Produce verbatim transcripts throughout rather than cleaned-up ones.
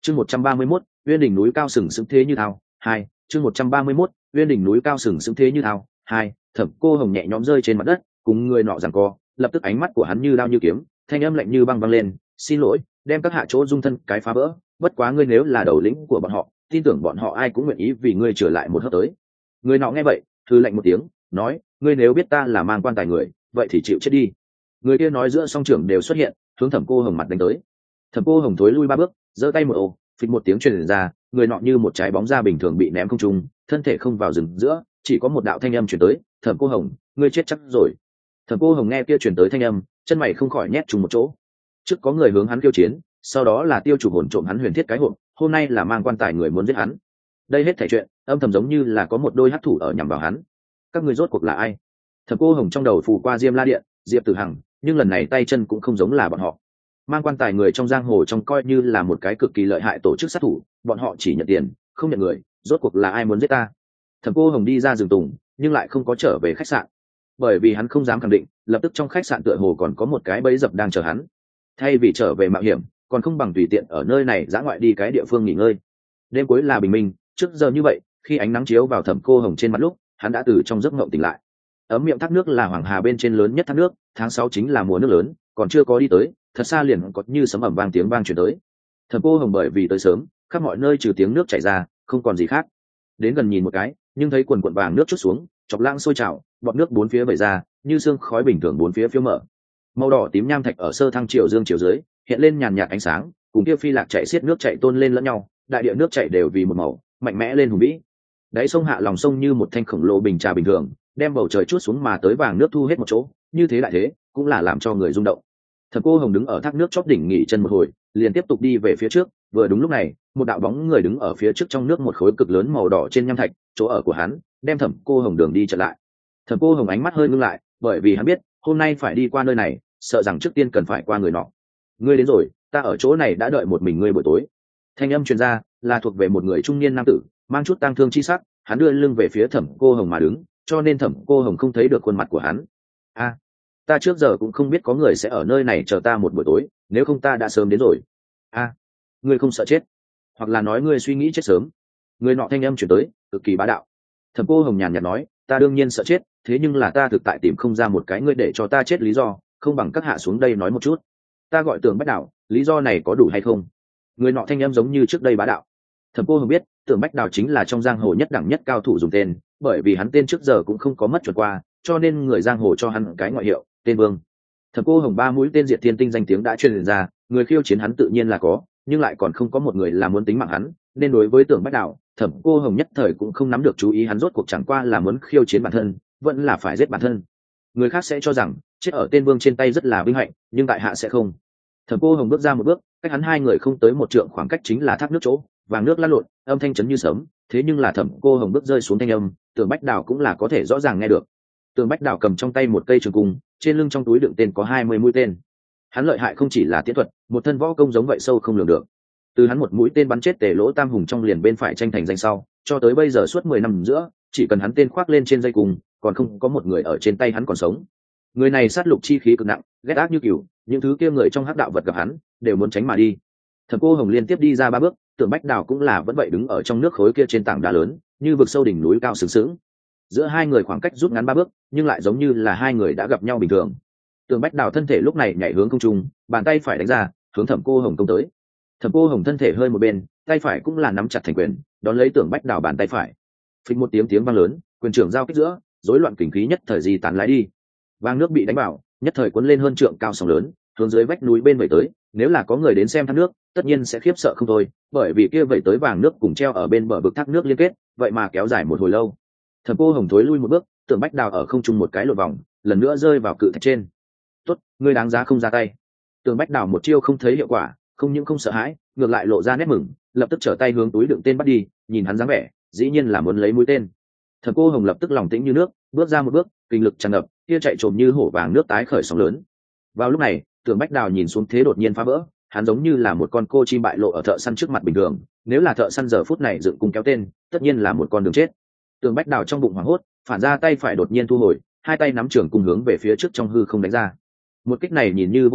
chương một trăm ba mươi mốt uyên đỉnh núi cao sừng sững thế như thao hai chương một trăm ba mươi mốt uyên đỉnh núi cao sừng sững thế như thao hai Thẩm Cô Hồng nhẹ nhõm rơi trên mặt đất, cùng người nọ giằng co, lập tức ánh mắt của hắn như đao như kiếm, thanh âm lạnh như băng vang lên, xin lỗi, đem các hạ chỗ dung thân cái phá vỡ, bất quá ngươi nếu là đầu lĩnh của bọn họ, tin tưởng bọn họ ai cũng nguyện ý vì ngươi trở lại một hớp tới. Người nọ nghe vậy, thư lạnh một tiếng, nói, ngươi nếu biết ta là mang quan tài người, vậy thì chịu chết đi. Người kia nói giữa song trưởng đều xuất hiện, hướng Thẩm Cô Hồng mặt đánh tới. Thẩm Cô Hồng thối lui ba bước, giơ tay một ồ, phịch một tiếng truyền ra, người nọ như một trái bóng ra bình thường bị ném không trung, thân thể không vào rừng giữa, chỉ có một đạo thanh âm truyền tới, Thẩm Cô Hồng, ngươi chết chắc rồi. Thẩm Cô Hồng nghe kia truyền tới thanh âm, chân mày không khỏi nhét trùng một chỗ. Trước có người hướng hắn kêu chiến, sau đó là tiêu chủ hồn trộm hắn huyền thiết cái hộp, hôm nay là mang quan tài người muốn giết hắn. Đây hết thảy chuyện, âm thầm giống như là có một đôi hắc thủ ở nhằm vào hắn. Các ngươi rốt cuộc là ai? Thẩm Cô Hồng trong đầu phù qua Diêm La Điện, Diệp Tử Hằng, nhưng lần này tay chân cũng không giống là bọn họ. Mang quan tài người trong giang hồ trong coi như là một cái cực kỳ lợi hại tổ chức sát thủ, bọn họ chỉ nhận tiền, không nhận người, rốt cuộc là ai muốn giết ta? Thẩm Cô Hồng đi ra rừng tùng, nhưng lại không có trở về khách sạn, bởi vì hắn không dám khẳng định, lập tức trong khách sạn tựa hồ còn có một cái bẫy dập đang chờ hắn. Thay vì trở về mạo hiểm, còn không bằng tùy tiện ở nơi này dã ngoại đi cái địa phương nghỉ ngơi. Đêm cuối là bình minh, trước giờ như vậy, khi ánh nắng chiếu vào Thẩm Cô Hồng trên mặt lúc, hắn đã từ trong giấc mộng tỉnh lại. Ấm miệng thác nước là Hoàng Hà bên trên lớn nhất thác nước, tháng sáu chính là mùa nước lớn, còn chưa có đi tới, thật xa liền có như sấm ầm vang tiếng vang truyền tới. Thẩm Cô Hồng bởi vì tới sớm, khắp mọi nơi trừ tiếng nước chảy ra, không còn gì khác. Đến gần nhìn một cái, nhưng thấy quần quần vàng nước chút xuống, chọc lãng sôi trào, bọt nước bốn phía vẩy ra, như sương khói bình thường bốn phía phiêu mở. Màu đỏ tím nham thạch ở sơ thăng chiều dương chiều dưới, hiện lên nhàn nhạt ánh sáng, cùng kia phi lạc chạy xiết nước chảy tôn lên lẫn nhau, đại địa nước chảy đều vì một màu, mạnh mẽ lên hùng vĩ. Đáy sông hạ lòng sông như một thanh khổng lồ bình trà bình thường, đem bầu trời chút xuống mà tới vàng nước thu hết một chỗ, như thế lại thế, cũng là làm cho người rung động. Thẩm Cô Hồng đứng ở thác nước chóp đỉnh nghỉ chân một hồi, liền tiếp tục đi về phía trước, vừa đúng lúc này, một đạo bóng người đứng ở phía trước trong nước một khối cực lớn màu đỏ trên nham thạch, chỗ ở của hắn, đem Thẩm Cô Hồng đường đi trở lại. Thẩm Cô Hồng ánh mắt hơi ngưng lại, bởi vì hắn biết, hôm nay phải đi qua nơi này, sợ rằng trước tiên cần phải qua người nọ. Ngươi đến rồi, ta ở chỗ này đã đợi một mình ngươi buổi tối. Thanh âm truyền ra, là thuộc về một người trung niên nam tử, mang chút tang thương chi sắc, hắn đưa lưng về phía Thẩm Cô Hồng mà đứng, cho nên Thẩm Cô Hồng không thấy được khuôn mặt của hắn. A, ta trước giờ cũng không biết có người sẽ ở nơi này chờ ta một buổi tối, nếu không ta đã sớm đến rồi. A, ngươi không sợ chết, hoặc là nói ngươi suy nghĩ chết sớm. Người nọ thanh âm chuyển tới, cực kỳ bá đạo. Thẩm Cô Hồng nhàn nhạt nói, ta đương nhiên sợ chết, thế nhưng là ta thực tại tìm không ra một cái ngươi để cho ta chết lý do, không bằng các hạ xuống đây nói một chút. Ta gọi Tưởng Bách Đào, lý do này có đủ hay không? Người nọ thanh âm giống như trước đây bá đạo. Thẩm Cô Hồng biết, Tưởng Bách Đào chính là trong giang hồ nhất đẳng nhất cao thủ dùng tên, bởi vì hắn tên trước giờ cũng không có mất chuẩn qua, cho nên người giang hồ cho hắn cái ngoại hiệu, tên Vương. Thẩm Cô Hồng ba mũi tên diệt thiên tinh danh tiếng đã truyền ra, người khiêu chiến hắn tự nhiên là có, nhưng lại còn không có một người là muốn tính mạng hắn, nên đối với Tưởng Bách Đào, Thẩm Cô Hồng nhất thời cũng không nắm được chú ý hắn rốt cuộc chẳng qua là muốn khiêu chiến bản thân, vẫn là phải giết bản thân. Người khác sẽ cho rằng chết ở tên Vương trên tay rất là vinh hạnh, nhưng tại hạ sẽ không. Thẩm Cô Hồng bước ra một bước, cách hắn hai người không tới một trượng khoảng cách chính là thác nước chỗ, vàng nước lăn lộn, âm thanh chấn như sấm, thế nhưng là Thẩm Cô Hồng bước rơi xuống thanh âm, Tưởng Bách Đào cũng là có thể rõ ràng nghe được. Tưởng Bách Đào cầm trong tay một cây trường cung, trên lưng trong túi đựng tên có hai mươi mũi tên. Hắn lợi hại không chỉ là tiễn thuật, một thân võ công giống vậy sâu không lường được. Từ hắn một mũi tên bắn chết Tề Lỗ Tam Hùng trong liền bên phải tranh thành danh sau, cho tới bây giờ suốt mười năm giữa, chỉ cần hắn tên khoác lên trên dây cung, còn không có một người ở trên tay hắn còn sống. Người này sát lục chi khí cực nặng, ghét ác như cừu, những thứ kia người trong hắc đạo vật gặp hắn, đều muốn tránh mà đi. Thẩm Cô Hồng liên tiếp đi ra ba bước, Tưởng Bách Đào cũng là vẫn vậy đứng ở trong nước khối kia trên tảng đá lớn, như vực sâu đỉnh núi cao sừng sững. Giữa hai người khoảng cách rút ngắn ba bước, nhưng lại giống như là hai người đã gặp nhau bình thường. Tưởng Bách Đào thân thể lúc này nhảy hướng không trung, bàn tay phải đánh ra, hướng Thẩm Cô Hồng công tới. Thẩm Cô Hồng thân thể hơi một bên, tay phải cũng là nắm chặt thành quyền, đón lấy Tưởng Bách Đào bàn tay phải. Phình một tiếng tiếng vang lớn, quyền trưởng giao kích giữa, rối loạn kình khí nhất thời di tán lái đi. Vang nước bị đánh vào, nhất thời cuốn lên hơn trượng cao sóng lớn, hướng dưới vách núi bên vẩy tới. Nếu là có người đến xem thác nước, tất nhiên sẽ khiếp sợ không thôi, bởi vì kia vẩy tới vàng nước cùng treo ở bên bờ vực thác nước liên kết, vậy mà kéo dài một hồi lâu. Thẩm Cô Hồng thối lui một bước, Tưởng Bách Đào ở không trung một cái lộn vòng, lần nữa rơi vào cự thạch trên. Tốt, ngươi đáng giá không ra tay. Tưởng Bách Đào một chiêu không thấy hiệu quả, không những không sợ hãi, ngược lại lộ ra nét mừng, lập tức trở tay hướng túi đựng tên bắt đi, nhìn hắn dáng vẻ, dĩ nhiên là muốn lấy mũi tên. Thẩm Cô Hồng lập tức lòng tĩnh như nước, bước ra một bước, kinh lực tràn ngập, kia chạy trồm như hổ vàng nước tái khởi sóng lớn. Vào lúc này, Tưởng Bách Đào nhìn xuống thế đột nhiên phá vỡ, hắn giống như là một con cô chim bại lộ ở thợ săn trước mặt bình thường, nếu là thợ săn giờ phút này dựng cung kéo tên, tất nhiên là một con đường chết. Tưởng Bách Đào trong bụng hoảng hốt, phản ra tay phải đột nhiên thu hồi, hai tay nắm trường cung hướng về phía trước trong hư không đánh ra. Một kích này nhìn như vô dụng,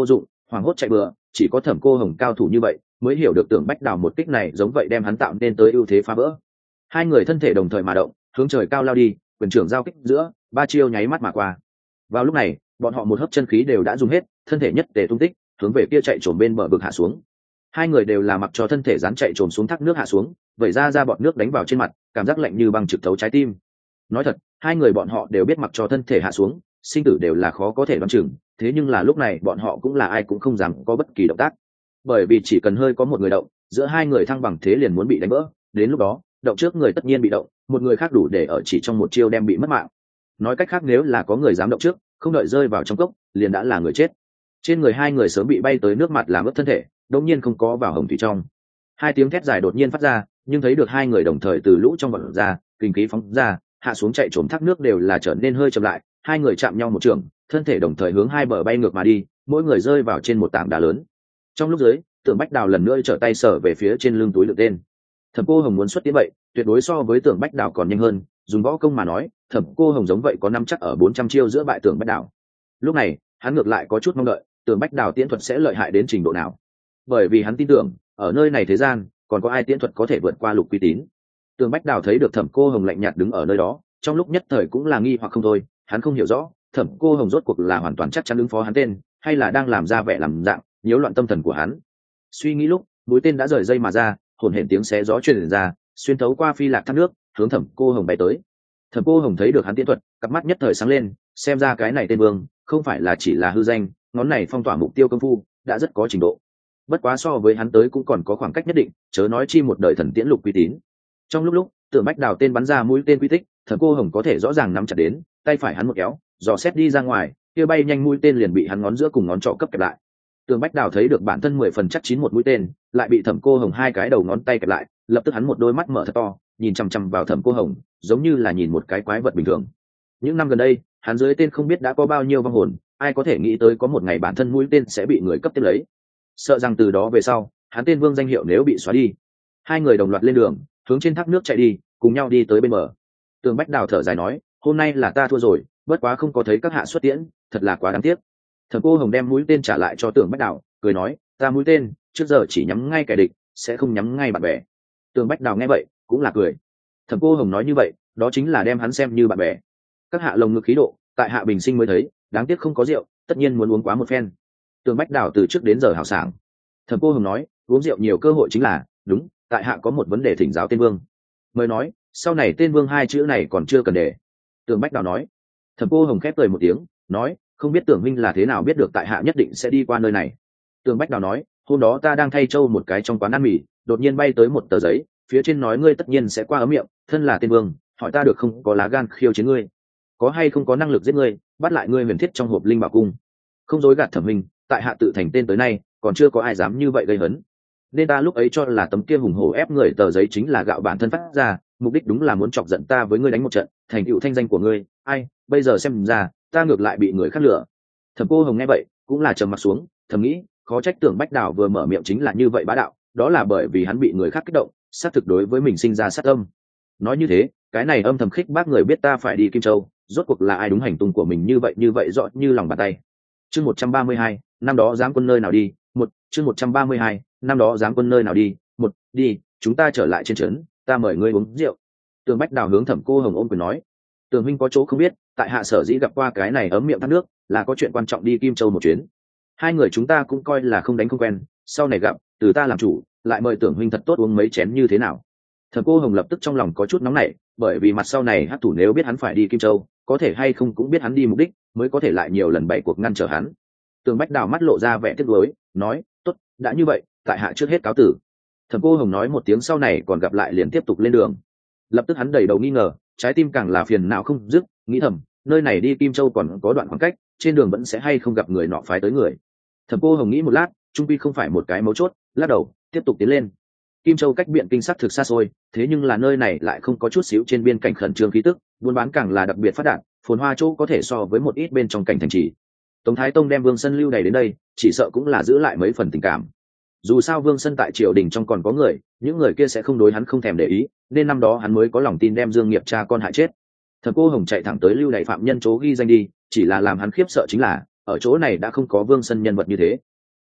hoảng hốt chạy bừa, chỉ có Thẩm Cô Hồng cao thủ như vậy mới hiểu được Tưởng Bách Đào một kích này giống vậy đem hắn tạo nên tới ưu thế phá vỡ. Hai người thân thể đồng thời mà động, hướng trời cao lao đi, quyền trưởng giao kích giữa, ba chiêu nháy mắt mà qua. Vào lúc này, bọn họ một hớp chân khí đều đã dùng hết, thân thể nhất tề tung tích, hướng về kia chạy trồm bên bờ vực hạ xuống. Hai người đều là mặc cho thân thể dán chạy trồm xuống thác nước hạ xuống, vẩy ra ra bọt nước đánh vào trên mặt, cảm giác lạnh như băng trực thấu trái tim. Nói thật, hai người bọn họ đều biết mặc cho thân thể hạ xuống, sinh tử đều là khó có thể đoán chừng, thế nhưng là lúc này bọn họ cũng là ai cũng không dám có bất kỳ động tác, bởi vì chỉ cần hơi có một người động, giữa hai người thăng bằng thế liền muốn bị đánh vỡ, đến lúc đó, động trước người tất nhiên bị động, một người khác đủ để ở chỉ trong một chiêu đem bị mất mạng. Nói cách khác nếu là có người dám động trước, không đợi rơi vào trong cốc, liền đã là người chết. Trên người hai người sớm bị bay tới nước mặt làm ướt thân thể, đột nhiên không có vào hồng thủy trong. Hai tiếng thét dài đột nhiên phát ra, nhưng thấy được hai người đồng thời từ lũ trong vọt ra, kinh khí phóng ra, hạ xuống chạy trốn thác nước đều là trở nên hơi chậm lại, hai người chạm nhau một trường, thân thể đồng thời hướng hai bờ bay ngược mà đi, mỗi người rơi vào trên một tảng đá lớn. Trong lúc dưới, Tưởng Bách Đào lần nữa trở tay sở về phía trên lưng túi đựng tên. Thẩm Cô Hồng muốn xuất tiến vậy, tuyệt đối so với Tưởng Bách Đào còn nhanh hơn, dùng võ công mà nói, Thẩm Cô Hồng giống vậy có năm chắc ở bốn trăm chiêu giữa bại Tưởng Bách Đào. Lúc này, hắn ngược lại có chút mong đợi, Tưởng Bách Đào tiễn thuật sẽ lợi hại đến trình độ nào. Bởi vì hắn tin tưởng, ở nơi này thế gian, còn có ai tiễn thuật có thể vượt qua Lục Quy Tín. Tưởng Bách Đào thấy được Thẩm Cô Hồng lạnh nhạt đứng ở nơi đó, trong lúc nhất thời cũng là nghi hoặc không thôi, hắn không hiểu rõ, Thẩm Cô Hồng rốt cuộc là hoàn toàn chắc chắn ứng phó hắn tên, hay là đang làm ra vẻ làm dạng, nhiễu loạn tâm thần của hắn. Suy nghĩ lúc, mũi tên đã rời dây mà ra, hồn hển tiếng xé gió truyền ra, xuyên thấu qua phi lạc thác nước, hướng Thẩm Cô Hồng bay tới. Thẩm Cô Hồng thấy được hắn tiễn thuật, cặp mắt nhất thời sáng lên, xem ra cái này tên vương, không phải là chỉ là hư danh, ngón này phong tỏa mục tiêu công phu, đã rất có trình độ. Bất quá so với hắn tới cũng còn có khoảng cách nhất định, chớ nói chi một đời thần tiễn Lục Quy Tín. Trong lúc lúc, Tưởng Bách Đào tên bắn ra mũi tên quy tích, Thẩm Cô Hồng có thể rõ ràng nắm chặt đến, tay phải hắn một kéo, dò xét đi ra ngoài, kia bay nhanh mũi tên liền bị hắn ngón giữa cùng ngón trỏ cấp kẹp lại. Tưởng Bách Đào thấy được bản thân mười phần chắc chín một mũi tên, lại bị Thẩm Cô Hồng hai cái đầu ngón tay kẹp lại, lập tức hắn một đôi mắt mở thật to, nhìn chằm chằm vào Thẩm Cô Hồng, giống như là nhìn một cái quái vật bình thường. Những năm gần đây, hắn dưới tên không biết đã có bao nhiêu vong hồn, ai có thể nghĩ tới có một ngày bản thân mũi tên sẽ bị người cấp tiếp lấy. Sợ rằng từ đó về sau, hắn tên vương danh hiệu nếu bị xóa đi. Hai người đồng loạt lên đường, hướng trên thác nước chạy đi, cùng nhau đi tới bên bờ. Tưởng Bách Đào thở dài nói, hôm nay là ta thua rồi, bất quá không có thấy các hạ xuất tiễn, thật là quá đáng tiếc. Thẩm Cô Hồng đem mũi tên trả lại cho Tưởng Bách Đào, cười nói, ta mũi tên trước giờ chỉ nhắm ngay kẻ địch, sẽ không nhắm ngay bạn bè. Tưởng Bách Đào nghe vậy cũng là cười. Thẩm Cô Hồng nói như vậy, đó chính là đem hắn xem như bạn bè. Các hạ lồng ngực khí độ, tại hạ bình sinh mới thấy, đáng tiếc không có rượu, tất nhiên muốn uống quá một phen. Tưởng Bách Đào từ trước đến giờ hào sảng. Thẩm Cô Hồng nói, uống rượu nhiều cơ hội chính là, đúng, tại hạ có một vấn đề thỉnh giáo tên vương. Mới nói, sau này tên vương hai chữ này còn chưa cần để. Tưởng Bách Đào nói. Thẩm Cô Hồng khép cười một tiếng, nói, không biết Tưởng Minh là thế nào biết được tại hạ nhất định sẽ đi qua nơi này. Tưởng Bách Đào nói, hôm đó ta đang thay trâu một cái trong quán ăn mì, đột nhiên bay tới một tờ giấy, phía trên nói ngươi tất nhiên sẽ qua ấm miệng, thân là tên vương, hỏi ta được không có lá gan khiêu chiến ngươi, có hay không có năng lực giết ngươi, bắt lại ngươi huyền thiết trong hộp linh bảo cung. Không dối gạt Thẩm Minh, tại hạ tự thành tên tới nay, còn chưa có ai dám như vậy gây hấn. Nên ta lúc ấy cho là tấm kia hùng hổ ép người tờ giấy chính là gạo bản thân phát ra, mục đích đúng là muốn chọc giận ta với ngươi đánh một trận, thành tựu thanh danh của ngươi. Ai, bây giờ xem ra, ta ngược lại bị người khác lừa. Thẩm Cô Hồng nghe vậy, cũng là trầm mặt xuống, thầm nghĩ, khó trách Tưởng Bách Đào vừa mở miệng chính là như vậy bá đạo, đó là bởi vì hắn bị người khác kích động, xác thực đối với mình sinh ra sát tâm. Nói như thế, cái này âm thầm khích bác người biết ta phải đi Kim Châu, rốt cuộc là ai đúng hành tung của mình như vậy như vậy rõ như lòng bàn tay. Chương một trăm ba mươi hai, năm đó giáng quân nơi nào đi, một, chương một trăm ba mươi hai, năm đó giáng quân nơi nào đi, một, đi, chúng ta trở lại trên trấn, ta mời ngươi uống rượu. Tưởng Bách Đào hướng Thẩm Cô Hồng ôm quyền nói, Tưởng Minh có chỗ không biết, tại hạ sở dĩ gặp qua cái này ấm miệng thác nước, là có chuyện quan trọng đi Kim Châu một chuyến. Hai người chúng ta cũng coi là không đánh không quen, sau này gặp, từ ta làm chủ, lại mời Tưởng Huynh thật tốt uống mấy chén như thế nào. Thẩm Cô Hồng lập tức trong lòng có chút nóng nảy, bởi vì mặt sau này hắc thủ nếu biết hắn phải đi Kim Châu, có thể hay không cũng biết hắn đi mục đích, mới có thể lại nhiều lần bày cuộc ngăn trở hắn. Tưởng Bách Đào mắt lộ ra vẻ tiếc nuối, nói, tốt, đã như vậy, tại hạ trước hết cáo tử. Thẩm Cô Hồng nói một tiếng sau này còn gặp lại liền tiếp tục lên đường. Lập tức hắn đầy đầu nghi ngờ, trái tim càng là phiền não không dứt, nghĩ thầm, nơi này đi Kim Châu còn có đoạn khoảng cách, trên đường vẫn sẽ hay không gặp người nọ phái tới người. Thẩm Cô Hồng nghĩ một lát, trung quy không phải một cái mấu chốt, lắc đầu, tiếp tục tiến lên. Kim Châu cách Biện Kinh sắc thực xa xôi, thế nhưng là nơi này lại không có chút xíu trên biên cảnh khẩn trương khí tức, buôn bán càng là đặc biệt phát đạt, phồn hoa chỗ có thể so với một ít bên trong cảnh thành trì. Tống Thái Tông đem Vương Sân lưu đày đến đây, chỉ sợ cũng là giữ lại mấy phần tình cảm. Dù sao Vương Sân tại triều đình trong còn có người, những người kia sẽ không đối hắn không thèm để ý, nên năm đó hắn mới có lòng tin đem Dương Nghiệp cha con hại chết. Thẩm Cô Hồng chạy thẳng tới lưu đày phạm nhân chỗ ghi danh đi, chỉ là làm hắn khiếp sợ chính là, ở chỗ này đã không có Vương Sân nhân vật như thế.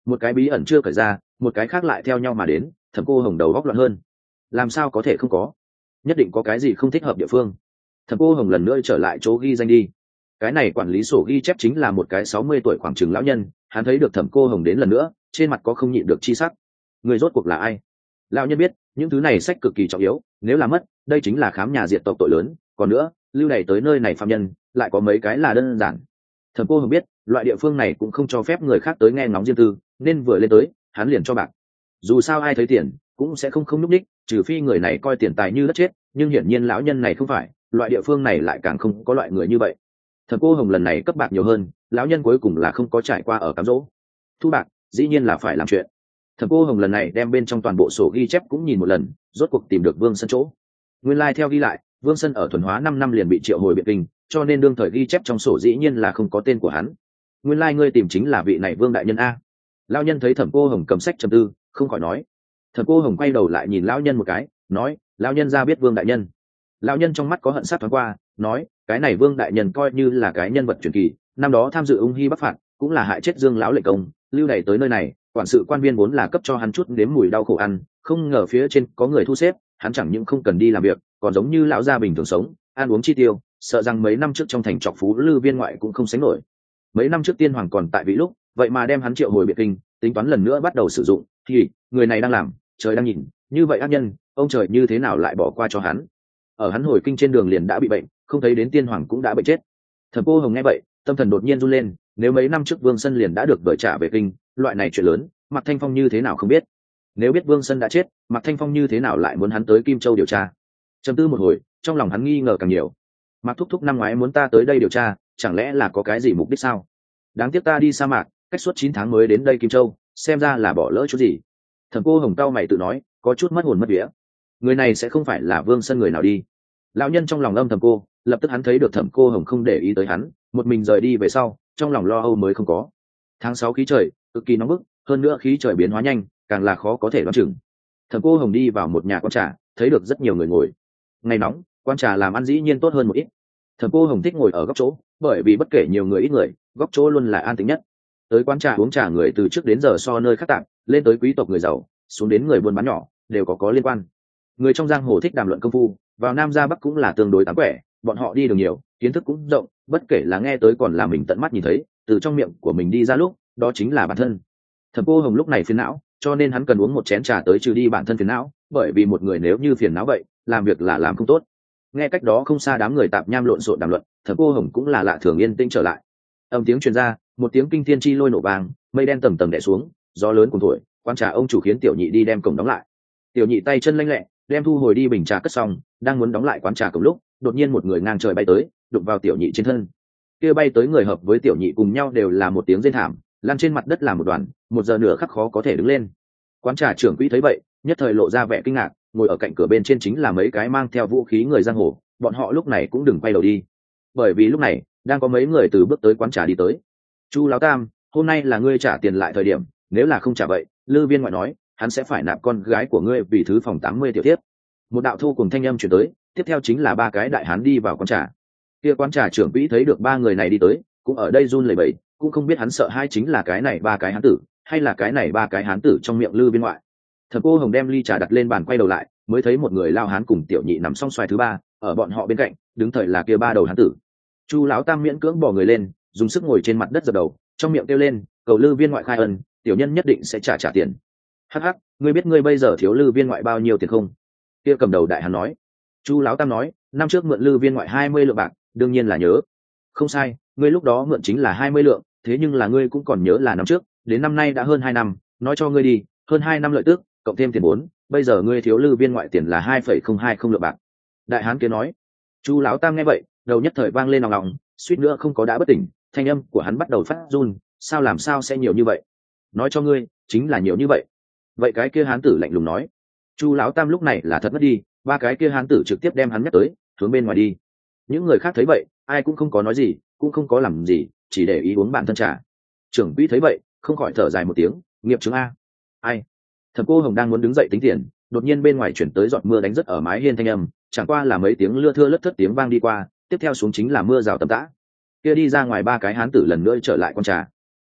một cái bí ẩn chưa cởi ra, một cái khác lại theo nhau mà đến. Thẩm Cô Hồng đầu góc loạn hơn. Làm sao có thể không có? Nhất định có cái gì không thích hợp địa phương. Thẩm Cô Hồng lần nữa trở lại chỗ ghi danh đi. Cái này quản lý sổ ghi chép chính là một cái sáu mươi tuổi khoảng chừng lão nhân. Hắn thấy được Thẩm Cô Hồng đến lần nữa, trên mặt có không nhịn được chi sắc. Người rốt cuộc là ai? Lão nhân biết những thứ này sách cực kỳ trọng yếu, nếu là mất, đây chính là khám nhà diệt tộc tội lớn. Còn nữa, lưu này tới nơi này phạm nhân, lại có mấy cái là đơn giản. Thẩm Cô Hồng biết loại địa phương này cũng không cho phép người khác tới nghe ngóng riêng tư, nên vừa lên tới hắn liền cho bạc. Dù sao ai thấy tiền cũng sẽ không không núp đích, trừ phi người này coi tiền tài như đất chết, nhưng hiển nhiên lão nhân này không phải, loại địa phương này lại càng không có loại người như vậy. Thẩm Cô Hồng lần này cấp bạc nhiều hơn, lão nhân cuối cùng là không có trải qua ở cám dỗ. Thu bạc dĩ nhiên là phải làm chuyện. Thẩm Cô Hồng lần này đem bên trong toàn bộ sổ ghi chép cũng nhìn một lần, rốt cuộc tìm được Vương Sân chỗ. Nguyên lai like theo ghi lại, Vương Sân ở thuần hóa năm năm liền bị triệu hồi Biện Kinh, cho nên đương thời ghi chép trong sổ dĩ nhiên là không có tên của hắn. Nguyên lai like ngươi tìm chính là vị này Vương đại nhân a. Lão nhân thấy Thẩm Cô Hồng cầm sách trầm tư, không khỏi nói. Thẩm Cô Hồng quay đầu lại nhìn lão nhân một cái, nói, lão nhân ra biết Vương đại nhân. Lão nhân trong mắt có hận sát thoáng qua, nói, cái này Vương đại nhân coi như là cái nhân vật truyền kỳ, năm đó tham dự ung hy bắc phạt, cũng là hại chết Dương lão lệnh công, lưu đày tới nơi này, quản sự quan viên vốn là cấp cho hắn chút nếm mùi đau khổ ăn, không ngờ phía trên có người thu xếp, hắn chẳng những không cần đi làm việc, còn giống như lão gia bình thường sống, ăn uống chi tiêu, sợ rằng mấy năm trước trong thành trọc phú lư viên ngoại cũng không sánh nổi. Mấy năm trước tiên hoàng còn tại vị lúc, vậy mà đem hắn triệu hồi Biện Kinh, tính toán lần nữa bắt đầu sử dụng, thì người này đang làm, trời đang nhìn, như vậy ác nhân, ông trời như thế nào lại bỏ qua cho hắn? Ở hắn hồi kinh trên đường liền đã bị bệnh, không thấy đến tiên hoàng cũng đã bệnh chết. Thẩm Cô Hồng nghe vậy, tâm thần đột nhiên run lên, nếu mấy năm trước Vương Sân liền đã được đợi trả về kinh, loại này chuyện lớn, Mạc Thanh Phong như thế nào không biết? Nếu biết Vương Sân đã chết, Mạc Thanh Phong như thế nào lại muốn hắn tới Kim Châu điều tra? Trầm tư một hồi, trong lòng hắn nghi ngờ càng nhiều. Mạc thúc thúc năm ngoái muốn ta tới đây điều tra, chẳng lẽ là có cái gì mục đích sao? Đáng tiếc ta đi sa mạc, cách suốt chín tháng mới đến đây Kim Châu, xem ra là bỏ lỡ chút gì. Thẩm Cô Hồng cau mày tự nói, có chút mất hồn mất vía. Người này sẽ không phải là Vương Sân người nào đi? Lão nhân trong lòng âm thầm cô, lập tức hắn thấy được Thẩm Cô Hồng không để ý tới hắn, một mình rời đi về sau, trong lòng lo âu mới không có. Tháng sáu khí trời cực kỳ nóng bức, hơn nữa khí trời biến hóa nhanh, càng là khó có thể đoán chừng. Thẩm Cô Hồng đi vào một nhà quán trà, thấy được rất nhiều người ngồi. Ngày nóng, quán trà làm ăn dĩ nhiên tốt hơn một ít. Thẩm Cô Hồng thích ngồi ở góc chỗ, bởi vì bất kể nhiều người ít người, góc chỗ luôn là an tĩnh nhất. Tới quán trà uống trà người từ trước đến giờ so nơi khác tạm, lên tới quý tộc người giàu, xuống đến người buôn bán nhỏ, đều có có liên quan. Người trong giang hồ thích đàm luận công phu, vào nam ra bắc cũng là tương đối tám quẻ, bọn họ đi đường nhiều, kiến thức cũng rộng, bất kể là nghe tới còn là mình tận mắt nhìn thấy, từ trong miệng của mình đi ra lúc, đó chính là bản thân. Thẩm Cô Hồng lúc này phiền não, cho nên hắn cần uống một chén trà tới trừ đi bản thân phiền não, bởi vì một người nếu như phiền não vậy, làm việc là làm không tốt. Nghe cách đó không xa đám người tạp nham lộn xộn đàm luận, Thẩm Cô Hồng cũng là lạ thường yên tĩnh trở lại. Âm tiếng truyền ra, một tiếng kinh thiên chi lôi nổ vang, mây đen tầng tầng đè xuống, gió lớn cuồn thổi, quan trà ông chủ khiến tiểu nhị đi đem cổng đóng lại. Tiểu nhị tay chân lanh lẹ, đem thu hồi đi bình trà cất xong, đang muốn đóng lại quán trà cổng lúc, đột nhiên một người ngang trời bay tới, đụng vào tiểu nhị trên thân. Kia bay tới người hợp với tiểu nhị cùng nhau đều là một tiếng rên thảm, lăn trên mặt đất là một đoàn, một giờ nửa khắc khó có thể đứng lên. Quán trà trưởng quỹ thấy vậy, nhất thời lộ ra vẻ kinh ngạc, ngồi ở cạnh cửa bên trên chính là mấy cái mang theo vũ khí người giang hồ, bọn họ lúc này cũng đừng quay đầu đi, bởi vì lúc này đang có mấy người từ bước tới quán trà đi tới. Chu Lão Tam, hôm nay là ngươi trả tiền lại thời điểm, nếu là không trả vậy, Lư Viên ngoại nói hắn sẽ phải nạp con gái của ngươi vì thứ phòng tám mươi tiểu thiếp. Một đạo thu cùng thanh âm chuyển tới, tiếp theo chính là ba cái đại hán đi vào quán trà. Kia quán trà trưởng quỹ thấy được ba người này đi tới, cũng ở đây run lẩy bẩy, cũng không biết hắn sợ hai chính là cái này ba cái hán tử, hay là cái này ba cái hán tử trong miệng Lư Viên ngoại. Thẩm Cô Hồng đem ly trà đặt lên bàn quay đầu lại, mới thấy một người lao hán cùng tiểu nhị nằm song xoài thứ ba, ở bọn họ bên cạnh, đứng thời là kia ba đầu hán tử. Chu Lão Tam miễn cưỡng bò người lên, dùng sức ngồi trên mặt đất dập đầu, trong miệng kêu lên, cầu Lư Viên ngoại khai ân, tiểu nhân nhất định sẽ trả trả tiền. Hắc hắc, ngươi biết ngươi bây giờ thiếu Lư Viên ngoại bao nhiêu tiền không? Kia cầm đầu đại hán nói. Chu Lão Tam nói, năm trước mượn Lư Viên ngoại hai mươi lượng bạc, đương nhiên là nhớ. Không sai, ngươi lúc đó mượn chính là hai mươi lượng, thế nhưng là ngươi cũng còn nhớ là năm trước, đến năm nay đã hơn hai năm, nói cho ngươi đi, hơn hai năm lợi tức, cộng thêm tiền vốn, bây giờ ngươi thiếu Lư Viên ngoại tiền là hai phẩy không hai không lượng bạc. Đại hán kia nói. Chu Lão Tam nghe vậy, đầu nhất thời vang lên nòng nòng, suýt nữa không có đã bất tỉnh, thanh âm của hắn bắt đầu phát run, sao làm sao sẽ nhiều như vậy? Nói cho ngươi, chính là nhiều như vậy. Vậy cái kia hán tử lạnh lùng nói. Chu Lão Tam lúc này là thật mất đi, ba cái kia hán tử trực tiếp đem hắn nhắc tới, hướng bên ngoài đi. Những người khác thấy vậy, ai cũng không có nói gì, cũng không có làm gì, chỉ để ý uống bản thân trà. Trưởng quỹ thấy vậy, không khỏi thở dài một tiếng, nghiệp chứng a. Ai? Thẩm Cô Hồng đang muốn đứng dậy tính tiền, đột nhiên bên ngoài chuyển tới giọt mưa đánh rất ở mái hiên thanh âm, chẳng qua là mấy tiếng lưa thưa lất thất tiếng vang đi qua, tiếp theo xuống chính là mưa rào tầm tã. Kia đi ra ngoài ba cái hán tử lần nữa trở lại con trà.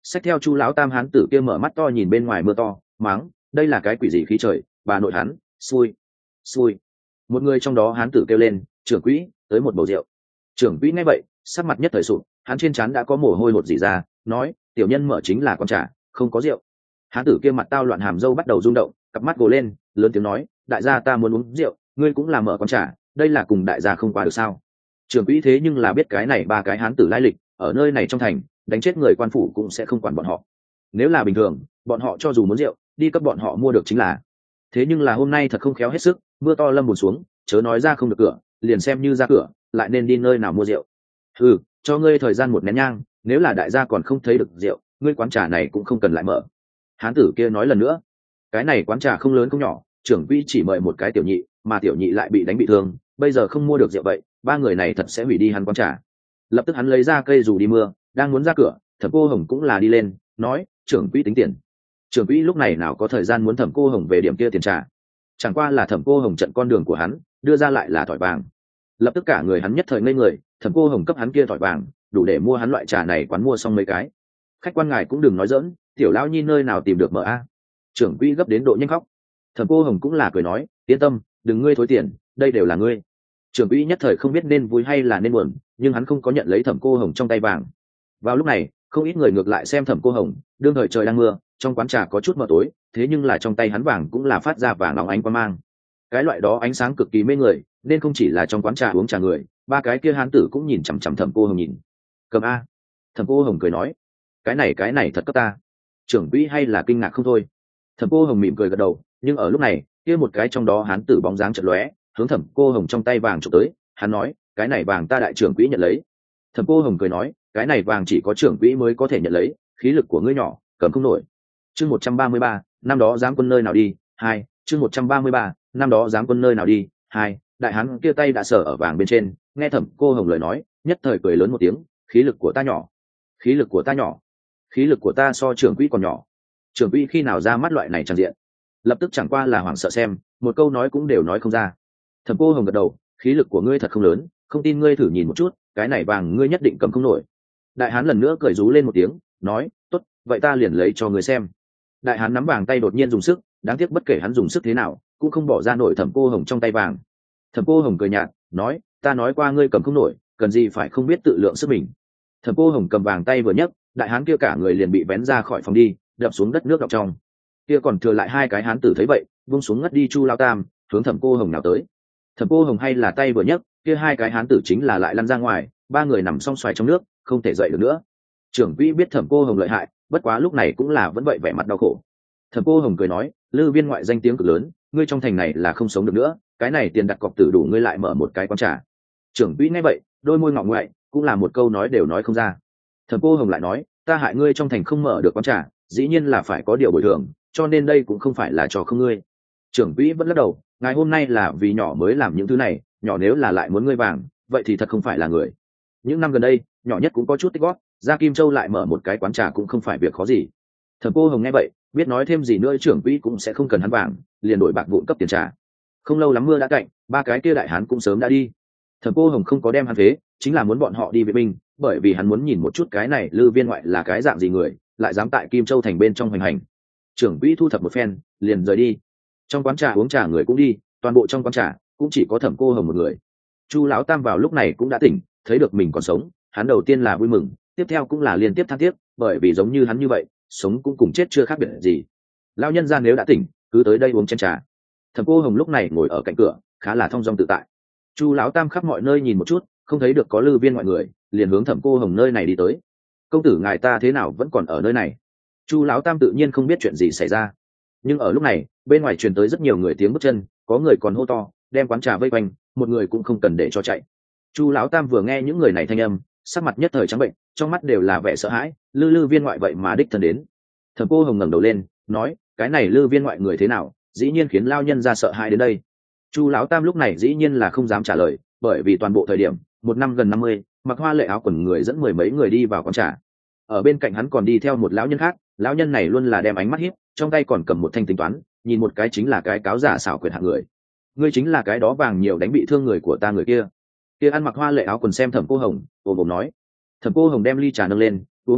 xách theo chu lão tam hán tử kia mở mắt to nhìn bên ngoài mưa to mắng đây là cái quỷ gì khí trời, bà nội hắn xui xui. Một người trong đó hán tử kêu lên trưởng quỹ tới một bầu rượu. Trưởng quỹ nghe vậy sắc mặt nhất thời sụp, hắn trên trán đã có mồ hôi hột dỉ ra, nói tiểu nhân mở chính là con trà không có rượu. Hán tử kia mặt tao loạn hàm râu bắt đầu rung động, cặp mắt gồ lên lớn tiếng nói đại gia ta muốn uống rượu, ngươi cũng là mở con trà, đây là cùng đại gia không qua được sao? Trưởng quỹ thế nhưng là biết cái này ba cái hán tử lai lịch, ở nơi này trong thành đánh chết người quan phủ cũng sẽ không quản bọn họ. Nếu là bình thường bọn họ cho dù muốn rượu đi cấp bọn họ mua được chính là, thế nhưng là hôm nay thật không khéo hết sức, mưa to lâm buồn xuống, chớ nói ra không được cửa, liền xem như ra cửa lại nên đi nơi nào mua rượu. Ừ, cho ngươi thời gian một nén nhang, nếu là đại gia còn không thấy được rượu, ngươi quán trà này cũng không cần lại mở. Hán tử kia nói lần nữa, cái này quán trà không lớn không nhỏ, trưởng quỹ chỉ mời một cái tiểu nhị, mà tiểu nhị lại bị đánh bị thương, bây giờ không mua được rượu vậy, ba người này thật sẽ hủy đi hắn quán trà. Lập tức hắn lấy ra cây dù đi mưa, đang muốn ra cửa, Thẩm Cô Hồng cũng là đi lên, nói trưởng quỹ tính tiền. Trưởng quỹ lúc này nào có thời gian muốn Thẩm Cô Hồng về điểm kia tiền trà, chẳng qua là Thẩm Cô Hồng chặn con đường của hắn, đưa ra lại là thỏi vàng. Lập tức cả người hắn nhất thời ngây người, Thẩm Cô Hồng cấp hắn kia thỏi vàng đủ để mua hắn loại trà này quán mua xong mấy cái. Khách quan ngài cũng đừng nói dỡn, tiểu lão nhi nơi nào tìm được mở a? Trưởng quỹ gấp đến độ nhanh khóc. Thẩm Cô Hồng cũng là cười nói yên tâm, đừng ngươi thối tiền, đây đều là ngươi. Trưởng quỹ nhất thời không biết nên vui hay là nên buồn, nhưng hắn không có nhận lấy Thẩm Cô Hồng trong tay vàng. Vào lúc này không ít người ngược lại xem Thẩm Cô Hồng, đương thời trời đang mưa, trong quán trà có chút mờ tối, thế nhưng là trong tay hắn vàng cũng là phát ra vàng óng ánh quang mang, cái loại đó ánh sáng cực kỳ mê người, nên không chỉ là trong quán trà uống trà người, ba cái kia hán tử cũng nhìn chằm chằm Thẩm Cô Hồng nhìn. Cầm a. Thẩm Cô Hồng cười nói cái này cái này thật cấp ta. Trưởng quỹ hay là kinh ngạc không thôi. Thẩm Cô Hồng mỉm cười gật đầu, nhưng ở lúc này kia một cái trong đó hán tử bóng dáng chợt lóe, hướng Thẩm Cô Hồng trong tay vàng chụp tới, hắn nói cái này vàng ta đại trưởng quỹ nhận lấy. Thẩm Cô Hồng cười nói cái này vàng chỉ có trưởng quỹ mới có thể nhận lấy, khí lực của ngươi nhỏ cầm không nổi. Chương một trăm ba mươi ba, năm đó giáng quân nơi nào đi hai. Chương một trăm ba mươi ba, năm đó giáng quân nơi nào đi hai. Đại hán kia tay đã sờ ở vàng bên trên, nghe Thẩm Cô Hồng lời nói nhất thời cười lớn một tiếng, khí lực của ta nhỏ, khí lực của ta nhỏ, khí lực của ta so trưởng quỹ còn nhỏ. Trưởng quỹ khi nào ra mắt loại này trang diện, lập tức chẳng qua là hoảng sợ xem, một câu nói cũng đều nói không ra. Thẩm Cô Hồng gật đầu, khí lực của ngươi thật không lớn, không tin ngươi thử nhìn một chút, cái này vàng ngươi nhất định cầm không nổi. Đại hán lần nữa cười rú lên một tiếng, nói tốt, vậy ta liền lấy cho ngươi xem. Đại hán nắm vàng tay đột nhiên dùng sức, đáng tiếc bất kể hắn dùng sức thế nào cũng không bỏ ra nổi Thẩm Cô Hồng trong tay vàng. Thẩm Cô Hồng cười nhạt nói ta nói qua ngươi cầm không nổi, cần gì phải không biết tự lượng sức mình. Thẩm Cô Hồng cầm vàng tay vừa nhấc, đại hán kia cả người liền bị vén ra khỏi phòng đi, đập xuống đất nước đọng trong. Kia còn thừa lại hai cái hán tử thấy vậy, vung xuống ngất đi Chu Lao Tam, hướng Thẩm Cô Hồng nào tới. Thẩm Cô Hồng hay là tay vừa nhấc, kia hai cái hán tử chính là lại lăn ra ngoài, ba người nằm song xoài trong nước, không thể dậy được nữa. Trưởng quỹ biết Thẩm Cô Hồng lợi hại, bất quá lúc này cũng là vẫn vậy vẻ mặt đau khổ. Thẩm Cô Hồng cười nói Lư Viên ngoại danh tiếng cực lớn, ngươi trong thành này là không sống được nữa, cái này tiền đặt cọc tử đủ ngươi lại mở một cái quán trà. Trưởng quỹ nghe vậy đôi môi ngọ ngoại, cũng là một câu nói đều nói không ra. Thẩm Cô Hồng lại nói ta hại ngươi trong thành không mở được quán trà, dĩ nhiên là phải có điều bồi thường, cho nên đây cũng không phải là cho không ngươi. Trưởng quỹ vẫn lắc đầu, ngày hôm nay là vì nhỏ mới làm những thứ này, nhỏ nếu là lại muốn ngươi vàng vậy thì thật không phải là người. Những năm gần đây nhỏ nhất cũng có chút tích góp, ra Kim Châu lại mở một cái quán trà cũng không phải việc khó gì. Thẩm Cô Hồng nghe vậy biết nói thêm gì nữa trưởng quỹ cũng sẽ không cần hắn vàng, liền đổi bạc vụn cấp tiền trà. Không lâu lắm mưa đã cạnh, ba cái kia đại hán cũng sớm đã đi. Thẩm Cô Hồng không có đem hắn phế, chính là muốn bọn họ đi vệ binh, bởi vì hắn muốn nhìn một chút cái này Lư Viên ngoại là cái dạng gì người, lại dám tại Kim Châu thành bên trong hoành hành. Trưởng quỹ thu thập một phen liền rời đi. Trong quán trà uống trà người cũng đi, toàn bộ trong quán trà cũng chỉ có Thẩm Cô Hồng một người. Chu lão tam vào lúc này cũng đã tỉnh, thấy được mình còn sống, hắn đầu tiên là vui mừng, tiếp theo cũng là liên tiếp than tiếc, bởi vì giống như hắn như vậy sống cũng cùng chết chưa khác biệt gì. Lão nhân gia nếu đã tỉnh cứ tới đây uống chén trà. Thẩm Cô Hồng lúc này ngồi ở cạnh cửa khá là thong dong tự tại. Chu lão tam khắp mọi nơi nhìn một chút, không thấy được có Lư Viên ngoại người, liền hướng Thẩm Cô Hồng nơi này đi tới. Công tử ngài ta thế nào vẫn còn ở nơi này? Chu lão tam tự nhiên không biết chuyện gì xảy ra, nhưng ở lúc này bên ngoài truyền tới rất nhiều người tiếng bước chân, có người còn hô to đem quán trà vây quanh, một người cũng không cần để cho chạy. Chu lão tam vừa nghe những người này thanh âm, sắc mặt nhất thời trắng bệnh, trong mắt đều là vẻ sợ hãi. Lư Lư Viên ngoại vậy mà đích thân đến. Thẩm Cô Hồng ngẩng đầu lên nói cái này Lư Viên ngoại người thế nào, dĩ nhiên khiến lao nhân ra sợ hãi đến đây. Chu lão tam lúc này dĩ nhiên là không dám trả lời, bởi vì toàn bộ thời điểm một năm gần năm mươi mặc hoa lệ áo quần người dẫn mười mấy người đi vào quán trà. Ở bên cạnh hắn còn đi theo một lão nhân khác, lão nhân này luôn là đem ánh mắt hiếp, trong tay còn cầm một thanh tính toán, nhìn một cái chính là cái cáo giả xảo quyệt hạng người. Ngươi chính là cái đó vàng nhiều đánh bị thương người của ta người kia. Kia ăn mặc hoa lệ áo quần xem Thẩm Cô Hồng ồm ồm nói. Thẩm Cô Hồng đem ly trà nâng lên uống một hớp,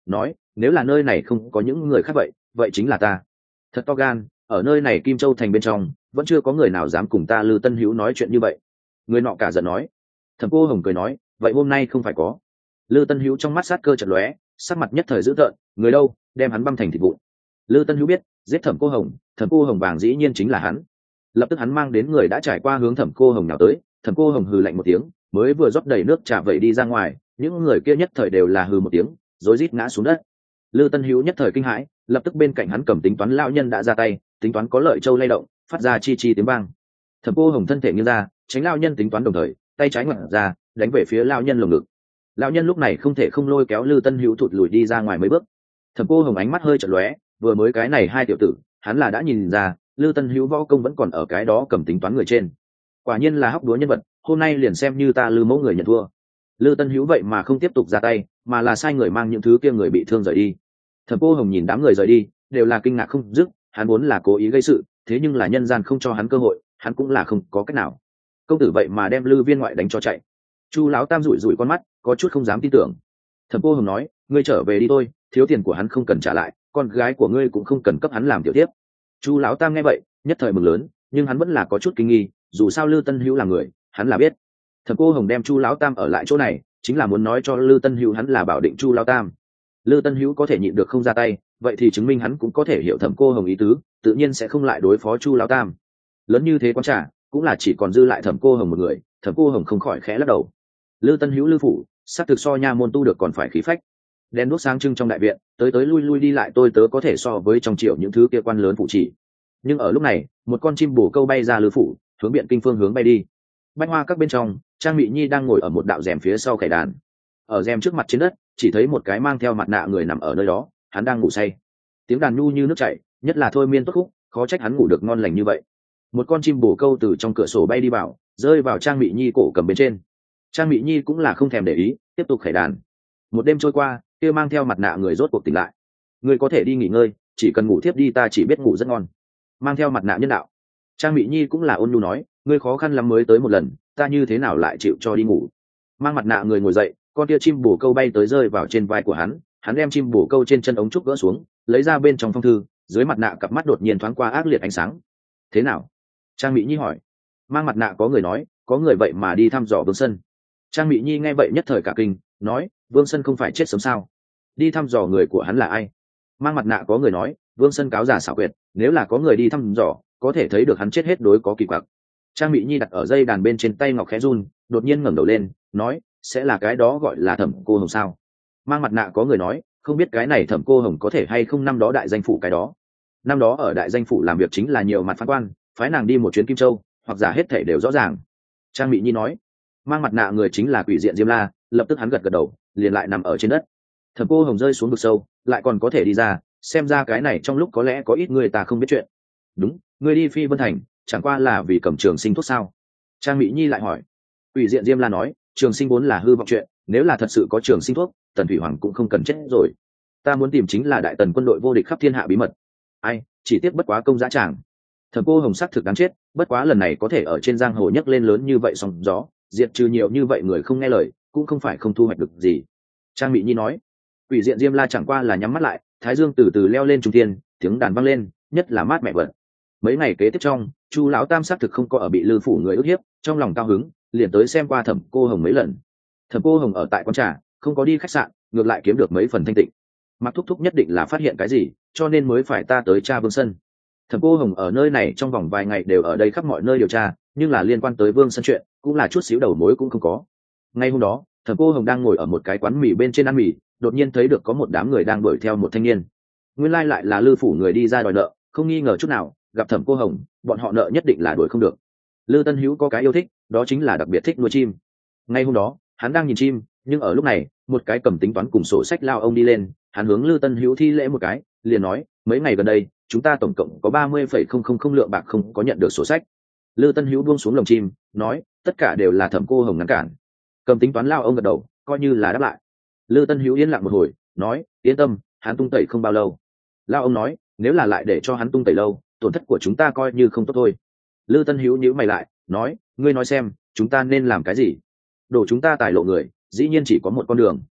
nói nếu là nơi này không có những người khác vậy vậy chính là ta. Thật to gan, ở nơi này Kim Châu thành bên trong vẫn chưa có người nào dám cùng ta Lư Tân Hữu nói chuyện như vậy. Người nọ cả giận nói. Thẩm Cô Hồng cười nói, vậy hôm nay không phải có. Lư Tân Hữu trong mắt sát cơ chợt lóe, sắc mặt nhất thời dữ tợn, người đâu, đem hắn băm thành thịt vụn. Lư Tân Hữu biết, giết Thẩm Cô Hồng, Thẩm Cô Hồng vàng dĩ nhiên chính là hắn. Lập tức hắn mang đến người đã trải qua hướng Thẩm Cô Hồng nào tới, Thẩm Cô Hồng hừ lạnh một tiếng, mới vừa rót đầy nước trà vậy đi ra ngoài, những người kia nhất thời đều là hừ một tiếng, rối rít ngã xuống đất. Lư Tân Hữu nhất thời kinh hãi, lập tức bên cạnh hắn cầm tính toán lão nhân đã ra tay, tính toán có lợi châu lay động, phát ra chi chi tiếng vang. Thẩm Cô Hồng thân thể nghiêng ra, tránh lão nhân tính toán đồng thời, tay trái ngoặt ra, đánh về phía lão nhân lồng ngực. Lão nhân lúc này không thể không lôi kéo Lư Tân Hữu thụt lùi đi ra ngoài mấy bước. Thẩm Cô Hồng ánh mắt hơi chợt lóe, vừa mới cái này hai tiểu tử, hắn là đã nhìn ra, Lư Tân Hữu võ công vẫn còn ở cái đó cầm tính toán người trên. Quả nhiên là hóc đúa nhân vật, hôm nay liền xem như ta Lư mẫu người nhận thua. Lư Tân Hữu vậy mà không tiếp tục ra tay, mà là sai người mang những thứ kia người bị thương rời đi. Thẩm Cô Hồng nhìn đám người rời đi, đều là kinh ngạc không dứt, hắn muốn là cố ý gây sự, thế nhưng là nhân gian không cho hắn cơ hội, hắn cũng là không có cách nào. Công tử vậy mà đem Lư viên ngoại đánh cho chạy. Chu lão tam rủi rủi con mắt, có chút không dám tin tưởng. Thẩm Cô Hồng nói, ngươi trở về đi thôi, thiếu tiền của hắn không cần trả lại, con gái của ngươi cũng không cần cấp hắn làm tiểu tiếp. Chu lão tam nghe vậy, nhất thời mừng lớn, nhưng hắn vẫn là có chút kinh nghi, dù sao Lư Tân Hữu là người, hắn là biết. Thẩm Cô Hồng đem Chu lão tam ở lại chỗ này, chính là muốn nói cho Lư Tân Hữu hắn là bảo định Chu lão tam. Lư Tân Hữu có thể nhịn được không ra tay, vậy thì chứng minh hắn cũng có thể hiểu Thẩm Cô Hồng ý tứ, tự nhiên sẽ không lại đối phó Chu lão tam. Lớn như thế quán trà, cũng là chỉ còn dư lại Thẩm Cô Hồng một người, Thẩm Cô Hồng không khỏi khẽ lắc đầu. Lư Tân Hữu Lư phủ, sát thực so nha môn tu được còn phải khí phách. Đèn đuốc sáng trưng trong đại viện, tới tới lui lui đi lại tôi tớ có thể so với trong triệu những thứ kia quan lớn phụ chỉ. Nhưng ở lúc này, một con chim bồ câu bay ra Lư phủ, hướng biện kinh phương hướng bay đi. Bách hoa các bên trong, Trang Mị Nhi đang ngồi ở một đạo rèm phía sau khải đàn. Ở rèm trước mặt trên đất, chỉ thấy một cái mang theo mặt nạ người nằm ở nơi đó, hắn đang ngủ say. Tiếng đàn nhu như nước chảy, nhất là thôi miên tốt khúc, khó trách hắn ngủ được ngon lành như vậy. Một con chim bồ câu từ trong cửa sổ bay đi vào, rơi vào Trang Mị Nhi cổ cầm bên trên. Trang Mị Nhi cũng là không thèm để ý, tiếp tục khải đàn. Một đêm trôi qua, kia mang theo mặt nạ người rốt cuộc tỉnh lại. Ngươi có thể đi nghỉ ngơi, chỉ cần ngủ thiếp đi ta chỉ biết ngủ rất ngon. Mang theo mặt nạ nhân đạo. Trang Mị Nhi cũng là ôn nhu nói, ngươi khó khăn lắm mới tới một lần, ta như thế nào lại chịu cho đi ngủ. Mang mặt nạ người ngồi dậy, con kia chim bồ câu bay tới rơi vào trên vai của hắn, hắn đem chim bồ câu trên chân ống trúc gỡ xuống, lấy ra bên trong phong thư, dưới mặt nạ cặp mắt đột nhiên thoáng qua ác liệt ánh sáng. Thế nào? Trang Mị Nhi hỏi. Mang mặt nạ có người nói, có người vậy mà đi thăm dò Vương Sân. Trang Mị Nhi nghe vậy nhất thời cả kinh, nói, Vương Sân không phải chết sớm sao? Đi thăm dò người của hắn là ai? Mang mặt nạ có người nói, Vương Sân cáo già xảo quyệt, nếu là có người đi thăm dò, có thể thấy được hắn chết hết đối có kỳ quặc. Trang Mị Nhi đặt ở dây đàn bên trên tay ngọc khẽ run, đột nhiên ngẩng đầu lên, nói, sẽ là cái đó gọi là Thẩm Cô Hồng sao? Mang mặt nạ có người nói, không biết cái này Thẩm Cô Hồng có thể hay không năm đó đại danh phủ cái đó. Năm đó ở đại danh phủ làm việc chính là nhiều mặt phán quan, phái nàng đi một chuyến Kim Châu, hoặc giả hết thể đều rõ ràng. Trang Mị Nhi nói, mang mặt nạ người chính là quỷ diện Diêm La, lập tức hắn gật gật đầu, liền lại nằm ở trên đất. Thẩm Cô Hồng rơi xuống vực sâu, lại còn có thể đi ra, xem ra cái này trong lúc có lẽ có ít người ta không biết chuyện. Đúng, ngươi đi Phi Vân Thành, chẳng qua là vì cầm trường sinh thuốc sao? Trang Mị Nhi lại hỏi. Quỷ diện Diêm La nói, trường sinh vốn là hư vọng chuyện, nếu là thật sự có trường sinh thuốc, Tần Thủy Hoàng cũng không cần chết rồi. Ta muốn tìm chính là đại tần quân đội vô địch khắp thiên hạ bí mật. Ai, chỉ tiếc bất quá công dã tràng. Thẩm Cô Hồng sắc thực đáng chết, bất quá lần này có thể ở trên giang hồ nhấc lên lớn như vậy sóng gió, diệt trừ nhiều như vậy người không nghe lời, cũng không phải không thu hoạch được gì. Trang Mị Nhi nói. Quỷ diện Diêm La chẳng qua là nhắm mắt lại, thái dương từ từ leo lên trung thiên, tiếng đàn vang lên, nhất là mát mẻ vật. Mấy ngày kế tiếp trong, Chu lão tam xác thực không có ở bị Lư phủ người ức hiếp, trong lòng cao hứng, liền tới xem qua Thẩm Cô Hồng mấy lần. Thẩm Cô Hồng ở tại quán trà, không có đi khách sạn, ngược lại kiếm được mấy phần thanh tịnh. Mặc Thúc Thúc nhất định là phát hiện cái gì, cho nên mới phải ta tới tra Vương Sân. Thẩm Cô Hồng ở nơi này trong vòng vài ngày đều ở đây khắp mọi nơi điều tra, nhưng là liên quan tới Vương Sân chuyện, cũng là chút xíu đầu mối cũng không có. Ngay hôm đó, Thẩm Cô Hồng đang ngồi ở một cái quán mì bên trên ăn mì, đột nhiên thấy được có một đám người đang đuổi theo một thanh niên. Nguyên lai lại là Lư phủ người đi ra đòi nợ, không nghi ngờ chút nào, gặp Thẩm Cô Hồng, bọn họ nợ nhất định là đuổi không được. Lư Tân Hữu có cái yêu thích, đó chính là đặc biệt thích nuôi chim. Ngay hôm đó, hắn đang nhìn chim, nhưng ở lúc này, một cái cầm tính toán cùng sổ sách lao ông đi lên, hắn hướng Lư Tân Hữu thi lễ một cái, liền nói, mấy ngày gần đây, chúng ta tổng cộng có ba mươi phẩy không không không lượng bạc không có nhận được sổ sách. Lư Tân Hữu buông xuống lồng chim, nói, tất cả đều là Thẩm Cô Hồng ngăn cản. Cầm tính toán lao ông gật đầu, coi như là đáp lại. Lư Tân Hữu yên lặng một hồi, nói, yên tâm, hắn tung tẩy không bao lâu. Lao ông nói, nếu là lại để cho hắn tung tẩy lâu, tổn thất của chúng ta coi như không tốt thôi. Lư Tân Hữu nhíu mày lại, nói, ngươi nói xem, chúng ta nên làm cái gì? Đổ chúng ta tài lộ người, dĩ nhiên chỉ có một con đường.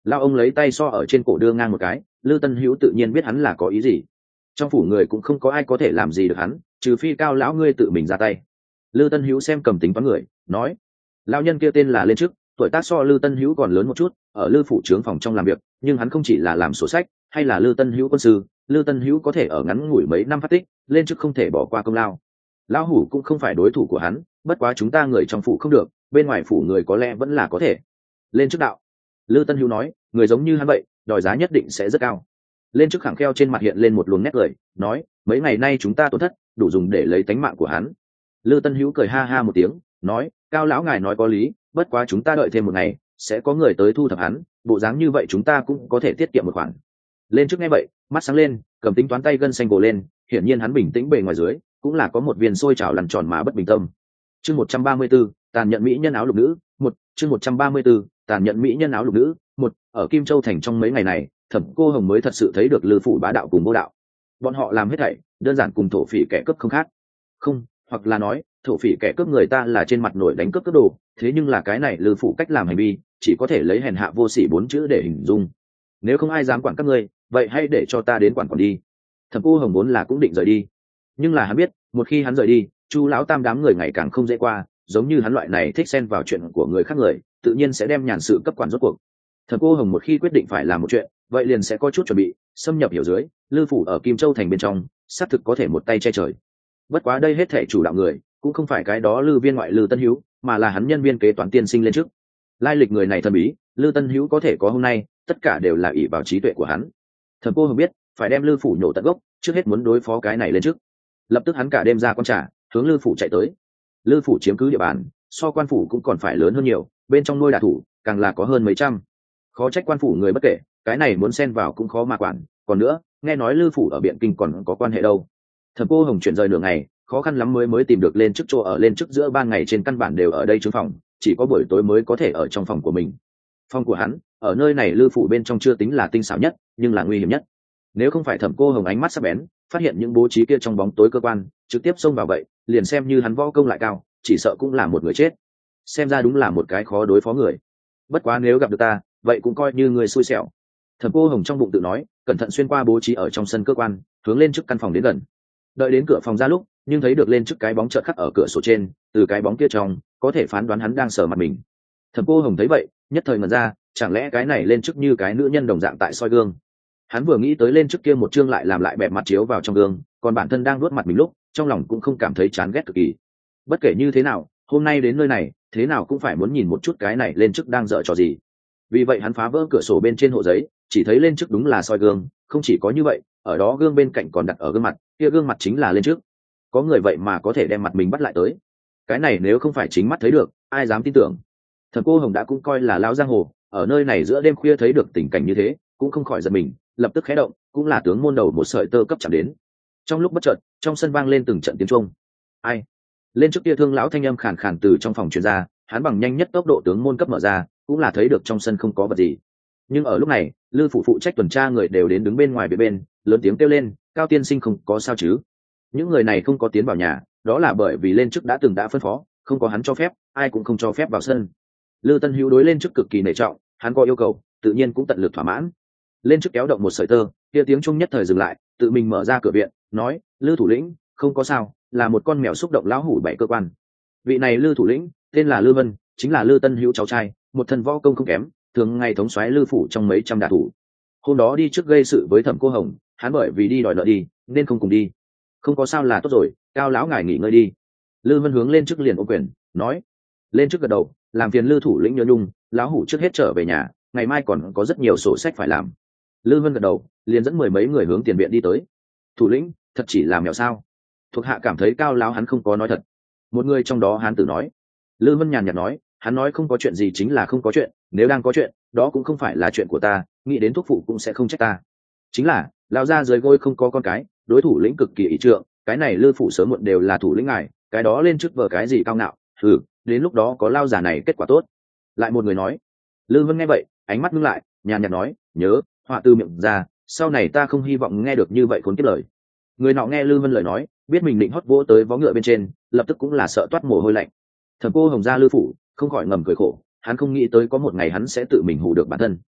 Lao ông lấy tay so ở trên cổ đưa ngang một cái, Lư Tân Hữu tự nhiên biết hắn là có ý gì. Trong phủ người cũng không có ai có thể làm gì được hắn, trừ phi Cao lão ngươi tự mình ra tay. Lư Tân Hữu xem cầm tính toán người, nói: Lão nhân kia tên là Lên Chức, tuổi tác so Lư Tân Hữu còn lớn một chút, ở Lư phủ trướng phòng trong làm việc, nhưng hắn không chỉ là làm sổ sách, hay là Lư Tân Hữu quân sư, Lư Tân Hữu có thể ở ngắn ngủi mấy năm phát tích, Lên Chức không thể bỏ qua công lao. Lão hủ cũng không phải đối thủ của hắn, bất quá chúng ta người trong phủ không được, bên ngoài phủ người có lẽ vẫn là có thể. Lên Chức đạo. Lư Tân Hữu nói, người giống như hắn vậy, đòi giá nhất định sẽ rất cao. Lên Chức khẳng kheo trên mặt hiện lên một luồng nét cười, nói, mấy ngày nay chúng ta tổn thất, đủ dùng để lấy tánh mạng của hắn. Lư Tân Hữu cười ha ha một tiếng, nói, Cao lão ngài nói có lý, bất quá chúng ta đợi thêm một ngày, sẽ có người tới thu thập hắn, bộ dáng như vậy chúng ta cũng có thể tiết kiệm một khoản. Lên Chức nghe vậy, mắt sáng lên, cầm tính toán tay gân xanh gồ lên, hiển nhiên hắn bình tĩnh bề ngoài dưới, cũng là có một viên sôi trào lằn tròn mà bất bình tâm. Chương một trăm ba mươi 134, tàn nhận mỹ nhân áo lục nữ, một, chương một trăm ba mươi 134, tàn nhận mỹ nhân áo lục nữ, một, ở Kim Châu thành trong mấy ngày này, Thẩm Cô Hồng mới thật sự thấy được Lư phủ bá đạo cùng vô đạo. Bọn họ làm hết thảy, đơn giản cùng thổ phỉ kẻ cướp không khác. Không, hoặc là nói, thổ phỉ kẻ cướp người ta là trên mặt nổi đánh cướp cướp đồ, thế nhưng là cái này Lư phủ cách làm hành vi, chỉ có thể lấy hèn hạ vô sỉ bốn chữ để hình dung. Nếu không ai dám quản các ngươi, vậy hãy để cho ta đến quản quản đi. Thẩm Cô Hồng vốn là cũng định rời đi, nhưng là hắn biết, một khi hắn rời đi, Chu lão tam đám người ngày càng không dễ qua, giống như hắn loại này thích xen vào chuyện của người khác người, tự nhiên sẽ đem nhàn sự cấp quản rốt cuộc. Thẩm Cô Hồng một khi quyết định phải làm một chuyện, vậy liền sẽ có chút chuẩn bị, xâm nhập hiểu dưới, Lư phủ ở Kim Châu thành bên trong, xác thực có thể một tay che trời. Bất quá đây hết thảy chủ đạo người, cũng không phải cái đó Lư viên ngoại Lư Tân Hữu, mà là hắn nhân viên kế toán tiên sinh lên trước. Lai lịch người này thần bí, Lư Tân Hữu có thể có hôm nay, tất cả đều là ỷ vào trí tuệ của hắn. Thẩm Cô Hồng biết, phải đem Lư phủ nhổ tận gốc, trước hết muốn đối phó cái này lên trước. Lập tức hắn cả đêm ra quan trả, hướng Lư phủ chạy tới. Lư phủ chiếm cứ địa bàn, so quan phủ cũng còn phải lớn hơn nhiều, bên trong nuôi đả thủ, càng là có hơn mấy trăm. Khó trách quan phủ người bất kể, cái này muốn xen vào cũng khó mà quản. Còn nữa, nghe nói Lư phủ ở Biện Kinh còn có quan hệ đâu. Thẩm Cô Hồng chuyển rời nửa ngày, khó khăn lắm mới mới tìm được lên trước chỗ ở. Lên trước giữa ban ngày trên căn bản đều ở đây trướng phòng, chỉ có buổi tối mới có thể ở trong phòng của mình. Phòng của hắn ở nơi này Lư phủ bên trong chưa tính là tinh xảo nhất, nhưng là nguy hiểm nhất. Nếu không phải Thẩm Cô Hồng ánh mắt sắc bén, phát hiện những bố trí kia trong bóng tối cơ quan, trực tiếp xông vào vậy, liền xem như hắn võ công lại cao, chỉ sợ cũng là một người chết. Xem ra đúng là một cái khó đối phó người. Bất quá nếu gặp được ta, vậy cũng coi như người xui xẻo. Thẩm Cô Hồng trong bụng tự nói, cẩn thận xuyên qua bố trí ở trong sân cơ quan, hướng lên trước căn phòng đến gần. Đợi đến cửa phòng ra lúc, nhưng thấy được lên trước cái bóng chợt khắc ở cửa sổ trên, từ cái bóng kia trong, có thể phán đoán hắn đang sờ mặt mình. Thẩm Cô Hồng thấy vậy, nhất thời ngẩn ra, chẳng lẽ cái này lên trước như cái nữ nhân đồng dạng tại soi gương. Hắn vừa nghĩ tới lên trước kia một chương lại làm lại bẹp mặt chiếu vào trong gương, còn bản thân đang nuốt mặt mình lúc, trong lòng cũng không cảm thấy chán ghét cực kỳ. Bất kể như thế nào, hôm nay đến nơi này, thế nào cũng phải muốn nhìn một chút cái này lên trước đang dở trò gì. Vì vậy hắn phá vỡ cửa sổ bên trên hộ giấy, chỉ thấy lên trước đúng là soi gương, không chỉ có như vậy, ở đó gương bên cạnh còn đặt ở gương mặt, kia gương mặt chính là lên trước. Có người vậy mà có thể đem mặt mình bắt lại tới. Cái này nếu không phải chính mắt thấy được, ai dám tin tưởng. Thẩm Cô Hồng đã cũng coi là lão giang hồ, ở nơi này giữa đêm khuya thấy được tình cảnh như thế, cũng không khỏi giật mình, lập tức khẽ động, cũng là tướng môn đầu một sợi tơ cấp chạm đến. Trong lúc bất chợt, trong sân vang lên từng trận tiếng chuông. Ai? Lên trước kia thương lão thanh âm khàn khàn từ trong phòng truyền ra, hắn bằng nhanh nhất tốc độ tướng môn cấp mở ra, cũng là thấy được trong sân không có vật gì. Nhưng ở lúc này, Lư phủ phụ trách tuần tra người đều đến đứng bên ngoài bên bên, lớn tiếng kêu lên, Cao tiên sinh không có sao chứ? Những người này không có tiến vào nhà, đó là bởi vì lên trước đã từng đã phân phó, không có hắn cho phép, ai cũng không cho phép vào sân. Lư Tân Hữu đối lên trước cực kỳ nể trọng, hắn có yêu cầu, tự nhiên cũng tận lực thỏa mãn. Lên trước kéo động một sợi tơ, kia tiếng chuông nhất thời dừng lại, tự mình mở ra cửa viện, nói, Lư thủ lĩnh, không có sao, là một con mèo xúc động lão hủ bảy cơ quan. Vị này Lư thủ lĩnh, tên là Lư Vân, chính là Lư Tân Hữu cháu trai, một thần võ công không kém, thường ngày thống soái Lư phủ trong mấy trăm đả thủ. Hôm đó đi trước gây sự với Thẩm Cô Hồng, hắn bởi vì đi đòi nợ đi, nên không cùng đi. Không có sao là tốt rồi, Cao lão ngài nghỉ ngơi đi. Lư Vân hướng lên trước liền ôm quyền, nói, lên trước gật đầu, làm phiền Lư thủ lĩnh nhớ nhung, lão hủ trước hết trở về nhà, ngày mai còn có rất nhiều sổ sách phải làm. Lư Vân gật đầu, liền dẫn mười mấy người hướng tiền viện đi tới. Thủ lĩnh, thật chỉ làm mèo sao? Thuộc hạ cảm thấy Cao lão hắn không có nói thật. Một người trong đó hán tử nói. Lư Vân nhàn nhạt nói, hắn nói không có chuyện gì chính là không có chuyện, nếu đang có chuyện, đó cũng không phải là chuyện của ta, nghĩ đến thuốc phụ cũng sẽ không trách ta. Chính là, lão gia dưới gối không có con cái, đối thủ lĩnh cực kỳ ý trượng, cái này Lư phủ sớm muộn đều là thủ lĩnh ngài, cái đó lên trước vờ cái gì cao ngạo, hừ, đến lúc đó có lao giả này kết quả tốt. Lại một người nói. Lư Vân nghe vậy, ánh mắt ngưng lại, nhàn nhạt nói, nhớ, họa từ miệng ra, sau này ta không hy vọng nghe được như vậy khốn kiếp lời. Người nọ nghe Lư Vân lời nói, biết mình định hót vỗ tới vó ngựa bên trên, lập tức cũng là sợ toát mồ hôi lạnh. Thẩm Cô Hồng ra Lư phủ, không khỏi ngầm cười khổ, hắn không nghĩ tới có một ngày hắn sẽ tự mình hù được bản thân.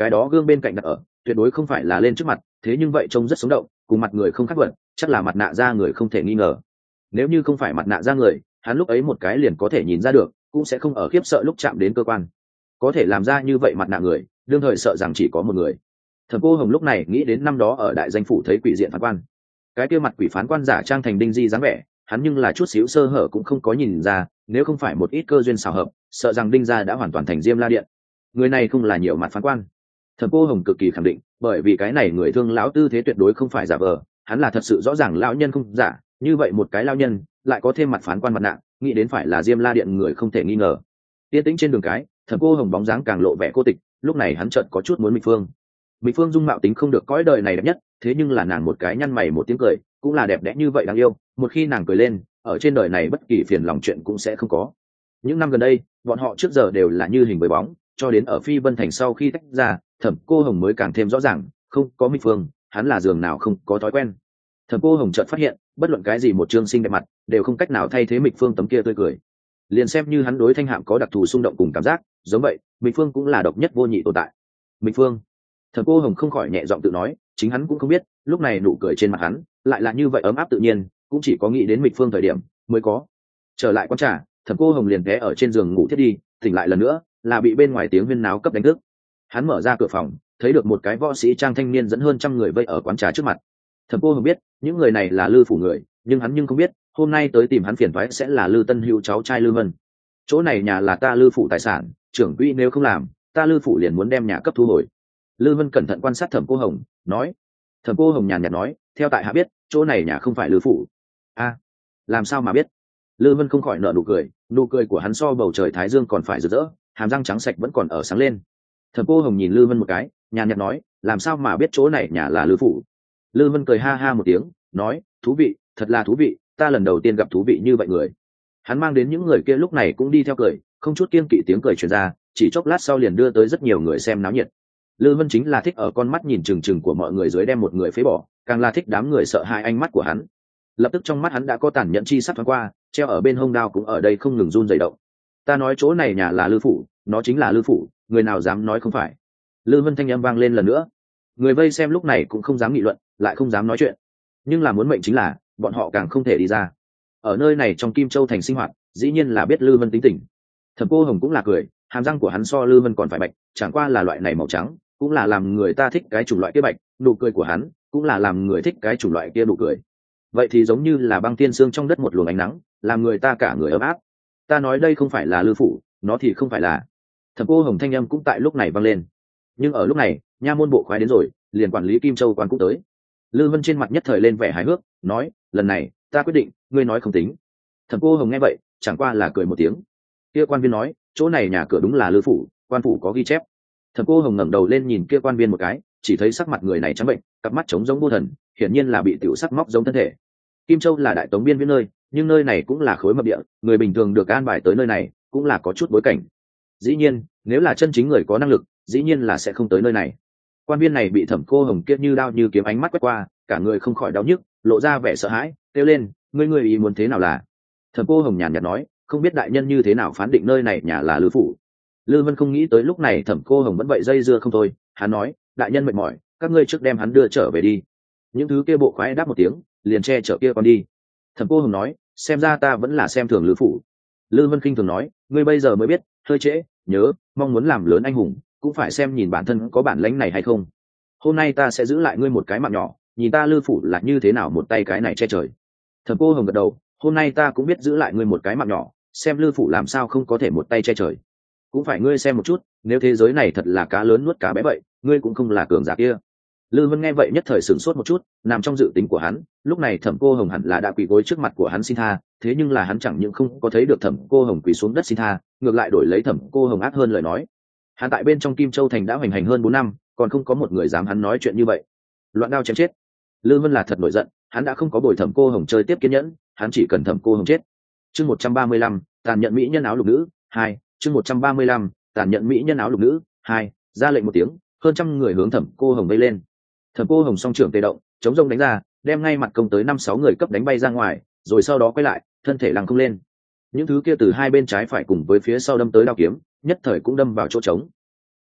cái đó gương bên cạnh đặt ở tuyệt đối không phải là lên trước mặt, thế nhưng vậy trông rất sống động, cùng mặt người không khác vật, chắc là mặt nạ da người không thể nghi ngờ. Nếu như không phải mặt nạ da người, hắn lúc ấy một cái liền có thể nhìn ra được, cũng sẽ không ở khiếp sợ lúc chạm đến cơ quan. Có thể làm ra như vậy mặt nạ người, đương thời sợ rằng chỉ có một người. Thẩm Cô Hồng lúc này nghĩ đến năm đó ở đại danh phủ thấy quỷ diện phán quan, cái kia mặt quỷ phán quan giả trang thành đinh di dáng vẻ, hắn nhưng là chút xíu sơ hở cũng không có nhìn ra, nếu không phải một ít cơ duyên xảo hợp, sợ rằng đinh gia đã hoàn toàn thành Diêm La Điện. Người này không là nhiều mặt phán quan. Thẩm Cô Hồng cực kỳ khẳng định, bởi vì cái này người thương lão tư thế tuyệt đối không phải giả vờ, hắn là thật sự rõ ràng lão nhân không giả, như vậy một cái lão nhân lại có thêm mặt phán quan mặt nạ, nghĩ đến phải là Diêm La Điện người không thể nghi ngờ. Tiên tĩnh trên đường cái, Thẩm Cô Hồng bóng dáng càng lộ vẻ cô tịch, lúc này hắn chợt có chút muốn Mịch Phương. Mịch Phương dung mạo tính không được cõi đời này đẹp nhất, thế nhưng là nàng một cái nhăn mày một tiếng cười, cũng là đẹp đẽ như vậy đáng yêu, một khi nàng cười lên, ở trên đời này bất kỳ phiền lòng chuyện cũng sẽ không có. Những năm gần đây, bọn họ trước giờ đều là như hình với bóng, cho đến ở Phi Vân Thành sau khi tách ra, Thẩm Cô Hồng mới càng thêm rõ ràng, không có Mịch Phương, hắn là giường nào không có thói quen. Thẩm Cô Hồng chợt phát hiện, bất luận cái gì một trương xinh đẹp mặt, đều không cách nào thay thế Mịch Phương tấm kia tươi cười. Liền xem như hắn đối Thanh Hạm có đặc thù xung động cùng cảm giác, giống vậy, Mịch Phương cũng là độc nhất vô nhị tồn tại. Mịch Phương. Thẩm Cô Hồng không khỏi nhẹ giọng tự nói, chính hắn cũng không biết, lúc này nụ cười trên mặt hắn lại là như vậy ấm áp tự nhiên, cũng chỉ có nghĩ đến Mịch Phương thời điểm mới có. Trở lại quán trà, Thẩm Cô Hồng liền ghé ở trên giường ngủ thiết đi, tỉnh lại lần nữa, là bị bên ngoài tiếng huyên náo cấp đánh thức. Hắn mở ra cửa phòng, thấy được một cái võ sĩ trang thanh niên dẫn hơn trăm người vây ở quán trà trước mặt. Thẩm Cô Hồng biết, những người này là Lư phủ người, nhưng hắn nhưng không biết, hôm nay tới tìm hắn phiền toái sẽ là Lư Tân Hữu cháu trai Lư Vân. Chỗ này nhà là ta Lư phủ tài sản, trưởng quỹ nếu không làm, ta Lư phủ liền muốn đem nhà cấp thu hồi. Lư Vân cẩn thận quan sát Thẩm Cô Hồng, nói. Thẩm Cô Hồng nhàn nhạt nói, theo tại hạ biết, chỗ này nhà không phải Lư phủ. A, làm sao mà biết? Lư Vân không khỏi nở nụ cười, nụ cười của hắn so bầu trời thái dương còn phải rực rỡ, hàm răng trắng sạch vẫn còn ở sáng lên. Thẩm Cô Hồng nhìn Lư Vân một cái, nhàn nhạt nói, làm sao mà biết chỗ này nhà là Lư phủ? Lư Vân cười ha ha một tiếng, nói, thú vị, thật là thú vị, ta lần đầu tiên gặp thú vị như vậy người. Hắn mang đến những người kia lúc này cũng đi theo cười, không chút kiêng kỵ tiếng cười truyền ra, chỉ chốc lát sau liền đưa tới rất nhiều người xem náo nhiệt. Lư Vân chính là thích ở con mắt nhìn chừng chừng của mọi người dưới đem một người phế bỏ, càng là thích đám người sợ hãi ánh mắt của hắn. Lập tức trong mắt hắn đã có tàn nhẫn chi sắc thoáng qua, treo ở bên hông đao cũng ở đây không ngừng run rẩy động. Ta nói chỗ này nhà là Lư phủ, nó chính là Lư phủ, người nào dám nói không phải? Lư Vân thanh âm vang lên lần nữa. Người vây xem lúc này cũng không dám nghị luận, lại không dám nói chuyện. Nhưng là muốn mệnh chính là, bọn họ càng không thể đi ra. Ở nơi này trong Kim Châu thành sinh hoạt, dĩ nhiên là biết Lư Vân tính tình. Thẩm Cô Hồng cũng là cười, hàm răng của hắn so Lư Vân còn phải bạch, chẳng qua là loại này màu trắng, cũng là làm người ta thích cái chủng loại kia bạch, nụ cười của hắn cũng là làm người thích cái chủng loại kia nụ cười. Vậy thì giống như là băng tiên sương trong đất một luồng ánh nắng, làm người ta cả người ấm áp. Ta nói đây không phải là Lư phủ, nó thì không phải là. Thẩm Cô Hồng thanh âm cũng tại lúc này vang lên. Nhưng ở lúc này, nha môn bộ khoái đến rồi, liền quản lý Kim Châu quan cũng tới. Lư Vân trên mặt nhất thời lên vẻ hài hước, nói, lần này ta quyết định, ngươi nói không tính. Thẩm Cô Hồng nghe vậy, chẳng qua là cười một tiếng. Kia quan viên nói, chỗ này nhà cửa đúng là Lư phủ, quan phủ có ghi chép. Thẩm Cô Hồng ngẩng đầu lên nhìn kia quan viên một cái, chỉ thấy sắc mặt người này trắng bệnh, cặp mắt trống giống vô thần, hiển nhiên là bị tiểu sắc móc giống thân thể. Kim Châu là đại tống biên viễn nơi, nhưng nơi này cũng là khối mập địa, người bình thường được an bài tới nơi này, cũng là có chút bối cảnh. Dĩ nhiên, nếu là chân chính người có năng lực, dĩ nhiên là sẽ không tới nơi này. Quan viên này bị Thẩm Cô Hồng kia như đao như kiếm ánh mắt quét qua, cả người không khỏi đau nhức, lộ ra vẻ sợ hãi, kêu lên, ngươi ngươi ý muốn thế nào là? Thẩm Cô Hồng nhàn nhạt nói, không biết đại nhân như thế nào phán định nơi này nhà là Lư phủ. Lư Vân không nghĩ tới lúc này Thẩm Cô Hồng vẫn vậy dây dưa không thôi, hắn nói, đại nhân mệt mỏi, các ngươi trước đem hắn đưa trở về đi. Những thứ kia bộ khoái đáp một tiếng, liền che chở kia con đi. Thẩm Cô Hồng nói, xem ra ta vẫn là xem thường Lư phủ. Lư Vân khinh thường nói, ngươi bây giờ mới biết, hơi trễ, nhớ, mong muốn làm lớn anh hùng, cũng phải xem nhìn bản thân có bản lĩnh này hay không. Hôm nay ta sẽ giữ lại ngươi một cái mạng nhỏ, nhìn ta Lư phủ là như thế nào một tay cái này che trời. Thẩm Cô Hồng gật đầu, hôm nay ta cũng biết giữ lại ngươi một cái mạng nhỏ, xem Lư phủ làm sao không có thể một tay che trời. Cũng phải ngươi xem một chút, nếu thế giới này thật là cá lớn nuốt cá bé vậy, ngươi cũng không là cường giả kia. Lư Vân nghe vậy nhất thời sửng sốt một chút, nằm trong dự tính của hắn, lúc này Thẩm Cô Hồng hẳn là đã quỳ gối trước mặt của hắn xin tha, thế nhưng là hắn chẳng những không có thấy được Thẩm Cô Hồng quỳ xuống đất xin tha, ngược lại đổi lấy Thẩm Cô Hồng ác hơn lời nói. Hắn tại bên trong Kim Châu thành đã hoành hành hơn bốn năm, còn không có một người dám hắn nói chuyện như vậy. Loạn đao chém chết. Lư Vân là thật nổi giận, hắn đã không có bồi Thẩm Cô Hồng chơi tiếp kiên nhẫn, hắn chỉ cần Thẩm Cô Hồng chết. Chương một trăm ba mươi lăm, tàn nhận mỹ nhân áo lục nữ, hai, chương một trăm ba mươi lăm, tàn nhận mỹ nhân áo lục nữ, hai, ra lệnh một tiếng, hơn trăm người hướng Thẩm Cô Hồng vây lên. Thẩm Cô Hồng song trưởng tê động, chống rông đánh ra, đem ngay mặt công tới năm sáu người cấp đánh bay ra ngoài, rồi sau đó quay lại, thân thể lằng không lên. Những thứ kia từ hai bên trái phải cùng với phía sau đâm tới đao kiếm, nhất thời cũng đâm vào chỗ trống.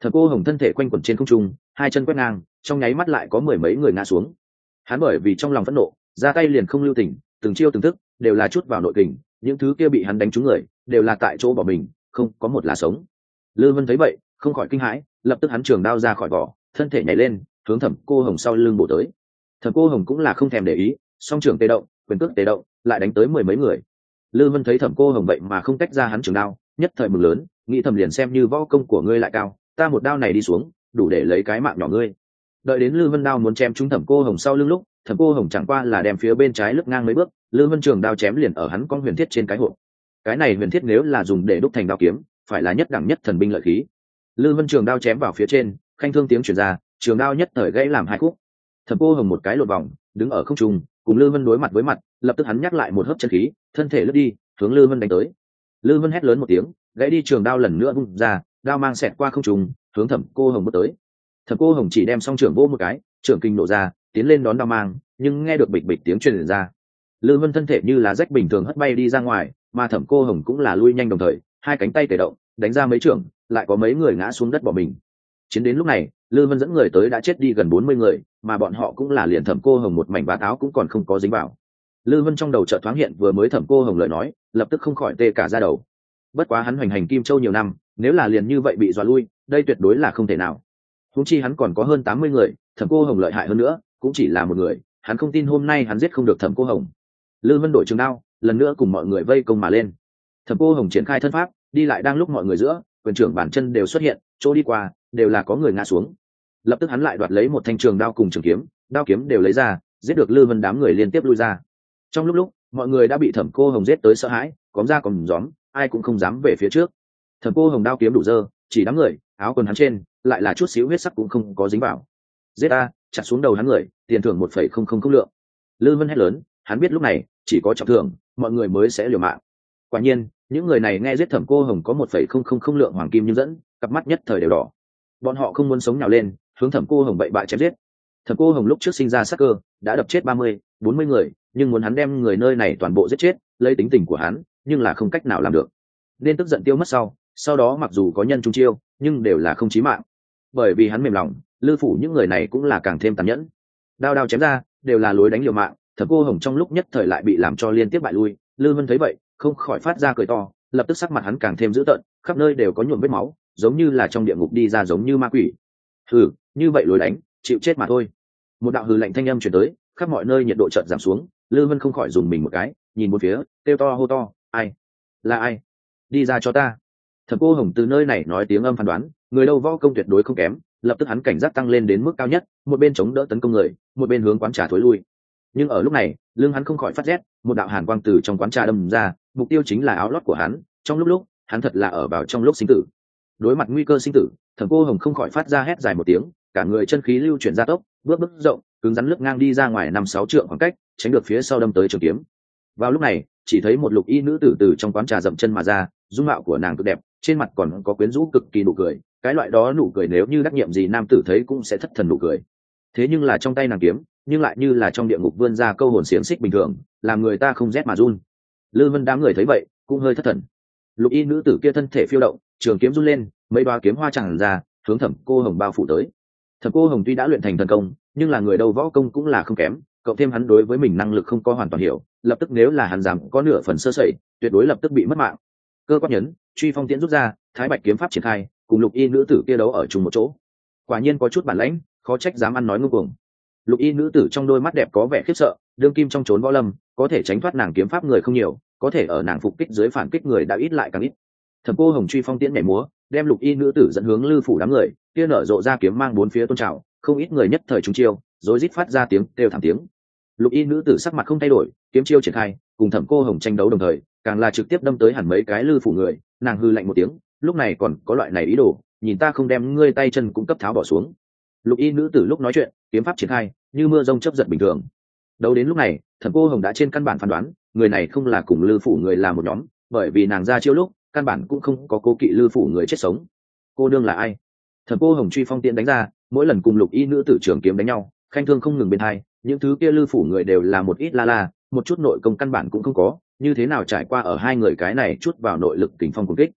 Thẩm Cô Hồng thân thể quanh quẩn trên không trung, hai chân quét ngang, trong nháy mắt lại có mười mấy người ngã xuống. Hắn bởi vì trong lòng phẫn nộ, ra tay liền không lưu tình, từng chiêu từng thức đều là chút vào nội kình, những thứ kia bị hắn đánh trúng người đều là tại chỗ bỏ mình, không có một là sống. Lư Vân thấy vậy không khỏi kinh hãi, lập tức hắn trường đao ra khỏi vỏ, thân thể nhảy lên hướng Thẩm Cô Hồng sau lưng bổ tới. Thẩm Cô Hồng cũng là không thèm để ý, song trường tê động, quyền cước tê động, lại đánh tới mười mấy người. Lư Vân thấy Thẩm Cô Hồng vậy mà không tách ra hắn trường đao, nhất thời mừng lớn, nghĩ thầm liền xem như võ công của ngươi lại cao, ta một đao này đi xuống đủ để lấy cái mạng nhỏ ngươi. Đợi đến Lư Vân đao muốn chém trúng Thẩm Cô Hồng sau lưng lúc, Thẩm Cô Hồng chẳng qua là đem phía bên trái lướt ngang mấy bước, Lư Vân trường đao chém liền ở hắn con huyền thiết trên cái hộp. Cái này huyền thiết nếu là dùng để đúc thành đao kiếm, phải là nhất đẳng nhất thần binh lợi khí. Lư Vân trường đao chém vào phía trên, khanh thương tiếng truyền ra, trường đao nhất thời gãy làm hai khúc. Thẩm Cô Hồng một cái lột vòng, đứng ở không trung, cùng Lư Vân đối mặt với mặt, lập tức hắn nhắc lại một hớp chân khí, thân thể lướt đi, hướng Lư Vân đánh tới. Lư Vân hét lớn một tiếng, gãy đi trường đao lần nữa vung ra, đao mang xẹt qua không trung, hướng Thẩm Cô Hồng bước tới. Thẩm Cô Hồng chỉ đem song trưởng vỗ một cái, trưởng kinh nổ ra, tiến lên đón đao mang, nhưng nghe được bịch bịch tiếng truyền ra. Lư Vân thân thể như lá rách bình thường hất bay đi ra ngoài, mà Thẩm Cô Hồng cũng là lui nhanh đồng thời, hai cánh tay cử động, đánh ra mấy trưởng, lại có mấy người ngã xuống đất bỏ mình. Chiến đến lúc này, Lư Vân dẫn người tới đã chết đi gần bốn mươi người, mà bọn họ cũng là liền Thẩm Cô Hồng một mảnh bá táo cũng còn không có dính vào. Lư Vân trong đầu chợt thoáng hiện vừa mới Thẩm Cô Hồng lời nói, lập tức không khỏi tê cả da đầu. Bất quá hắn hoành hành Kim Châu nhiều năm, nếu là liền như vậy bị dọa lui, đây tuyệt đối là không thể nào. Huống chi hắn còn có hơn tám mươi người, Thẩm Cô Hồng lợi hại hơn nữa, cũng chỉ là một người, hắn không tin hôm nay hắn giết không được Thẩm Cô Hồng. Lư Vân đổi trường đao, lần nữa cùng mọi người vây công mà lên. Thẩm Cô Hồng triển khai thân pháp, đi lại đang lúc mọi người giữa, quyền trưởng bản chân đều xuất hiện, chỗ đi qua đều là có người ngã xuống. Lập tức hắn lại đoạt lấy một thanh trường đao cùng trường kiếm, đao kiếm đều lấy ra, giết được Lư Vân đám người liên tiếp lui ra. Trong lúc lúc, mọi người đã bị Thẩm Cô Hồng giết tới sợ hãi, cóm ra còm gióm, ai cũng không dám về phía trước. Thẩm Cô Hồng đao kiếm đủ dơ, chỉ đám người, áo quần hắn trên lại là chút xíu huyết sắc cũng không có dính vào. Giết ta, chặt xuống đầu hắn người, tiền thưởng một phẩy không không không lượng. Lư Vân hét lớn, hắn biết lúc này chỉ có trọng thưởng, mọi người mới sẽ liều mạng. Quả nhiên, những người này nghe giết Thẩm Cô Hồng có một phẩy không không không lượng hoàng kim nhưng dẫn, cặp mắt nhất thời đều đỏ. Bọn họ không muốn sống nhào lên, hướng Thẩm Cô Hồng bậy bạ chém giết. Thẩm Cô Hồng lúc trước sinh ra sắc cơ, đã đập chết ba mươi, bốn mươi người, nhưng muốn hắn đem người nơi này toàn bộ giết chết, lấy tính tình của hắn, nhưng là không cách nào làm được. Nên tức giận tiêu mất sau, sau đó mặc dù có nhân trung chiêu, nhưng đều là không chí mạng. Bởi vì hắn mềm lòng, Lư phủ những người này cũng là càng thêm tàn nhẫn. Đao đao chém ra, đều là lối đánh liều mạng, Thẩm Cô Hồng trong lúc nhất thời lại bị làm cho liên tiếp bại lui. Lư Vân thấy vậy, không khỏi phát ra cười to, lập tức sắc mặt hắn càng thêm dữ tợn, khắp nơi đều có nhuộm vết máu, giống như là trong địa ngục đi ra giống như ma quỷ. Hừ, như vậy lối đánh, chịu chết mà thôi. Một đạo hừ lạnh thanh âm truyền tới, khắp mọi nơi nhiệt độ chợt giảm xuống, Lư Vân không khỏi dùng mình một cái, nhìn một phía, kêu to hô to, ai? Là ai? Đi ra cho ta. Thẩm Cô Hồng từ nơi này nói tiếng âm phán đoán, người đâu võ công tuyệt đối không kém, lập tức hắn cảnh giác tăng lên đến mức cao nhất, một bên chống đỡ tấn công người, một bên hướng quán trà thối lui. Nhưng ở lúc này, lưng hắn không khỏi phát rét, một đạo hàn quang từ trong quán trà đâm ra, mục tiêu chính là áo lót của hắn. Trong lúc lúc, hắn thật là ở vào trong lúc sinh tử. Đối mặt nguy cơ sinh tử, Thẩm Cô Hồng không khỏi phát ra hét dài một tiếng, cả người chân khí lưu chuyển ra tốc, bước bước rộng, cứng rắn lướt ngang đi ra ngoài năm sáu trượng khoảng cách, tránh được phía sau đâm tới trường kiếm. Vào lúc này, chỉ thấy một lục y nữ tử từ trong quán trà dậm chân mà ra, dung mạo của nàng cực đẹp, trên mặt còn có quyến rũ cực kỳ nụ cười, cái loại đó nụ cười nếu như đắc nhiệm gì nam tử thấy cũng sẽ thất thần nụ cười. Thế nhưng là trong tay nàng kiếm, nhưng lại như là trong địa ngục vươn ra câu hồn xiềng xích bình thường, làm người ta không rét mà run. Lư Vân đám người thấy vậy, cũng hơi thất thần. Lục y nữ tử kia thân thể phiêu động, trường kiếm run lên, mấy đoá kiếm hoa tràn ra, hướng Thẩm Cô Hồng bao phủ tới. Thẩm Cô Hồng tuy đã luyện thành thần công, nhưng là người đầu võ công cũng là không kém, cộng thêm hắn đối với mình năng lực không có hoàn toàn hiểu, lập tức nếu là hắn dám có nửa phần sơ sẩy, tuyệt đối lập tức bị mất mạng. Cơ quan nhấn, truy phong tiễn rút ra, thái bạch kiếm pháp triển khai, cùng lục y nữ tử kia đấu ở chung một chỗ. Quả nhiên có chút bản lãnh, khó trách dám ăn nói ngông cuồng. Lục y nữ tử trong đôi mắt đẹp có vẻ khiếp sợ, đương kim trong trốn võ lâm, có thể tránh thoát nàng kiếm pháp người không nhiều, có thể ở nàng phục kích dưới phản kích người đã ít lại càng ít. Thẩm Cô Hồng truy phong tiễn nhảy múa, đem lục y nữ tử dẫn hướng Lư phủ đám người, kia nở rộ ra kiếm mang bốn phía tôn trào, không ít người nhất thời trúng chiêu, rối rít phát ra tiếng kêu thảm tiếng. Lục y nữ tử sắc mặt không thay đổi, kiếm chiêu triển khai, cùng Thẩm Cô Hồng tranh đấu đồng thời, càng là trực tiếp đâm tới hẳn mấy cái Lư phủ người, nàng hư lạnh một tiếng, lúc này còn có loại này ý đồ, nhìn ta không đem ngươi tay chân cũng cấp tháo bỏ xuống. Lục y nữ tử lúc nói chuyện, kiếm pháp triển khai, như mưa rông chớp giật bình thường. Đấu đến lúc này, Thẩm Cô Hồng đã trên căn bản phán đoán, người này không là cùng Lư phủ người là một nhóm, bởi vì nàng ra chiêu lúc, căn bản cũng không có cố kỵ Lư phủ người chết sống. Cô đương là ai? Thẩm Cô Hồng truy phong tiễn đánh ra, mỗi lần cùng lục y nữ tử trường kiếm đánh nhau, khanh thương không ngừng bên hai, những thứ kia Lư phủ người đều là một ít la la, một chút nội công căn bản cũng không có, như thế nào trải qua ở hai người cái này chút vào nội lực kình phong cùng kích.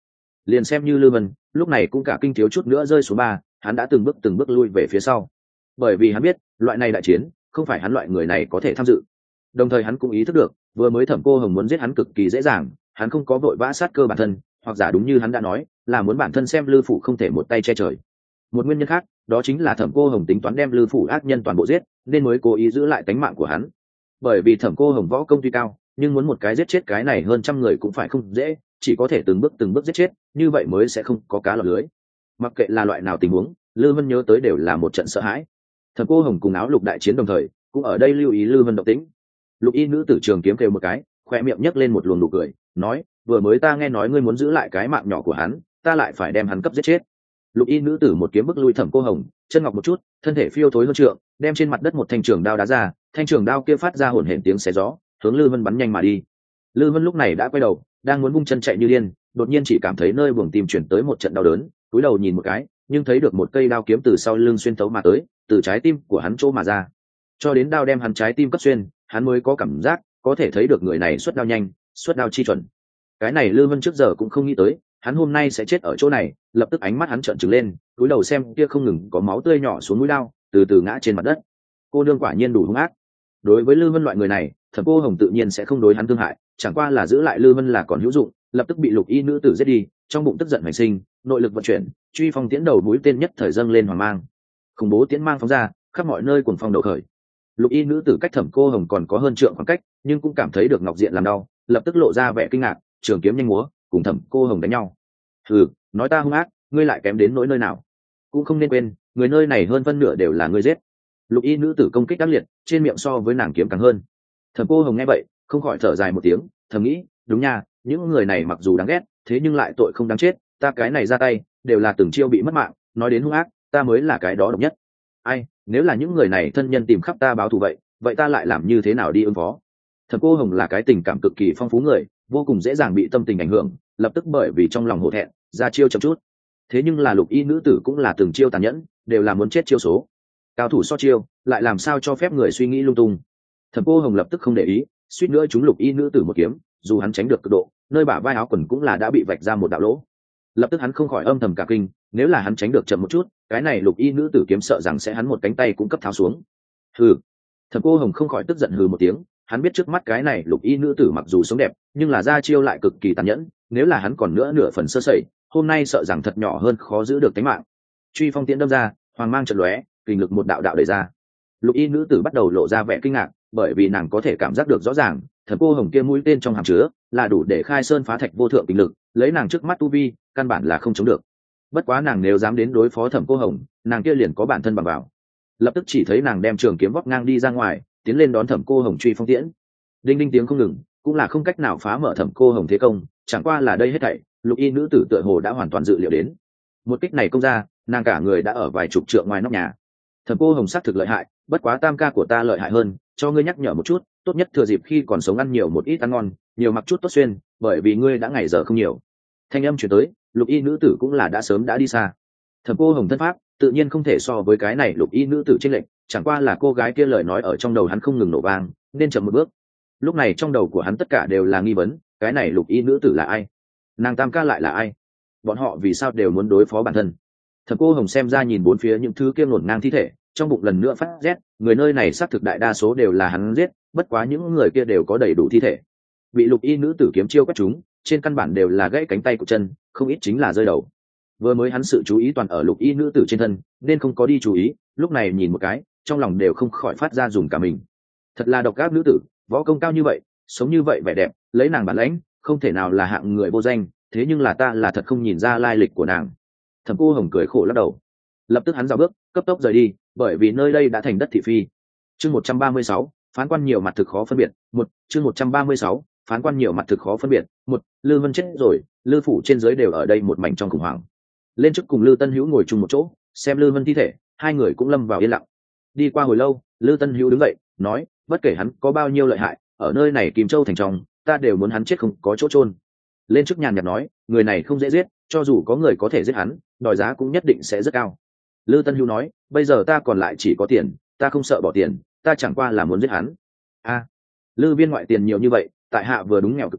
Liền xem như Lư Vân lúc này cũng cả kinh thiếu chút nữa rơi xuống ba, hắn đã từng bước từng bước lui về phía sau, bởi vì hắn biết loại này đại chiến không phải hắn loại người này có thể tham dự. Đồng thời hắn cũng ý thức được vừa mới Thẩm Cô Hồng muốn giết hắn cực kỳ dễ dàng, hắn không có vội vã sát cơ bản thân, hoặc giả đúng như hắn đã nói là muốn bản thân xem Lư Phủ không thể một tay che trời. Một nguyên nhân khác đó chính là Thẩm Cô Hồng tính toán đem Lư Phủ ác nhân toàn bộ giết, nên mới cố ý giữ lại tính mạng của hắn. Bởi vì Thẩm Cô Hồng võ công tuy cao, nhưng muốn một cái giết chết cái này hơn trăm người cũng phải không dễ, chỉ có thể từng bước từng bước giết chết, như vậy mới sẽ không có cá lọt lưới. Mặc kệ là loại nào tình huống, Lư Vân nhớ tới đều là một trận sợ hãi. Thẩm Cô Hồng cùng Áo Lục đại chiến đồng thời, cũng ở đây lưu ý Lư Vân động tĩnh. Lục y nữ tử trường kiếm kêu một cái, khoe miệng nhấc lên một luồng nụ cười, nói: vừa mới ta nghe nói ngươi muốn giữ lại cái mạng nhỏ của hắn, ta lại phải đem hắn cấp giết chết. Lục y nữ tử một kiếm bức lui Thẩm Cô Hồng, chân ngọc một chút, thân thể phiêu thối hơn trượng, đem trên mặt đất một thanh trường đao đá ra, thanh trường đao kia phát ra hổn hển tiếng xé gió, hướng Lư Vân bắn nhanh mà đi. Lư Vân lúc này đã quay đầu, đang muốn vung chân chạy như điên, đột nhiên chỉ cảm thấy nơi buồng tim chuyển tới một trận đau đớn, cúi đầu nhìn một cái, nhưng thấy được một cây đao kiếm từ sau lưng xuyên thấu mà tới, từ trái tim của hắn chỗ mà ra. Cho đến đao đem hắn trái tim cắt xuyên, hắn mới có cảm giác có thể thấy được người này xuất đao nhanh, xuất đao chi chuẩn. Cái này Lư Vân trước giờ cũng không nghĩ tới, hắn hôm nay sẽ chết ở chỗ này, lập tức ánh mắt hắn trợn trừng lên, cúi đầu xem kia không ngừng có máu tươi nhỏ xuống mũi đao, từ từ ngã trên mặt đất. Cô nương quả nhiên đủ hung ác. Đối với Lư Vân loại người này, Thẩm Cô Hồng tự nhiên sẽ không đối hắn thương hại, chẳng qua là giữ lại Lư Vân là còn hữu dụng, lập tức bị Lục y nữ tử giết đi, trong bụng tức giận hành sinh, nội lực vận chuyển, truy phong tiễn đầu mũi tên nhất thời dâng lên hoàng mang. Khủng bố tiễn mang phóng ra, khắp mọi nơi cuồng phong đầu khởi. Lục y nữ tử cách Thẩm Cô Hồng còn có hơn trượng khoảng cách, nhưng cũng cảm thấy được ngọc diện làm đau, lập tức lộ ra vẻ kinh ngạc, trường kiếm nhanh múa, cùng Thẩm Cô Hồng đánh nhau. Hừ, nói ta hung ác, ngươi lại kém đến nỗi nơi nào? Cũng không nên quên, người nơi này hơn phân nửa đều là ngươi giết. Lục y nữ tử công kích ác liệt, trên miệng so với nàng kiếm càng hơn. Thẩm Cô Hồng nghe vậy, không khỏi thở dài một tiếng, thầm nghĩ, đúng nha, những người này mặc dù đáng ghét, thế nhưng lại tội không đáng chết, ta cái này ra tay, đều là từng chiêu bị mất mạng, nói đến hung ác, ta mới là cái đó độc nhất. Ai, nếu là những người này thân nhân tìm khắp ta báo thù vậy, vậy ta lại làm như thế nào đi ứng phó? Thẩm Cô Hồng là cái tình cảm cực kỳ phong phú người, vô cùng dễ dàng bị tâm tình ảnh hưởng, lập tức bởi vì trong lòng hổ thẹn, ra chiêu chậm chút. Thế nhưng là Lục y nữ tử cũng là từng chiêu tàn nhẫn, đều là muốn chết chiêu số. Cao thủ so chiêu, lại làm sao cho phép người suy nghĩ lung tung. Thẩm Cô Hồng lập tức không để ý, suýt nữa chúng Lục y nữ tử một kiếm, dù hắn tránh được cực độ, nơi bả vai áo quần cũng là đã bị vạch ra một đạo lỗ. Lập tức hắn không khỏi âm thầm cả kinh, nếu là hắn tránh được chậm một chút, cái này Lục y nữ tử kiếm sợ rằng sẽ hắn một cánh tay cũng cấp tháo xuống. Hừ. Thẩm Cô Hồng không khỏi tức giận hừ một tiếng, hắn biết trước mắt cái này Lục y nữ tử mặc dù sống đẹp, nhưng là ra chiêu lại cực kỳ tàn nhẫn, nếu là hắn còn nữa nửa phần sơ sẩy, hôm nay sợ rằng thật nhỏ hơn khó giữ được tính mạng. Truy phong tiễn đâm ra, hoàng mang chợt lóe, kinh lực một đạo đạo đẩy ra. Lục y nữ tử bắt đầu lộ ra vẻ kinh ngạc, bởi vì nàng có thể cảm giác được rõ ràng, Thẩm Cô Hồng kia mũi tên trong hàm chứa là đủ để khai sơn phá thạch vô thượng kinh lực, lấy nàng trước mắt tu vi, căn bản là không chống được. Bất quá nàng nếu dám đến đối phó Thẩm Cô Hồng, nàng kia liền có bản thân bằng vào. Lập tức chỉ thấy nàng đem trường kiếm vóc ngang đi ra ngoài, tiến lên đón Thẩm Cô Hồng truy phong tiễn. Đinh đinh tiếng không ngừng, cũng là không cách nào phá mở Thẩm Cô Hồng thế công, chẳng qua là đây hết thảy, Lục y nữ tử tựa hồ đã hoàn toàn dự liệu đến. Một kích này công ra, nàng cả người đã ở vài chục trượng ngoài nóc nhà. Thẩm Cô Hồng xác thực lợi hại, bất quá tam ca của ta lợi hại hơn, cho ngươi nhắc nhở một chút, tốt nhất thừa dịp khi còn sống ăn nhiều một ít ăn ngon, nhiều mặc chút tốt xuyên, bởi vì ngươi đã ngày giờ không nhiều. Thanh âm truyền tới, Lục y nữ tử cũng là đã sớm đã đi xa. Thẩm Cô Hồng thân pháp tự nhiên không thể so với cái này Lục y nữ tử trên lệnh, chẳng qua là cô gái kia lời nói ở trong đầu hắn không ngừng nổ vang, nên chậm một bước. Lúc này trong đầu của hắn tất cả đều là nghi vấn, cái này Lục y nữ tử là ai? Nàng tam ca lại là ai? Bọn họ vì sao đều muốn đối phó bản thân? Thẩm Cô Hồng xem ra nhìn bốn phía những thứ kia ngổn ngang thi thể, trong bụng lần nữa phát rét, người nơi này xác thực đại đa số đều là hắn giết, bất quá những người kia đều có đầy đủ thi thể. Bị Lục y nữ tử kiếm chiêu quét chúng, trên căn bản đều là gãy cánh tay của chân, không ít chính là rơi đầu. Vừa mới hắn sự chú ý toàn ở Lục y nữ tử trên thân, nên không có đi chú ý, lúc này nhìn một cái, trong lòng đều không khỏi phát ra dùng cả mình. Thật là độc ác nữ tử, võ công cao như vậy, sống như vậy vẻ đẹp, lấy nàng bản lãnh, không thể nào là hạng người vô danh, thế nhưng là ta là thật không nhìn ra lai lịch của nàng. Thẩm Cô Hồng cười khổ lắc đầu, lập tức hắn dạo bước cấp tốc rời đi, bởi vì nơi đây đã thành đất thị phi. Chương một trăm ba mươi sáu, phán quan nhiều mặt thực khó phân biệt. Một, chương một trăm ba mươi sáu, phán quan nhiều mặt thực khó phân biệt. Một, Lư Vân chết rồi, Lư phủ trên dưới đều ở đây một mảnh trong khủng hoảng. Lên trước cùng Lư Tân Hữu ngồi chung một chỗ, xem Lư Vân thi thể, hai người cũng lâm vào yên lặng. Đi qua hồi lâu, Lư Tân Hữu đứng dậy, nói, bất kể hắn có bao nhiêu lợi hại, ở nơi này Kim Châu thành trong, ta đều muốn hắn chết không có chỗ chôn. Lên trước nhàn nhạt nói, người này không dễ giết, cho dù có người có thể giết hắn, đòi giá cũng nhất định sẽ rất cao. Lư Tân Hữu nói, bây giờ ta còn lại chỉ có tiền, ta không sợ bỏ tiền, ta chẳng qua là muốn giết hắn. A, Lư Viên ngoại tiền nhiều như vậy, tại hạ vừa đúng nghèo cực kỳ,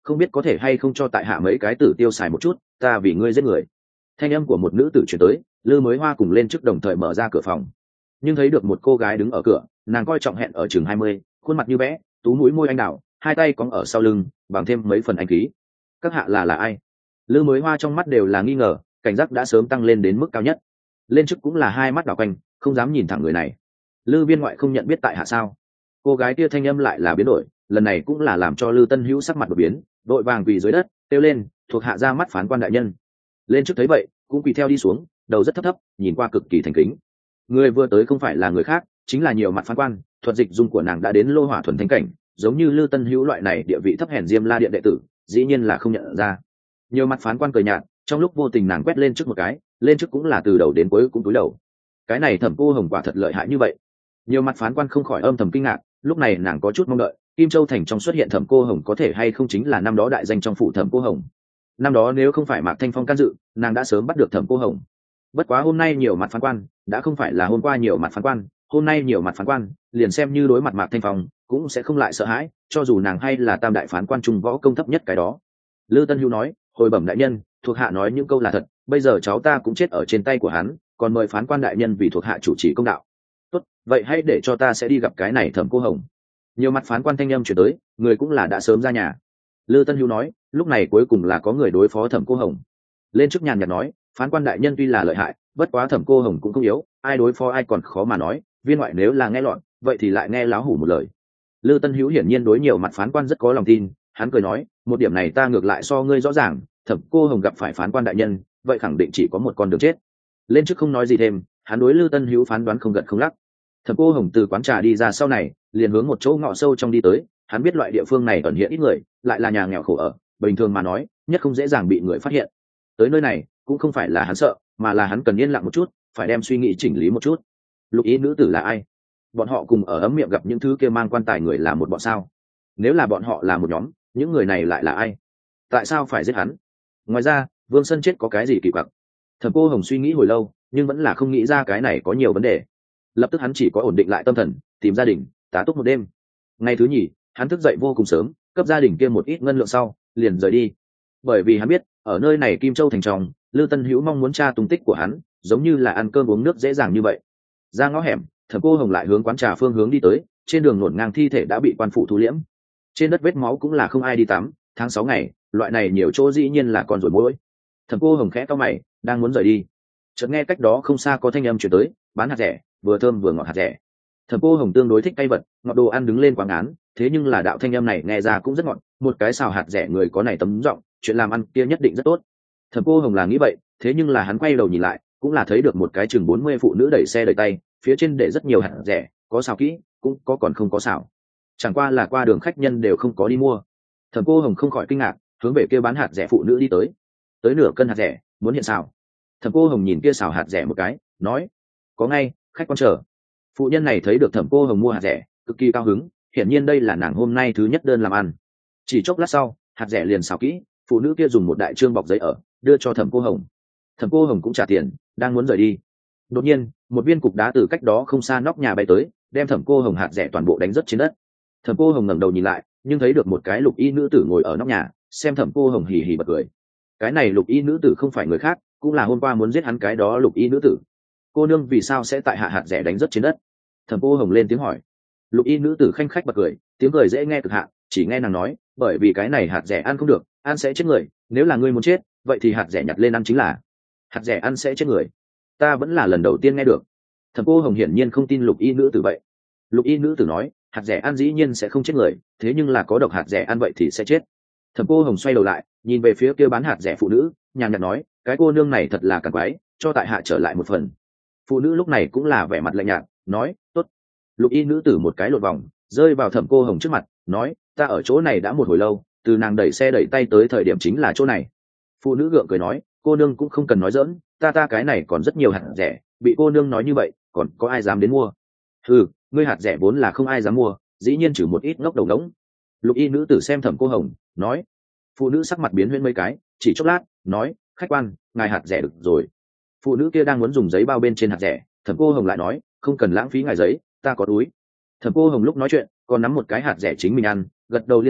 không biết có thể hay không cho tại hạ mấy cái tử tiêu xài một chút, ta vì ngươi giết người. Thanh âm của một nữ tử chuyển tới, Lư Mới Hoa cùng lên trước đồng thời mở ra cửa phòng, nhưng thấy được một cô gái đứng ở cửa, nàng coi trọng hẹn ở chừng hai mươi, khuôn mặt như vẽ, tú mũi môi anh đào, hai tay cong ở sau lưng, bằng thêm mấy phần anh khí. Các hạ là là ai? Lư Mới Hoa trong mắt đều là nghi ngờ, cảnh giác đã sớm tăng lên đến mức cao nhất. Lên trước cũng là hai mắt đảo quanh, không dám nhìn thẳng người này. Lư viên ngoại không nhận biết tại hạ sao? Cô gái kia thanh âm lại là biến đổi, lần này cũng là làm cho Lư Tân Hữu sắc mặt đột biến, đội vàng quỳ dưới đất, kêu lên, thuộc hạ ra mắt phán quan đại nhân. Lên trước thấy vậy, cũng quỳ theo đi xuống, đầu rất thấp thấp, nhìn qua cực kỳ thành kính. Người vừa tới không phải là người khác, chính là nhiều mặt phán quan, thuật dịch dung của nàng đã đến lô hỏa thuần thánh cảnh, giống như Lư Tân Hữu loại này địa vị thấp hèn Diêm La điện đệ tử, dĩ nhiên là không nhận ra. Nhiều mặt phán quan cười nhạt, trong lúc vô tình nàng quét lên trước một cái, lên trước cũng là từ đầu đến cuối cũng cúi đầu. Cái này Thẩm Cô Hồng quả thật lợi hại như vậy. Nhiều mặt phán quan không khỏi âm thầm kinh ngạc, lúc này nàng có chút mong đợi, Kim Châu thành trong xuất hiện Thẩm Cô Hồng có thể hay không chính là năm đó đại danh trong phủ Thẩm Cô Hồng. Năm đó nếu không phải Mạc Thanh Phong can dự, nàng đã sớm bắt được Thẩm Cô Hồng. Bất quá hôm nay nhiều mặt phán quan, đã không phải là hôm qua nhiều mặt phán quan, hôm nay nhiều mặt phán quan, liền xem như đối mặt Mạc Thanh Phong, cũng sẽ không lại sợ hãi, cho dù nàng hay là tam đại phán quan trung võ công thấp nhất cái đó. Lư Tân Hữu nói, hồi bẩm đại nhân, thuộc hạ nói những câu là thật, bây giờ cháu ta cũng chết ở trên tay của hắn, còn mời phán quan đại nhân vì thuộc hạ chủ trì công đạo. Tốt, vậy hãy để cho ta sẽ đi gặp cái này Thẩm Cô Hồng. Nhiều mặt phán quan thanh âm chuyển tới, người cũng là đã sớm ra nhà. Lư Tân Hữu nói, lúc này cuối cùng là có người đối phó Thẩm Cô Hồng. Lên trước nhàn nhạt nói, phán quan đại nhân tuy là lợi hại, bất quá Thẩm Cô Hồng cũng không yếu, ai đối phó ai còn khó mà nói, viên ngoại nếu là nghe loạn, vậy thì lại nghe láo hủ một lời. Lư Tân Hữu hiển nhiên đối nhiều mặt phán quan rất có lòng tin, hắn cười nói, một điểm này ta ngược lại so ngươi rõ ràng, Thẩm Cô Hồng gặp phải phán quan đại nhân, vậy khẳng định chỉ có một con đường chết. Lên trước không nói gì thêm, hắn đối Lư Tân Hữu phán đoán không gật không lắc. Thẩm Cô Hồng từ quán trà đi ra sau này, liền hướng một chỗ ngõ sâu trong đi tới, hắn biết loại địa phương này ẩn hiện ít người, lại là nhà nghèo khổ ở, bình thường mà nói, nhất không dễ dàng bị người phát hiện. Tới nơi này, cũng không phải là hắn sợ, mà là hắn cần yên lặng một chút, phải đem suy nghĩ chỉnh lý một chút. Lục ý nữ tử là ai? Bọn họ cùng ở ấm miệng gặp những thứ kia mang quan tài người là một bọn sao? Nếu là bọn họ là một nhóm, những người này lại là ai? Tại sao phải giết hắn? Ngoài ra, Vương Sân chết có cái gì kỳ quặc? Thẩm Cô Hồng suy nghĩ hồi lâu, nhưng vẫn là không nghĩ ra cái này có nhiều vấn đề. Lập tức hắn chỉ có ổn định lại tâm thần, tìm gia đình, tá túc một đêm. Ngày thứ nhì, hắn thức dậy vô cùng sớm, cấp gia đình kia một ít ngân lượng sau, liền rời đi. Bởi vì hắn biết, ở nơi này Kim Châu thành trong, Lư Tân Hữu mong muốn tra tung tích của hắn, giống như là ăn cơm uống nước dễ dàng như vậy. Ra ngõ hẻm, Thẩm Cô Hồng lại hướng quán trà phương hướng đi tới, trên đường luồn ngang thi thể đã bị quan phủ thu liễm. Trên đất vết máu cũng là không ai đi tắm, tháng sáu ngày, loại này nhiều chỗ dĩ nhiên là con rồi muỗi. Thẩm Cô Hồng khẽ cau mày, đang muốn rời đi, chợt nghe cách đó không xa có thanh âm truyền tới, bán hạt rẻ, vừa thơm vừa ngọt hạt rẻ. Thẩm Cô Hồng tương đối thích cay vật, ngọt đồ ăn đứng lên quá ngán, thế nhưng là đạo thanh âm này nghe ra cũng rất ngọt, một cái xào hạt rẻ người có này tấm giọng, chuyện làm ăn kia nhất định rất tốt. Thẩm Cô Hồng là nghĩ vậy, thế nhưng là hắn quay đầu nhìn lại, cũng là thấy được một cái chừng bốn mươi phụ nữ đẩy xe đẩy tay, phía trên để rất nhiều hạt rẻ, có xào kỹ, cũng có còn không có xào. Chẳng qua là qua đường khách nhân đều không có đi mua. Thẩm Cô Hồng không khỏi kinh ngạc, hướng về kia bán hạt rẻ phụ nữ đi tới. Tới nửa cân hạt rẻ, muốn hiện xào. Thẩm Cô Hồng nhìn kia xào hạt rẻ một cái, nói: "Có ngay, khách quan chờ." Phụ nhân này thấy được Thẩm Cô Hồng mua hạt rẻ, cực kỳ cao hứng, hiển nhiên đây là nàng hôm nay thứ nhất đơn làm ăn. Chỉ chốc lát sau, hạt rẻ liền xào kỹ, phụ nữ kia dùng một đại trương bọc giấy ở, đưa cho Thẩm Cô Hồng. Thẩm Cô Hồng cũng trả tiền, đang muốn rời đi. Đột nhiên, một viên cục đá từ cách đó không xa nóc nhà bay tới, đem Thẩm Cô Hồng hạt rẻ toàn bộ đánh rớt trên đất. Thẩm Cô Hồng ngẩng đầu nhìn lại, nhưng thấy được một cái lục y nữ tử ngồi ở nóc nhà, xem Thẩm Cô Hồng hì hì bật cười. Cái này lục y nữ tử không phải người khác, cũng là hôm qua muốn giết hắn cái đó lục y nữ tử. Cô nương vì sao sẽ tại hạ hạt rẻ đánh rớt trên đất? Thẩm Cô Hồng lên tiếng hỏi. Lục y nữ tử khanh khách bật cười, tiếng cười dễ nghe cực hạn, chỉ nghe nàng nói, bởi vì cái này hạt rẻ ăn không được, ăn sẽ chết người, nếu là ngươi muốn chết, vậy thì hạt rẻ nhặt lên ăn chính là. Hạt rẻ ăn sẽ chết người? Ta vẫn là lần đầu tiên nghe được. Thẩm Cô Hồng hiển nhiên không tin lục y nữ tử vậy. Lục y nữ tử nói, hạt rẻ ăn dĩ nhiên sẽ không chết người, thế nhưng là có độc hạt rẻ ăn vậy thì sẽ chết. Thẩm Cô Hồng xoay đầu lại, nhìn về phía kia bán hạt rẻ phụ nữ, nhàn nhạt nói, cái cô nương này thật là càng quái, cho tại hạ trở lại một phần. Phụ nữ lúc này cũng là vẻ mặt lạnh nhạt, nói, tốt. Lục y nữ tử một cái lột vòng, rơi vào Thẩm Cô Hồng trước mặt, nói, ta ở chỗ này đã một hồi lâu, từ nàng đẩy xe đẩy tay tới thời điểm chính là chỗ này. Phụ nữ gượng cười nói, cô nương cũng không cần nói giỡn, ta ta cái này còn rất nhiều hạt rẻ, bị cô nương nói như vậy, còn có ai dám đến mua? Ừ, ngươi hạt rẻ vốn là không ai dám mua, dĩ nhiên trừ một ít ngốc đầu đống. Lục y nữ tử xem Thẩm Cô Hồng, nói. Phụ nữ sắc mặt biến huyễn mấy cái, chỉ chốc lát, nói, khách quan, ngài hạt rẻ được rồi. Phụ nữ kia đang muốn dùng giấy bao bên trên hạt rẻ, Thẩm Cô Hồng lại nói, không cần lãng phí ngài giấy, ta có túi. Thẩm Cô Hồng lúc nói chuyện, còn nắm một cái hạt rẻ chính mình ăn, gật đầu liên tục,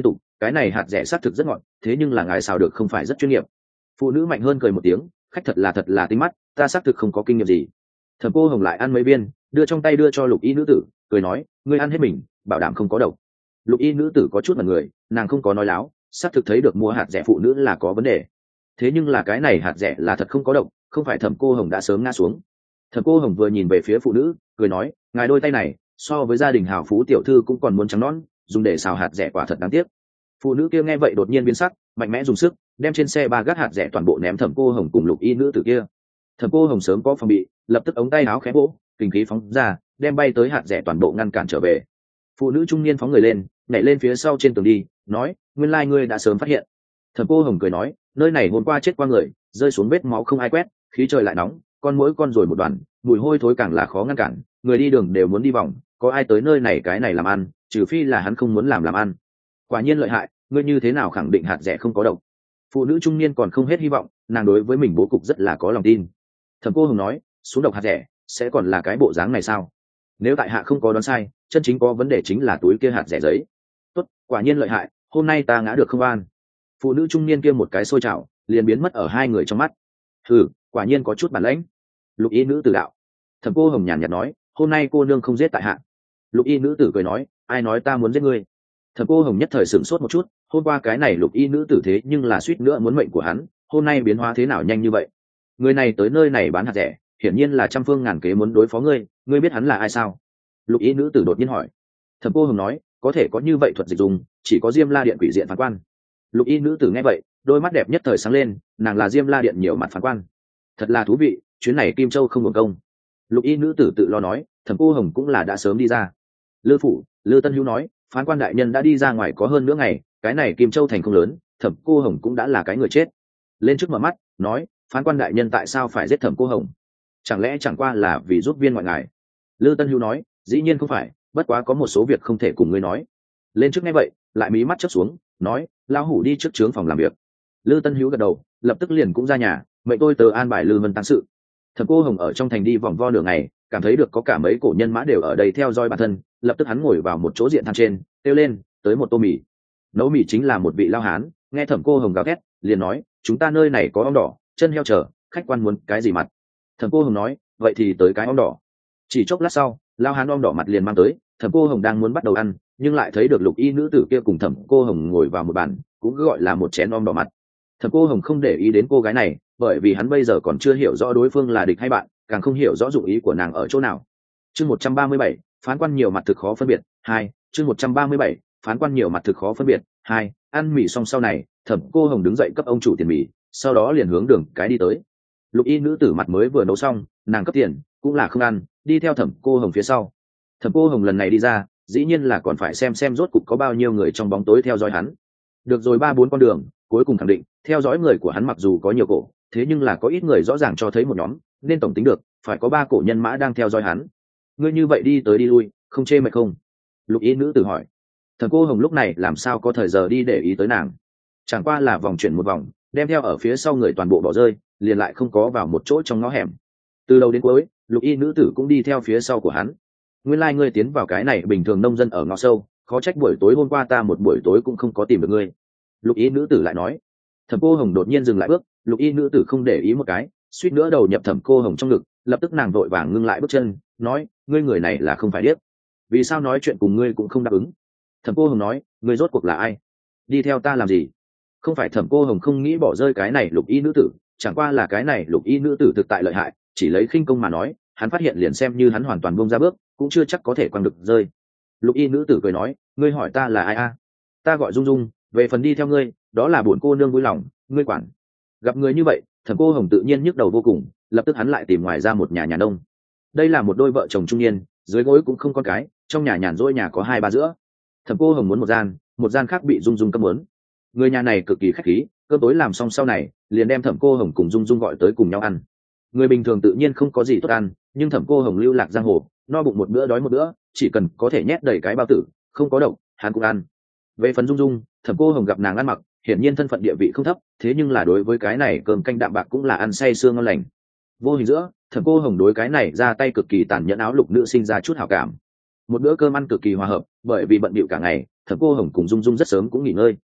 cái này hạt rẻ xác thực rất ngọt, thế nhưng là ngài xào được không phải rất chuyên nghiệp. Phụ nữ mạnh hơn cười một tiếng, khách thật là thật là tinh mắt, ta xác thực không có kinh nghiệm gì. Thẩm Cô Hồng lại ăn mấy viên, đưa trong tay đưa cho lục y nữ tử, cười nói, ngươi ăn hết mình, bảo đảm không có độc. Lục y nữ tử có chút mặt người, nàng không có nói láo, xác thực thấy được mua hạt rẻ phụ nữ là có vấn đề. Thế nhưng là cái này hạt rẻ là thật không có độc, không phải Thẩm Cô Hồng đã sớm ngã xuống. Thẩm Cô Hồng vừa nhìn về phía phụ nữ, cười nói, ngài đôi tay này so với gia đình hào phú tiểu thư cũng còn muốn trắng nõn, dùng để xào hạt rẻ quả thật đáng tiếc. Phụ nữ kia nghe vậy đột nhiên biến sắc, mạnh mẽ dùng sức đem trên xe ba gác hạt rẻ toàn bộ ném Thẩm Cô Hồng cùng lục y nữ tử kia. Thẩm Cô Hồng sớm có phòng bị, lập tức ống tay áo khẽ vỗ, kinh khí phóng ra, đem bay tới hạt rẻ toàn bộ ngăn cản trở về. Phụ nữ trung niên phóng người lên, nhảy lên phía sau trên tường đi, nói, nguyên lai ngươi đã sớm phát hiện. Thẩm Cô Hồng cười nói, nơi này hôm qua chết qua người, rơi xuống vết máu không ai quét, khí trời lại nóng, con muỗi con rồi một đoàn, mùi hôi thối càng là khó ngăn cản, người đi đường đều muốn đi vòng, có ai tới nơi này cái này làm ăn, trừ phi là hắn không muốn làm làm ăn. Quả nhiên lợi hại, ngươi như thế nào khẳng định hạt rẻ không có độc? Phụ nữ trung niên còn không hết hy vọng, nàng đối với mình bố cục rất là có lòng tin. Thẩm Cô Hồng nói, xuống độc hạt rẻ sẽ còn là cái bộ dáng này sao? Nếu tại hạ không có đoán sai, chân chính có vấn đề chính là túi kia hạt rẻ giấy. Tốt, quả nhiên lợi hại, hôm nay ta ngã được không an. Phụ nữ trung niên kia một cái xôi trào, liền biến mất ở hai người trong mắt. Hừ, quả nhiên có chút bản lĩnh. Lục y nữ tử đạo. Thẩm Cô Hồng nhàn nhạt nói, hôm nay cô nương không giết tại hạ. Lục y nữ tử cười nói, ai nói ta muốn giết ngươi? Thẩm Cô Hồng nhất thời sửng sốt một chút, hôm qua cái này lục y nữ tử thế nhưng là suýt nữa muốn mệnh của hắn, hôm nay biến hóa thế nào nhanh như vậy? Người này tới nơi này bán hạt rẻ, hiển nhiên là trăm phương ngàn kế muốn đối phó ngươi, ngươi biết hắn là ai sao? Lục y nữ tử đột nhiên hỏi. Thẩm Cô Hồng nói, có thể có như vậy thuật dịch dùng, chỉ có Diêm La Điện quỷ diện phán quan. Lục y nữ tử nghe vậy, đôi mắt đẹp nhất thời sáng lên, nàng là Diêm La Điện nhiều mặt phán quan, thật là thú vị, chuyến này Kim Châu không hưởng công. Lục y nữ tử tự lo nói, Thẩm Cô Hồng cũng là đã sớm đi ra. Lư phủ, Lư Tân Hữu nói, phán quan đại nhân đã đi ra ngoài có hơn nửa ngày, cái này Kim Châu thành không lớn, Thẩm Cô Hồng cũng đã là cái người chết. Lên trước mở mắt, nói, phán quan đại nhân tại sao phải giết Thẩm Cô Hồng? Chẳng lẽ chẳng qua là vì giúp viên ngoại ngài? Lư Tân Hữu nói, dĩ nhiên không phải, bất quá có một số việc không thể cùng ngươi nói. Lên trước nghe vậy, lại mí mắt chớp xuống, nói, lão hủ đi trước trướng phòng làm việc. Lư Tân Hữu gật đầu, lập tức liền cũng ra nhà, mệnh tôi tờ an bài Lư Vân táng sự. Thẩm Cô Hồng ở trong thành đi vòng vo nửa ngày, cảm thấy được có cả mấy cổ nhân mã đều ở đây theo dõi bản thân, lập tức hắn ngồi vào một chỗ diện than trên, kêu lên, tới một tô mì. Nấu mì chính là một vị lao hán, nghe Thẩm Cô Hồng gào ghét, liền nói, chúng ta nơi này có ong đỏ, chân heo chờ, khách quan muốn cái gì mặt? Thẩm Cô Hồng nói, vậy thì tới cái ong đỏ. Chỉ chốc lát sau, lao hán ong đỏ mặt liền mang tới, Thẩm Cô Hồng đang muốn bắt đầu ăn, nhưng lại thấy được lục y nữ tử kia cùng Thẩm Cô Hồng ngồi vào một bàn, cũng gọi là một chén ong đỏ mặt. Thẩm Cô Hồng không để ý đến cô gái này, bởi vì hắn bây giờ còn chưa hiểu rõ đối phương là địch hay bạn, càng không hiểu rõ dụng ý của nàng ở chỗ nào. Chương một trăm ba mươi bảy, phán quan nhiều mặt thực khó phân biệt, hai. Chương một trăm ba mươi bảy, phán quan nhiều mặt thực khó phân biệt, hai. Ăn mì xong sau này, Thẩm Cô Hồng đứng dậy cấp ông chủ tiền mì, sau đó liền hướng đường cái đi tới. Lục y nữ tử mặt mới vừa nấu xong, nàng cấp tiền, cũng là không ăn, đi theo Thẩm Cô Hồng phía sau. Thẩm Cô Hồng lần này đi ra, dĩ nhiên là còn phải xem xem rốt cục có bao nhiêu người trong bóng tối theo dõi hắn. Được rồi ba bốn con đường, cuối cùng khẳng định, theo dõi người của hắn mặc dù có nhiều cổ, thế nhưng là có ít người rõ ràng cho thấy một nhóm, nên tổng tính được, phải có ba cổ nhân mã đang theo dõi hắn. Ngươi như vậy đi tới đi lui, không chê mệt không? Lục y nữ tử hỏi. Thẩm Cô Hồng lúc này làm sao có thời giờ đi để ý tới nàng? Chẳng qua là vòng chuyển một vòng, đem theo ở phía sau người toàn bộ bỏ rơi, liền lại không có vào một chỗ trong ngõ hẻm. Từ đầu đến cuối, lục y nữ tử cũng đi theo phía sau của hắn. Nguyên lai like ngươi tiến vào cái này bình thường nông dân ở ngõ sâu, khó trách buổi tối hôm qua ta một buổi tối cũng không có tìm được ngươi. Lục y nữ tử lại nói. Thẩm Cô Hồng đột nhiên dừng lại bước, lục y nữ tử không để ý một cái, suýt nữa đầu nhập Thẩm Cô Hồng trong ngực, lập tức nàng vội vàng ngưng lại bước chân, nói, ngươi người này là không phải điếc, vì sao nói chuyện cùng ngươi cũng không đáp ứng? Thẩm Cô Hồng nói, ngươi rốt cuộc là ai? Đi theo ta làm gì? Không phải Thẩm Cô Hồng không nghĩ bỏ rơi cái này lục y nữ tử, chẳng qua là cái này lục y nữ tử thực tại lợi hại, chỉ lấy khinh công mà nói, hắn phát hiện liền xem như hắn hoàn toàn buông ra bước, cũng chưa chắc có thể quăng được rơi. Lục y nữ tử cười nói, ngươi hỏi ta là ai a? Ta gọi Dung Dung, về phần đi theo ngươi, đó là bổn cô nương vui lòng, ngươi quản. Gặp người như vậy, Thẩm Cô Hồng tự nhiên nhức đầu vô cùng, lập tức hắn lại tìm ngoài ra một nhà nhà nông. Đây là một đôi vợ chồng trung niên, dưới gối cũng không con cái, trong nhà nhàn rỗi nhà có hai ba giữa. Thẩm Cô Hồng muốn một gian, một gian khác bị Dung Dung cấm muốn. Người nhà này cực kỳ khách khí, cơm tối làm xong sau này, liền đem Thẩm Cô Hồng cùng Dung Dung gọi tới cùng nhau ăn. Người bình thường tự nhiên không có gì tốt ăn, nhưng Thẩm Cô Hồng lưu lạc giang hồ, no bụng một bữa đói một bữa, chỉ cần có thể nhét đầy cái bao tử, không có độc, hắn cũng ăn. Về phần Dung Dung, Thẩm Cô Hồng gặp nàng ăn mặc, hiển nhiên thân phận địa vị không thấp, thế nhưng là đối với cái này cơm canh đạm bạc cũng là ăn say sương ngon lành. Vô hình giữa, Thẩm Cô Hồng đối cái này ra tay cực kỳ tàn nhẫn áo lục nữ sinh ra chút hảo cảm. Một bữa cơm ăn cực kỳ hòa hợp, bởi vì bận bịu cả ngày, Thẩm Cô Hồng cùng Dung Dung rất sớm cũng nghỉ ngơi.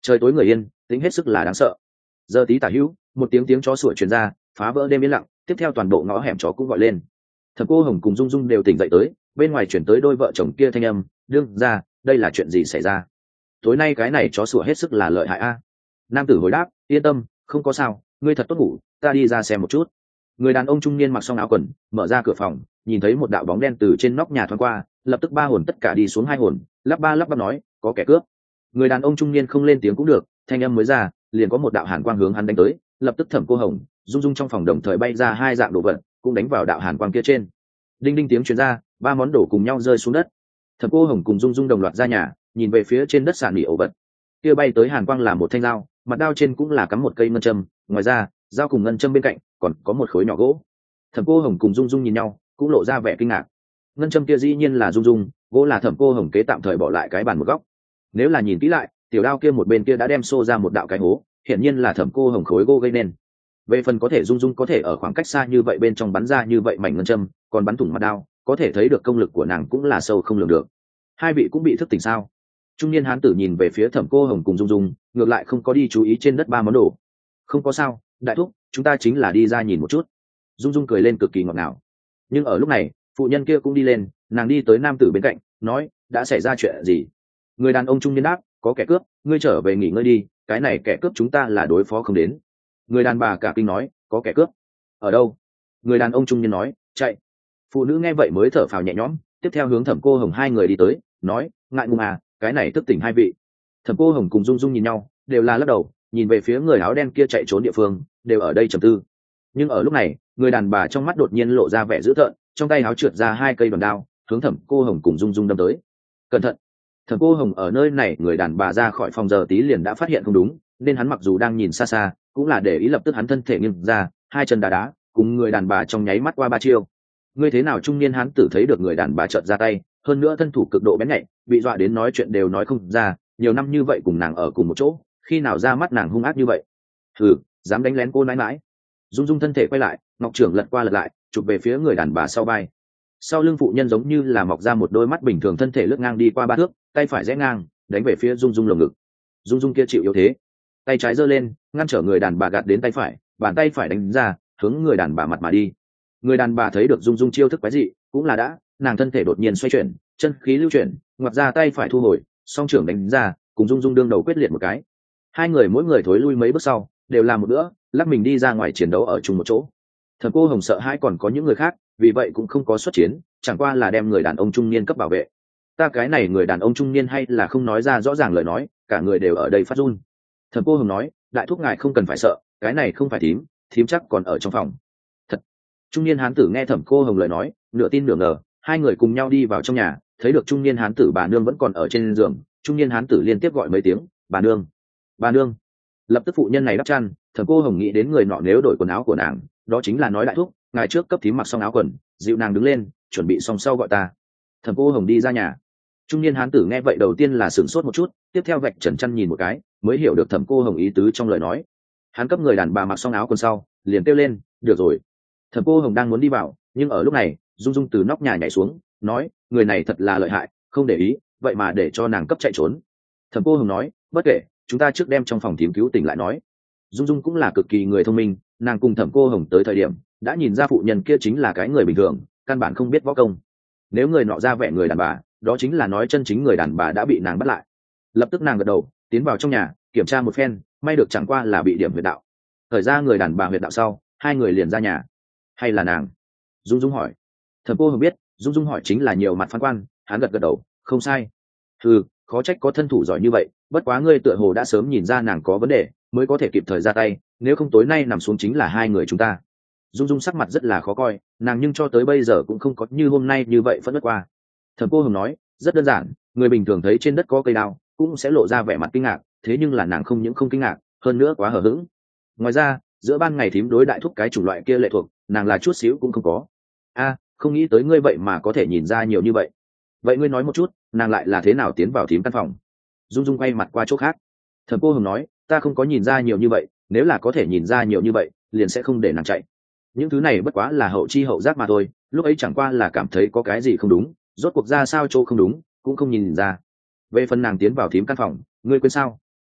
Trời tối người yên, tính hết sức là đáng sợ. Giờ tí tả hữu, một tiếng tiếng chó sủa truyền ra, phá vỡ đêm yên lặng, tiếp theo toàn bộ ngõ hẻm chó cũng gọi lên. Thẩm Cô Hồng cùng Dung Dung đều tỉnh dậy tới, bên ngoài chuyển tới đôi vợ chồng kia thanh âm, đương ra, đây là chuyện gì xảy ra? Tối nay cái này chó sủa hết sức là lợi hại a. Nam tử hồi đáp, yên tâm, không có sao, ngươi thật tốt ngủ, ta đi ra xem một chút. Người đàn ông trung niên mặc xong áo quần, mở ra cửa phòng, nhìn thấy một đạo bóng đen từ trên nóc nhà thoáng qua, lập tức ba hồn tất cả đi xuống hai hồn, lắp ba lắp bắp nói, có kẻ cướp. Người đàn ông trung niên không lên tiếng cũng được, thanh âm mới ra, liền có một đạo hàn quang hướng hắn đánh tới, lập tức Thẩm Cô Hồng, Dung Dung trong phòng đồng thời bay ra hai dạng đồ vật, cũng đánh vào đạo hàn quang kia trên. Đinh đinh tiếng truyền ra, ba món đồ cùng nhau rơi xuống đất. Thẩm Cô Hồng cùng Dung Dung đồng loạt ra nhà, nhìn về phía trên đất sàn nỉ ổ vật. Kia bay tới hàn quang là một thanh dao, mặt dao trên cũng là cắm một cây ngân châm, ngoài ra, dao cùng ngân châm bên cạnh còn có một khối nhỏ gỗ. Thẩm Cô Hồng cùng Dung Dung nhìn nhau, cũng lộ ra vẻ kinh ngạc. Ngân châm kia dĩ nhiên là Dung Dung, gỗ là Thẩm Cô Hồng kế tạm thời bỏ lại cái bàn một góc. Nếu là nhìn kỹ lại, tiểu đao kia một bên kia đã đem xô ra một đạo cái hố, hiển nhiên là Thẩm Cô Hồng khối gỗ gây nên. Về phần có thể Dung Dung có thể ở khoảng cách xa như vậy bên trong bắn ra như vậy mảnh ngân châm, còn bắn thủng mặt đao, có thể thấy được công lực của nàng cũng là sâu không lường được. Hai vị cũng bị thức tỉnh sao? Trung niên hán tử nhìn về phía Thẩm Cô Hồng cùng Dung Dung, ngược lại không có đi chú ý trên đất ba món đồ. Không có sao, đại thúc, chúng ta chính là đi ra nhìn một chút. Dung Dung cười lên cực kỳ ngọt ngào. Nhưng ở lúc này, phụ nhân kia cũng đi lên, nàng đi tới nam tử bên cạnh, nói, đã xảy ra chuyện gì? Người đàn ông trung niên đáp, có kẻ cướp, ngươi trở về nghỉ ngơi đi, cái này kẻ cướp chúng ta là đối phó không đến. Người đàn bà cả kinh nói, có kẻ cướp? Ở đâu? Người đàn ông trung niên nói, chạy. Phụ nữ nghe vậy mới thở phào nhẹ nhõm, tiếp theo hướng Thẩm Cô Hồng hai người đi tới, nói, ngại ngùng à, cái này thức tỉnh hai vị. Thẩm Cô Hồng cùng Dung Dung nhìn nhau, đều là lắc đầu, nhìn về phía người áo đen kia chạy trốn địa phương, đều ở đây trầm tư. Nhưng ở lúc này, người đàn bà trong mắt đột nhiên lộ ra vẻ dữ tợn, trong tay áo trượt ra hai cây đòn đao, hướng Thẩm Cô Hồng cùng Dung Dung đâm tới. Cẩn thận! Thẩm Cô Hồng ở nơi này, người đàn bà ra khỏi phòng giờ tí liền đã phát hiện không đúng, nên hắn mặc dù đang nhìn xa xa, cũng là để ý, lập tức hắn thân thể nghiêng ra, hai chân đá đá, cùng người đàn bà trong nháy mắt qua ba chiêu. Ngươi thế nào? Trung niên hắn tử thấy được người đàn bà chợt ra tay, hơn nữa thân thủ cực độ bén nhạy, bị dọa đến nói chuyện đều nói không ra, nhiều năm như vậy cùng nàng ở cùng một chỗ, khi nào ra mắt nàng hung ác như vậy? Hừ, dám đánh lén cô nãi mãi. Dung Dung thân thể quay lại, ngọc trưởng lật qua lật lại, chụp về phía người đàn bà sau vai. Sau lưng phụ nhân giống như là mọc ra một đôi mắt bình thường, thân thể lướt ngang đi qua ba thước, tay phải rẽ ngang, đánh về phía Dung Dung lồng ngực. Dung Dung kia chịu yếu thế, tay trái giơ lên, ngăn trở người đàn bà gạt đến tay phải, bàn tay phải đánh ra, hướng người đàn bà mặt mà đi. Người đàn bà thấy được Dung Dung chiêu thức quái dị, cũng là đã, nàng thân thể đột nhiên xoay chuyển, chân khí lưu chuyển, ngoặt ra tay phải thu hồi, song trưởng đánh ra, cùng Dung Dung đương đầu quyết liệt một cái. Hai người mỗi người thối lui mấy bước sau, đều làm một bữa, lắc mình đi ra ngoài chiến đấu ở chung một chỗ. Thẩm Cô Hồng sợ hãi còn có những người khác, vì vậy cũng không có xuất chiến, chẳng qua là đem người đàn ông trung niên cấp bảo vệ. Ta cái này người đàn ông trung niên hay là không nói ra rõ ràng lời nói, cả người đều ở đây phát run. Thẩm Cô Hồng nói, đại thúc ngài không cần phải sợ, cái này không phải thím, thím chắc còn ở trong phòng. Thật. Trung niên hán tử nghe Thẩm Cô Hồng lời nói, nửa tin nửa ngờ, hai người cùng nhau đi vào trong nhà, thấy được trung niên hán tử bà nương vẫn còn ở trên giường, trung niên hán tử liên tiếp gọi mấy tiếng, bà nương, bà nương. Lập tức phụ nhân này đắp chăn, Thẩm Cô Hồng nghĩ đến người nọ nếu đổi quần áo của nàng, đó chính là nói đại thúc, ngày trước cấp thím mặc xong áo quần, dịu nàng đứng lên, chuẩn bị xong sau gọi ta. Thẩm Cô Hồng đi ra nhà. Trung niên hán tử nghe vậy đầu tiên là sửng sốt một chút, tiếp theo vạch trần chăn nhìn một cái, mới hiểu được Thẩm Cô Hồng ý tứ trong lời nói. Hắn cấp người đàn bà mặc xong áo quần sau, liền kêu lên, được rồi. Thẩm Cô Hồng đang muốn đi vào, nhưng ở lúc này, Dung Dung từ nóc nhà nhảy xuống, nói, người này thật là lợi hại, không để ý, vậy mà để cho nàng cấp chạy trốn. Thẩm Cô Hồng nói, bất kể, chúng ta trước đem trong phòng thím cứu tỉnh lại nói. Dung Dung cũng là cực kỳ người thông minh, nàng cùng Thẩm Cô Hồng tới thời điểm đã nhìn ra phụ nhân kia chính là cái người bình thường, căn bản không biết võ công. Nếu người nọ ra vẻ người đàn bà, đó chính là nói chân chính người đàn bà đã bị nàng bắt lại. Lập tức nàng gật đầu, tiến vào trong nhà kiểm tra một phen, may được chẳng qua là bị điểm huyệt đạo. Thời ra người đàn bà huyệt đạo sau, hai người liền ra nhà. Hay là nàng? Dung Dung hỏi. Thẩm Cô Hồng biết Dung Dung hỏi chính là nhiều mặt phán quan, hắn gật gật đầu, không sai. Ừ, khó trách có thân thủ giỏi như vậy, bất quá ngươi tựa hồ đã sớm nhìn ra nàng có vấn đề, mới có thể kịp thời ra tay, nếu không tối nay nằm xuống chính là hai người chúng ta. Dung Dung sắc mặt rất là khó coi, nàng nhưng cho tới bây giờ cũng không có như hôm nay như vậy phẫn nộ qua. Thẩm Cô Hồng nói, rất đơn giản, người bình thường thấy trên đất có cây đao cũng sẽ lộ ra vẻ mặt kinh ngạc, thế nhưng là nàng không những không kinh ngạc, hơn nữa quá hờ hững. Ngoài ra, giữa ban ngày thím đối đại thúc cái chủng loại kia lệ thuộc, nàng là chút xíu cũng không có. A, không nghĩ tới ngươi vậy mà có thể nhìn ra nhiều như vậy. Vậy ngươi nói một chút, nàng lại là thế nào tiến vào thím căn phòng? Dung Dung quay mặt qua chỗ khác. Thẩm Cô Hồng nói, ta không có nhìn ra nhiều như vậy, nếu là có thể nhìn ra nhiều như vậy, liền sẽ không để nàng chạy. Những thứ này bất quá là hậu chi hậu giác mà thôi, lúc ấy chẳng qua là cảm thấy có cái gì không đúng, rốt cuộc ra sao chỗ không đúng, cũng không nhìn ra. Về phần nàng tiến vào thím căn phòng, ngươi quên sao?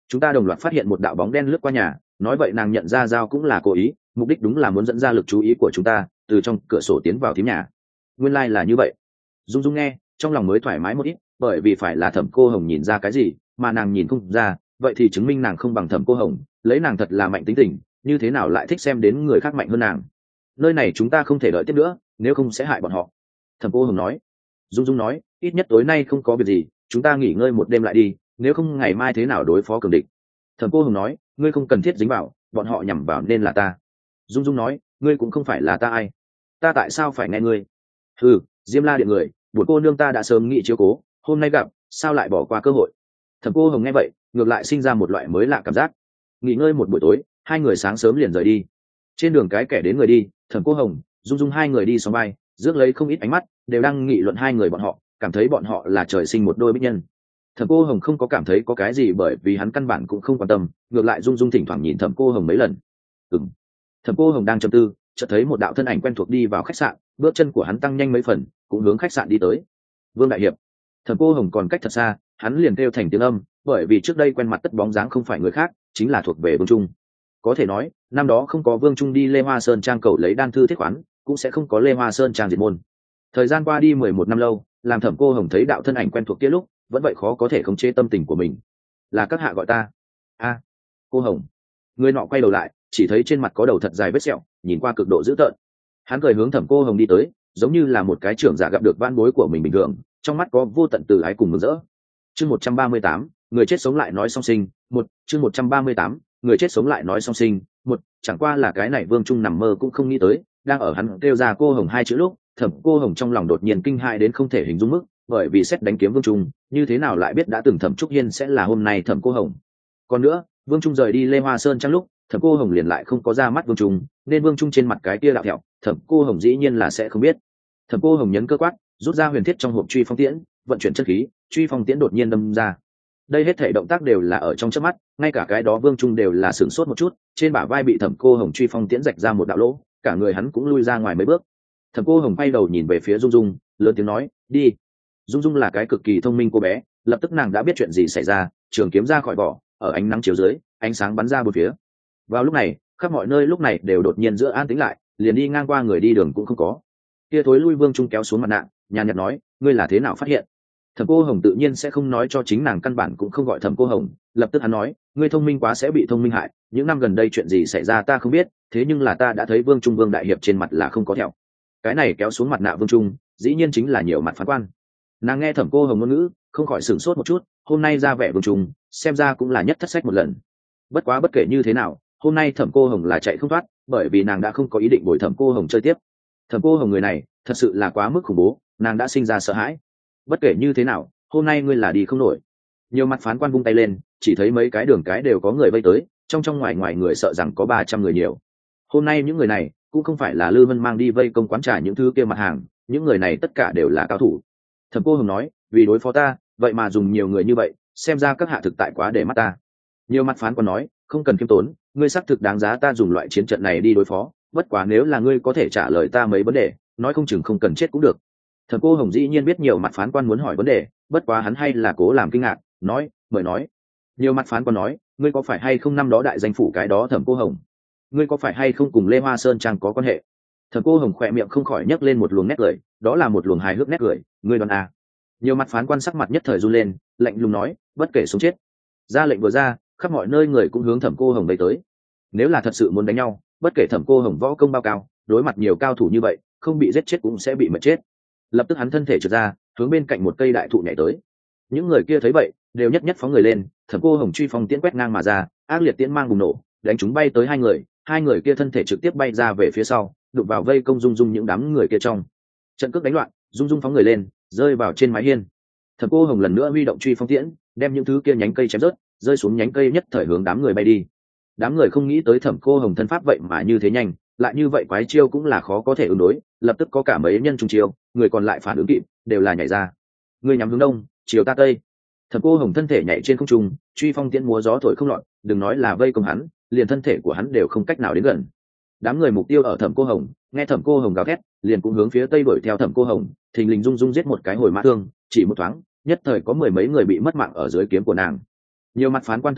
chúng ta đồng loạt phát hiện một đạo bóng đen lướt qua nhà, nói vậy nàng nhận ra dao cũng là cố ý, mục đích đúng là muốn dẫn ra lực chú ý của chúng ta, từ trong cửa sổ tiến vào thím nhà. Nguyên lai là như vậy. Dung Dung nghe trong lòng mới thoải mái một ít, bởi vì phải là Thẩm Cô Hồng nhìn ra cái gì mà nàng nhìn không ra, vậy thì chứng minh nàng không bằng Thẩm Cô Hồng, lấy nàng thật là mạnh tính tình, như thế nào lại thích xem đến người khác mạnh hơn nàng. Nơi này chúng ta không thể đợi tiếp nữa, nếu không sẽ hại bọn họ. Thẩm Cô Hồng nói. Dung Dung nói, ít nhất tối nay không có việc gì, chúng ta nghỉ ngơi một đêm lại đi, nếu không ngày mai thế nào đối phó cường địch. Thẩm Cô Hồng nói, ngươi không cần thiết dính vào, bọn họ nhằm vào nên là ta. Dung Dung nói, ngươi cũng không phải là ta ai, ta tại sao phải nghe ngươi? Ừ, Diêm La Điện người, buổi cô nương ta đã sớm nghĩ chiếu cố, hôm nay gặp, sao lại bỏ qua cơ hội? Thẩm Cô Hồng nghe vậy, ngược lại sinh ra một loại mới lạ cảm giác. Nghỉ ngơi một buổi tối, hai người sáng sớm liền rời đi. Trên đường cái kẻ đến người đi, Thẩm Cô Hồng, Dung Dung hai người đi xóm bay, rước lấy không ít ánh mắt, đều đang nghị luận hai người bọn họ, cảm thấy bọn họ là trời sinh một đôi bích nhân. Thẩm Cô Hồng không có cảm thấy có cái gì, bởi vì hắn căn bản cũng không quan tâm, ngược lại Dung Dung thỉnh thoảng nhìn Thẩm Cô Hồng mấy lần. Ừm. Thẩm Cô Hồng đang trầm tư, chợt thấy một đạo thân ảnh quen thuộc đi vào khách sạn, bước chân của hắn tăng nhanh mấy phần, cũng hướng khách sạn đi tới. Vương đại hiệp. Thẩm Cô Hồng còn cách thật xa, hắn liền kêu thành tiếng âm, bởi vì trước đây quen mặt tất bóng dáng không phải người khác, chính là thuộc về Vương Trung. Có thể nói, năm đó không có Vương Trung đi Lê Hoa Sơn trang cầu lấy đan thư thiết khoán, cũng sẽ không có Lê Hoa Sơn trang diệt môn. Thời gian qua đi mười một năm lâu, làm Thẩm Cô Hồng thấy đạo thân ảnh quen thuộc kia lúc, vẫn vậy khó có thể khống chế tâm tình của mình. Là các hạ gọi ta? A, Cô Hồng. Người nọ quay đầu lại, chỉ thấy trên mặt có đầu thật dài vết sẹo, nhìn qua cực độ dữ tợn. Hắn cười hướng Thẩm Cô Hồng đi tới, giống như là một cái trưởng giả gặp được van bối của mình bình thường, trong mắt có vô tận từ ái cùng mừng rỡ. Chương một trăm ba mươi tám, người chết sống lại nói song sinh, một, chương một trăm ba mươi tám, người chết sống lại nói song sinh, một, chẳng qua là cái này Vương Trung nằm mơ cũng không nghĩ tới, đang ở hắn kêu ra Cô Hồng hai chữ lúc, Thẩm Cô Hồng trong lòng đột nhiên kinh hãi đến không thể hình dung mức, bởi vì xét đánh kiếm Vương Trung, như thế nào lại biết đã từng Thẩm Trúc Hiên sẽ là hôm nay Thẩm Cô Hồng. Còn nữa, Vương Trung rời đi Lê Hoa Sơn trong lúc, Thẩm Cô Hồng liền lại không có ra mắt Vương Trung, nên Vương Trung trên mặt cái kia đạo thẹo, Thẩm Cô Hồng dĩ nhiên là sẽ không biết. Thẩm Cô Hồng nhấn cơ quát, rút ra huyền thiết trong hộp truy phong tiễn, vận chuyển chất khí, truy phong tiễn đột nhiên đâm ra. Đây hết thảy động tác đều là ở trong chớp mắt, ngay cả cái đó Vương Trung đều là sửng sốt một chút, trên bả vai bị Thẩm Cô Hồng truy phong tiễn rạch ra một đạo lỗ, cả người hắn cũng lui ra ngoài mấy bước. Thẩm Cô Hồng quay đầu nhìn về phía Dung Dung, lớn tiếng nói, đi. Dung Dung là cái cực kỳ thông minh cô bé, lập tức nàng đã biết chuyện gì xảy ra, trường kiếm ra khỏi vỏ, ở ánh nắng chiếu dưới, ánh sáng bắn ra bốn phía. Vào lúc này, khắp mọi nơi lúc này đều đột nhiên giữa an tĩnh lại, liền đi ngang qua người đi đường cũng không có. Kia thối lui Vương Trung kéo xuống mặt nạ, nhàn nhạt nói, ngươi là thế nào phát hiện? Thẩm Cô Hồng tự nhiên sẽ không nói cho chính nàng, căn bản cũng không gọi Thẩm Cô Hồng, lập tức hắn nói, ngươi thông minh quá sẽ bị thông minh hại, những năm gần đây chuyện gì xảy ra ta không biết, thế nhưng là ta đã thấy Vương Trung Vương đại hiệp trên mặt là không có thẹo. Cái này kéo xuống mặt nạ Vương Trung, dĩ nhiên chính là nhiều mặt phán quan. Nàng nghe Thẩm Cô Hồng ngôn ngữ, không khỏi sửng sốt một chút, hôm nay ra vẻ Vương Trung, xem ra cũng là nhất thất sách một lần. Bất quá bất kể như thế nào, hôm nay Thẩm Cô Hồng là chạy không thoát, bởi vì nàng đã không có ý định bồi Thẩm Cô Hồng chơi tiếp. Thẩm Cô Hồng người này, thật sự là quá mức khủng bố, nàng đã sinh ra sợ hãi. Bất kể như thế nào, hôm nay ngươi là đi không nổi. Nhiều mặt phán quan vung tay lên, chỉ thấy mấy cái đường cái đều có người vây tới, trong trong ngoài ngoài người sợ rằng có ba trăm người nhiều. Hôm nay những người này cũng không phải là Lư Vân mang đi vây công quán trà những thứ kia mặt hàng, những người này tất cả đều là cao thủ. Thẩm Cô Hồng nói, vì đối phó ta, vậy mà dùng nhiều người như vậy, xem ra các hạ thực tại quá để mắt ta. Nhiều mặt phán quan nói, không cần khiêm tốn, ngươi xác thực đáng giá ta dùng loại chiến trận này đi đối phó, bất quá nếu là ngươi có thể trả lời ta mấy vấn đề, nói không chừng không cần chết cũng được. Thẩm Cô Hồng dĩ nhiên biết nhiều mặt phán quan muốn hỏi vấn đề, bất quá hắn hay là cố làm kinh ngạc, nói, mời nói. Nhiều mặt phán quan nói, ngươi có phải hay không năm đó đại danh phủ cái đó Thẩm Cô Hồng? Ngươi có phải hay không cùng Lê Hoa Sơn trang có quan hệ? Thẩm Cô Hồng khỏe miệng không khỏi nhấc lên một luồng nét cười, đó là một luồng hài hước nét cười, ngươi đoán à? Nhiều mặt phán quan sắc mặt nhất thời run lên, lạnh lùng nói, bất kể sống chết. Ra lệnh vừa ra, khắp mọi nơi người cũng hướng Thẩm Cô Hồng vây tới. Nếu là thật sự muốn đánh nhau, bất kể Thẩm Cô Hồng võ công bao cao, đối mặt nhiều cao thủ như vậy, không bị giết chết cũng sẽ bị mất chết. Lập tức hắn thân thể trượt ra, hướng bên cạnh một cây đại thụ nhảy tới. Những người kia thấy vậy, đều nhất nhất phóng người lên, Thẩm Cô Hồng truy phong tiễn quét ngang mà ra, ác liệt tiễn mang bùng nổ, đánh chúng bay tới hai người, hai người kia thân thể trực tiếp bay ra về phía sau, đụng vào vây công Dung Dung những đám người kia trong. Trận cước đánh loạn, Dung Dung phóng người lên, rơi vào trên mái hiên. Thẩm Cô Hồng lần nữa huy động truy phong tiễn, đem những thứ kia nhánh cây chém rớt, rơi xuống nhánh cây nhất thời hướng đám người bay đi. Đám người không nghĩ tới Thẩm Cô Hồng thân pháp vậy mà như thế nhanh, lại như vậy quái chiêu cũng là khó có thể ứng đối, lập tức có cả mấy nhân trùng chiêu, người còn lại phản ứng kịp, đều là nhảy ra. Người nhắm hướng đông, chiều ta tây. Thẩm Cô Hồng thân thể nhảy trên không trung, truy phong tiễn múa gió thổi không lọt, đừng nói là vây công hắn, liền thân thể của hắn đều không cách nào đến gần. Đám người mục tiêu ở Thẩm Cô Hồng, nghe Thẩm Cô Hồng gào thét, liền cũng hướng phía tây đuổi theo Thẩm Cô Hồng, thình lình Dung Dung giết một cái hồi mã thương, chỉ một thoáng, nhất thời có mười mấy người bị mất mạng ở dưới kiếm của nàng. Nhiều mặt phán quan thấy vậy,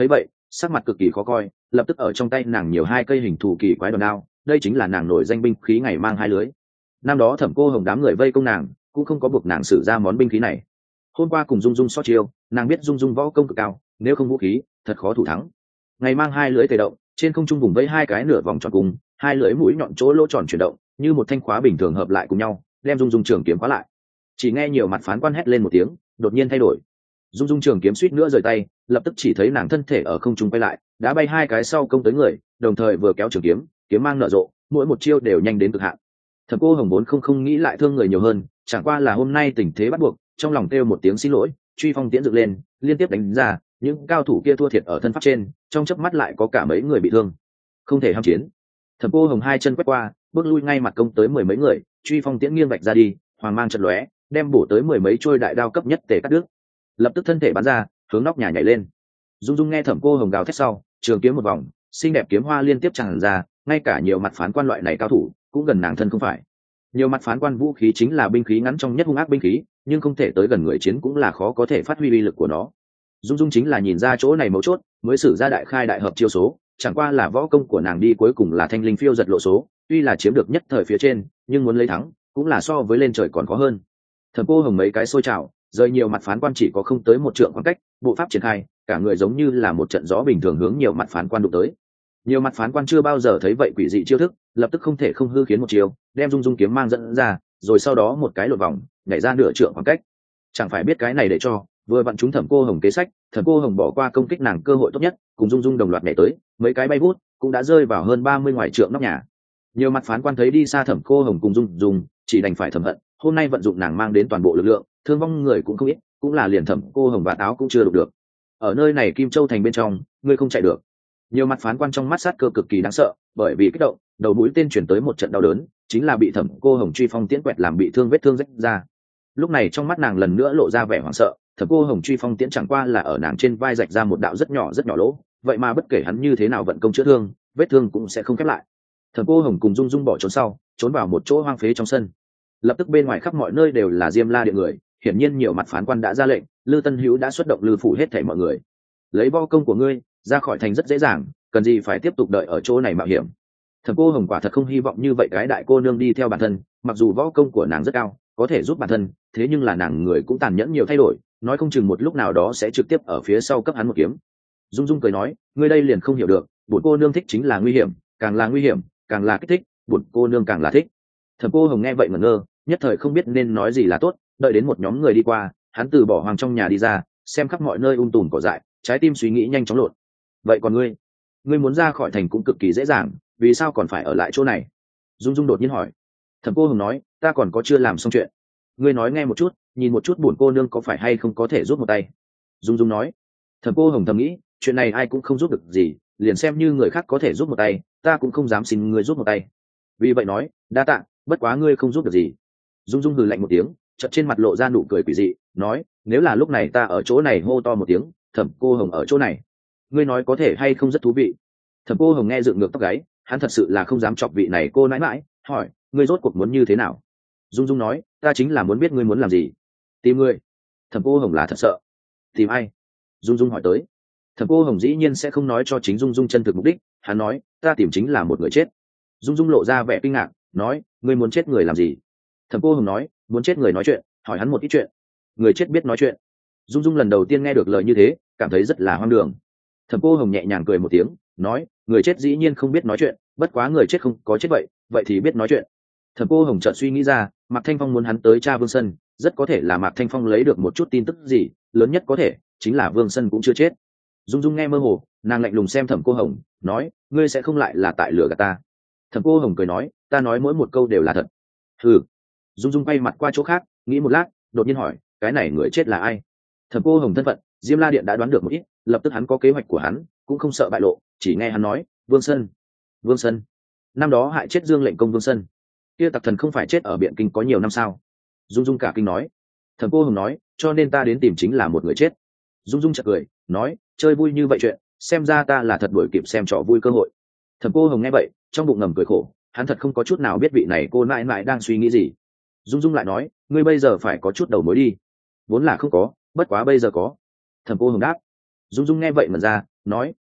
sắc mặt cực kỳ khó coi, lập tức ở trong tay nàng nhiều hai cây hình thù kỳ quái đòn đao, đây chính là nàng nổi danh binh khí ngày mang hai lưới. Năm đó Thẩm Cô Hồng đám người vây công nàng, cũng không có buộc nàng sử ra món binh khí này. Hôm qua cùng Dung Dung so chiêu, nàng biết Dung Dung võ công cực cao, nếu không vũ khí, thật khó thủ thắng. Ngày mang hai lưới tề động, trên không trung vùng vây hai cái nửa vòng tròn cùng, hai lưới mũi nhọn chỗ lỗ tròn chuyển động, như một thanh khóa bình thường hợp lại cùng nhau, đem Dung Dung trường kiếm khóa lại. Chỉ nghe nhiều mặt phán quan hét lên một tiếng, đột nhiên thay đổi. Dung Dung trường kiếm suýt nữa rời tay, lập tức chỉ thấy nàng thân thể ở không trung quay lại, đã bay hai cái sau công tới người, đồng thời vừa kéo trường kiếm, kiếm mang nở rộ, mỗi một chiêu đều nhanh đến cực hạn. Thẩm Cô Hồng vốn không không nghĩ lại thương người nhiều hơn, chẳng qua là hôm nay tình thế bắt buộc, trong lòng kêu một tiếng xin lỗi, truy phong tiễn dựng lên, liên tiếp đánh ra, những cao thủ kia thua thiệt ở thân pháp trên, trong chớp mắt lại có cả mấy người bị thương, không thể ham chiến. Thẩm Cô Hồng hai chân quét qua, bước lui ngay mặt công tới mười mấy người, truy phong tiễn nghiêng vạch ra đi, hoàng mang chật lóe, đem bổ tới mười mấy trôi đại đao cấp nhất tề cắt đứt. Lập tức thân thể bắn ra, hướng nóc nhà nhảy lên. Dung Dung nghe Thẩm Cô Hồng gào thét sau, trường kiếm một vòng, xinh đẹp kiếm hoa liên tiếp tràn ra, ngay cả nhiều mặt phán quan loại này cao thủ cũng gần nàng thân không phải. Nhiều mặt phán quan vũ khí chính là binh khí ngắn trong nhất hung ác binh khí, nhưng không thể tới gần người chiến cũng là khó có thể phát huy uy lực của nó. Dung Dung chính là nhìn ra chỗ này mấu chốt, mới sử ra đại khai đại hợp chiêu số, chẳng qua là võ công của nàng đi cuối cùng là thanh linh phiêu giật lộ số, tuy là chiếm được nhất thời phía trên, nhưng muốn lấy thắng cũng là so với lên trời còn khó hơn. Thẩm Cô Hồng mấy cái xôi trào, rơi nhiều mặt phán quan chỉ có không tới một trượng khoảng cách, bộ pháp triển khai, cả người giống như là một trận gió bình thường hướng nhiều mặt phán quan đụng tới. Nhiều mặt phán quan chưa bao giờ thấy vậy quỷ dị chiêu thức, lập tức không thể không hư khiến một chiều, đem Dung Dung kiếm mang dẫn ra, rồi sau đó một cái lột vòng, nhảy ra nửa trượng khoảng cách. Chẳng phải biết cái này để cho, vừa vặn chúng Thẩm Cô Hồng kế sách, Thẩm Cô Hồng bỏ qua công kích nàng cơ hội tốt nhất, cùng Dung Dung đồng loạt nhảy tới, mấy cái bay vút, cũng đã rơi vào hơn ba mươi ngoài trượng nóc nhà. Nhiều mặt phán quan thấy đi xa Thẩm Cô Hồng cùng Dung Dung, chỉ đành phải thầm hận, hôm nay vận dụng nàng mang đến toàn bộ lực lượng, thương vong người cũng không ít, cũng là liền Thẩm Cô Hồng và áo cũng chưa đụng được. Ở nơi này Kim Châu thành bên trong, ngươi không chạy được. Nhiều mặt phán quan trong mắt sát cơ cực kỳ đáng sợ, bởi vì kích động, đầu mũi tên chuyển tới một trận đau đớn, chính là bị Thẩm Cô Hồng truy phong tiễn quẹt làm bị thương, vết thương rách ra. Lúc này trong mắt nàng lần nữa lộ ra vẻ hoảng sợ, Thẩm Cô Hồng truy phong tiễn chẳng qua là ở nàng trên vai rạch ra một đạo rất nhỏ rất nhỏ lỗ, vậy mà bất kể hắn như thế nào vận công chữa thương, vết thương cũng sẽ không khép lại. Thẩm Cô Hồng cùng Dung Dung bỏ trốn sau, trốn vào một chỗ hoang phế trong sân. Lập tức bên ngoài khắp mọi nơi đều là Diêm La điện người, hiển nhiên nhiều mặt phán quan đã ra lệnh, Lư Tân Hữu đã xuất động Lư phủ hết thảy mọi người. Lấy võ công của ngươi, ra khỏi thành rất dễ dàng, cần gì phải tiếp tục đợi ở chỗ này mạo hiểm. Thẩm Cô Hồng quả thật không hy vọng như vậy cái đại cô nương đi theo bản thân, mặc dù võ công của nàng rất cao, có thể giúp bản thân, thế nhưng là nàng người cũng tàn nhẫn nhiều thay đổi, nói không chừng một lúc nào đó sẽ trực tiếp ở phía sau cấp hắn một kiếm. Dung Dung cười nói, ngươi đây liền không hiểu được, bổn cô nương thích chính là nguy hiểm, càng là nguy hiểm, càng là kích thích, bổn cô nương càng là thích. Thẩm Cô Hồng nghe vậy ngẩn ngơ, nhất thời không biết nên nói gì là tốt, đợi đến một nhóm người đi qua, hắn từ bỏ hoàng trong nhà đi ra, xem khắp mọi nơi um tùm cỏ dại, trái tim suy nghĩ nhanh chóng lộn. Vậy còn ngươi, ngươi muốn ra khỏi thành cũng cực kỳ dễ dàng, vì sao còn phải ở lại chỗ này? Dung Dung đột nhiên hỏi. Thẩm Cô Hồng nói, ta còn có chưa làm xong chuyện. Ngươi nói nghe một chút, nhìn một chút bổn cô nương có phải hay không có thể giúp một tay. Dung Dung nói. Thẩm Cô Hồng thầm nghĩ, chuyện này ai cũng không giúp được gì, liền xem như người khác có thể giúp một tay, ta cũng không dám xin ngươi giúp một tay. Vì vậy nói, đa tạ, bất quá ngươi không giúp được gì. Dung Dung hừ lạnh một tiếng, chợt trên mặt lộ ra nụ cười quỷ dị, nói, nếu là lúc này ta ở chỗ này hô to một tiếng, Thẩm Cô Hồng ở chỗ này, ngươi nói có thể hay không rất thú vị. Thẩm Cô Hồng nghe dựng ngược tóc gáy, hắn thật sự là không dám chọc vị này cô nãi mãi, hỏi, ngươi rốt cuộc muốn như thế nào? Dung Dung nói, ta chính là muốn biết ngươi muốn làm gì. Tìm ngươi. Thẩm Cô Hồng là thật sợ. Tìm ai? Dung Dung hỏi tới. Thẩm Cô Hồng dĩ nhiên sẽ không nói cho chính Dung Dung chân thực mục đích, hắn nói, ta tìm chính là một người chết. Dung Dung lộ ra vẻ kinh ngạc, nói, ngươi muốn chết người làm gì? Thẩm Cô Hồng nói, muốn chết người nói chuyện, hỏi hắn một ít chuyện. Người chết biết nói chuyện. Dung Dung lần đầu tiên nghe được lời như thế, cảm thấy rất là hoang đường. Thẩm Cô Hồng nhẹ nhàng cười một tiếng, nói, người chết dĩ nhiên không biết nói chuyện, bất quá người chết không có chết vậy, vậy thì biết nói chuyện. Thẩm Cô Hồng chợt suy nghĩ ra, Mạc Thanh Phong muốn hắn tới tra Vương Sân, rất có thể là Mạc Thanh Phong lấy được một chút tin tức gì, lớn nhất có thể chính là Vương Sân cũng chưa chết. Dung Dung nghe mơ hồ, nàng lạnh lùng xem Thẩm Cô Hồng, nói, ngươi sẽ không lại là tại lửa gạt ta. Thẩm Cô Hồng cười nói, ta nói mỗi một câu đều là thật. Hừ. Dung Dung quay mặt qua chỗ khác, nghĩ một lát, đột nhiên hỏi, cái này người chết là ai? Thẩm Cô Hồng thân phận, Diêm La điện đã đoán được một ít, lập tức hắn có kế hoạch của hắn, cũng không sợ bại lộ, chỉ nghe hắn nói, Vương Sân. Vương Sân. Năm đó hại chết Dương lệnh công Vương Sân, kia tặc thần không phải chết ở Biện Kinh có nhiều năm sao? Dung Dung cả kinh nói. Thẩm Cô Hồng nói, cho nên ta đến tìm chính là một người chết. Dung Dung chợt cười, nói, chơi vui như vậy chuyện, xem ra ta là thật đuổi kịp xem trò vui cơ hội. Thẩm Cô Hồng nghe vậy, trong bụng ngầm cười khổ, hắn thật không có chút nào biết vị này cô nãi nãi đang suy nghĩ gì. Dung Dung lại nói, ngươi bây giờ phải có chút đầu mối đi. Vốn là không có, bất quá bây giờ có. Thẩm Cô Hồng đáp. Dung Dung nghe vậy mà ra, nói,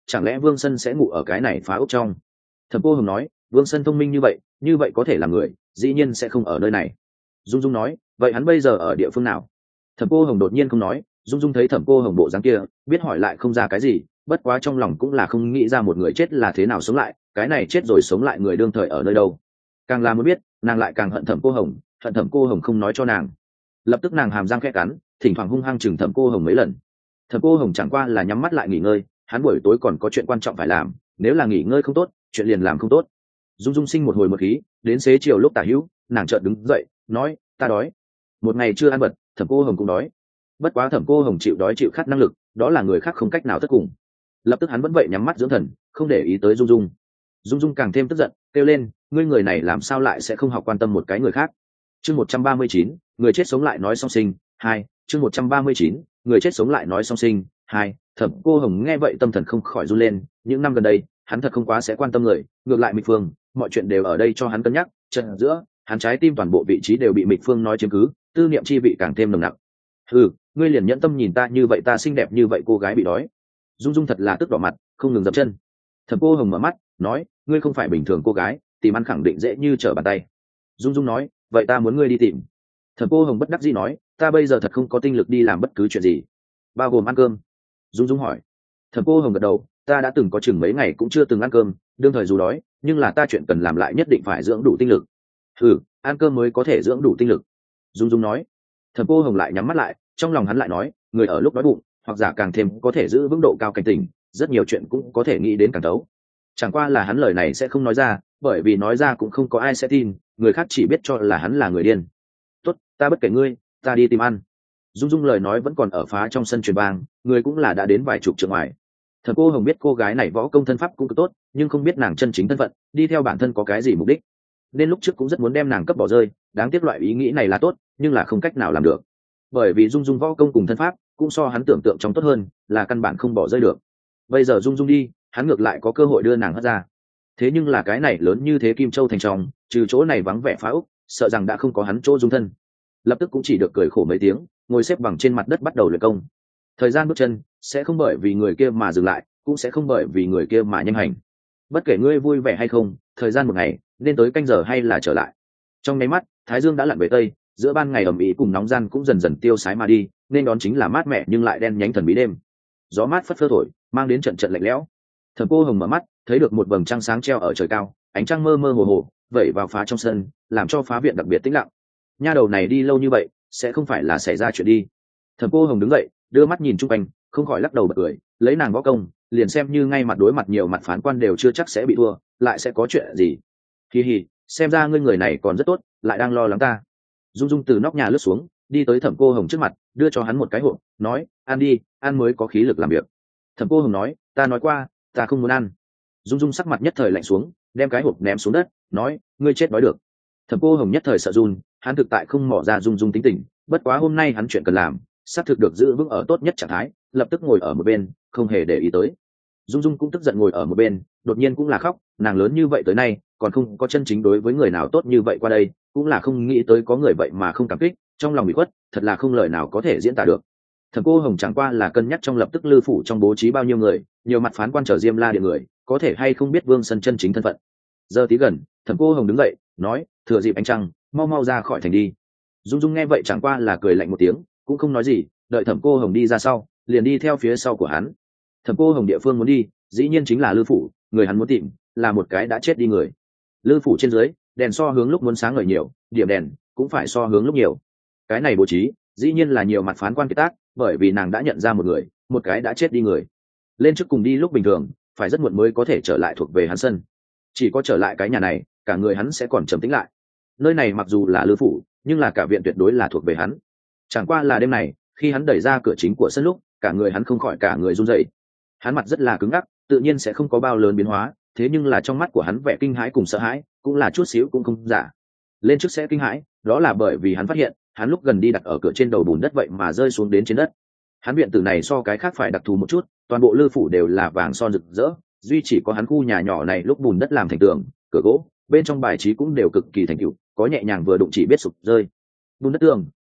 chẳng lẽ Vương Sân sẽ ngủ ở cái này phá ốc trong? Thẩm Cô Hồng nói, Vương Sân thông minh như vậy, như vậy có thể là người, dĩ nhiên sẽ không ở nơi này. Dung Dung nói, vậy hắn bây giờ ở địa phương nào? Thẩm Cô Hồng đột nhiên không nói. Dung Dung thấy Thẩm Cô Hồng bộ dáng kia, biết hỏi lại không ra cái gì, bất quá trong lòng cũng là không nghĩ ra một người chết là thế nào sống lại, cái này chết rồi sống lại người đương thời ở nơi đâu. Càng là muốn biết, nàng lại càng hận Thẩm Cô Hồng, hận Thẩm Cô Hồng không nói cho nàng. Lập tức nàng hàm răng khẽ cắn, thỉnh thoảng hung hăng chừng Thẩm Cô Hồng mấy lần. Thẩm Cô Hồng chẳng qua là nhắm mắt lại nghỉ ngơi, hắn buổi tối còn có chuyện quan trọng phải làm, nếu là nghỉ ngơi không tốt, chuyện liền làm không tốt. Dung Dung sinh một hồi một khí, đến xế chiều lúc tả hữu, nàng chợt đứng dậy, nói, ta đói. Một ngày chưa ăn bật, Thẩm Cô Hồng cũng đói. Bất quá Thẩm Cô Hồng chịu đói chịu khát năng lực, đó là người khác không cách nào tất cùng. Lập tức hắn vẫn vậy nhắm mắt dưỡng thần, không để ý tới Dung Dung. Dung Dung càng thêm tức giận, kêu lên, ngươi người này làm sao lại sẽ không học quan tâm một cái người khác? Chương một trăm ba mươi chín, người chết sống lại nói song sinh, hai, chương một trăm ba mươi chín, người chết sống lại nói song sinh, hai. Thẩm Cô Hồng nghe vậy tâm thần không khỏi run lên, những năm gần đây, hắn thật không quá sẽ quan tâm người, ngược lại Mịch Phương, mọi chuyện đều ở đây cho hắn cân nhắc, trận giữa, hắn trái tim toàn bộ vị trí đều bị Mịch Phương nói chiếm cứ, tư niệm chi vị càng thêm nồng nặc. Ừ, ngươi liền nhẫn tâm nhìn ta như vậy, ta xinh đẹp như vậy cô gái bị đói. Dung Dung thật là tức đỏ mặt, không ngừng dập chân. Thẩm Cô Hồng mở mắt, nói, ngươi không phải bình thường cô gái, tìm ăn khẳng định dễ như trở bàn tay. Dung Dung nói, vậy ta muốn ngươi đi tìm. Thẩm Cô Hồng bất đắc dĩ nói, ta bây giờ thật không có tinh lực đi làm bất cứ chuyện gì, bao gồm ăn cơm. Dung Dung hỏi. Thẩm Cô Hồng gật đầu, ta đã từng có chừng mấy ngày cũng chưa từng ăn cơm, đương thời dù đói, nhưng là ta chuyện cần làm lại nhất định phải dưỡng đủ tinh lực. Ừ, ăn cơm mới có thể dưỡng đủ tinh lực. Dung Dung nói. Thẩm Cô Hồng lại nhắm mắt lại, trong lòng hắn lại nói, người ở lúc đói bụng, hoặc giả càng thêm có thể giữ vững độ cao cảnh tỉnh, rất nhiều chuyện cũng có thể nghĩ đến càng tấu. Chẳng qua là hắn lời này sẽ không nói ra, bởi vì nói ra cũng không có ai sẽ tin, người khác chỉ biết cho là hắn là người điên. Tốt, ta bất kể ngươi, ta đi tìm ăn. Dung Dung lời nói vẫn còn ở phá trong sân truyền vang, người cũng là đã đến vài chục trượng ngoài. Thẩm Cô Hồng biết cô gái này võ công thân pháp cũng cực tốt, nhưng không biết nàng chân chính thân phận, đi theo bản thân có cái gì mục đích. Nên lúc trước cũng rất muốn đem nàng cấp bỏ rơi, đáng tiếc loại ý nghĩ này là tốt, nhưng là không cách nào làm được. Bởi vì Dung Dung võ công cùng thân pháp cũng so hắn tưởng tượng trong tốt hơn, là căn bản không bỏ rơi được. Bây giờ Dung Dung đi, hắn ngược lại có cơ hội đưa nàng hất ra. Thế nhưng là cái này lớn như thế Kim Châu thành trong, trừ chỗ này vắng vẻ phá úc, sợ rằng đã không có hắn chỗ dung thân. Lập tức cũng chỉ được cười khổ mấy tiếng, ngồi xếp bằng trên mặt đất bắt đầu luyện công. Thời gian bước chân sẽ không bởi vì người kia mà dừng lại, cũng sẽ không bởi vì người kia mà nhanh hành. Bất kể ngươi vui vẻ hay không, thời gian một ngày nên tới canh giờ hay là trở lại. Trong nháy mắt, thái dương đã lặn về tây, giữa ban ngày ẩm ĩ cùng nóng gian cũng dần dần tiêu sái mà đi, nên đón chính là mát mẻ nhưng lại đen nhánh thần bí đêm. Gió mát phất phơ thổi, mang đến trận trận lạnh lẽo. Thẩm Cô Hồng mở mắt, thấy được một vầng trăng sáng treo ở trời cao, ánh trăng mơ mơ hồ hồ vẩy vào phá trong sân, làm cho phá viện đặc biệt tĩnh lặng. Nha đầu này đi lâu như vậy, sẽ không phải là xảy ra chuyện đi. Thẩm Cô Hồng đứng dậy, đưa mắt nhìn chung quanh, không khỏi lắc đầu bật cười, lấy nàng võ công, liền xem như ngay mặt đối mặt nhiều mặt phán quan đều chưa chắc sẽ bị thua, lại sẽ có chuyện gì? Hi hi, xem ra ngươi người này còn rất tốt, lại đang lo lắng ta. Dung Dung từ nóc nhà lướt xuống, đi tới Thẩm Cô Hồng trước mặt, đưa cho hắn một cái hộp, nói, ăn đi, ăn mới có khí lực làm việc. Thẩm Cô Hồng nói, ta nói qua, ta không muốn ăn. Dung Dung sắc mặt nhất thời lạnh xuống, đem cái hộp ném xuống đất, nói, ngươi chết đói được. Thẩm Cô Hồng nhất thời sợ run, hắn thực tại không mỏ ra Dung Dung tính tình, bất quá hôm nay hắn chuyện cần làm, sắp thực được giữ vững ở tốt nhất trạng thái, lập tức ngồi ở một bên, không hề để ý tới. Dung Dung cũng tức giận ngồi ở một bên, đột nhiên cũng là khóc, nàng lớn như vậy tới nay, còn không có chân chính đối với người nào tốt như vậy qua đây, cũng là không nghĩ tới có người vậy mà không cảm kích, trong lòng bị khuất, thật là không lời nào có thể diễn tả được. Thẩm Cô Hồng chẳng qua là cân nhắc trong lập tức lư phủ trong bố trí bao nhiêu người, nhiều mặt phán quan trở Diêm La điện người, có thể hay không biết Vương Sân chân chính thân phận. Giờ tí gần, Thẩm Cô Hồng đứng dậy, nói, thừa dịp ánh trăng, mau mau ra khỏi thành đi. Dung Dung nghe vậy chẳng qua là cười lạnh một tiếng, cũng không nói gì, đợi Thẩm Cô Hồng đi ra sau, liền đi theo phía sau của hắn. Thẩm Cô Hồng địa phương muốn đi, dĩ nhiên chính là lư phủ, người hắn muốn tìm là một cái đã chết đi người. Lư phủ trên dưới, đèn so hướng lúc muốn sáng ngời nhiều, điểm đèn cũng phải so hướng lúc nhiều. Cái này bố trí, dĩ nhiên là nhiều mặt phán quan kết tác, bởi vì nàng đã nhận ra một người, một cái đã chết đi người. Lên trước cùng đi lúc bình thường, phải rất muộn mới có thể trở lại thuộc về hắn sân. Chỉ có trở lại cái nhà này, cả người hắn sẽ còn trầm tĩnh lại. Nơi này mặc dù là lư phủ, nhưng là cả viện tuyệt đối là thuộc về hắn. Chẳng qua là đêm này, khi hắn đẩy ra cửa chính của sân lúc, cả người hắn không khỏi cả người run rẩy. Hắn mặt rất là cứng ngắc, tự nhiên sẽ không có bao lớn biến hóa, thế nhưng là trong mắt của hắn vẻ kinh hãi cùng sợ hãi, cũng là chút xíu cũng không giả. Lên trước sẽ kinh hãi, đó là bởi vì hắn phát hiện, hắn lúc gần đi đặt ở cửa trên đầu bùn đất vậy mà rơi xuống đến trên đất. Hắn viện tử này so cái khác phải đặc thù một chút, toàn bộ lư phủ đều là vàng son rực rỡ, duy chỉ có hắn khu nhà nhỏ này lúc bùn đất làm thành tường, cửa gỗ, bên trong bài trí cũng đều cực kỳ thành tựu, có nhẹ nhàng vừa đụng chỉ biết sụp rơi. Bùn đất tường,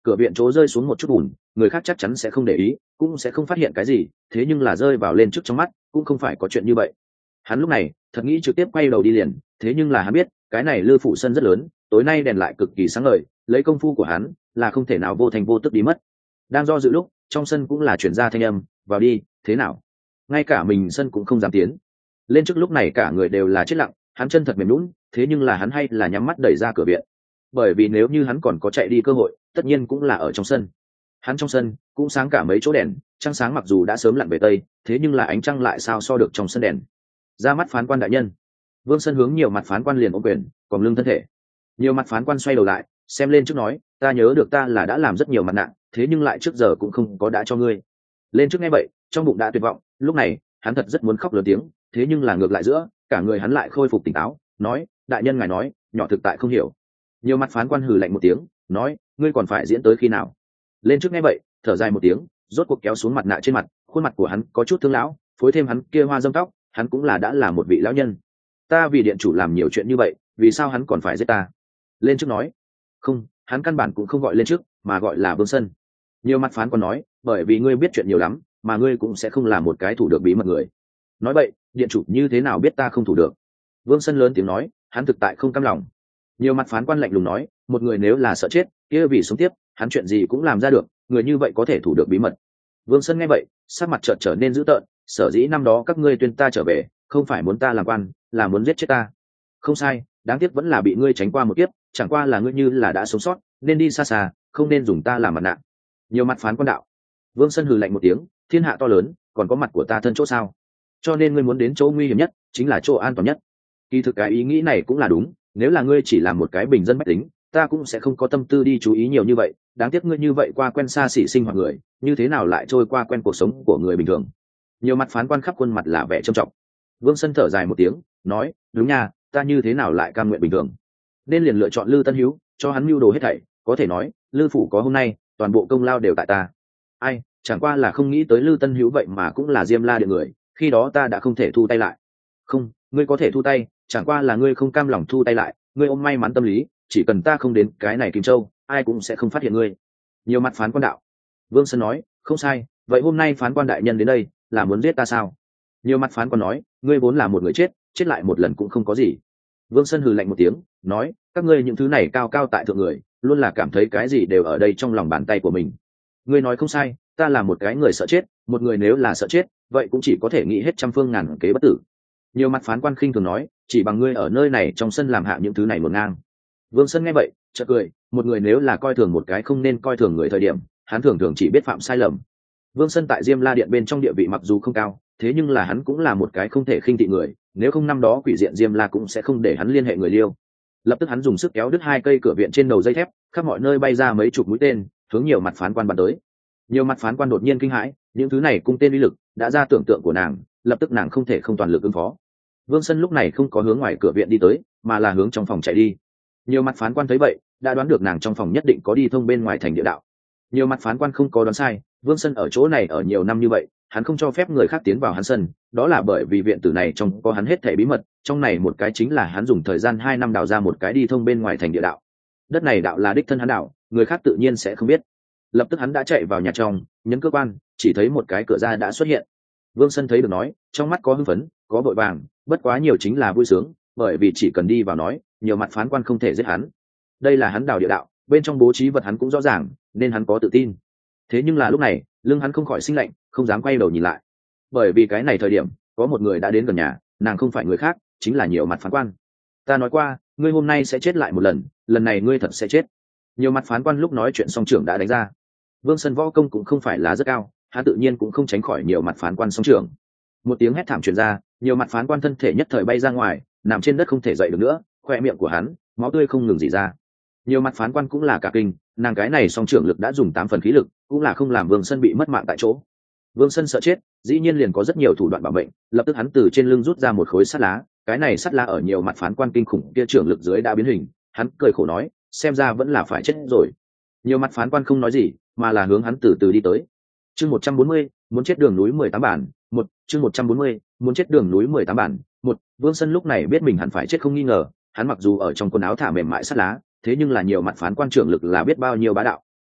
cửa viện chỗ rơi xuống một chút bùn, người khác chắc chắn sẽ không để ý, cũng sẽ không phát hiện cái gì, thế nhưng là rơi vào lên trước trong mắt cũng không phải có chuyện như vậy. Hắn lúc này thật nghĩ trực tiếp quay đầu đi liền, thế nhưng là hắn biết cái này Lư phủ sân rất lớn, tối nay đèn lại cực kỳ sáng ngời, lấy công phu của hắn là không thể nào vô thành vô tức đi mất. Đang do dự lúc, trong sân cũng là chuyển ra thanh âm, vào đi, thế nào? Ngay cả mình sân cũng không dám tiến. Lên trước lúc này cả người đều là chết lặng, hắn chân thật mềm nhũn, thế nhưng là hắn hay là nhắm mắt đẩy ra cửa viện, bởi vì nếu như hắn còn có chạy đi cơ hội, tất nhiên cũng là ở trong sân. Hắn trong sân cũng sáng cả mấy chỗ đèn, trăng sáng mặc dù đã sớm lặn về tây, thế nhưng là ánh trăng lại sao so được trong sân đèn. Ra mắt phán quan đại nhân. Vương Sân hướng nhiều mặt phán quan liền ôm quyền, còn lưng thân thể. Nhiều mặt phán quan xoay đầu lại, xem lên trước nói, ta nhớ được ta là đã làm rất nhiều mặt nạ, thế nhưng lại trước giờ cũng không có đã cho ngươi. Lên trước nghe vậy, trong bụng đã tuyệt vọng, lúc này hắn thật rất muốn khóc lớn tiếng, thế nhưng là ngược lại giữa, cả người hắn lại khôi phục tỉnh táo, nói, đại nhân ngài nói, nhỏ thực tại không hiểu. Nhiều mặt phán quan hừ lạnh một tiếng, nói, ngươi còn phải diễn tới khi nào? Lên trước nghe vậy, thở dài một tiếng, rốt cuộc kéo xuống mặt nạ trên mặt, khuôn mặt của hắn có chút thương lão, phối thêm hắn kia hoa dâm tóc, hắn cũng là đã là một vị lão nhân. Ta vì điện chủ làm nhiều chuyện như vậy, vì sao hắn còn phải giết ta? Lên trước nói, không, hắn căn bản cũng không gọi lên trước, mà gọi là Vương Sân. Nhiều mặt phán quan nói, bởi vì ngươi biết chuyện nhiều lắm, mà ngươi cũng sẽ không là một cái thủ được bí mật người. Nói vậy, điện chủ như thế nào biết ta không thủ được? Vương Sân lớn tiếng nói, hắn thực tại không cam lòng. Nhiều mặt phán quan lạnh lùng nói, một người nếu là sợ chết, kia vì sống tiếp, hắn chuyện gì cũng làm ra được, người như vậy có thể thủ được bí mật. Vương Sân nghe vậy, sắc mặt chợt trở nên dữ tợn, sở dĩ năm đó các ngươi tuyên ta trở về, không phải muốn ta làm quan, là muốn giết chết ta. Không sai, đáng tiếc vẫn là bị ngươi tránh qua một kiếp, chẳng qua là ngươi như là đã sống sót, nên đi xa xa, không nên dùng ta làm mặt nạ. Nhiều mặt phán quan đạo. Vương Sân hừ lạnh một tiếng, thiên hạ to lớn, còn có mặt của ta thân chỗ sao? Cho nên ngươi muốn đến chỗ nguy hiểm nhất, chính là chỗ an toàn nhất. Kỳ thực cái ý nghĩ này cũng là đúng, nếu là ngươi chỉ làm một cái bình dân bách tính, ta cũng sẽ không có tâm tư đi chú ý nhiều như vậy, đáng tiếc ngươi như vậy qua quen xa xỉ sinh hoạt người, như thế nào lại trôi qua quen cuộc sống của người bình thường. Nhiều mặt phán quan khắp khuôn mặt là vẻ trầm trọng. Vương Sân thở dài một tiếng, nói, đúng nha, ta như thế nào lại cam nguyện bình thường? Nên liền lựa chọn Lư Tân Hữu, cho hắn mưu đồ hết thảy, có thể nói, Lư phủ có hôm nay, toàn bộ công lao đều tại ta. Ai, chẳng qua là không nghĩ tới Lư Tân Hữu vậy mà cũng là Diêm La Điện người, khi đó ta đã không thể thu tay lại. Không, ngươi có thể thu tay, chẳng qua là ngươi không cam lòng thu tay lại, ngươi ôm may mắn tâm lý, chỉ cần ta không đến cái này Kim Châu, ai cũng sẽ không phát hiện ngươi. Nhiều mặt phán quan đạo. Vương Sân nói, không sai, vậy hôm nay phán quan đại nhân đến đây, là muốn giết ta sao? Nhiều mặt phán quan nói, ngươi vốn là một người chết, chết lại một lần cũng không có gì. Vương Sân hừ lạnh một tiếng, nói, các ngươi những thứ này cao cao tại thượng người, luôn là cảm thấy cái gì đều ở đây trong lòng bàn tay của mình. Ngươi nói không sai, ta là một cái người sợ chết, một người nếu là sợ chết, vậy cũng chỉ có thể nghĩ hết trăm phương ngàn kế bất tử. Nhiều mặt phán quan khinh thường nói, chỉ bằng ngươi ở nơi này trong sân làm hạ những thứ này ngổn ngang. Vương Sân nghe vậy, chợt cười, một người nếu là coi thường một cái không nên coi thường người thời điểm, hắn thường thường chỉ biết phạm sai lầm. Vương Sân tại Diêm La Điện bên trong địa vị mặc dù không cao, thế nhưng là hắn cũng là một cái không thể khinh thị người, nếu không năm đó quỷ diện Diêm La cũng sẽ không để hắn liên hệ người liêu. Lập tức hắn dùng sức kéo đứt hai cây cửa viện trên đầu dây thép, khắp mọi nơi bay ra mấy chục mũi tên, hướng nhiều mặt phán quan bắn tới. Nhiều mặt phán quan đột nhiên kinh hãi, những thứ này cung tên uy lực đã ra tưởng tượng của nàng, lập tức nàng không thể không toàn lực ứng phó. Vương Sân lúc này không có hướng ngoài cửa viện đi tới, mà là hướng trong phòng chạy đi. Nhiều mặt phán quan thấy vậy, đã đoán được nàng trong phòng nhất định có đi thông bên ngoài thành địa đạo. Nhiều mặt phán quan không có đoán sai, Vương Sân ở chỗ này ở nhiều năm như vậy, hắn không cho phép người khác tiến vào hắn sân, đó là bởi vì viện tử này trong có hắn hết thảy bí mật, trong này một cái chính là hắn dùng thời gian hai năm đào ra một cái đi thông bên ngoài thành địa đạo. Đất này đạo là đích thân hắn đạo, người khác tự nhiên sẽ không biết. Lập tức hắn đã chạy vào nhà trong, nhấn cơ quan, chỉ thấy một cái cửa ra đã xuất hiện. Vương Sân thấy được nói, trong mắt có hưng phấn, có vội vàng, bất quá nhiều chính là vui sướng, bởi vì chỉ cần đi vào nói, nhiều mặt phán quan không thể giết hắn. Đây là hắn đào địa đạo, bên trong bố trí vật hắn cũng rõ ràng, nên hắn có tự tin. Thế nhưng là lúc này, lưng hắn không khỏi sinh lạnh, không dám quay đầu nhìn lại, bởi vì cái này thời điểm có một người đã đến gần nhà, nàng không phải người khác, chính là nhiều mặt phán quan. Ta nói qua, ngươi hôm nay sẽ chết lại một lần, lần này ngươi thật sẽ chết. Nhiều mặt phán quan lúc nói chuyện song trưởng đã đánh ra. Vương Sân võ công cũng không phải là rất cao, hắn tự nhiên cũng không tránh khỏi nhiều mặt phán quan song trưởng. Một tiếng hét thảm truyền ra, nhiều mặt phán quan thân thể nhất thời bay ra ngoài, nằm trên đất không thể dậy được nữa, khoe miệng của hắn máu tươi không ngừng rỉ ra. Nhiều mặt phán quan cũng là cả kinh, nàng cái này song trưởng lực đã dùng tám phần khí lực, cũng là không làm Vương Sân bị mất mạng tại chỗ. Vương Sân sợ chết, dĩ nhiên liền có rất nhiều thủ đoạn bảo mệnh, lập tức hắn từ trên lưng rút ra một khối sắt lá, cái này sắt lá ở nhiều mặt phán quan kinh khủng kia trưởng lực dưới đã biến hình, hắn cười khổ nói, xem ra vẫn là phải chết rồi. Nhiều mặt phán quan không nói gì, mà là hướng hắn từ từ đi tới. Chương một trăm bốn mươi, muốn chết đường núi mười tám bản, một, chương một trăm bốn mươi, muốn chết đường núi mười tám bản, một. Vương Sân lúc này biết mình hẳn phải chết không nghi ngờ, hắn mặc dù ở trong quần áo thả mềm mại sắt lá, thế nhưng là nhiều mặt phán quan trưởng lực là biết bao nhiêu bá đạo.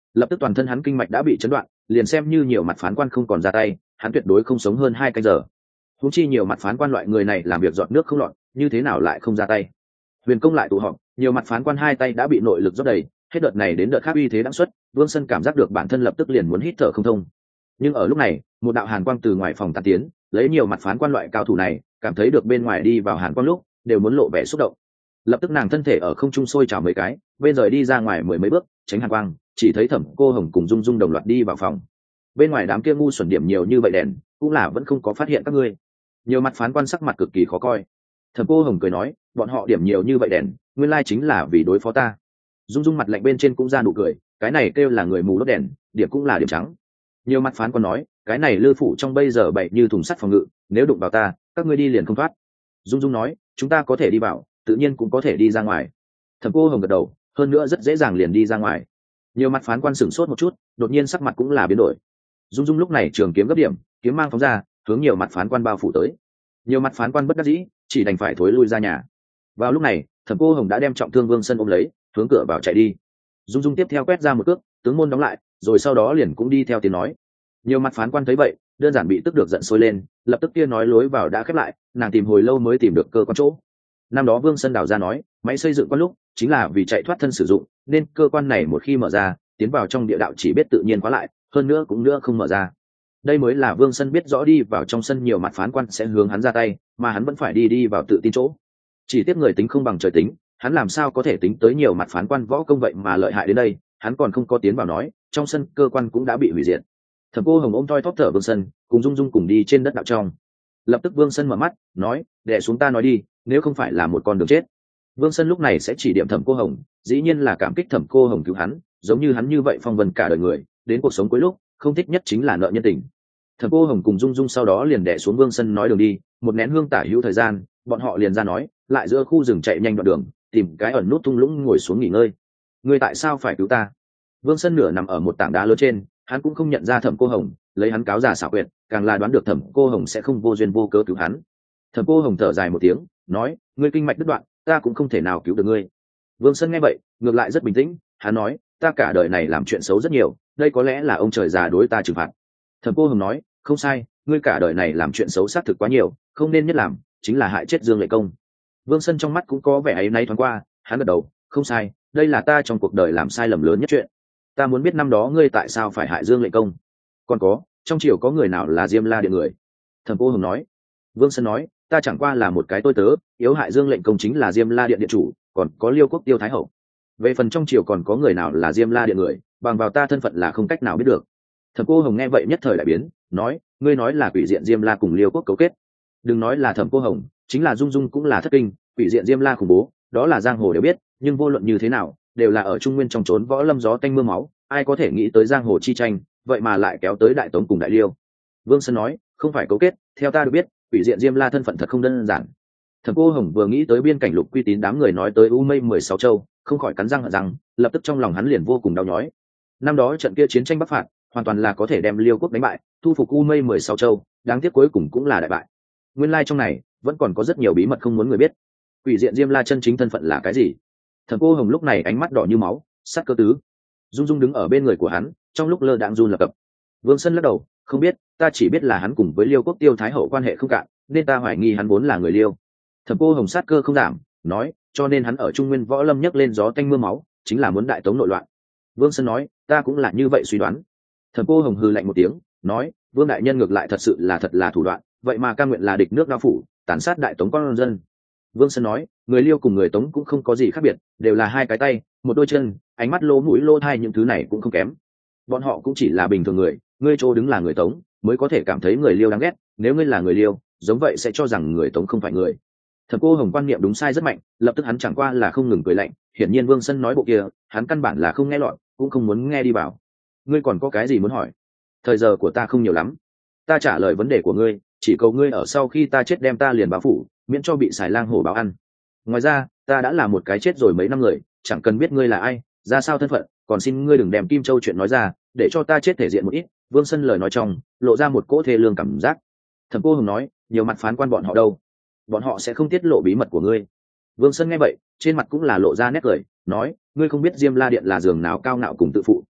lập tức toàn thân hắn kinh mạch đã bị chấn đoạn, liền xem như nhiều mặt phán quan không còn ra tay, hắn tuyệt đối không sống hơn hai canh giờ. Huống chi nhiều mặt phán quan loại người này làm việc giọt nước không lọt, như thế nào lại không ra tay? Huyền công lại tụ họp, nhiều mặt phán quan hai tay đã bị nội lực rót đầy, hết đợt này đến đợt khác uy thế đãng xuất, Vương Sân cảm giác được bản thân lập tức liền muốn hít thở không thông. Nhưng ở lúc này, một đạo hàn quang từ ngoài phòng tàn tiến, lấy nhiều mặt phán quan loại cao thủ này, cảm thấy được bên ngoài đi vào hàn quang lúc, đều muốn lộ vẻ xúc động. Lập tức nàng thân thể ở không trung sôi trào mấy cái, bên rời đi ra ngoài mười mấy bước, tránh hàn quang, chỉ thấy Thẩm Cô Hồng cùng Dung Dung đồng loạt đi vào phòng. Bên ngoài đám kia ngu xuẩn điểm nhiều như vậy đèn, cũng là vẫn không có phát hiện các ngươi. Nhiều mặt phán quan sắc mặt cực kỳ khó coi. Thẩm Cô Hồng cười nói, bọn họ điểm nhiều như vậy đèn, nguyên lai chính là vì đối phó ta. Dung Dung mặt lạnh bên trên cũng ra nụ cười, cái này kêu là người mù đốt đèn, điểm cũng là điểm trắng. Nhiều mặt phán quan nói, cái này Lư phủ trong bây giờ bậy như thùng sắt phòng ngự, nếu đụng vào ta, các ngươi đi liền không thoát. Dung Dung nói, chúng ta có thể đi vào, tự nhiên cũng có thể đi ra ngoài. Thẩm Cô Hồng gật đầu, hơn nữa rất dễ dàng liền đi ra ngoài. Nhiều mặt phán quan sửng sốt một chút, đột nhiên sắc mặt cũng là biến đổi. Dung Dung lúc này trường kiếm gấp điểm, kiếm mang phóng ra, hướng nhiều mặt phán quan bao phủ tới. Nhiều mặt phán quan bất đắc dĩ, chỉ đành phải thối lui ra nhà. Vào lúc này, Thẩm Cô Hồng đã đem trọng thương Vương Sân ôm lấy, hướng cửa vào chạy đi. Dung Dung tiếp theo quét ra một cước, tướng môn đóng lại, rồi sau đó liền cũng đi theo tiếng nói. Nhiều mặt phán quan thấy vậy, đơn giản bị tức được giận sôi lên, lập tức kia nói lối vào đã khép lại, nàng tìm hồi lâu mới tìm được cơ quan chỗ. Năm đó Vương Sân đào ra nói, máy xây dựng quan lúc chính là vì chạy thoát thân sử dụng, nên cơ quan này một khi mở ra, tiến vào trong địa đạo chỉ biết tự nhiên khóa lại, hơn nữa cũng nữa không mở ra. Đây mới là Vương Sân biết rõ đi vào trong sân nhiều mặt phán quan sẽ hướng hắn ra tay, mà hắn vẫn phải đi đi vào tự tin chỗ. Chỉ tiếc người tính không bằng trời tính, hắn làm sao có thể tính tới nhiều mặt phán quan võ công vậy mà lợi hại đến đây, hắn còn không có tiến vào nói, trong sân cơ quan cũng đã bị hủy diệt. Thẩm Cô Hồng ôm thoi thóp thở Vương Sân, cùng Dung Dung cùng đi trên đất đạo trong. Lập tức Vương Sân mở mắt, nói, đè xuống ta nói đi, nếu không phải là một con đường chết. Vương Sân lúc này sẽ chỉ điểm Thẩm Cô Hồng, dĩ nhiên là cảm kích Thẩm Cô Hồng cứu hắn, giống như hắn như vậy phong vân cả đời người, đến cuộc sống cuối lúc, không thích nhất chính là nợ nhân tình. Thẩm Cô Hồng cùng Dung Dung sau đó liền đè xuống Vương Sân nói đường đi, một nén hương tả hữu thời gian, bọn họ liền ra nói, lại giữa khu rừng chạy nhanh đoạn đường, tìm cái ẩn nút thung lũng ngồi xuống nghỉ ngơi. Ngươi tại sao phải cứu ta? Vương Sân nửa nằm ở một tảng đá lớn trên, hắn cũng không nhận ra Thẩm Cô Hồng, lấy hắn cáo giả xảo quyệt, càng là đoán được Thẩm Cô Hồng sẽ không vô duyên vô cớ cứu hắn. Thẩm Cô Hồng thở dài một tiếng, nói, ngươi kinh mạch đứt đoạn, ta cũng không thể nào cứu được ngươi. Vương Sân nghe vậy, ngược lại rất bình tĩnh, hắn nói, ta cả đời này làm chuyện xấu rất nhiều, đây có lẽ là ông trời già đối ta trừng phạt. Thẩm Cô Hồng nói, không sai, ngươi cả đời này làm chuyện xấu xác thực quá nhiều, không nên nhất làm, chính là hại chết Dương Lệ Công. Vương Sân trong mắt cũng có vẻ áy náy thoáng qua, hắn gật đầu, không sai, đây là ta trong cuộc đời làm sai lầm lớn nhất chuyện. Ta muốn biết năm đó ngươi tại sao phải hại Dương Lệ Công. Còn có, trong triều có người nào là Diêm La Điện người? Thẩm Cô Hồng nói. Vương Sân nói, ta chẳng qua là một cái tôi tớ, yếu hại Dương Lệnh Công chính là Diêm La Điện điện chủ, còn có Liêu Quốc Tiêu Thái Hậu. Về phần trong triều còn có người nào là Diêm La Điện người, bằng vào ta thân phận là không cách nào biết được. Thẩm Cô Hồng nghe vậy nhất thời đại biến, nói, ngươi nói là quỷ diện Diêm La cùng Liêu Quốc cấu kết. Đừng nói là Thẩm Cô Hồng, chính là Dung Dung cũng là thất kinh, quỷ diện Diêm La khủng bố, đó là giang hồ đều biết, nhưng vô luận như thế nào, đều là ở Trung Nguyên trong trốn võ lâm gió tanh mưa máu, ai có thể nghĩ tới giang hồ chi tranh, vậy mà lại kéo tới Đại Tống cùng Đại Liêu. Vương Sân nói, không phải cấu kết, theo ta được biết, quỷ diện Diêm La thân phận thật không đơn giản. Thẩm Cô Hồng vừa nghĩ tới biên cảnh Lục Quy Tín đám người nói tới U Mây mười sáu châu, không khỏi cắn răng hận rằng, lập tức trong lòng hắn liền vô cùng đau nhói. Năm đó trận kia chiến tranh Bắc phạt, hoàn toàn là có thể đem Liêu Quốc đánh bại, thu phục U Mây mười sáu châu, đáng tiếc cuối cùng cũng là đại bại. Nguyên lai trong này vẫn còn có rất nhiều bí mật không muốn người biết. Quỷ diện Diêm La chân chính thân phận là cái gì? Thẩm Cô Hồng lúc này ánh mắt đỏ như máu, sát cơ tứ. Dung Dung đứng ở bên người của hắn, trong lúc lơ đãng run lập cập. Vương Sân lắc đầu, không biết, ta chỉ biết là hắn cùng với Liêu Quốc Tiêu Thái Hậu quan hệ không cạn, nên ta hoài nghi hắn vốn là người Liêu. Thẩm Cô Hồng sát cơ không giảm, nói, cho nên hắn ở Trung Nguyên võ lâm nhấc lên gió tanh mưa máu, chính là muốn đại tống nội loạn. Vương Sân nói, ta cũng là như vậy suy đoán. Thẩm Cô Hồng hừ lạnh một tiếng, nói, Vương đại nhân ngược lại thật sự là thật là thủ đoạn, vậy mà cam nguyện là địch nước đao phủ, tàn sát đại tống con dân. Vương Sân nói, người Liêu cùng người Tống cũng không có gì khác biệt, đều là hai cái tay, một đôi chân, ánh mắt lỗ mũi lỗ thai những thứ này cũng không kém. Bọn họ cũng chỉ là bình thường người, ngươi chỗ đứng là người Tống, mới có thể cảm thấy người Liêu đáng ghét, nếu ngươi là người Liêu, giống vậy sẽ cho rằng người Tống không phải người. Thẩm Cô Hồng quan niệm đúng sai rất mạnh, lập tức hắn chẳng qua là không ngừng cười lạnh, hiển nhiên Vương Sân nói bộ kia, hắn căn bản là không nghe lọt, cũng không muốn nghe đi vào. Ngươi còn có cái gì muốn hỏi? Thời giờ của ta không nhiều lắm, ta trả lời vấn đề của ngươi, chỉ cầu ngươi ở sau khi ta chết đem ta liền báo phủ, miễn cho bị xài lang hổ báo ăn. Ngoài ra, ta đã là một cái chết rồi mấy năm người, chẳng cần biết ngươi là ai, ra sao thân phận, còn xin ngươi đừng đem Kim Châu chuyện nói ra, để cho ta chết thể diện một ít. Vương Sân lời nói trong lộ ra một cỗ thê lương cảm giác. Thẩm Cô Hồng nói, nhiều mặt phán quan bọn họ đâu, bọn họ sẽ không tiết lộ bí mật của ngươi. Vương Sân nghe vậy, trên mặt cũng là lộ ra nét cười, nói, ngươi không biết Diêm La Điện là giường nào cao ngạo cùng tự phụ,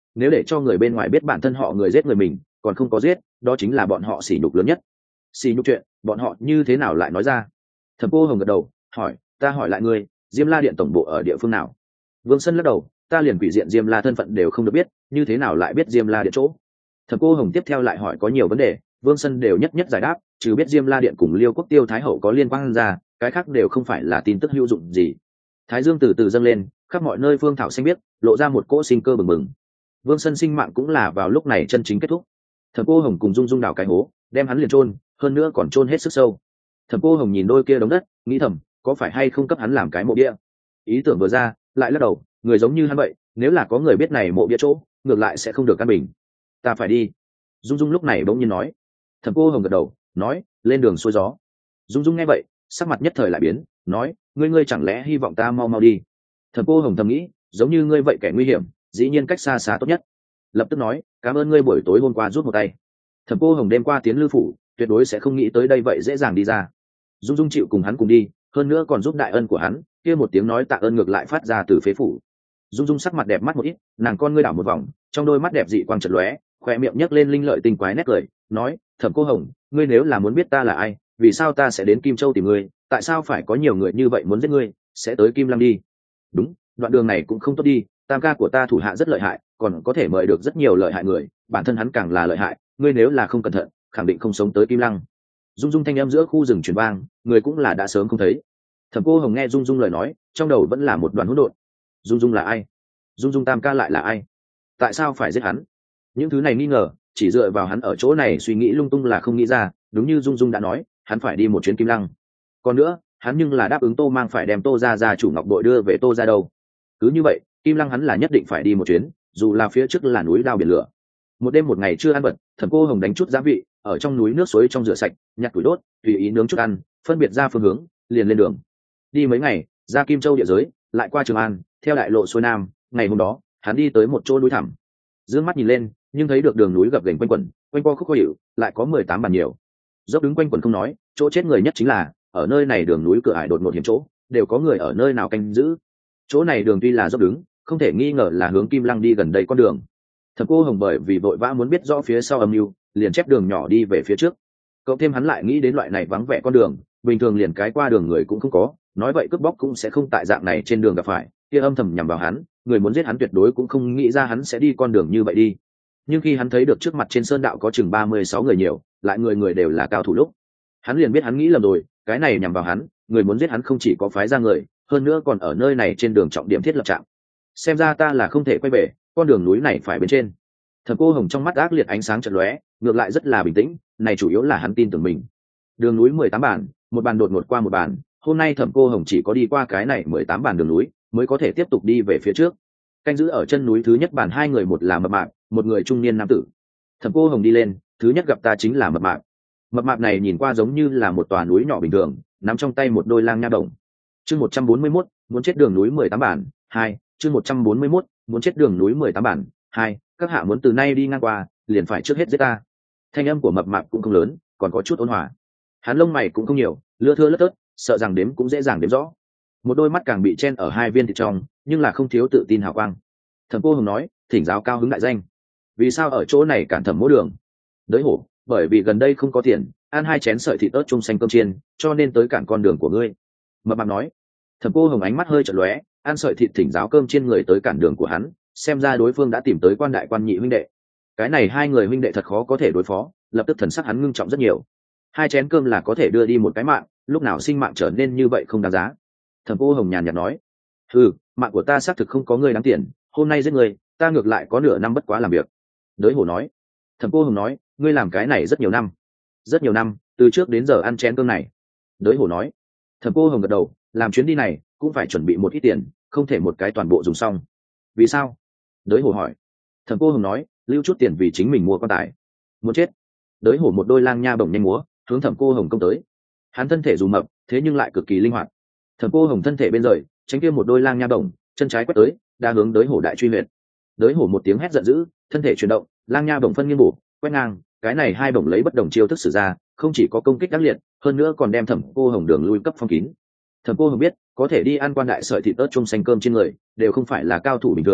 nếu để cho người bên ngoài biết bản thân họ người giết người mình còn không có giết, đó chính là bọn họ sỉ nhục lớn nhất. Sỉ nhục chuyện bọn họ như thế nào lại nói ra? Thẩm Cô Hồng gật đầu hỏi, ta hỏi lại ngươi, Diêm La điện tổng bộ ở địa phương nào? Vương Sân lắc đầu, ta liền quỷ diện Diêm La thân phận đều không được biết, như thế nào lại biết Diêm La điện chỗ? Thẩm Cô Hồng tiếp theo lại hỏi có nhiều vấn đề, Vương Sân đều nhất nhất giải đáp, trừ biết Diêm La điện cùng Liêu Quốc Tiêu Thái hậu có liên quan ra, cái khác đều không phải là tin tức hữu dụng gì. Thái dương từ từ dâng lên, khắp mọi nơi phương thảo xanh biếc, lộ ra một cỗ sinh cơ bừng bừng. Vương Sân sinh mạng cũng là vào lúc này chân chính kết thúc. Thẩm Cô Hồng cùng Dung Dung đào cái hố, đem hắn liền chôn, hơn nữa còn chôn hết sức sâu. Thẩm Cô Hồng nhìn đôi kia đống đất, nghĩ thầm, có phải hay không cấp hắn làm cái mộ bia? Ý tưởng vừa ra, lại lắc đầu, người giống như hắn vậy, nếu là có người biết này mộ bia chỗ, ngược lại sẽ không được căn bình. Ta phải đi. Dung Dung lúc này bỗng nhiên nói. Thẩm Cô Hồng gật đầu, nói, lên đường xuôi gió. Dung Dung nghe vậy, sắc mặt nhất thời lại biến, nói, ngươi ngươi chẳng lẽ hy vọng ta mau mau đi? Thẩm Cô Hồng thầm nghĩ, giống như ngươi vậy kẻ nguy hiểm, dĩ nhiên cách xa xa tốt nhất. Lập tức nói, cảm ơn ngươi buổi tối hôm qua giúp một tay. Thẩm Cô Hồng đêm qua tiến Lư phủ, tuyệt đối sẽ không nghĩ tới đây vậy dễ dàng đi ra. Dung Dung chịu cùng hắn cùng đi, hơn nữa còn giúp đại ân của hắn, kia một tiếng nói tạ ơn ngược lại phát ra từ phế phủ. Dung Dung sắc mặt đẹp mắt một ít, nàng con ngươi đảo một vòng, trong đôi mắt đẹp dị quang chợt lóe, khoe miệng nhếch lên linh lợi tinh quái nét cười, nói, Thẩm Cô Hồng, ngươi nếu là muốn biết ta là ai, vì sao ta sẽ đến Kim Châu tìm ngươi, tại sao phải có nhiều người như vậy muốn giết ngươi, sẽ tới Kim Lăng đi. Đúng, đoạn đường này cũng không tốt đi, tam ca của ta thủ hạ rất lợi hại, còn có thể mời được rất nhiều lợi hại người, bản thân hắn càng là lợi hại, ngươi nếu là không cẩn thận, khẳng định không sống tới Kim Lăng. Dung Dung thanh âm giữa khu rừng truyền vang, người cũng là đã sớm không thấy. Thẩm Cô Hồng nghe Dung Dung lời nói, trong đầu vẫn là một đoàn hỗn độn. Dung Dung là ai? Dung Dung tam ca lại là ai? Tại sao phải giết hắn? Những thứ này nghi ngờ, chỉ dựa vào hắn ở chỗ này suy nghĩ lung tung là không nghĩ ra, đúng như Dung Dung đã nói, hắn phải đi một chuyến Kim Lăng. Còn nữa, hắn nhưng là đáp ứng Tô Mang phải đem Tô gia gia chủ Ngọc Bội đưa về Tô gia đâu. Cứ như vậy, Kim Lăng hắn là nhất định phải đi một chuyến, dù là phía trước là núi đao biển lửa. Một đêm một ngày chưa ăn bật, Thẩm Cô Hồng đánh chút gia vị, ở trong núi nước suối trong rửa sạch, nhặt củi đốt, tùy ý nướng chút ăn, phân biệt ra phương hướng, liền lên đường. Đi mấy ngày, ra Kim Châu địa giới, lại qua Trường An, theo đại lộ xuôi nam, ngày hôm đó, hắn đi tới một chỗ núi thẳm. Dương mắt nhìn lên, nhưng thấy được đường núi gập ghềnh quanh quẩn, quanh co khúc khó hiểu, lại có mười tám bàn nhiều. Dốc đứng quanh quẩn không nói, chỗ chết người nhất chính là, ở nơi này đường núi cửa ải đột ngột hiểm chỗ, đều có người ở nơi nào canh giữ. Chỗ này đường tuy là dốc đứng, không thể nghi ngờ là hướng Kim Lăng đi gần đây con đường. Thẩm Cô Hồng bởi vì vội vã muốn biết rõ phía sau âm mưu, liền chép đường nhỏ đi về phía trước. Cộng thêm hắn lại nghĩ đến loại này vắng vẻ con đường, bình thường liền cái qua đường người cũng không có, nói vậy cướp bóc cũng sẽ không tại dạng này trên đường gặp phải, kia âm thầm nhằm vào hắn, người muốn giết hắn tuyệt đối cũng không nghĩ ra hắn sẽ đi con đường như vậy đi. Nhưng khi hắn thấy được trước mặt trên sơn đạo có chừng ba mươi sáu người nhiều, lại người người đều là cao thủ lúc, hắn liền biết hắn nghĩ lầm rồi, cái này nhằm vào hắn, người muốn giết hắn không chỉ có phái ra người, hơn nữa còn ở nơi này trên đường trọng điểm thiết lập trạm. Xem ra ta là không thể quay về, con đường núi này phải bên trên. Thẩm Cô Hồng trong mắt ác liệt ánh sáng chợt lóe, ngược lại rất là bình tĩnh, này chủ yếu là hắn tin tưởng mình. Đường núi mười tám bản, một bàn đột ngột qua một bàn, hôm nay Thẩm Cô Hồng chỉ có đi qua cái này mười tám bản đường núi, mới có thể tiếp tục đi về phía trước. Canh giữ ở chân núi thứ nhất bản hai người, một là mập mạp, một người trung niên nam tử. Thẩm Cô Hồng đi lên, thứ nhất gặp ta chính là mập mạp. Mập mạp này nhìn qua giống như là một tòa núi nhỏ bình thường, nắm trong tay một đôi lang nha đồng. Chương một trăm bốn mươi mốt, muốn chết đường núi mười tám bản, hai, chương một trăm bốn mươi mốt, muốn chết đường núi mười tám bản, hai, các hạ muốn từ nay đi ngang qua, liền phải trước hết giết ta. Thanh âm của mập mạp cũng không lớn, còn có chút ôn hòa. Hắn lông mày cũng không nhiều, lưa thưa lất tớt, sợ rằng đếm cũng dễ dàng đếm rõ. Một đôi mắt càng bị chen ở hai viên thịt trong, nhưng là không thiếu tự tin hào quang. Thẩm Cô Hồng nói, thỉnh giáo cao hứng đại danh. Vì sao ở chỗ này cản Thẩm mỗ đường? Đới hổ, bởi vì gần đây không có tiền, ăn hai chén sợi thịt ớt chung xanh cơm chiên, cho nên tới cản con đường của ngươi. Mập mạp nói. Thẩm Cô Hồng ánh mắt hơi chợt lóe, ăn sợi thịt thỉnh giáo cơm chiên người tới cản đường của hắn, xem ra đối phương đã tìm tới quan đại quan nhị huynh đệ. Cái này hai người huynh đệ thật khó có thể đối phó, lập tức thần sắc hắn ngưng trọng rất nhiều. Hai chén cơm là có thể đưa đi một cái mạng, lúc nào sinh mạng trở nên như vậy không đáng giá. Thẩm Cô Hồng nhàn nhạt nói, ừ, mạng của ta xác thực không có người đáng tiền, hôm nay giết người, ta ngược lại có nửa năm bất quá làm việc. Đới hổ nói. Thẩm Cô Hồng nói, ngươi làm cái này rất nhiều năm. Rất nhiều năm, từ trước đến giờ ăn chén cơm này. Đới hổ nói. Thẩm Cô Hồng gật đầu, làm chuyến đi này cũng phải chuẩn bị một ít tiền, không thể một cái toàn bộ dùng xong. Vì sao? Đới hổ hỏi. Thẩm Cô Hồng nói, lưu chút tiền vì chính mình mua quan tài. Muốn chết. Đới hổ một đôi lang nha bổng nhanh múa, hướng Thẩm Cô Hồng công tới. Hắn thân thể dù mập, thế nhưng lại cực kỳ linh hoạt. Thẩm Cô Hồng thân thể bên rời, tránh kia một đôi lang nha bổng, chân trái quét tới, đa hướng đới hổ đại truy huyệt. Đới hổ một tiếng hét giận dữ, thân thể chuyển động, lang nha bổng phân nghiêng bổ, quét ngang, cái này hai bổng lấy bất đồng chiêu thức sử ra, không chỉ có công kích đắc liệt, hơn nữa còn đem Thẩm Cô Hồng đường lui cấp phong kín. Thẩm Cô Hồng biết, có thể đi ăn quan đại sợi thịt ớt chung xanh cơm trên người, đều không phải là cao thủ bình thường,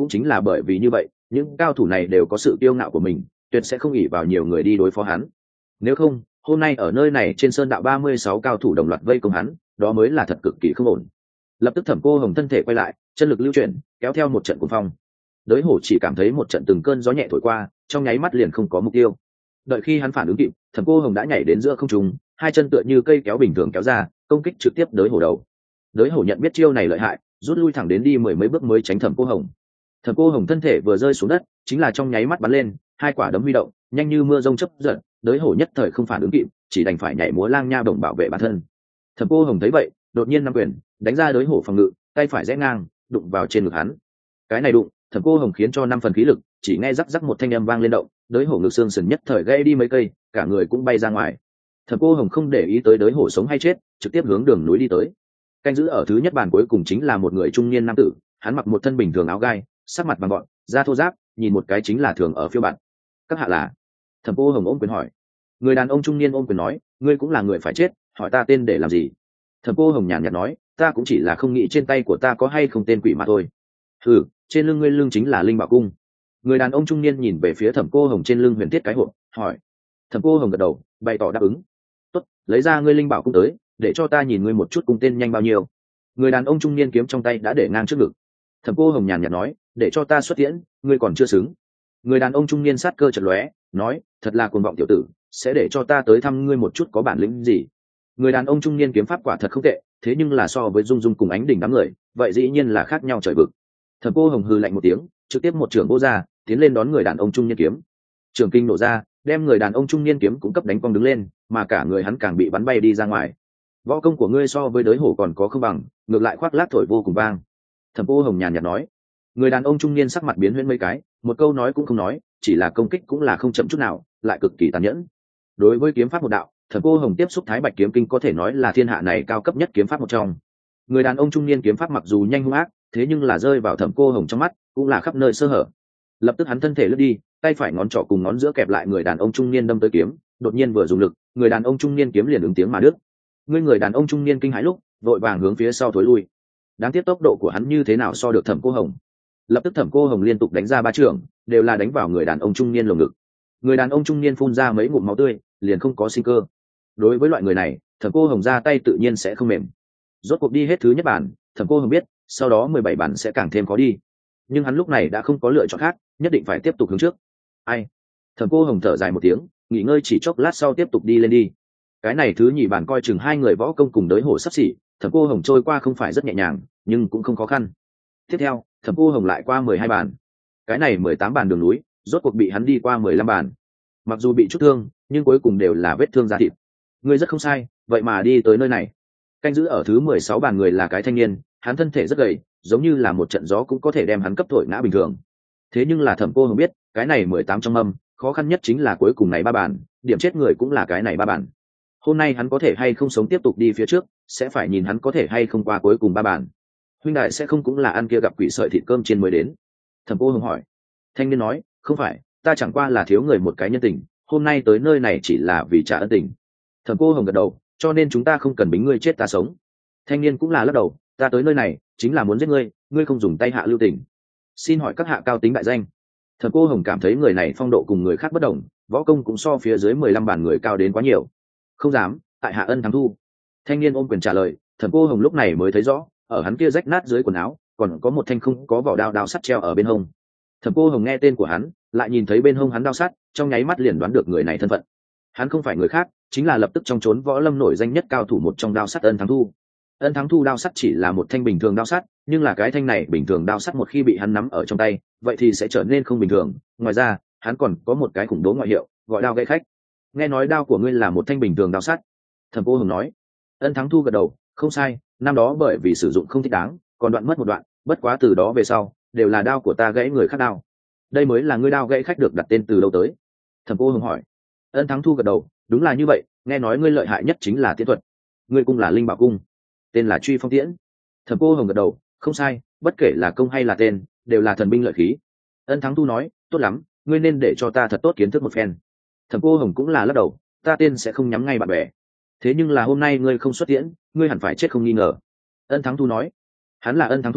cũng chính là bởi vì như vậy những cao thủ này đều có sự kiêu ngạo của mình, tuyệt sẽ không ỉ vào nhiều người đi đối phó hắn. Nếu không hôm nay ở nơi này trên sơn đạo ba mươi sáu cao thủ đồng loạt vây công hắn, đó mới là thật cực kỳ không ổn. Lập tức Thẩm Cô Hồng thân thể quay lại, chân lực lưu chuyển kéo theo một trận cuồng phong. Đới hổ chỉ cảm thấy một trận từng cơn gió nhẹ thổi qua, trong nháy mắt liền không có mục tiêu. Đợi khi hắn phản ứng kịp, Thẩm Cô Hồng đã nhảy đến giữa không trung, hai chân tựa như cây kéo bình thường kéo ra, công kích trực tiếp đới hổ đầu. Đới hổ nhận biết chiêu này lợi hại, rút lui thẳng đến đi mười mấy bước mới tránh Thẩm Cô Hồng. Thẩm Cô Hồng thân thể vừa rơi xuống đất, chính là trong nháy mắt bắn lên, hai quả đấm huy động, nhanh như mưa rông chớp giật, đới hổ nhất thời không phản ứng kịp, chỉ đành phải nhảy múa lang nha bổng bảo vệ bản thân. Thẩm Cô Hồng thấy vậy, đột nhiên nắm quyền, đánh ra đới hổ phòng ngự, tay phải rẽ ngang, đụng vào trên ngực hắn. Cái này đụng, Thẩm Cô Hồng khiến cho năm phần khí lực, chỉ nghe rắc rắc một thanh âm vang lên động, đới hổ ngực xương sườn nhất thời gãy đi mấy cây, cả người cũng bay ra ngoài. Thẩm Cô Hồng không để ý tới đới hổ sống hay chết, trực tiếp hướng đường núi đi tới. Canh giữ ở thứ nhất bàn cuối cùng chính là một người trung niên nam tử, hắn mặc một thân bình thường áo gai, sắc mặt bằng gọn, da thô ráp, nhìn một cái chính là thường ở phiêu bạn. Các hạ là? Thẩm Cô Hồng ôm quyền hỏi. Người đàn ông trung niên ôm quyền nói, ngươi cũng là người phải chết, hỏi ta tên để làm gì? Thẩm Cô Hồng nhàn nhạt nói, ta cũng chỉ là không nghĩ trên tay của ta có hay không tên quỷ mà thôi. Ừ, trên lưng ngươi lưng chính là linh bảo cung. Người đàn ông trung niên nhìn về phía Thẩm Cô Hồng trên lưng huyền thiết cái hộp, hỏi. Thẩm Cô Hồng gật đầu, bày tỏ đáp ứng. Tốt, lấy ra ngươi linh bảo cung tới, để cho ta nhìn ngươi một chút cung tên nhanh bao nhiêu. Người đàn ông trung niên kiếm trong tay đã để ngang trước ngực. Thẩm Cô Hồng nhàn nhạt nói, để cho ta xuất tiễn, ngươi còn chưa xứng. Người đàn ông trung niên sát cơ chợt lóe, nói, thật là cuồng vọng tiểu tử, sẽ để cho ta tới thăm ngươi một chút có bản lĩnh gì. Người đàn ông trung niên kiếm pháp quả thật không tệ, thế nhưng là so với Dung Dung cùng Ánh Đỉnh đám người, vậy dĩ nhiên là khác nhau trời vực. Thẩm Cô Hồng hừ lạnh một tiếng, trực tiếp một trường vô ra, tiến lên đón người đàn ông trung niên kiếm. Trường kinh nổ ra, đem người đàn ông trung niên kiếm cũng cấp đánh cong đứng lên, mà cả người hắn càng bị bắn bay đi ra ngoài. Võ công của ngươi so với đới hổ còn có không bằng, ngược lại khoác lác thổi vô cùng vang. Thẩm Cô Hồng nhàn nhạt nói. Người đàn ông trung niên sắc mặt biến huyễn mấy cái, một câu nói cũng không nói, chỉ là công kích cũng là không chậm chút nào, lại cực kỳ tàn nhẫn. Đối với kiếm pháp một đạo, Thẩm Cô Hồng tiếp xúc Thái Bạch kiếm kinh có thể nói là thiên hạ này cao cấp nhất kiếm pháp một trong. Người đàn ông trung niên kiếm pháp mặc dù nhanh hung ác, thế nhưng là rơi vào Thẩm Cô Hồng trong mắt, cũng là khắp nơi sơ hở. Lập tức hắn thân thể lướt đi, tay phải ngón trỏ cùng ngón giữa kẹp lại người đàn ông trung niên đâm tới kiếm, đột nhiên vừa dùng lực, người đàn ông trung niên kiếm liền ứng tiếng mà đứt. Người người đàn ông trung niên kinh hãi lúc, vội vàng hướng phía sau thối lui. Đáng tiếc tốc độ của hắn như thế nào so được Thẩm Cô Hồng. Lập tức Thẩm Cô Hồng liên tục đánh ra ba trường, đều là đánh vào người đàn ông trung niên lồng ngực. Người đàn ông trung niên phun ra mấy ngụm máu tươi, liền không có sinh cơ. Đối với loại người này, Thẩm Cô Hồng ra tay tự nhiên sẽ không mềm. Rốt cuộc đi hết thứ nhất bản, Thẩm Cô Hồng biết, sau đó mười bảy bản sẽ càng thêm khó đi. Nhưng hắn lúc này đã không có lựa chọn khác, nhất định phải tiếp tục hướng trước. Ai? Thẩm Cô Hồng thở dài một tiếng, nghỉ ngơi chỉ chốc lát sau tiếp tục đi lên đi. Cái này thứ nhì bản coi chừng hai người võ công cùng đới hổ sắp xỉ, Thẩm Cô Hồng trôi qua không phải rất nhẹ nhàng, nhưng cũng không khó khăn. Tiếp theo, Thẩm Cô Hồng lại qua mười hai bản. Cái này mười tám bản đường núi, rốt cuộc bị hắn đi qua mười lăm bản. Mặc dù bị chút thương, nhưng cuối cùng đều là vết thương da thịt. Ngươi rất không sai, vậy mà đi tới nơi này. Canh giữ ở thứ mười sáu bàn người là cái thanh niên, hắn thân thể rất gầy, giống như là một trận gió cũng có thể đem hắn cấp thổi ngã bình thường. Thế nhưng là Thẩm Cô Hồng biết, cái này mười tám trong âm, khó khăn nhất chính là cuối cùng này ba bàn, điểm chết người cũng là cái này ba bàn. Hôm nay hắn có thể hay không sống tiếp tục đi phía trước, sẽ phải nhìn hắn có thể hay không qua cuối cùng ba bàn. Huynh đại sẽ không cũng là ăn kia gặp quỷ sợi thịt cơm chiên mới đến. Thẩm Cô Hồng hỏi. Thanh niên nói, không phải, ta chẳng qua là thiếu người một cái nhân tình, hôm nay tới nơi này chỉ là vì trả ân tình. Thẩm Cô Hồng gật đầu, cho nên chúng ta không cần bính ngươi chết ta sống. Thanh niên cũng là lắc đầu, ta tới nơi này chính là muốn giết ngươi, ngươi không dùng tay hạ lưu tình. Xin hỏi các hạ cao tính đại danh? Thẩm Cô Hồng cảm thấy người này phong độ cùng người khác bất đồng, võ công cũng so phía dưới mười lăm bản người cao đến quá nhiều. Không dám, tại hạ Ân Thắng Thu. Thanh niên ôm quyền trả lời. Thẩm Cô Hồng lúc này mới thấy rõ, ở hắn kia rách nát dưới quần áo còn có một thanh không có vỏ đao đao sắt treo ở bên hông. Thẩm Cô Hồng nghe tên của hắn, lại nhìn thấy bên hông hắn đao sắt, trong nháy mắt liền đoán được người này thân phận. Hắn không phải người khác, chính là lập tức trong trốn võ lâm nổi danh nhất cao thủ một trong đao sắt Ân Thắng Thu. Ân Thắng Thu đao sắt chỉ là một thanh bình thường đao sắt, nhưng là cái thanh này bình thường đao sắt một khi bị hắn nắm ở trong tay, vậy thì sẽ trở nên không bình thường. Ngoài ra, hắn còn có một cái khủng bố ngoại hiệu, gọi đao gãy khách. Nghe nói đao của ngươi là một thanh bình thường đao sắt. Thẩm Cô Hồng nói. Ân Thắng Thu gật đầu, không sai, năm đó bởi vì sử dụng không thích đáng, còn đoạn mất một đoạn, bất quá từ đó về sau, đều là đao của ta gãy người khác đao. Đây mới là ngươi đao gãy khách được đặt tên từ đâu tới? Thẩm Cô Hồng hỏi. Ân Thắng Thu gật đầu, đúng là như vậy, nghe nói ngươi lợi hại nhất chính là tiễn thuật. Ngươi cung là Linh Bảo cung, tên là Truy Phong Tiễn. Thẩm Cô Hồng gật đầu, không sai, bất kể là công hay là tên, đều là thần binh lợi khí. Ân Thắng Thu nói, tốt lắm, ngươi nên để cho ta thật tốt kiến thức một phen. Thẩm Cô Hồng cũng là lắc đầu, ta tên sẽ không nhắm ngay bạn bè. Thế nhưng là hôm nay ngươi không xuất tiễn, ngươi hẳn phải chết không nghi ngờ. Ân Thắng Thu nói. Hắn là Ân Thắng Thu,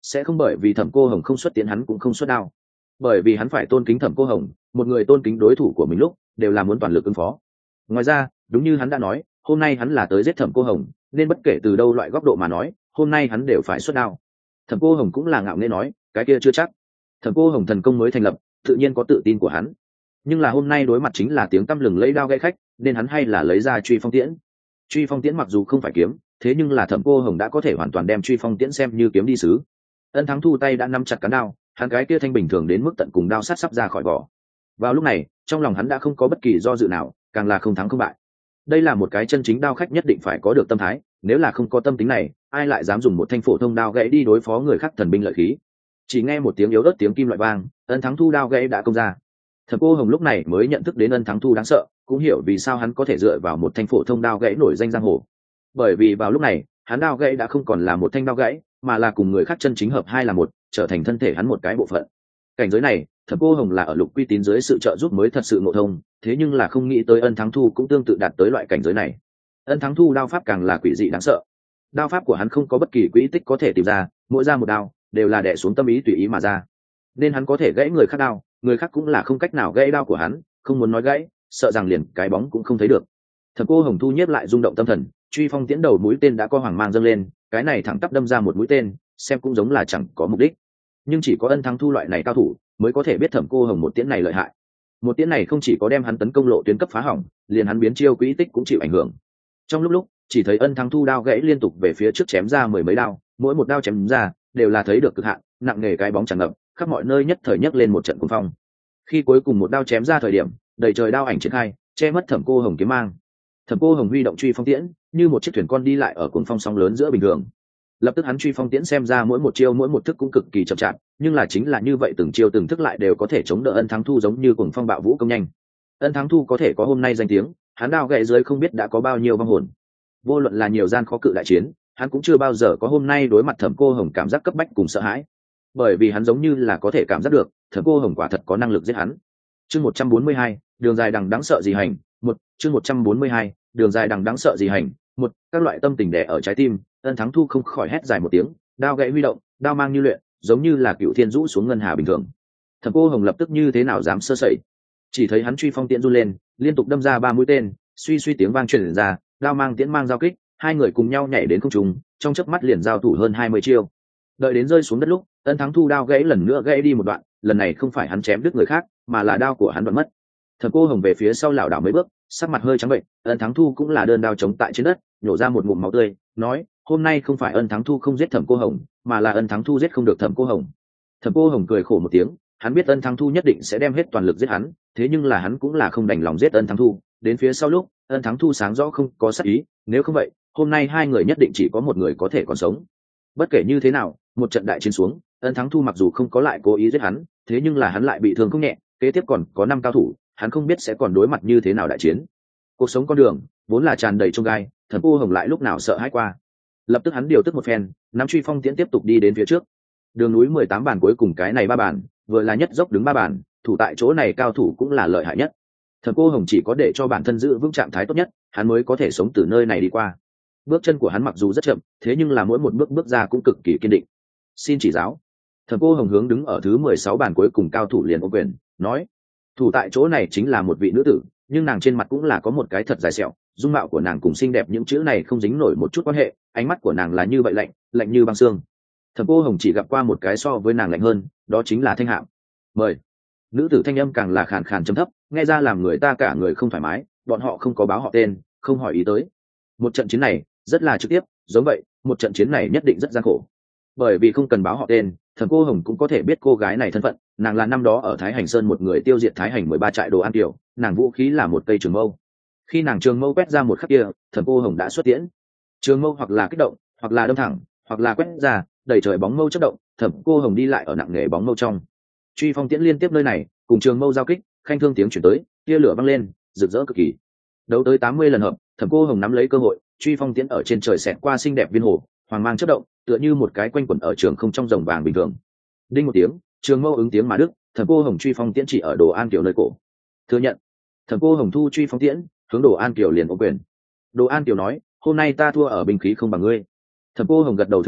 sẽ không bởi vì thẩm cô hồng không xuất tiễn hắn cũng không xuất đao, bởi vì hắn phải tôn kính thẩm cô hồng, một người tôn kính đối thủ của mình lúc đều là muốn toàn lực ứng phó. Ngoài ra đúng như hắn đã nói, hôm nay hắn là tới giết thẩm cô hồng, nên bất kể từ đâu loại góc độ mà nói, hôm nay hắn đều phải xuất đao. Thẩm cô hồng cũng là ngạo nghễ nói, cái kia chưa chắc. Thẩm cô hồng thần công mới thành lập, tự nhiên có tự tin của hắn, nhưng là hôm nay đối mặt chính là tiếng tăm lừng lấy đao gãy khách, nên hắn hay là lấy ra truy phong tiễn. Truy phong tiễn mặc dù không phải kiếm, thế nhưng là thẩm cô hồng đã có thể hoàn toàn đem truy phong tiễn xem như kiếm đi sứ. Ân Thắng Thu tay đã nắm chặt cán đao, hắn cái kia thanh bình thường đến mức tận cùng đao sát sắp ra khỏi vỏ. Vào lúc này trong lòng hắn đã không có bất kỳ do dự nào, càng là không thắng không bại. Đây là một cái chân chính đao khách nhất định phải có được tâm thái, nếu là không có tâm tính này, ai lại dám dùng một thanh phổ thông đao gãy đi đối phó người khác thần binh lợi khí. Chỉ nghe một tiếng yếu ớt tiếng kim loại vang, Ân Thắng Thu đao gãy đã công ra. Thẩm cô hồng lúc này mới nhận thức đến Ân Thắng Thu đáng sợ, cũng hiểu vì sao hắn có thể dựa vào một thanh phổ thông đao gãy nổi danh giang hồ. Bởi vì vào lúc này hắn đao gãy đã không còn là một thanh đao gãy, mà là cùng người khác chân chính hợp hai là một, trở thành thân thể hắn một cái bộ phận. Cảnh giới này Thẩm cô hồng là ở Lục Quy Tín dưới sự trợ giúp mới thật sự ngộ thông, thế nhưng là không nghĩ tới Ân Thắng Thu cũng tương tự đạt tới loại cảnh giới này. Ân Thắng Thu đao pháp càng là quỷ dị đáng sợ. Đao pháp của hắn không có bất kỳ quỹ tích có thể tìm ra, mỗi ra một đao đều là đè xuống tâm ý tùy ý mà ra, nên hắn có thể gãy người khác đao, người khác cũng là không cách nào gãy đao của hắn, không muốn nói gãy, sợ rằng liền cái bóng cũng không thấy được. Thẩm cô hồng thu nhiếp lại rung động tâm thần, truy phong tiễn đầu mũi tên đã có hoàng mang dâng lên, cái này thẳng tắp đâm ra một mũi tên, xem cũng giống là chẳng có mục đích, nhưng chỉ có Ân Thắng Thu loại này cao thủ mới có thể biết thẩm cô hồng một tiễn này lợi hại. Một tiễn này không chỉ có đem hắn tấn công lộ tuyến cấp phá hỏng, liền hắn biến chiêu quỹ tích cũng chịu ảnh hưởng. Trong lúc lúc chỉ thấy Ân Thắng Thu đao gãy liên tục về phía trước chém ra mười mấy đao, mỗi một đao chém ra đều là thấy được cực hạn, nặng nề cái bóng tràn ngập khắp mọi nơi, nhất thời nhấc lên một trận cuồng phong. Khi cuối cùng một đao chém ra thời điểm, đầy trời đao ảnh triển khai, che mất thẩm cô hồng kiếm mang. Thẩm cô hồng huy động truy phong tiễn như một chiếc thuyền con đi lại ở cuồng phong sóng lớn giữa bình thường. Lập tức hắn truy phong tiễn xem ra mỗi một chiêu mỗi một thức cũng cực kỳ chậm chạp, nhưng là chính là như vậy từng chiêu từng thức lại đều có thể chống đỡ Ân Thắng Thu giống như cuồng phong bạo vũ công nhanh. Ân Thắng Thu có thể có hôm nay danh tiếng, hắn đao gậy dưới không biết đã có bao nhiêu vong hồn. Vô luận là nhiều gian khó cự đại chiến, hắn cũng chưa bao giờ có hôm nay đối mặt thẩm cô hồng cảm giác cấp bách cùng sợ hãi, bởi vì hắn giống như là có thể cảm giác được thẩm cô hồng quả thật có năng lực giết hắn. Chương một trăm bốn mươi hai, đường dài đằng đáng sợ gì hành một. Chương một trăm bốn mươi hai, đường dài đằng đáng sợ gì hành một. Các loại tâm tình đè ở trái tim, Ân Thắng Thu không khỏi hét dài một tiếng, đao gãy huy động, đao mang như luyện, giống như là cựu thiên rũ xuống ngân hà bình thường. Thẩm cô hồng lập tức như thế nào dám sơ sẩy, chỉ thấy hắn truy phong tiễn run lên, liên tục đâm ra ba mũi tên, suy suy tiếng vang truyền ra, đao mang tiễn mang giao kích, hai người cùng nhau nhảy đến không trung, trong chớp mắt liền giao thủ hơn hai mươi chiêu. Đợi đến rơi xuống đất lúc, Ân Thắng Thu đao gãy lần nữa gãy đi một đoạn, lần này không phải hắn chém đứt người khác, mà là đao của hắn đoạn mất. Thẩm cô hồng về phía sau lảo đảo mấy bước, sắc mặt hơi trắng bệnh. Ân Thắng Thu cũng là đơn đao chống tại trên đất, nhổ ra một ngụm máu tươi, nói: hôm nay không phải Ân Thắng Thu không giết thẩm cô hồng, mà là Ân Thắng Thu giết không được thẩm cô hồng. Thẩm cô hồng cười khổ một tiếng, hắn biết Ân Thắng Thu nhất định sẽ đem hết toàn lực giết hắn, thế nhưng là hắn cũng là không đành lòng giết Ân Thắng Thu. Đến phía sau lúc Ân Thắng Thu sáng rõ không có sát ý, nếu không vậy hôm nay hai người nhất định chỉ có một người có thể còn sống. Bất kể như thế nào, một trận đại chiến xuống, Ân Thắng Thu mặc dù không có lại cố ý giết hắn, thế nhưng là hắn lại bị thương không nhẹ, kế tiếp còn có năm cao thủ, hắn không biết sẽ còn đối mặt như thế nào đại chiến. Cuộc sống con đường vốn là tràn đầy chông gai, thẩm cô hồng lại lúc nào sợ hãi qua. Lập tức hắn điều tức một phen, nắm truy phong tiễn tiếp tục đi đến phía trước. Đường núi mười tám bàn cuối cùng cái này ba bàn, vừa là nhất dốc đứng ba bàn, thủ tại chỗ này cao thủ cũng là lợi hại nhất. Thẩm cô hồng chỉ có để cho bản thân giữ vững trạng thái tốt nhất, hắn mới có thể sống từ nơi này đi qua. Bước chân của hắn mặc dù rất chậm, thế nhưng là mỗi một bước bước ra cũng cực kỳ kiên định. Xin chỉ giáo. Thẩm cô hồng hướng đứng ở thứ mười sáu bàn cuối cùng cao thủ liền ô quyền, nói: thủ tại chỗ này chính là một vị nữ tử, nhưng nàng trên mặt cũng là có một cái thật dài sẹo, dung mạo của nàng cùng xinh đẹp những chữ này không dính nổi một chút quan hệ, ánh mắt của nàng là như vậy lạnh, lạnh như băng xương. Thẩm cô hồng chỉ gặp qua một cái so với nàng lạnh hơn, đó chính là Thanh Hạm. Mời. Nữ tử thanh âm càng là khàn khàn trầm thấp, nghe ra làm người ta cả người không thoải mái. Bọn họ không có báo họ tên, không hỏi ý tới. Một trận chiến này rất là trực tiếp, giống vậy một trận chiến này nhất định rất gian khổ, bởi vì không cần báo họ tên, Thẩm cô hồng cũng có thể biết cô gái này thân phận. Nàng là năm đó ở Thái Hành Sơn một người tiêu diệt Thái Hành mười ba trại đồ an tiểu, nàng vũ khí là một cây trường mâu. Khi nàng trường mâu quét ra một khắc kia, Thẩm cô hồng đã xuất tiễn. Trường mâu hoặc là kích động, hoặc là đâm thẳng, hoặc là quét ra, đẩy trời bóng mâu chớp động, Thẩm cô hồng đi lại ở nặng nghề bóng mâu trong. Truy phong tiễn liên tiếp nơi này cùng trường mâu giao kích, khanh thương tiếng chuyển tới, tia lửa văng lên, rực rỡ cực kỳ. Đấu tới tám mươi lần hợp, Thẩm cô hồng nắm lấy cơ hội, truy phong tiễn ở trên trời xẹt qua xinh đẹp viên hồ, hoàng mang chớp động, tựa như một cái quanh quẩn ở trường không trong rồng vàng bình thường. Đinh một tiếng, trường mâu ứng tiếng mà đứt, Thẩm cô hồng truy phong tiễn chỉ ở Đồ An Kiều nơi cổ. Thừa nhận. Thẩm cô hồng thu truy phong tiễn, hướng Đồ An Kiều liền ôm quyền. Đồ An Kiều nói: hôm nay ta thua ở binh khí không bằng ngươi. Thẩm cô hồng gật đầu thừa nhận,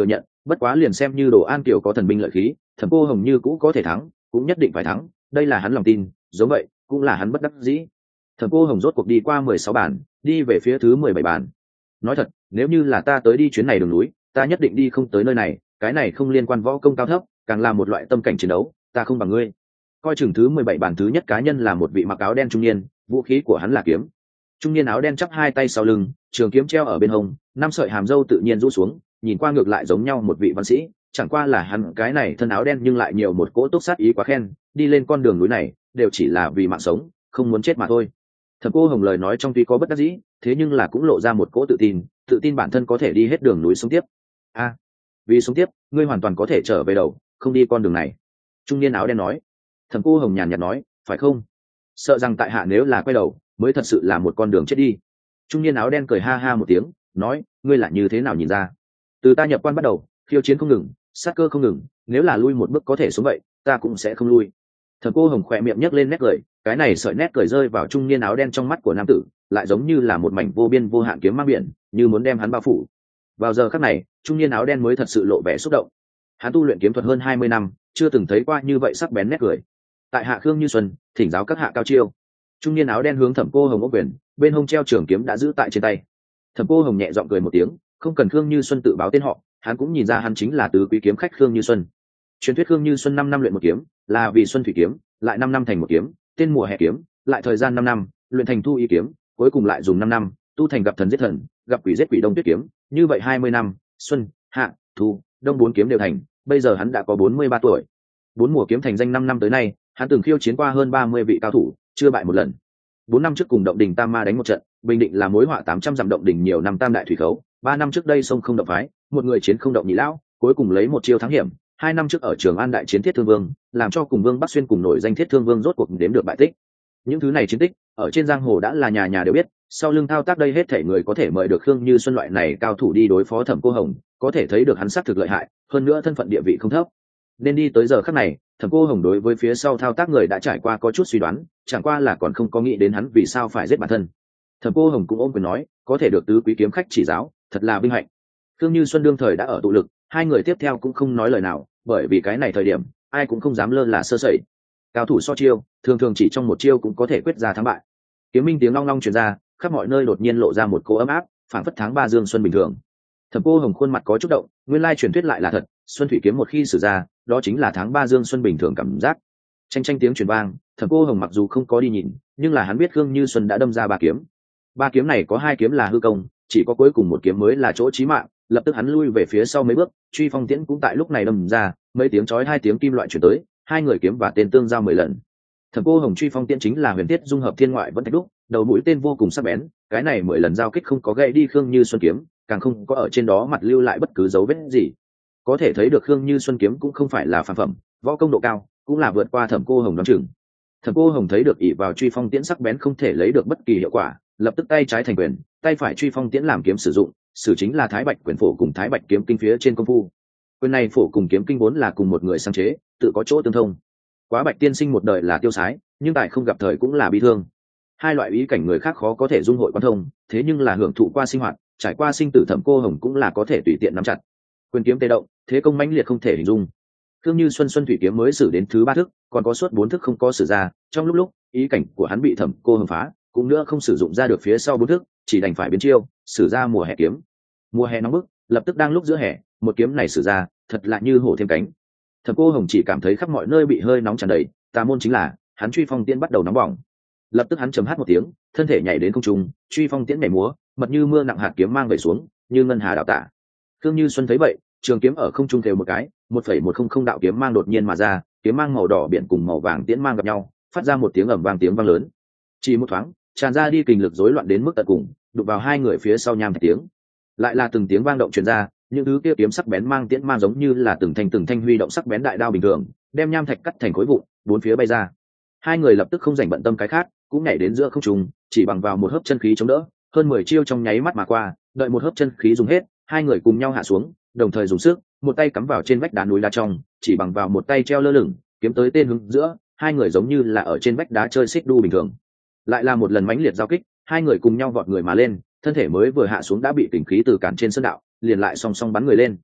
bất quá liền xem như Đồ An Kiều có thần binh lợi khí, Thẩm Cô Hồng như cũ có thể thắng, cũng nhất định phải thắng, đây là hắn lòng tin, giống vậy cũng là hắn bất đắc dĩ. Thẩm Cô Hồng rốt cuộc đi qua mười sáu bàn, đi về phía thứ mười bảy bàn. Nói thật, nếu như là ta tới đi chuyến này đường núi, ta nhất định đi không tới nơi này, cái này không liên quan võ công cao thấp, càng là một loại tâm cảnh chiến đấu, ta không bằng ngươi. Coi chừng thứ mười bảy bàn thứ nhất cá nhân là một vị mặc áo đen trung niên, vũ khí của hắn là kiếm. Trung niên áo đen chắp hai tay sau lưng, trường kiếm treo ở bên hông, năm sợi hàm râu tự nhiên rũ xuống, nhìn qua ngược lại giống nhau một vị văn sĩ, chẳng qua là hắn cái này thân áo đen nhưng lại nhiều một cỗ túc sát ý quá khen, đi lên con đường núi này đều chỉ là vì mạng sống, không muốn chết mà thôi. Thẩm Cô Hồng lời nói trong tuy có bất đắc dĩ, thế nhưng là cũng lộ ra một cỗ tự tin, tự tin bản thân có thể đi hết đường núi sống tiếp. A, vì sống tiếp, ngươi hoàn toàn có thể trở về đầu, không đi con đường này. Trung niên áo đen nói. Thẩm Cô Hồng nhàn nhạt nói, phải không? Sợ rằng tại hạ nếu là quay đầu, mới thật sự là một con đường chết đi. Trung niên áo đen cười ha ha một tiếng, nói, ngươi là như thế nào nhìn ra? Từ ta nhập quan bắt đầu, khiêu chiến không ngừng, sát cơ không ngừng, nếu là lui một bước có thể xuống vậy, ta cũng sẽ không lui. Thẩm Cô Hồng khỏe miệng nhếch lên nét cười, cái này sợi nét cười rơi vào trung niên áo đen trong mắt của nam tử, lại giống như là một mảnh vô biên vô hạn kiếm mang biển, như muốn đem hắn bao phủ. Vào giờ khắc này, trung niên áo đen mới thật sự lộ vẻ xúc động. Hắn tu luyện kiếm thuật hơn hai mươi năm, chưa từng thấy qua như vậy sắc bén nét cười. Tại hạ Khương Như Xuân, thỉnh giáo các hạ cao chiêu. Trung niên áo đen hướng Thẩm Cô Hồng ốc quyền, bên hông treo trường kiếm đã giữ tại trên tay. Thẩm Cô Hồng nhẹ giọng cười một tiếng, không cần Khương Như Xuân tự báo tên họ, hắn cũng nhìn ra hắn chính là tứ quý kiếm khách Khương Như Xuân. Truyền thuyết Khương Như Xuân năm năm luyện một kiếm, là vì Xuân thủy kiếm, lại năm năm thành một kiếm, tên mùa hè kiếm, lại thời gian năm năm, luyện thành thu y kiếm, cuối cùng lại dùng năm năm, tu thành gặp thần giết thần, gặp quỷ giết quỷ đông tuyết kiếm, như vậy hai mươi năm, xuân, hạ, thu, đông bốn kiếm đều thành, bây giờ hắn đã có bốn mươi ba tuổi. Bốn mùa kiếm thành danh năm năm tới nay, hắn từng khiêu chiến qua hơn ba mươi vị cao thủ, chưa bại một lần. Bốn năm trước cùng Động Đình Tam Ma đánh một trận, bình định là mối họa tám trăm dặm Động Đình nhiều năm tam đại thủy khấu, ba năm trước đây sông không động phái, một người chiến không động nhị lão, cuối cùng lấy một chiêu thắng hiểm. Hai năm trước ở Trường An đại chiến Thiết Thương Vương, làm cho cùng Vương Bắc Xuyên cùng nổi danh Thiết Thương Vương rốt cuộc đếm được bại tích. Những thứ này chiến tích, ở trên giang hồ đã là nhà nhà đều biết, sau lưng thao tác đây hết thảy người có thể mời được Khương Như Xuân loại này cao thủ đi đối phó Thẩm Cô Hồng, có thể thấy được hắn xác thực lợi hại, hơn nữa thân phận địa vị không thấp. Nên đi tới giờ khắc này, Thẩm Cô Hồng đối với phía sau thao tác người đã trải qua có chút suy đoán, chẳng qua là còn không có nghĩ đến hắn vì sao phải giết bản thân. Thẩm Cô Hồng cũng ôm quyền nói, có thể được tứ quý kiếm khách chỉ giáo, thật là vinh hạnh. Khương Như Xuân đương thời đã ở tụ lực, hai người tiếp theo cũng không nói lời nào, bởi vì cái này thời điểm, ai cũng không dám lơ là sơ sẩy. Cao thủ so chiêu, thường thường chỉ trong một chiêu cũng có thể quyết ra thắng bại. Kiếm minh tiếng long long truyền ra, khắp mọi nơi đột nhiên lộ ra một cỗ ấm áp, phảng phất tháng ba dương xuân bình thường. Thẩm Cô Hồng khuôn mặt có chút động, nguyên lai truyền thuyết lại là thật, xuân thủy kiếm một khi sử ra, đó chính là tháng ba dương xuân bình thường cảm giác. Tranh tranh tiếng truyền vang, Thẩm Cô Hồng mặc dù không có đi nhìn, nhưng là hắn biết Khương Như Xuân đã đâm ra ba kiếm. Ba kiếm này có hai kiếm là hư công, chỉ có cuối cùng một kiếm mới là chỗ chí mạng, lập tức hắn lui về phía sau mấy bước, truy phong tiễn cũng tại lúc này đâm ra, mấy tiếng chói hai tiếng kim loại truyền tới, hai người kiếm và tên tương giao mười lần. Thẩm Cô Hồng truy phong tiễn chính là huyền thiết dung hợp thiên ngoại vẫn thạch đúc, đầu mũi tên vô cùng sắc bén, cái này mười lần giao kích không có gãy đi Khương Như Xuân kiếm, càng không có ở trên đó mặt lưu lại bất cứ dấu vết gì. Có thể thấy được Khương Như Xuân kiếm cũng không phải là phàm phẩm, võ công độ cao, cũng là vượt qua Thẩm Cô Hồng đoán chừng. Thẩm Cô Hồng thấy được ỷ vào truy phong tiễn sắc bén không thể lấy được bất kỳ hiệu quả, lập tức tay trái thành quyền, tay phải truy phong tiễn làm kiếm sử dụng, sử chính là Thái Bạch quyền phổ cùng Thái Bạch kiếm kinh phía trên công phu. Quyền này phổ cùng kiếm kinh vốn là cùng một người sáng chế, tự có chỗ tương thông. Quá Bạch tiên sinh một đời là tiêu sái, nhưng tại không gặp thời cũng là bi thương. Hai loại ý cảnh người khác khó có thể dung hội quan thông, thế nhưng là hưởng thụ qua sinh hoạt, trải qua sinh tử Thẩm Cô Hồng cũng là có thể tùy tiện nắm chặt. Quyền kiếm tê động, thế công mãnh liệt không thể hình dung. Khương Như Xuân Xuân thủy kiếm mới sử đến thứ ba thức, còn có suốt bốn thức không có sử ra, trong lúc lúc, ý cảnh của hắn bị Thẩm Cô Hồng phá, cũng nữa không sử dụng ra được phía sau bốn thức, chỉ đành phải biến chiêu, sử ra mùa hè kiếm. Mùa hè nóng bức, lập tức đang lúc giữa hè, một kiếm này sử ra, thật lạ như hổ thêm cánh. Thẩm Cô Hồng chỉ cảm thấy khắp mọi nơi bị hơi nóng tràn đầy, tà môn chính là, hắn truy phong tiễn bắt đầu nóng bỏng. Lập tức hắn chấm hát một tiếng, thân thể nhảy đến không trung, truy phong tiễn nhảy múa, mật như mưa nặng hạt kiếm mang về xuống, như ngân hà đảo tả. Khương Như Xuân thấy vậy, trường kiếm ở không trung kêu một cái, một phẩy một không không đạo kiếm mang đột nhiên mà ra, kiếm mang màu đỏ biển cùng màu vàng tiễn mang gặp nhau, phát ra một tiếng ầm vang tiếng vang lớn. Chỉ một thoáng, tràn ra đi kình lực rối loạn đến mức tận cùng, đụng vào hai người phía sau nham thạch tiếng. Lại là từng tiếng vang động truyền ra, những thứ kia kiếm sắc bén mang tiễn mang giống như là từng thanh từng thanh huy động sắc bén đại đao bình thường, đem nham thạch cắt thành khối vụn, bốn phía bay ra. Hai người lập tức không rảnh bận tâm cái khác, cũng nhảy đến giữa không trung, chỉ bằng vào một hớp chân khí chống đỡ, hơn mười chiêu trong nháy mắt mà qua, đợi một hớp chân khí dùng hết, hai người cùng nhau hạ xuống, đồng thời dùng sức, một tay cắm vào trên vách đá núi đá trong, chỉ bằng vào một tay treo lơ lửng, kiếm tới tên hướng giữa, hai người giống như là ở trên vách đá chơi xích đu bình thường. Lại là một lần mãnh liệt giao kích, hai người cùng nhau vọt người mà lên, thân thể mới vừa hạ xuống đã bị kình khí từ cản trên sơn đạo, liền lại song song bắn người lên.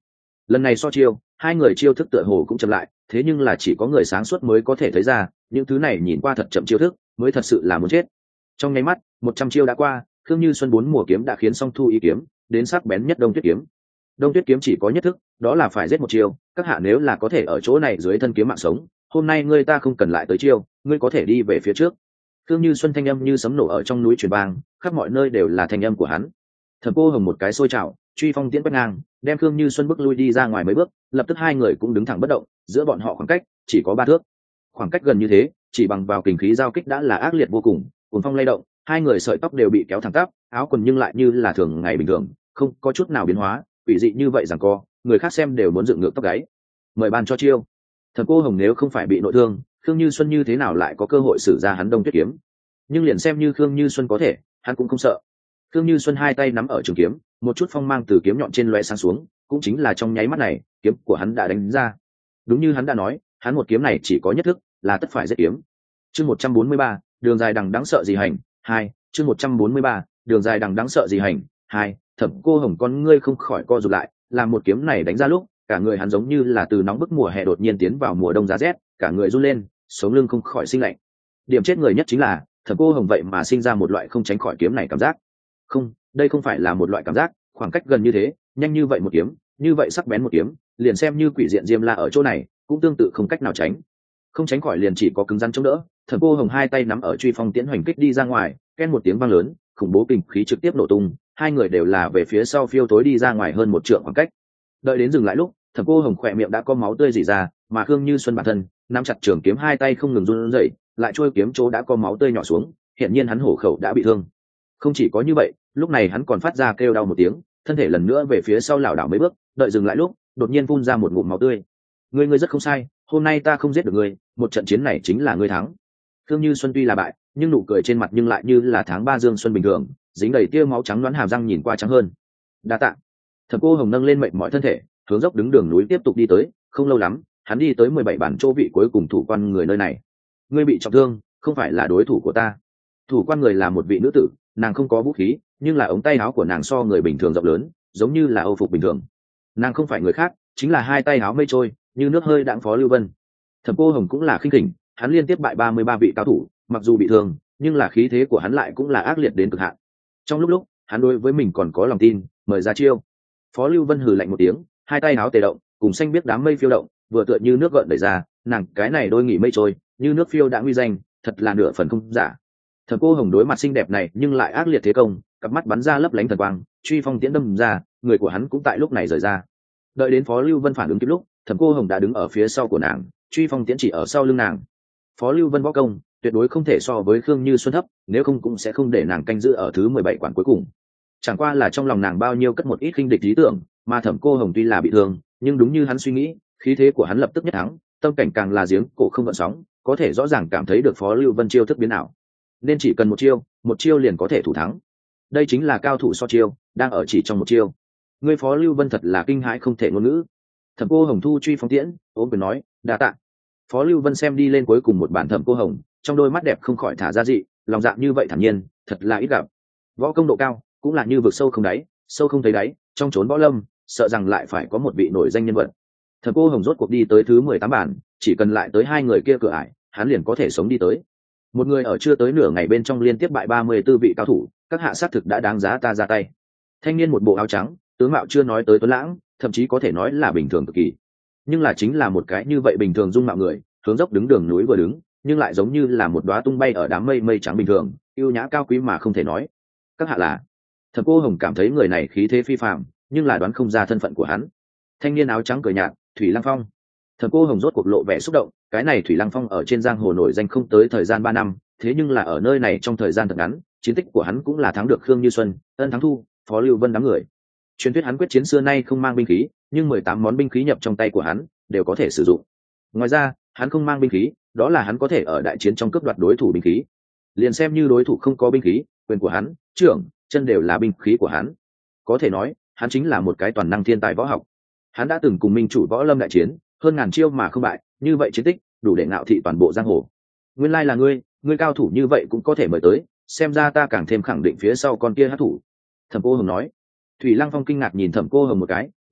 lần này so chiêu, hai người chiêu thức tựa hồ cũng chậm lại, thế nhưng là chỉ có người sáng suốt mới có thể thấy ra, những thứ này nhìn qua thật chậm chiêu thức mới thật sự là muốn chết. Trong nháy mắt một trăm chiêu đã qua, Khương Như Xuân bốn mùa kiếm đã khiến Song Thu ý kiếm đến sắc bén nhất Đông Tuyết kiếm. Đông Tuyết kiếm chỉ có nhất thức, đó là phải giết một chiêu, các hạ nếu là có thể ở chỗ này dưới thân kiếm mạng sống, hôm nay ngươi ta không cần lại tới chiêu, ngươi có thể đi về phía trước. Khương Như Xuân thanh âm như sấm nổ ở trong núi truyền vang, khắp mọi nơi đều là thanh âm của hắn. Thẩm Cô Hồng một cái xôi trào, truy phong tiễn quét ngang, đem Khương Như Xuân bước lui đi ra ngoài mấy bước, lập tức hai người cũng đứng thẳng bất động, giữa bọn họ khoảng cách chỉ có ba thước. Khoảng cách gần như thế, chỉ bằng vào kình khí giao kích đã là ác liệt vô cùng, cuồng phong lay động, hai người sợi tóc đều bị kéo thẳng tắp, áo quần nhưng lại như là thường ngày bình thường, không có chút nào biến hóa, quỷ dị như vậy rằng co, người khác xem đều muốn dựng ngược tóc gáy. Mời ban cho chiêu. Thẩm Cô Hồng nếu không phải bị nội thương, Khương Như Xuân như thế nào lại có cơ hội sử ra hắn Đông Tuyết kiếm? Nhưng liền xem như Khương Như Xuân có thể, hắn cũng không sợ. Khương Như Xuân hai tay nắm ở trường kiếm, một chút phong mang từ kiếm nhọn trên lóe sáng xuống, cũng chính là trong nháy mắt này, kiếm của hắn đã đánh ra. Đúng như hắn đã nói, hắn một kiếm này chỉ có nhất thức, là tất phải giết kiếm. Chương một trăm bốn mươi ba, đường dài đằng đáng sợ gì hành, hai, chương một trăm bốn mươi ba, đường dài đằng đáng sợ gì hành, hai, Thẩm Cô Hồng con ngươi không khỏi co rụt lại, làm một kiếm này đánh ra lúc, cả người hắn giống như là từ nóng bức mùa hè đột nhiên tiến vào mùa đông giá rét, cả người run lên, sống lưng không khỏi sinh lạnh. Điểm chết người nhất chính là, Thẩm Cô Hồng vậy mà sinh ra một loại không tránh khỏi kiếm này cảm giác. Không, đây không phải là một loại cảm giác, khoảng cách gần như thế, nhanh như vậy một kiếm, như vậy sắc bén một kiếm, liền xem như quỷ diện Diêm La ở chỗ này, cũng tương tự không cách nào tránh. Không tránh khỏi liền chỉ có cứng rắn chống đỡ. Thẩm Cô Hồng hai tay nắm ở truy phong tiễn hoành kích đi ra ngoài, ken một tiếng vang lớn, khủng bố kình khí trực tiếp nổ tung, hai người đều là về phía sau phiêu tối đi ra ngoài hơn một trượng khoảng cách. Đợi đến dừng lại lúc, Thẩm Cô Hồng khỏe miệng đã có máu tươi rỉ ra, mà Khương Như Xuân bản thân nắm chặt trường kiếm hai tay không ngừng run rẩy, lại trôi kiếm chỗ đã có máu tươi nhỏ xuống, hiện nhiên hắn hổ khẩu đã bị thương. Không chỉ có như vậy, lúc này hắn còn phát ra kêu đau một tiếng, thân thể lần nữa về phía sau lảo đảo mấy bước, đợi dừng lại lúc, đột nhiên phun ra một ngụm máu tươi. Ngươi ngươi rất không sai, hôm nay ta không giết được ngươi, một trận chiến này chính là ngươi thắng. Khương Như Xuân tuy là bại, nhưng nụ cười trên mặt nhưng lại như là tháng ba dương xuân bình thường, dính đầy tia máu trắng loáng hàm răng nhìn qua trắng hơn. Đa tạ. Thẩm Cô Hồng nâng lên mệt mỏi thân thể, hướng dốc đứng đường núi tiếp tục đi tới, không lâu lắm, hắn đi tới mười bảy bản chỗ vị cuối cùng thủ quan người nơi này. Ngươi bị trọng thương, không phải là đối thủ của ta. Thủ quan người là một vị nữ tử, nàng không có vũ khí, nhưng là ống tay áo của nàng so người bình thường rộng lớn, giống như là âu phục bình thường. Nàng không phải người khác, chính là hai tay áo mây trôi, như nước hơi đãng Phó Lưu Vân. Thẩm Cô Hồng cũng là khinh khỉnh, hắn liên tiếp bại ba mươi ba vị cao thủ, mặc dù bị thương, nhưng là khí thế của hắn lại cũng là ác liệt đến cực hạn. Trong lúc lúc, hắn đối với mình còn có lòng tin, mời ra chiêu. Phó Lưu Vân hừ lạnh một tiếng, hai tay áo tề động, cùng xanh biết đám mây phiêu động, vừa tựa như nước gợn đẩy ra, nàng cái này đôi nghỉ mây trôi, như nước phiêu đã nguy danh, thật là nửa phần không giả. Thẩm Cô Hồng đối mặt xinh đẹp này nhưng lại ác liệt thế công, cặp mắt bắn ra lấp lánh thần quang, truy phong tiễn đâm ra, người của hắn cũng tại lúc này rời ra. Đợi đến Phó Lưu Vân phản ứng kịp lúc, Thẩm Cô Hồng đã đứng ở phía sau của nàng, truy phong tiễn chỉ ở sau lưng nàng. Phó Lưu Vân võ công tuyệt đối không thể so với Khương Như Xuân thấp, nếu không cũng sẽ không để nàng canh giữ ở thứ mười bảy quản cuối cùng. Chẳng qua là trong lòng nàng bao nhiêu cất một ít khinh địch lý tưởng, mà Thẩm Cô Hồng tuy là bị thương, nhưng đúng như hắn suy nghĩ, khí thế của hắn lập tức nhất thắng, tâm cảnh càng là giếng cổ không gợn sóng, có thể rõ ràng cảm thấy được Phó Lưu Vân chiêu thức biến ảo, nên chỉ cần một chiêu, một chiêu liền có thể thủ thắng. Đây chính là cao thủ so chiêu, đang ở chỉ trong một chiêu. Ngươi Phó Lưu Vân thật là kinh hãi không thể ngôn ngữ. Thẩm Cô Hồng thu truy phong tiễn, ôm quyền nói, đa tạ. Phó Lưu Vân xem đi lên cuối cùng một bản Thẩm Cô Hồng, trong đôi mắt đẹp không khỏi thả ra dị, lòng dạ như vậy thản nhiên, thật là ít gặp. Võ công độ cao, cũng là như vực sâu không đáy, sâu không thấy đáy, trong chốn võ lâm, sợ rằng lại phải có một vị nổi danh nhân vật. Thẩm Cô Hồng rốt cuộc đi tới thứ mười tám bản, chỉ cần lại tới hai người kia cửa ải, hắn liền có thể sống đi tới. Một người ở chưa tới nửa ngày bên trong liên tiếp bại ba mươi tư vị cao thủ, các hạ sát thực đã đáng giá ta ra tay. Thanh niên một bộ áo trắng, tướng mạo chưa nói tới tuấn lãng, thậm chí có thể nói là bình thường cực kỳ. Nhưng là chính là một cái như vậy bình thường dung mạo người, hướng dốc đứng đường núi vừa đứng, nhưng lại giống như là một đóa tung bay ở đám mây mây trắng bình thường, yêu nhã cao quý mà không thể nói. Các hạ là? Thẩm Cô Hồng cảm thấy người này khí thế phi phàm, nhưng là đoán không ra thân phận của hắn. Thanh niên áo trắng cười nhạt, Thủy Lăng Phong. Thẩm Cô Hồng rốt cuộc lộ vẻ xúc động, cái này Thủy Lăng Phong ở trên giang hồ nổi danh không tới thời gian ba năm, thế nhưng là ở nơi này trong thời gian thật ngắn, chiến tích của hắn cũng là thắng được Khương Như Xuân, Ân Thắng Thu, Phó Lưu Vân đám người. Truyền thuyết hắn quyết chiến xưa nay không mang binh khí, nhưng mười tám món binh khí nhập trong tay của hắn đều có thể sử dụng. Ngoài ra, hắn không mang binh khí, đó là hắn có thể ở đại chiến trong cướp đoạt đối thủ binh khí. Liền xem như đối thủ không có binh khí, quyền của hắn, trưởng, chân đều là binh khí của hắn. Có thể nói, hắn chính là một cái toàn năng thiên tài võ học. Hắn đã từng cùng minh chủ võ lâm đại chiến, hơn ngàn chiêu mà không bại, như vậy chiến tích đủ để ngạo thị toàn bộ giang hồ. Nguyên lai là ngươi, ngươi cao thủ như vậy cũng có thể mời tới, xem ra ta càng thêm khẳng định phía sau con kia hát thủ. Thẩm Cô Hồng nói. Thủy Lăng Phong kinh ngạc nhìn Thẩm Cô Hồng một cái, nói,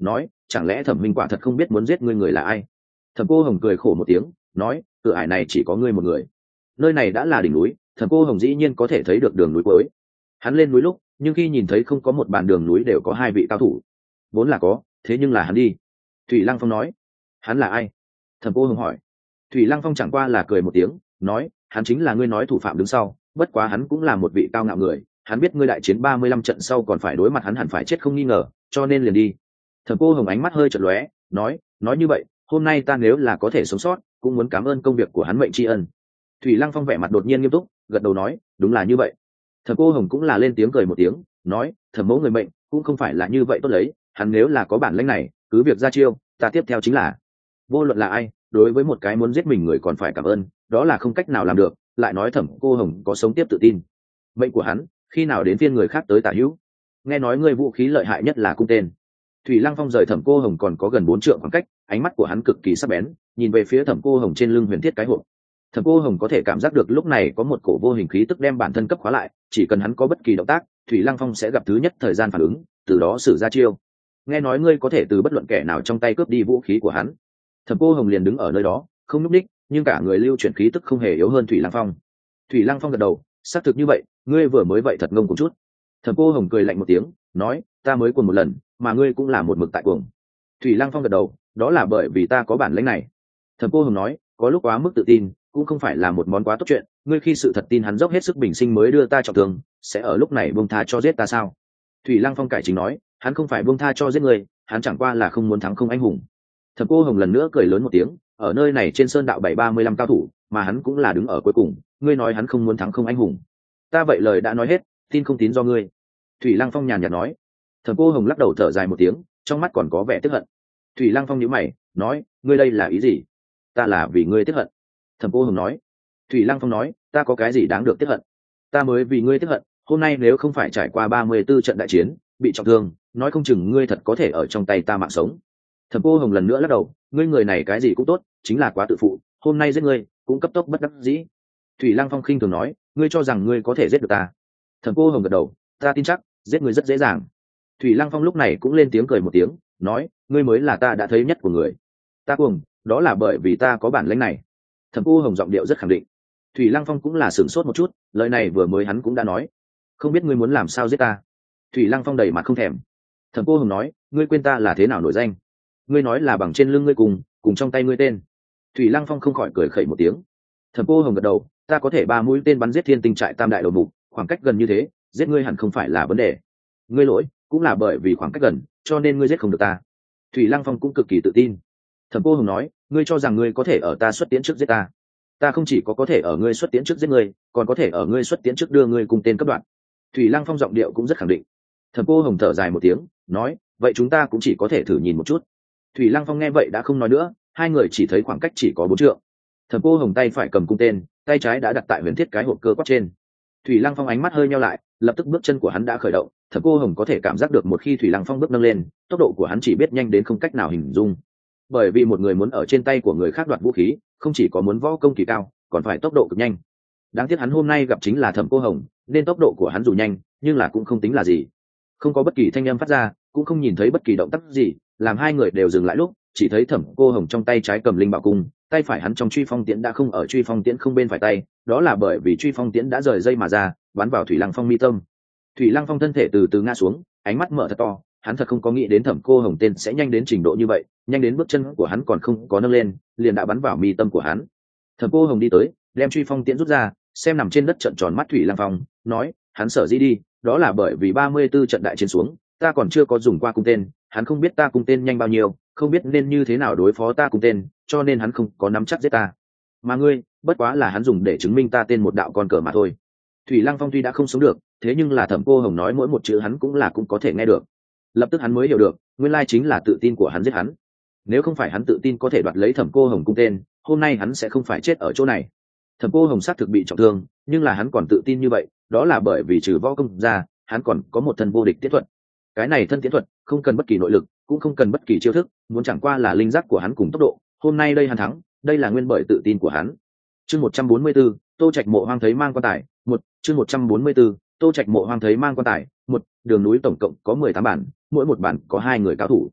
chẳng lẽ thẩm minh quả thật không biết muốn giết ngươi người là ai? Thẩm Cô Hồng cười khổ một tiếng, nói, cửa ải này chỉ có ngươi một người. Nơi này đã là đỉnh núi, Thẩm Cô Hồng dĩ nhiên có thể thấy được đường núi cuối. Hắn lên núi lúc, nhưng khi nhìn thấy không có một bàn đường núi đều có hai vị cao thủ. Vốn là có, thế nhưng là hắn đi. Thủy Lăng Phong nói. Hắn là ai? Thẩm Cô Hồng hỏi. Thủy Lăng Phong chẳng qua là cười một tiếng, nói, hắn chính là ngươi nói thủ phạm đứng sau, bất quá hắn cũng là một vị cao ngạo người, hắn biết ngươi đại chiến ba mươi lăm trận sau còn phải đối mặt hắn hẳn phải chết không nghi ngờ, cho nên liền đi. Thẩm Cô Hồng ánh mắt hơi chợt lóe, nói, nói như vậy, hôm nay ta nếu là có thể sống sót, cũng muốn cảm ơn công việc của hắn mệnh tri ân. Thủy Lăng Phong vẻ mặt đột nhiên nghiêm túc, gật đầu nói, đúng là như vậy. Thẩm Cô Hồng cũng là lên tiếng cười một tiếng, nói, thẩm mẫu người mệnh cũng không phải là như vậy tốt lấy, hắn nếu là có bản lĩnh này, cứ việc ra chiêu, ta tiếp theo chính là. Vô luận là ai, đối với một cái muốn giết mình người còn phải cảm ơn, đó là không cách nào làm được. Lại nói Thẩm Cô Hồng có sống tiếp tự tin. Mệnh của hắn, khi nào đến phiên người khác tới tả hữu? Nghe nói ngươi vũ khí lợi hại nhất là cung tên. Thủy Lăng Phong rời Thẩm Cô Hồng còn có gần bốn trượng khoảng cách, ánh mắt của hắn cực kỳ sắc bén, nhìn về phía Thẩm Cô Hồng trên lưng huyền thiết cái hộp. Thẩm Cô Hồng có thể cảm giác được lúc này có một cổ vô hình khí tức đem bản thân cấp khóa lại, chỉ cần hắn có bất kỳ động tác, Thủy Lăng Phong sẽ gặp thứ nhất thời gian phản ứng, từ đó sử ra chiêu. Nghe nói ngươi có thể từ bất luận kẻ nào trong tay cướp đi vũ khí của hắn. Thẩm Cô Hồng liền đứng ở nơi đó, không nhúc nhích, nhưng cả người lưu chuyển khí tức không hề yếu hơn Thủy Lăng Phong. Thủy Lăng Phong gật đầu, xác thực như vậy, ngươi vừa mới vậy thật ngông cùng chút. Thẩm Cô Hồng cười lạnh một tiếng, nói, ta mới cuồng một lần, mà ngươi cũng là một mực tại cuồng. Thủy Lăng Phong gật đầu, đó là bởi vì ta có bản lĩnh này. Thẩm Cô Hồng nói, có lúc quá mức tự tin cũng không phải là một món quá tốt chuyện, ngươi khi sự thật tin hắn dốc hết sức bình sinh mới đưa ta trọng thương, sẽ ở lúc này buông tha cho giết ta sao? Thủy Lăng Phong cải chính nói, hắn không phải buông tha cho giết người, hắn chẳng qua là không muốn thắng không anh hùng. Thẩm Cô Hồng lần nữa cười lớn một tiếng, ở nơi này trên sơn đạo bảy ba mươi lăm cao thủ, mà hắn cũng là đứng ở cuối cùng, ngươi nói hắn không muốn thắng không anh hùng. Ta vậy lời đã nói hết, tin không tín do ngươi. Thủy Lăng Phong nhàn nhạt nói. Thẩm Cô Hồng lắc đầu thở dài một tiếng, trong mắt còn có vẻ tức hận. Thủy Lăng Phong nhíu mày, nói, ngươi đây là ý gì? Ta là vì ngươi tức hận. Thẩm Cô Hồng nói. Thủy Lăng Phong nói, ta có cái gì đáng được tức hận? Ta mới vì ngươi tức hận, hôm nay nếu không phải trải qua ba mươi tư trận đại chiến, bị trọng thương, nói không chừng ngươi thật có thể ở trong tay ta mạng sống. Thẩm Cô Hồng lần nữa lắc đầu, ngươi người này cái gì cũng tốt, chính là quá tự phụ, hôm nay giết ngươi, cũng cấp tốc bất đắc dĩ. Thủy Lăng Phong khinh thường nói, ngươi cho rằng ngươi có thể giết được ta? Thẩm Cô Hồng gật đầu, ta tin chắc, giết ngươi rất dễ dàng. Thủy Lăng Phong lúc này cũng lên tiếng cười một tiếng, nói, ngươi mới là ta đã thấy nhất của người. Ta cuồng, đó là bởi vì ta có bản lĩnh này. Thẩm Cô Hồng giọng điệu rất khẳng định. Thủy Lăng Phong cũng là sửng sốt một chút, lời này vừa mới hắn cũng đã nói. Không biết ngươi muốn làm sao giết ta? Thủy Lăng Phong đầy mặt không thèm. Thẩm Cô Hồng nói, ngươi quên ta là thế nào nổi danh? Ngươi nói là bằng trên lưng ngươi cùng, cùng trong tay ngươi tên. Thủy Lăng Phong không khỏi cười khẩy một tiếng. Thẩm Cô Hồng gật đầu, ta có thể ba mũi tên bắn giết thiên tinh trại tam đại đầu mục, khoảng cách gần như thế, giết ngươi hẳn không phải là vấn đề. Ngươi lỗi, cũng là bởi vì khoảng cách gần, cho nên ngươi giết không được ta. Thủy Lăng Phong cũng cực kỳ tự tin. Thẩm Cô Hồng nói, ngươi cho rằng ngươi có thể ở ta xuất tiễn trước giết ta? Ta không chỉ có có thể ở ngươi xuất tiễn trước giết ngươi, còn có thể ở ngươi xuất tiễn trước đưa ngươi cùng tên cấp đoạn. Thủy Lăng Phong giọng điệu cũng rất khẳng định. Thẩm Cô Hồng thở dài một tiếng, nói, vậy chúng ta cũng chỉ có thể thử nhìn một chút. Thủy Lăng Phong nghe vậy đã không nói nữa, hai người chỉ thấy khoảng cách chỉ có bốn trượng. Thẩm Cô Hồng tay phải cầm cung tên, tay trái đã đặt tại huyền thiết cái hộp cơ quát trên. Thủy Lăng Phong ánh mắt hơi nheo lại, lập tức bước chân của hắn đã khởi động. Thẩm Cô Hồng có thể cảm giác được một khi Thủy Lăng Phong bước nâng lên, tốc độ của hắn chỉ biết nhanh đến không cách nào hình dung. Bởi vì một người muốn ở trên tay của người khác đoạt vũ khí, không chỉ có muốn võ công kỳ cao, còn phải tốc độ cực nhanh. Đáng tiếc hắn hôm nay gặp chính là Thẩm Cô Hồng, nên tốc độ của hắn dù nhanh, nhưng là cũng không tính là gì. Không có bất kỳ thanh âm phát ra, cũng không nhìn thấy bất kỳ động tác gì, làm hai người đều dừng lại lúc, chỉ thấy Thẩm Cô Hồng trong tay trái cầm linh bảo cung, tay phải hắn trong truy phong tiễn đã không ở truy phong tiễn không bên phải tay, đó là bởi vì truy phong tiễn đã rời dây mà ra, bắn vào Thủy Lăng Phong mi tâm. Thủy Lăng Phong thân thể từ từ ngã xuống, ánh mắt mở thật to, hắn thật không có nghĩ đến Thẩm Cô Hồng tên sẽ nhanh đến trình độ như vậy, nhanh đến bước chân của hắn còn không có nâng lên, liền đã bắn vào mi tâm của hắn. Thẩm Cô Hồng đi tới, đem truy phong tiễn rút ra, xem nằm trên đất trợn tròn mắt Thủy Lăng Phong, nói, hắn sợ gì đi, đó là bởi vì ba mươi tư trận đại chiến xuống, ta còn chưa có dùng qua cung tên, hắn không biết ta cung tên nhanh bao nhiêu, không biết nên như thế nào đối phó ta cung tên, cho nên hắn không có nắm chắc giết ta. Mà ngươi, bất quá là hắn dùng để chứng minh ta tên một đạo con cờ mà thôi. Thủy Lăng Phong tuy đã không sống được, thế nhưng là Thẩm Cô Hồng nói mỗi một chữ hắn cũng là cũng có thể nghe được. Lập tức hắn mới hiểu được, nguyên lai chính là tự tin của hắn giết hắn. Nếu không phải hắn tự tin có thể đoạt lấy Thẩm Cô Hồng cung tên, hôm nay hắn sẽ không phải chết ở chỗ này. Thẩm Cô Hồng xác thực bị trọng thương, nhưng là hắn còn tự tin như vậy, đó là bởi vì trừ võ công ra, hắn còn có một thân vô địch tiết thuật. Cái này thân tiễn thuật không cần bất kỳ nội lực, cũng không cần bất kỳ chiêu thức, muốn chẳng qua là linh giác của hắn cùng tốc độ. Hôm nay đây hắn thắng, đây là nguyên bởi tự tin của hắn. Chương một trăm bốn mươi 144, Tô Trạch Mộ Hoang thấy mang quan tài, một, chương một trăm bốn mươi 144, Tô Trạch Mộ Hoang thấy mang quan tài, một, đường núi tổng cộng có mười tám bản, mỗi một bản có hai người cao thủ.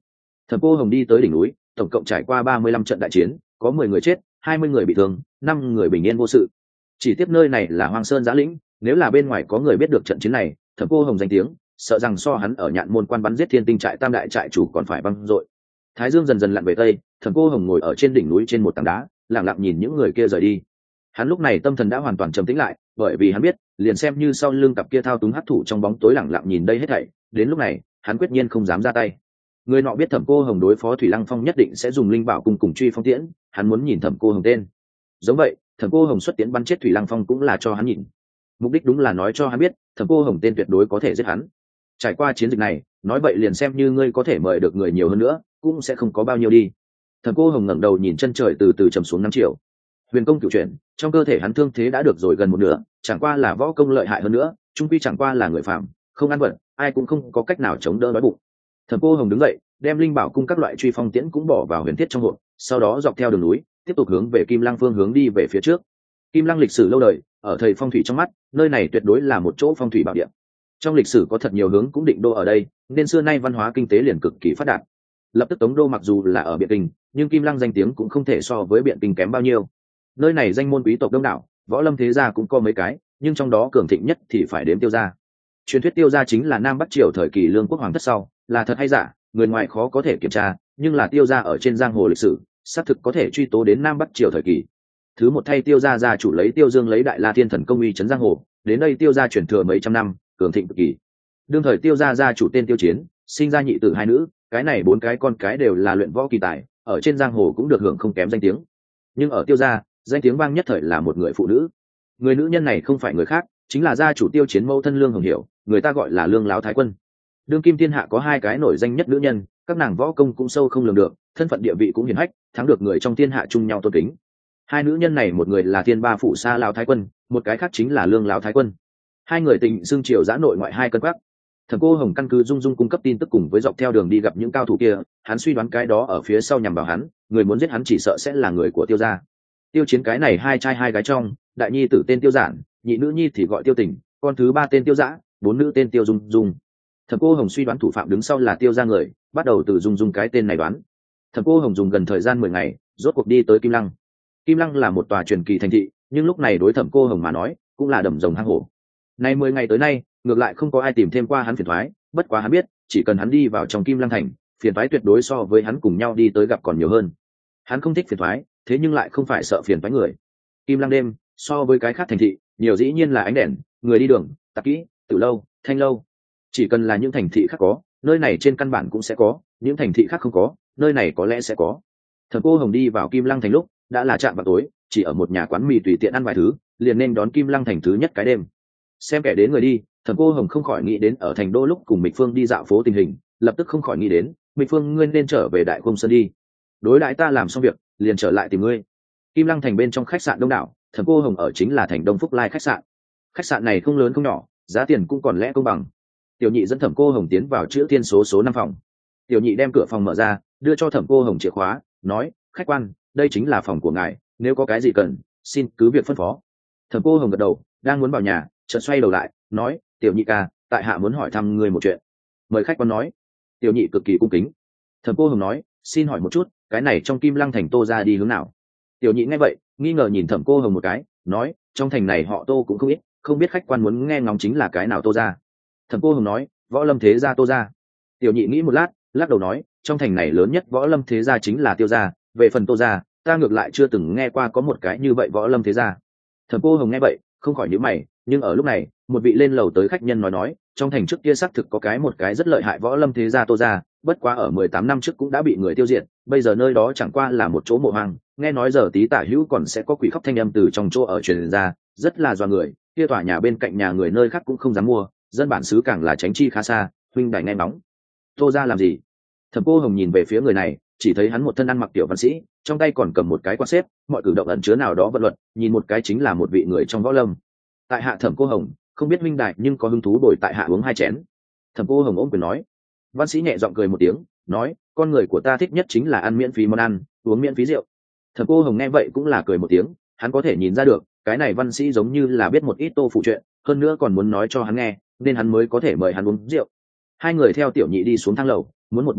Thẩm Cô Hồng đi tới đỉnh núi, tổng cộng trải qua ba mươi lăm trận đại chiến, có mười người chết, hai mươi người bị thương, năm người bình yên vô sự. Chỉ tiếp nơi này là Hoang Sơn Giã Lĩnh, nếu là bên ngoài có người biết được trận chiến này, Thẩm Cô Hồng danh tiếng, sợ rằng so hắn ở Nhạn Môn quan bắn giết Thiên Tinh trại tam đại trại chủ còn phải vang dội. Thái dương dần dần lặn về tây, Thẩm Cô Hồng ngồi ở trên đỉnh núi trên một tảng đá, lặng lặng nhìn những người kia rời đi. Hắn lúc này tâm thần đã hoàn toàn trầm tĩnh lại, bởi vì hắn biết, liền xem như sau lưng cặp kia thao túng hắc thủ trong bóng tối lặng lặng nhìn đây hết thảy, đến lúc này, hắn quyết nhiên không dám ra tay. Người nọ biết Thẩm Cô Hồng đối phó Thủy Lăng Phong nhất định sẽ dùng linh bảo cùng cùng truy phong tiễn, hắn muốn nhìn Thẩm Cô Hồng tên. Giống vậy, Thẩm Cô Hồng xuất tiễn bắn chết Thủy Lăng Phong cũng là cho hắn nhìn. Mục đích đúng là nói cho hắn biết, Thẩm Cô Hồng tên tuyệt đối có thể giết hắn. Trải qua chiến dịch này, nói vậy liền xem như ngươi có thể mời được người nhiều hơn nữa, cũng sẽ không có bao nhiêu đi. Thẩm Cô Hồng ngẩng đầu nhìn chân trời từ từ trầm xuống năm triệu. Huyền công cửu chuyển, trong cơ thể hắn thương thế đã được rồi gần một nửa, chẳng qua là võ công lợi hại hơn nữa, trung quy chẳng qua là người phàm, không ăn vận, ai cũng không có cách nào chống đỡ đói bụng. Thẩm Cô Hồng đứng dậy, đem linh bảo cung các loại truy phong tiễn cũng bỏ vào huyền thiết trong hộp, sau đó dọc theo đường núi, tiếp tục hướng về Kim Lăng phương hướng đi về phía trước. Kim Lăng lịch sử lâu đời, ở thầy phong thủy trong mắt, nơi này tuyệt đối là một chỗ phong thủy bảo địa. Trong lịch sử có thật nhiều hướng cũng định đô ở đây, nên xưa nay văn hóa kinh tế liền cực kỳ phát đạt. Lập tức Tống đô mặc dù là ở Biện Kinh, nhưng Kim Lăng danh tiếng cũng không thể so với Biện Kinh kém bao nhiêu. Nơi này danh môn quý tộc đông đảo, võ lâm thế gia cũng có mấy cái, nhưng trong đó cường thịnh nhất thì phải đếm Tiêu gia. Truyền thuyết Tiêu gia chính là Nam Bắc triều thời kỳ Lương quốc hoàng thất sau, là thật hay giả, người ngoài khó có thể kiểm tra, nhưng là Tiêu gia ở trên giang hồ lịch sử, xác thực có thể truy tố đến Nam Bắc triều thời kỳ. Thứ một thay Tiêu gia gia chủ lấy Tiêu Dương lấy Đại La Thiên Thần công uy trấn giang hồ, đến đây Tiêu gia truyền thừa mấy trăm năm, cường thịnh cực kỳ. Đương thời Tiêu gia gia chủ tên Tiêu Chiến, sinh ra nhị tử hai nữ, cái này bốn cái con cái đều là luyện võ kỳ tài, ở trên giang hồ cũng được hưởng không kém danh tiếng. Nhưng ở Tiêu gia, danh tiếng vang nhất thời là một người phụ nữ. Người nữ nhân này không phải người khác, chính là gia chủ Tiêu Chiến mẫu thân Lương Hồng Hiểu, người ta gọi là Lương Láo Thái Quân. Đương kim thiên hạ có hai cái nổi danh nhất nữ nhân, các nàng võ công cũng sâu không lường được, thân phận địa vị cũng hiển hách, thắng được người trong thiên hạ chung nhau tôn kính. Hai nữ nhân này một người là Thiên Ba Phủ Sa Lão Thái Quân, một cái khác chính là Lương Láo Thái Quân. Hai người tình xương triều giã nội ngoại hai cân quắc. Thẩm Cô Hồng căn cứ dung dung cung cấp tin tức cùng với dọc theo đường đi gặp những cao thủ kia, hắn suy đoán cái đó ở phía sau nhằm vào hắn, người muốn giết hắn chỉ sợ sẽ là người của Tiêu gia. Tiêu Chiến cái này hai trai hai gái trong, đại nhi tử tên Tiêu Giản, nhị nữ nhi thì gọi Tiêu Tình, con thứ ba tên Tiêu Dã, bốn nữ tên Tiêu Dung Dung. Thẩm Cô Hồng suy đoán thủ phạm đứng sau là Tiêu gia người, bắt đầu từ Dung Dung cái tên này đoán. Thẩm Cô Hồng dùng gần thời gian mười ngày, rốt cuộc đi tới Kim Lăng. Kim Lăng là một tòa truyền kỳ thành thị, nhưng lúc này đối Thẩm Cô Hồng mà nói, cũng là đầm rồng hang hổ. Nay mười ngày tới nay, ngược lại không có ai tìm thêm qua hắn phiền toái, bất quá hắn biết, chỉ cần hắn đi vào trong Kim Lăng thành, phiền toái tuyệt đối so với hắn cùng nhau đi tới gặp còn nhiều hơn. Hắn không thích phiền toái, thế nhưng lại không phải sợ phiền toái người. Kim Lăng đêm, so với cái khác thành thị, nhiều dĩ nhiên là ánh đèn, người đi đường, tạp kỹ, tử lâu, thanh lâu. Chỉ cần là những thành thị khác có, nơi này trên căn bản cũng sẽ có, những thành thị khác không có, nơi này có lẽ sẽ có. Thẩm Cô Hồng đi vào Kim Lăng thành lúc, đã là trạm vào tối, chỉ ở một nhà quán mì tùy tiện ăn vài thứ, liền nên đón Kim Lăng thành thứ nhất cái đêm. Xem kẻ đến người đi, Thẩm Cô Hồng không khỏi nghĩ đến ở thành đô lúc cùng Mịch Phương đi dạo phố tình hình, lập tức không khỏi nghĩ đến, Mịch Phương ngươi nên trở về Đại Khung Sơn đi. Đối đãi ta làm xong việc, liền trở lại tìm ngươi. Kim Lăng thành bên trong khách sạn đông đảo, Thẩm Cô Hồng ở chính là thành Đông Phúc Lai khách sạn. Khách sạn này không lớn không nhỏ, giá tiền cũng còn lẽ công bằng. Tiểu Nhị dẫn Thẩm Cô Hồng tiến vào chữ thiên số số năm phòng. Tiểu Nhị đem cửa phòng mở ra, đưa cho Thẩm Cô Hồng chìa khóa, nói: khách quan, đây chính là phòng của ngài, nếu có cái gì cần, xin cứ việc phân phó. Thẩm Cô Hồng gật đầu, đang muốn vào nhà, chợt xoay đầu lại, nói: Tiểu Nhị ca, tại hạ muốn hỏi thăm ngươi một chuyện. Mời khách quan nói. Tiểu Nhị cực kỳ cung kính. Thẩm Cô Hồng nói: xin hỏi một chút, cái này trong Kim Lăng thành Tô ra đi hướng nào? Tiểu Nhị nghe vậy, nghi ngờ nhìn Thẩm Cô Hồng một cái, nói: trong thành này họ Tô cũng không ít, không biết khách quan muốn nghe ngóng chính là cái nào Tô ra. Thẩm Cô Hồng nói: võ lâm thế gia Tô ra. Tiểu Nhị nghĩ một lát, lắc đầu nói: trong thành này lớn nhất võ lâm thế gia chính là Tiêu gia, về phần Tô gia, ta ngược lại chưa từng nghe qua có một cái như vậy võ lâm thế gia. Thẩm Cô Hồng nghe vậy, không khỏi nhíu mày, nhưng ở lúc này, một vị lên lầu tới khách nhân nói nói, trong thành trước kia xác thực có cái một cái rất lợi hại võ lâm thế gia Tô gia, bất quá ở mười tám năm trước cũng đã bị người tiêu diệt, bây giờ nơi đó chẳng qua là một chỗ mộ hoang, nghe nói giờ tí tả hữu còn sẽ có quỷ khóc thanh âm từ trong chỗ ở truyền ra, rất là doa người, kia tòa nhà bên cạnh nhà người nơi khác cũng không dám mua, dân bản xứ càng là tránh chi khá xa, huynh đài nghe nóng. Tô gia làm gì? Thẩm Cô Hồng nhìn về phía người này, chỉ thấy hắn một thân ăn mặc tiểu văn sĩ, trong tay còn cầm một cái quạt xếp, mọi cử động ẩn chứa nào đó vận luật, nhìn một cái chính là một vị người trong võ lâm. Tại hạ Thẩm Cô Hồng, không biết huynh đại nhưng có hứng thú đổi tại hạ uống hai chén. Thẩm Cô Hồng ôm quyền nói. Văn sĩ nhẹ giọng cười một tiếng, nói: con người của ta thích nhất chính là ăn miễn phí món ăn, uống miễn phí rượu. Thẩm Cô Hồng nghe vậy cũng là cười một tiếng, hắn có thể nhìn ra được, cái này văn sĩ giống như là biết một ít Tô phụ chuyện, hơn nữa còn muốn nói cho hắn nghe, nên hắn mới có thể mời hắn uống rượu. Hai người theo Tiểu Nhị đi xuống thang lầu, muốn một bầu rượu,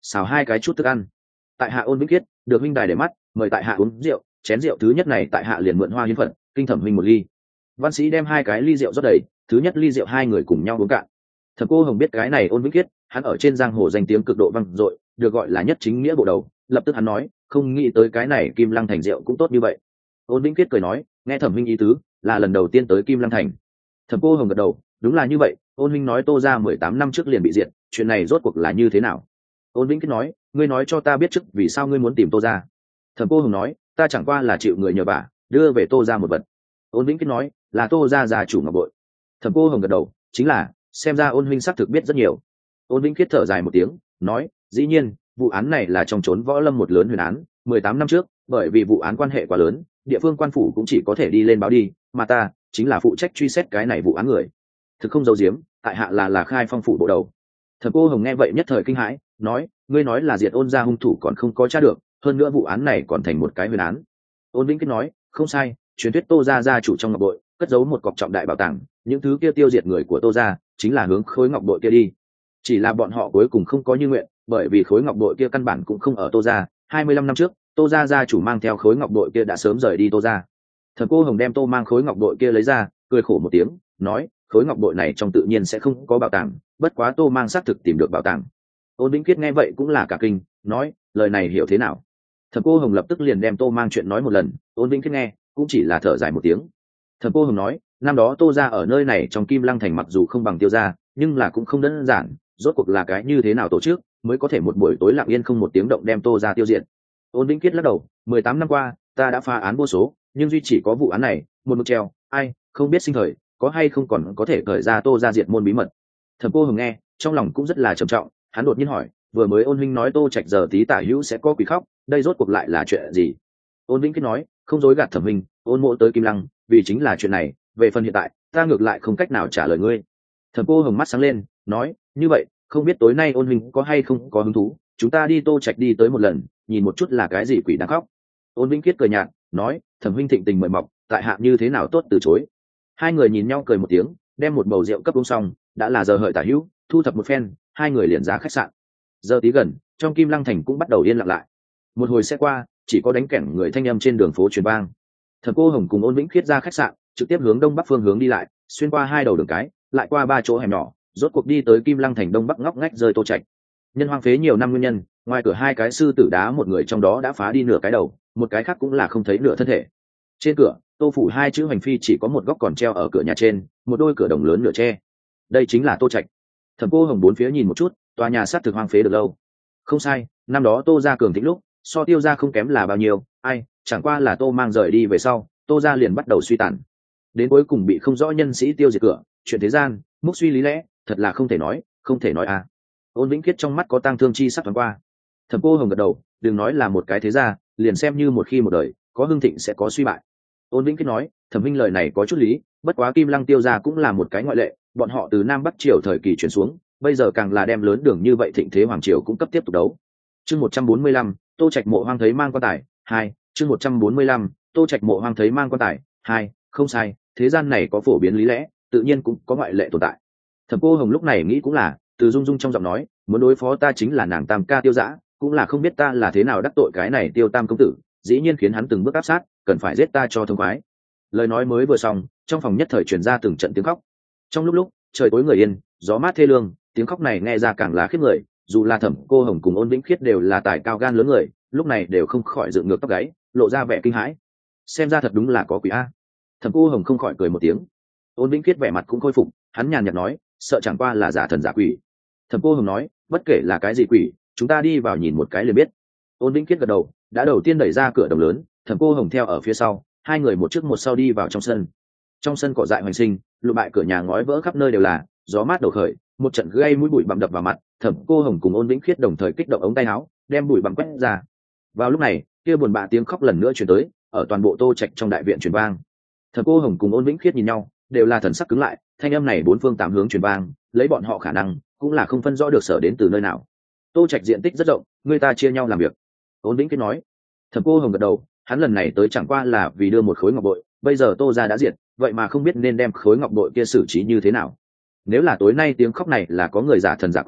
xào hai cái chút thức ăn. Tại hạ Ôn Vĩnh Khiết được huynh đài để mắt, mời tại hạ uống rượu. Chén rượu thứ nhất này tại hạ liền mượn Hoa hiến phật, kinh thẩm huynh một ly. Văn sĩ đem hai cái ly rượu rót đầy, thứ nhất ly rượu hai người cùng nhau uống cạn. Thẩm Cô Hồng biết cái này Ôn Vĩnh Khiết, hắn ở trên giang hồ danh tiếng cực độ vang dội, được gọi là nhất chính nghĩa bộ đầu. Lập tức hắn nói, không nghĩ tới cái này Kim Lăng thành rượu cũng tốt như vậy. Ôn Vĩnh Khiết cười nói, nghe thẩm huynh ý tứ, là lần đầu tiên tới Kim Lăng thành. Thẩm Cô Hồng gật đầu, đúng là như vậy. Ôn huynh nói Tô gia mười tám năm trước liền bị diệt, chuyện này rốt cuộc là như thế nào? Ôn Vĩnh Khiết nói, ngươi nói cho ta biết trước vì sao ngươi muốn tìm Tô gia. Thẩm Cô Hồng nói, ta chẳng qua là chịu người nhờ vả, đưa về Tô gia một vật. Ôn Vĩnh Khiết nói, là Tô gia gia chủ ngọc bội. Thẩm Cô Hồng gật đầu, chính là, xem ra Ôn huynh xác thực biết rất nhiều. Ôn Vĩnh Khiết thở dài một tiếng, nói, dĩ nhiên, vụ án này là trong trốn võ lâm một lớn huyền án, mười tám năm trước, bởi vì vụ án quan hệ quá lớn, địa phương quan phủ cũng chỉ có thể đi lên báo đi, mà ta chính là phụ trách truy xét cái này vụ án người. Thực không giấu giếm, tại hạ là là Khai Phong phủ bộ đầu. Thẩm Cô Hồng nghe vậy nhất thời kinh hãi, nói, ngươi nói là diệt Ôn gia hung thủ còn không có tra được, hơn nữa vụ án này còn thành một cái huyền án. Ôn Vĩnh Khiết nói, không sai, truyền thuyết Tô gia gia chủ trong ngọc bội cất giấu một cọc trọng đại bảo tàng, những thứ kia tiêu diệt người của Tô gia chính là hướng khối ngọc bội kia đi. Chỉ là bọn họ cuối cùng không có như nguyện, bởi vì khối ngọc bội kia căn bản cũng không ở Tô gia. hai mươi lăm năm trước, Tô gia gia chủ mang theo khối ngọc bội kia đã sớm rời đi Tô gia. Thẩm Cô Hồng đem Tô mang khối ngọc bội kia lấy ra, cười khổ một tiếng, nói, khối ngọc bội này trong tự nhiên sẽ không có bảo tàng, bất quá Tô mang xác thực tìm được bảo tàng. Ôn Vĩnh Khiết nghe vậy cũng là cả kinh, nói, lời này hiểu thế nào? Thẩm Cô Hồng lập tức liền đem Tô mang chuyện nói một lần. Ôn Vĩnh Khiết nghe cũng chỉ là thở dài một tiếng. Thẩm Cô Hồng nói, năm đó Tô gia ở nơi này trong Kim Lăng thành mặc dù không bằng Tiêu gia, nhưng là cũng không đơn giản, rốt cuộc là cái như thế nào tổ chức mới có thể một buổi tối lặng yên không một tiếng động đem Tô gia tiêu diệt. Ôn Vĩnh Khiết lắc đầu, mười tám năm qua ta đã phá án vô số, nhưng duy chỉ có vụ án này một mực treo, ai không biết sinh thời có hay không còn có thể khởi ra Tô gia diệt môn bí mật. Thẩm Cô Hồng nghe trong lòng cũng rất là trầm trọng, hắn đột nhiên hỏi, vừa mới Ôn huynh nói Tô Trạch giờ tí tả hữu sẽ có quỷ khóc, đây rốt cuộc lại là chuyện gì? Ôn Vĩnh Khiết nói, không dối gạt thẩm huynh, Ôn mộ tới Kim Lăng vì chính là chuyện này, về phần hiện tại ta ngược lại không cách nào trả lời ngươi. Thẩm Cô Hồng mắt sáng lên, nói, như vậy không biết tối nay Ôn huynh có hay không có hứng thú, chúng ta đi Tô Trạch đi tới một lần, nhìn một chút là cái gì quỷ đang khóc. Ôn Vĩnh Khiết cười nhạt, nói, thẩm huynh thịnh tình mời mọc, tại hạ như thế nào tốt từ chối. Hai người nhìn nhau cười một tiếng, đem một bầu rượu cấp uống xong, đã là giờ hợi tả hữu, thu thập một phen, hai người liền ra khách sạn. Giờ tí gần, trong Kim Lăng thành cũng bắt đầu yên lặng lại. Một hồi xe qua, chỉ có đánh kẻng người thanh âm trên đường phố truyền vang. Thẩm Cô Hồng cùng Ôn Vĩnh Khiết ra khách sạn, trực tiếp hướng đông bắc phương hướng đi lại, xuyên qua hai đầu đường cái, lại qua ba chỗ hẻm nhỏ, rốt cuộc đi tới Kim Lăng thành đông bắc ngóc ngách rơi Tô Trạch. Nhân hoang phế nhiều năm nguyên nhân, ngoài cửa hai cái sư tử đá một người trong đó đã phá đi nửa cái đầu, một cái khác cũng là không thấy nửa thân thể. Trên cửa, Tô phủ hai chữ hành phi chỉ có một góc còn treo ở cửa nhà trên, một đôi cửa đồng lớn nửa tre. Đây chính là Tô Trạch. Thẩm Cô Hồng bốn phía nhìn một chút, tòa nhà sát thực hoang phế được lâu. Không sai, năm đó Tô gia cường thịnh lúc, so Tiêu gia không kém là bao nhiêu, ai, chẳng qua là Tô mang rời đi về sau, Tô gia liền bắt đầu suy tàn. Đến cuối cùng bị không rõ nhân sĩ tiêu diệt cửa, chuyện thế gian, múc suy lý lẽ, thật là không thể nói, không thể nói à. Ôn Vĩnh Khiết trong mắt có tang thương chi sắc thoáng qua. Thẩm Cô Hồng gật đầu, đừng nói là một cái thế gia, liền xem như một khi một đời có hưng thịnh sẽ có suy bại. Ôn Vĩnh Khiết nói, thẩm huynh lời này có chút lý, bất quá Kim Lăng Tiêu gia cũng là một cái ngoại lệ, bọn họ từ Nam Bắc triều thời kỳ chuyển xuống, bây giờ càng là đem lớn đường như vậy thịnh thế hoàng triều cũng cấp tiếp tục đấu. Chương một trăm bốn mươi lăm, Tô Trạch mộ hoang thấy mang quan tài, hai, chương một trăm bốn mươi lăm, Tô Trạch mộ hoang thấy mang quan tài, hai, không sai, thế gian này có phổ biến lý lẽ, tự nhiên cũng có ngoại lệ tồn tại. Thẩm Cô Hồng lúc này nghĩ cũng là, từ Dung Dung trong giọng nói, muốn đối phó ta chính là nàng Tam ca Tiêu Dã, cũng là không biết ta là thế nào đắc tội cái này Tiêu Tam công tử, dĩ nhiên khiến hắn từng bước áp sát, cần phải giết ta cho thông khoái. Lời nói mới vừa xong, trong phòng nhất thời truyền ra từng trận tiếng khóc. Trong lúc lúc, trời tối người yên, gió mát thê lương, tiếng khóc này nghe ra càng là khiếp người, dù là Thẩm Cô Hồng cùng Ôn Vĩnh Khiết đều là tài cao gan lớn người, lúc này đều không khỏi dựng ngược tóc gáy, lộ ra vẻ kinh hãi. Xem ra thật đúng là có quỷ a. Thẩm Cô Hồng không khỏi cười một tiếng. Ôn Vĩnh Khiết vẻ mặt cũng khôi phục, hắn nhàn nhạt nói, sợ chẳng qua là giả thần giả quỷ. Thẩm Cô Hồng nói, bất kể là cái gì quỷ, chúng ta đi vào nhìn một cái liền biết. Ôn Vĩnh Khiết gật đầu, đã đầu tiên đẩy ra cửa đồng lớn, Thẩm Cô Hồng theo ở phía sau, hai người một trước một sau đi vào trong sân. Trong sân cỏ dại hoành sinh, lụ bại cửa nhà ngói vỡ khắp nơi đều là, gió mát đầu khởi, một trận gây mũi bụi bặm đập vào mặt, Thẩm Cô Hồng cùng Ôn Vĩnh Khiết đồng thời kích động ống tay áo, đem bụi bặm quét ra. Vào lúc này, kia buồn bã tiếng khóc lần nữa truyền tới, ở toàn bộ Tô Trạch trong đại viện truyền vang. Thẩm Cô Hồng cùng Ôn Vĩnh Khiết nhìn nhau, đều là thần sắc cứng lại, thanh âm này bốn phương tám hướng truyền vang, lấy bọn họ khả năng, cũng là không phân rõ được sở đến từ nơi nào. Tô Trạch diện tích rất rộng, người ta chia nhau làm việc. Ôn Vĩnh Khiết nói. Thẩm Cô Hồng gật đầu, hắn lần này tới chẳng qua là vì đưa một khối ngọc bội, bây giờ Tô gia đã diệt, vậy mà không biết nên đem khối ngọc bội kia xử trí như thế nào. Nếu là tối nay tiếng khóc này là có người giả thần giả quỷ,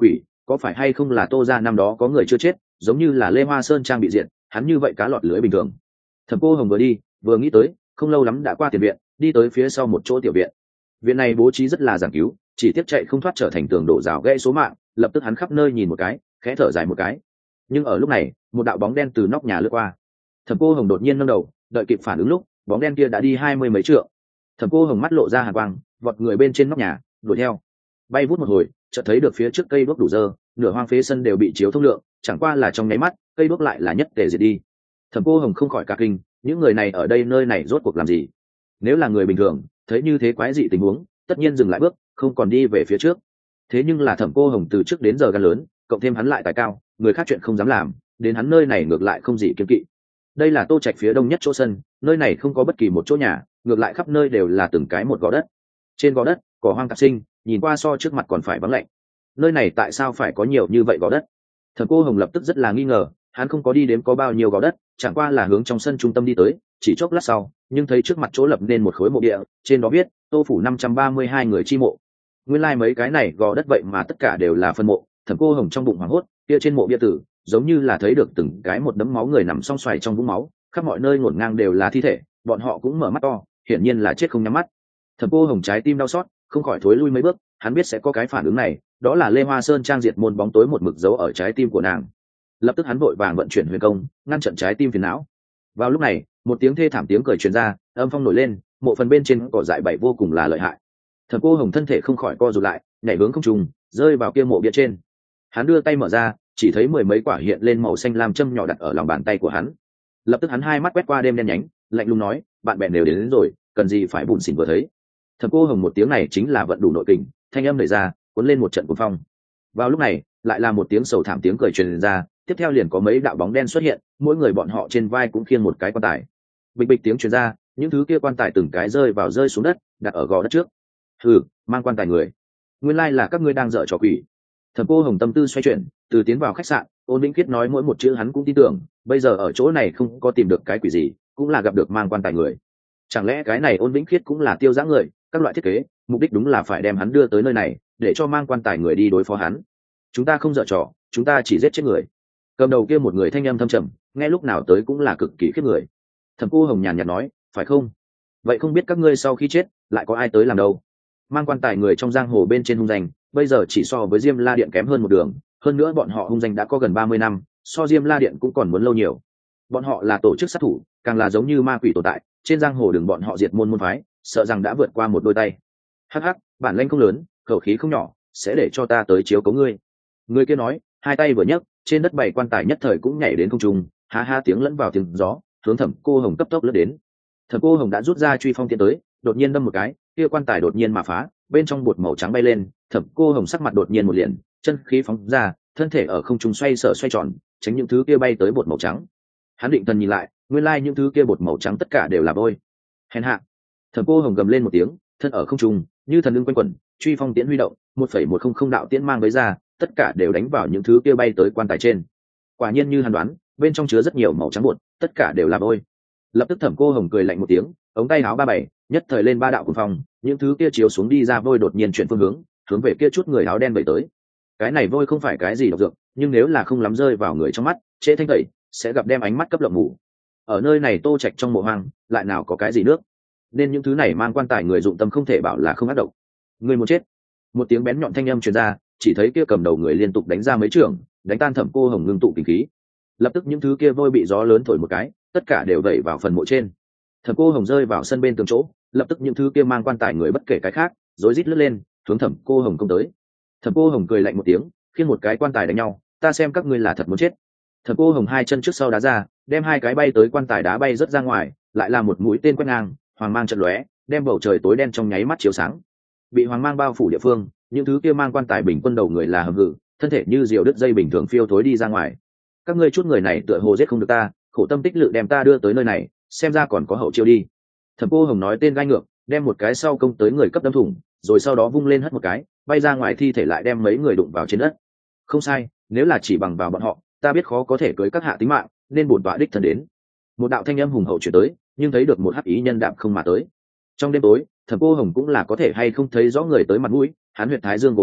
có phải hay không là Tô gia năm đó có người chưa chết, giống như là Lê Hoa Sơn trang bị diện, hắn như vậy cá lọt lưới bình thường. Thẩm Cô Hồng vừa đi vừa nghĩ tới, không lâu lắm đã qua tiền viện, đi tới phía sau một chỗ tiểu viện. Viện này bố trí rất là giản cứu, chỉ tiếp chạy không thoát trở thành tường đổ rào gãy số mạng. Lập tức hắn khắp nơi nhìn một cái, khẽ thở dài một cái. Nhưng ở lúc này, một đạo bóng đen từ nóc nhà lướt qua. Thẩm Cô Hồng đột nhiên nâng đầu, đợi kịp phản ứng lúc, bóng đen kia đã đi hai mươi mấy trượng. Thẩm Cô Hồng mắt lộ ra hàn quang, vọt người bên trên nóc nhà, đuổi theo. Bay vút một hồi, chợt thấy được phía trước cây đuốc đủ dơ, nửa hoang phế sân đều bị chiếu thông lượng, chẳng qua là trong nháy mắt, cây đuốc lại là nhất tề diệt đi. Thẩm Cô Hồng không khỏi cả kinh, những người này ở đây nơi này rốt cuộc làm gì? Nếu là người bình thường, thấy như thế quái dị tình huống, tất nhiên dừng lại bước, không còn đi về phía trước. Thế nhưng là Thẩm Cô Hồng từ trước đến giờ gan lớn, cộng thêm hắn lại tài cao, người khác chuyện không dám làm, đến hắn nơi này ngược lại không gì kiêng kỵ. Đây là Tô Trạch phía đông nhất chỗ sân, nơi này không có bất kỳ một chỗ nhà, ngược lại khắp nơi đều là từng cái một gò đất. Trên gò đất, cỏ hoang tạp sinh, nhìn qua so trước mặt còn phải vắng lạnh. Nơi này tại sao phải có nhiều như vậy gò đất? Thẩm Cô Hồng lập tức rất là nghi ngờ, hắn không có đi đếm có bao nhiêu gò đất, chẳng qua là hướng trong sân trung tâm đi tới, chỉ chốc lát sau, nhưng thấy trước mặt chỗ lập nên một khối mộ địa, trên đó viết Tô phủ năm trăm ba mươi hai người chi mộ. Nguyên lai like mấy cái này gò đất vậy mà tất cả đều là phân mộ. Thẩm Cô Hồng trong bụng hoảng hốt, kia trên mộ bia tử, giống như là thấy được từng cái một đấm máu người nằm song xoài trong vũng máu, khắp mọi nơi ngổn ngang đều là thi thể, bọn họ cũng mở mắt to, hiển nhiên là chết không nhắm mắt. Thẩm Cô Hồng trái tim đau xót, không khỏi thối lui mấy bước, hắn biết sẽ có cái phản ứng này, đó là Lê Hoa Sơn trang diệt môn bóng tối một mực dấu ở trái tim của nàng. Lập tức hắn vội vàng vận chuyển huyền công, ngăn chặn trái tim phiền não. Vào lúc này, một tiếng thê thảm tiếng cười truyền ra, âm phong nổi lên, mộ phần bên trên cỏ dại bảy vô cùng là lợi hại. Thẩm Cô Hồng thân thể không khỏi co rụt lại, nhảy hướng không trung, rơi vào kia mộ bia trên. Hắn đưa tay mở ra, chỉ thấy mười mấy quả hiện lên màu xanh lam châm nhỏ đặt ở lòng bàn tay của hắn. Lập tức hắn hai mắt quét qua đêm đen nhánh, lạnh lùng nói, bạn bè đều đến, đến rồi, cần gì phải bùn xỉn vừa thấy. Thẩm Cô Hồng một tiếng này chính là vận đủ nội kình, thanh âm đẩy ra, cuốn lên một trận cuồng phong. Vào lúc này, lại là một tiếng sầu thảm tiếng cười truyền ra, tiếp theo liền có mấy đạo bóng đen xuất hiện, mỗi người bọn họ trên vai cũng khiêng một cái quan tài. Bịch bịch tiếng truyền ra, những thứ kia quan tài từng cái rơi vào rơi xuống đất, đặt ở gò đất trước. Hừ, mang quan tài người, nguyên lai là các ngươi đang dở trò quỷ. Thẩm Cô Hồng tâm tư xoay chuyển, từ tiến vào khách sạn, Ôn Vĩnh Khiết nói mỗi một chữ hắn cũng tin tưởng, bây giờ ở chỗ này không có tìm được cái quỷ gì, cũng là gặp được mang quan tài người. Chẳng lẽ cái này Ôn Vĩnh Khiết cũng là tiêu giã người, các loại thiết kế, mục đích đúng là phải đem hắn đưa tới nơi này, để cho mang quan tài người đi đối phó hắn. Chúng ta không dở trò, chúng ta chỉ giết chết người. Cầm đầu kia một người thanh âm thâm trầm, nghe lúc nào tới cũng là cực kỳ khiếp người. Thẩm Cô Hồng nhàn nhạt nói, phải không? Vậy không biết các ngươi sau khi chết lại có ai tới làm đâu? Mang quan tài người trong giang hồ bên trên hung danh, bây giờ chỉ so với Diêm La Điện kém hơn một đường, hơn nữa bọn họ hung danh đã có gần ba mươi năm, so Diêm La Điện cũng còn muốn lâu nhiều. Bọn họ là tổ chức sát thủ, càng là giống như ma quỷ tồn tại, trên giang hồ đừng bọn họ diệt môn môn phái, sợ rằng đã vượt qua một đôi tay. Hắc hắc, bản lĩnh không lớn, khẩu khí không nhỏ, sẽ để cho ta tới chiếu cố ngươi. Người kia nói, hai tay vừa nhấc, trên đất bảy quan tài nhất thời cũng nhảy đến không trung, ha ha tiếng lẫn vào tiếng gió, hướng Thẩm Cô Hồng cấp tốc lướt đến. Thẩm Cô Hồng đã rút ra truy phong tiến tới, đột nhiên đâm một cái, kia quan tài đột nhiên mà phá, bên trong bột màu trắng bay lên. Thẩm Cô Hồng sắc mặt đột nhiên một liền, chân khí phóng ra, thân thể ở không trung xoay sở xoay tròn, tránh những thứ kia bay tới bột màu trắng. Hắn định thần nhìn lại, nguyên lai những thứ kia bột màu trắng tất cả đều là vôi. Hèn hạ! Thẩm Cô Hồng gầm lên một tiếng, thân ở không trung, như thần lưng quanh quẩn, truy phong tiễn huy động, một phẩy một không không đạo tiễn mang với ra, tất cả đều đánh vào những thứ kia bay tới quan tài trên. Quả nhiên như hắn đoán, bên trong chứa rất nhiều màu trắng bột, tất cả đều là vôi. Lập tức Thẩm Cô Hồng cười lạnh một tiếng, ống tay áo ba bảy, nhất thời lên ba đạo cuồng phong, những thứ kia chiếu xuống đi ra vôi đột nhiên chuyển phương hướng, hướng về kia chút người áo đen vẩy tới. Cái này vôi không phải cái gì độc dược, nhưng nếu là không lắm rơi vào người trong mắt, trễ thanh tẩy, sẽ gặp đem ánh mắt cấp lộng ngủ. Ở nơi này Tô Trạch trong mộ hoang, lại nào có cái gì nước, nên những thứ này mang quan tài người dụng tâm không thể bảo là không ác độc. Người muốn chết! Một tiếng bén nhọn thanh âm truyền ra, chỉ thấy kia cầm đầu người liên tục đánh ra mấy trường, đánh tan Thẩm Cô Hồng ngưng tụ kinh khí. Lập tức những thứ kia vôi bị gió lớn thổi một cái, tất cả đều vẩy vào phần mộ trên. Thẩm Cô Hồng rơi vào sân bên tường chỗ, lập tức những thứ kia mang quan tài người bất kể cái khác, rối rít lướt lên, hướng Thẩm Cô Hồng công tới. Thẩm Cô Hồng cười lạnh một tiếng, khiêng một cái quan tài đánh nhau, ta xem các ngươi là thật muốn chết. Thẩm Cô Hồng hai chân trước sau đá ra, đem hai cái bay tới quan tài đá bay rất ra ngoài, lại là một mũi tên quét ngang, hoàng mang trận lóe, đem bầu trời tối đen trong nháy mắt chiếu sáng. Bị hoàng mang bao phủ địa phương, những thứ kia mang quan tài bình quân đầu người là hầm hự, thân thể như diều đứt dây bình thường phiêu thối đi ra ngoài. Các ngươi chút người này tựa hồ giết không được ta, khổ tâm tích lự đem ta đưa tới nơi này, xem ra còn có hậu chiêu đi. Thẩm Cô Hồng nói tên gai ngược, đem một cái sau công tới người cấp đâm thủng, rồi sau đó vung lên hất một cái, bay ra ngoài thi thể lại đem mấy người đụng vào trên đất. Không sai, nếu là chỉ bằng vào bọn họ, ta biết khó có thể cưới các hạ tính mạng, nên bổn tọa đích thân đến. Một đạo thanh âm hùng hậu chuyển tới, nhưng thấy được một hắc ý nhân đạp không mà tới. Trong đêm tối, Thẩm Cô Hồng cũng là có thể hay không thấy rõ người tới mặt mũi, hắn huyệt thái dương gồ lên,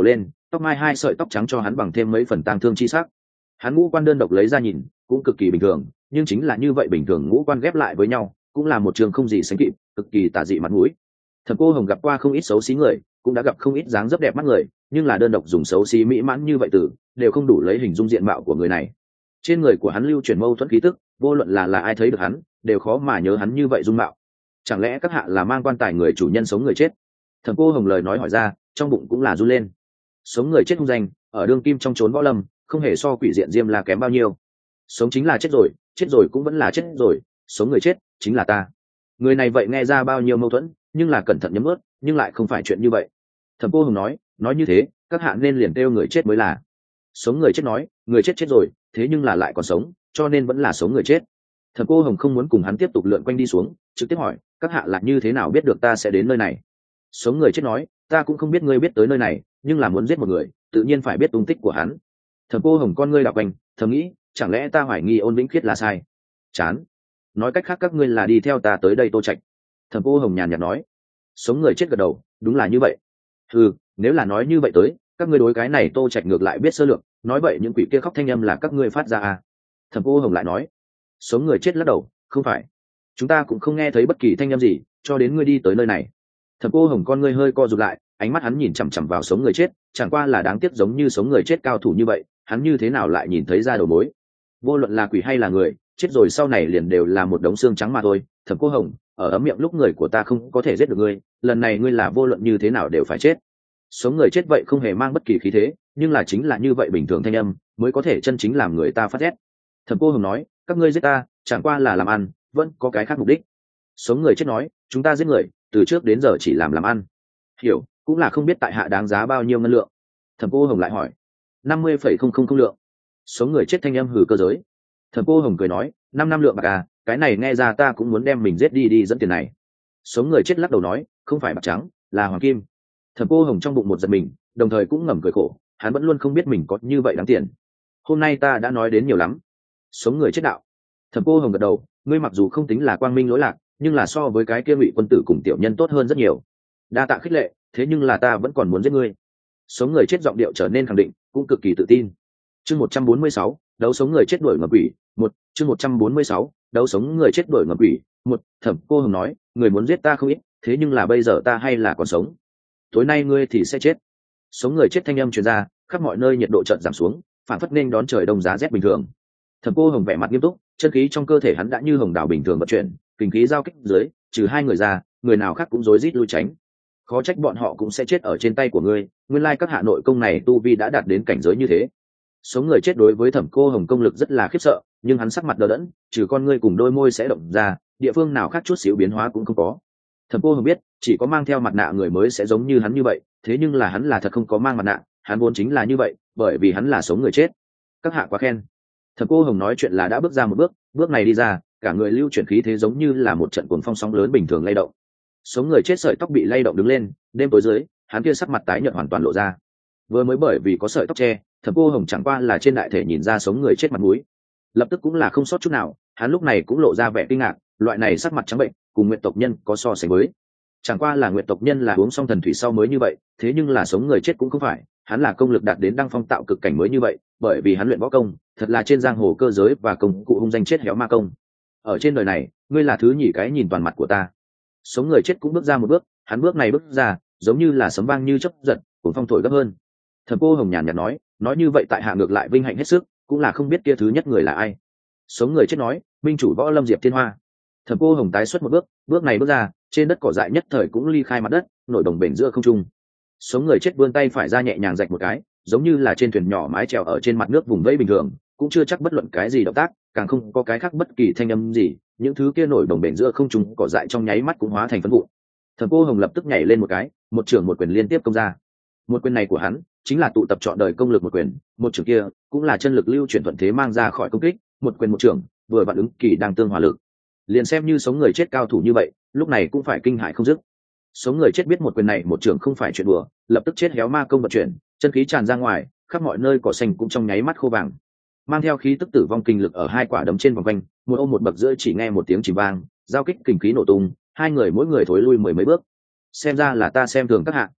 tóc mai hai sợi tóc trắng cho hắn bằng thêm mấy phần tang thương chi sắc. Hắn ngũ quan đơn độc lấy ra nhìn cũng cực kỳ bình thường, nhưng chính là như vậy bình thường ngũ quan ghép lại với nhau cũng là một trường không gì sánh kịp, cực kỳ tà dị mặt mũi. Thẩm Cô Hồng gặp qua không ít xấu xí người, cũng đã gặp không ít dáng dấp đẹp mắt người, nhưng là đơn độc dùng xấu xí mỹ mãn như vậy từ đều không đủ lấy hình dung diện mạo của người này. Trên người của hắn lưu chuyển mâu thuẫn khí tức, vô luận là là ai thấy được hắn đều khó mà nhớ hắn như vậy dung mạo. Chẳng lẽ các hạ là mang quan tài người chủ nhân sống người chết? Thẩm Cô Hồng lời nói hỏi ra, trong bụng cũng là run lên. Sống người chết hung danh ở đương kim trong chốn võ lâm không hề so quỷ diện Diêm La kém bao nhiêu. Sống chính là chết rồi, chết rồi cũng vẫn là chết rồi, sống người chết chính là ta. Người này vậy nghe ra bao nhiêu mâu thuẫn, nhưng là cẩn thận nhấm ướt, nhưng lại không phải chuyện như vậy. Thẩm Cô Hồng nói, nói như thế các hạ nên liền kêu người chết mới là. Sống người chết nói, người chết chết rồi, thế nhưng là lại còn sống, cho nên vẫn là sống người chết. Thẩm Cô Hồng không muốn cùng hắn tiếp tục lượn quanh đi xuống, trực tiếp hỏi, các hạ là như thế nào biết được ta sẽ đến nơi này? Sống người chết nói, ta cũng không biết ngươi biết tới nơi này, nhưng là muốn giết một người tự nhiên phải biết tung tích của hắn. Thẩm Cô Hồng con ngươi đảo quanh, thầm nghĩ, chẳng lẽ ta hoài nghi Ôn Vĩnh Khiết là sai? Chán. Nói cách khác các ngươi là đi theo ta tới đây Tô Trạch. Thẩm Cô Hồng nhàn nhạt nói. Sống người chết gật đầu, đúng là như vậy. Ừ, nếu là nói như vậy tới các ngươi đối cái này Tô Trạch ngược lại biết sơ lược, nói vậy những quỷ kia khóc thanh âm là các ngươi phát ra à? Thẩm Cô Hồng lại nói. Sống người chết lắc đầu, không phải, chúng ta cũng không nghe thấy bất kỳ thanh âm gì cho đến ngươi đi tới nơi này. Thẩm Cô Hồng con ngươi hơi co rụt lại, ánh mắt hắn nhìn chằm chằm vào sống người chết, chẳng qua là đáng tiếc giống như sống người chết cao thủ như vậy hắn như thế nào lại nhìn thấy ra đầu mối. Vô luận là quỷ hay là người chết rồi sau này liền đều là một đống xương trắng mà thôi. Thẩm Cô Hồng, ở ấm miệng lúc người của ta không có thể giết được ngươi, lần này ngươi là vô luận như thế nào đều phải chết. Sống người chết vậy không hề mang bất kỳ khí thế, nhưng là chính là như vậy bình thường thanh âm mới có thể chân chính làm người ta phát rét. Thẩm Cô Hồng nói, các ngươi giết ta chẳng qua là làm ăn, vẫn có cái khác mục đích. Sống người chết nói, chúng ta giết người từ trước đến giờ chỉ làm làm ăn. Hiểu, cũng là không biết tại hạ đáng giá bao nhiêu ngân lượng. Thẩm Cô Hồng lại hỏi. Năm mươi phẩy không không không lượng. Sống người chết thanh âm hừ cơ giới. Thẩm Cô Hồng cười nói, năm năm lượng bạc à, cái này nghe ra ta cũng muốn đem mình giết đi đi dẫn tiền này. Sống người chết lắc đầu nói, không phải bạc trắng, là hoàng kim. Thẩm Cô Hồng trong bụng một giật mình, đồng thời cũng ngầm cười khổ, hắn vẫn luôn không biết mình có như vậy đáng tiền. Hôm nay ta đã nói đến nhiều lắm. Sống người chết đạo. Thẩm Cô Hồng gật đầu, ngươi mặc dù không tính là quang minh lỗi lạc, nhưng là so với cái kia Ngụy quân tử cùng tiểu nhân tốt hơn rất nhiều. Đa tạ khích lệ, thế nhưng là ta vẫn còn muốn giết ngươi. Sống người chết giọng điệu trở nên khẳng định, cũng cực kỳ tự tin. Chương một trăm bốn mươi sáu, đấu sống người chết đuổi ngầm quỷ, một, chương một trăm bốn mươi sáu, đấu sống người chết đuổi ngầm quỷ, một. Thẩm Cô Hồng nói, người muốn giết ta không ít, thế nhưng là bây giờ ta hay là còn sống. Tối nay ngươi thì sẽ chết. Sống người chết thanh âm truyền ra, khắp mọi nơi nhiệt độ chợt giảm xuống, phản phất nên đón trời đông giá rét bình thường. Thẩm Cô Hồng vẻ mặt nghiêm túc, chân khí trong cơ thể hắn đã như hồng đảo bình thường vận chuyển, kinh khí giao kích dưới, trừ hai người ra, người nào khác cũng rối rít lui tránh. Khó trách bọn họ cũng sẽ chết ở trên tay của ngươi, nguyên lai các hạ nội công này tu vi đã đạt đến cảnh giới như thế. Sống người chết đối với Thẩm Cô Hồng công lực rất là khiếp sợ, nhưng hắn sắc mặt đờ đẫn, trừ con ngươi cùng đôi môi sẽ động ra, địa phương nào khác chút xíu biến hóa cũng không có. Thẩm Cô Hồng biết, chỉ có mang theo mặt nạ người mới sẽ giống như hắn như vậy, thế nhưng là hắn là thật không có mang mặt nạ, hắn vốn chính là như vậy, bởi vì hắn là sống người chết. Các hạ quá khen. Thẩm Cô Hồng nói chuyện là đã bước ra một bước, bước này đi ra, cả người lưu chuyển khí thế giống như là một trận cuồng phong sóng lớn bình thường lay động. Sống người chết sợi tóc bị lay động đứng lên, đêm tối dưới, hắn kia sắc mặt tái nhợt hoàn toàn lộ ra. Vừa mới bởi vì có sợi tóc che, Thẩm Cô Hồng chẳng qua là trên đại thể nhìn ra sống người chết mặt mũi, lập tức cũng là không sót chút nào, hắn lúc này cũng lộ ra vẻ kinh ngạc, loại này sắc mặt trắng bệnh, cùng nguyện tộc nhân có so sánh với. Chẳng qua là nguyện tộc nhân là uống xong thần thủy sau mới như vậy, thế nhưng là sống người chết cũng không phải, hắn là công lực đạt đến đăng phong tạo cực cảnh mới như vậy, bởi vì hắn luyện võ công, thật là trên giang hồ cơ giới và công cụ hung danh chết héo ma công. Ở trên đời này, ngươi là thứ nhì cái nhìn toàn mặt của ta. Sống người chết cũng bước ra một bước, hắn bước này bước ra, giống như là sấm vang như chớp giật, cuốn phong thổi gấp hơn. Thẩm Cô Hồng nhàn nhạt nói, nói như vậy tại hạ ngược lại vinh hạnh hết sức, cũng là không biết kia thứ nhất người là ai. Sống người chết nói, minh chủ võ lâm Diệp Thiên Hoa. Thẩm Cô Hồng tái xuất một bước, bước này bước ra, trên đất cỏ dại nhất thời cũng ly khai mặt đất, nổi đồng bể giữa không trung. Sống người chết vươn tay phải ra nhẹ nhàng rạch một cái, giống như là trên thuyền nhỏ mái chèo ở trên mặt nước vùng vẫy bình thường, cũng chưa chắc bất luận cái gì động tác, càng không có cái khác bất kỳ thanh âm gì, những thứ kia nổi đồng bể giữa không trung cỏ dại trong nháy mắt cũng hóa thành phấn vụn. Thẩm Cô Hồng lập tức nhảy lên một cái, một trường một quyền liên tiếp công ra. Một quyền này của hắn chính là tụ tập trọn đời công lực một quyền, một trường kia cũng là chân lực lưu chuyển thuận thế mang ra khỏi công kích, một quyền một trường, vừa vặn ứng kỳ đang tương hòa lực. Liền xem như sống người chết cao thủ như vậy, lúc này cũng phải kinh hãi không dứt. Sống người chết biết một quyền này một trường không phải chuyện đùa, lập tức chết héo ma công vận chuyển, chân khí tràn ra ngoài, khắp mọi nơi cỏ xanh cũng trong nháy mắt khô vàng. Mang theo khí tức tử vong kinh lực ở hai quả đấm trên vòng quanh, một ôm một bậc giữa chỉ nghe một tiếng chìm vang, giao kích kinh khí nổ tung, hai người mỗi người thối lui mười mấy bước. Xem ra là ta xem thường các hạ.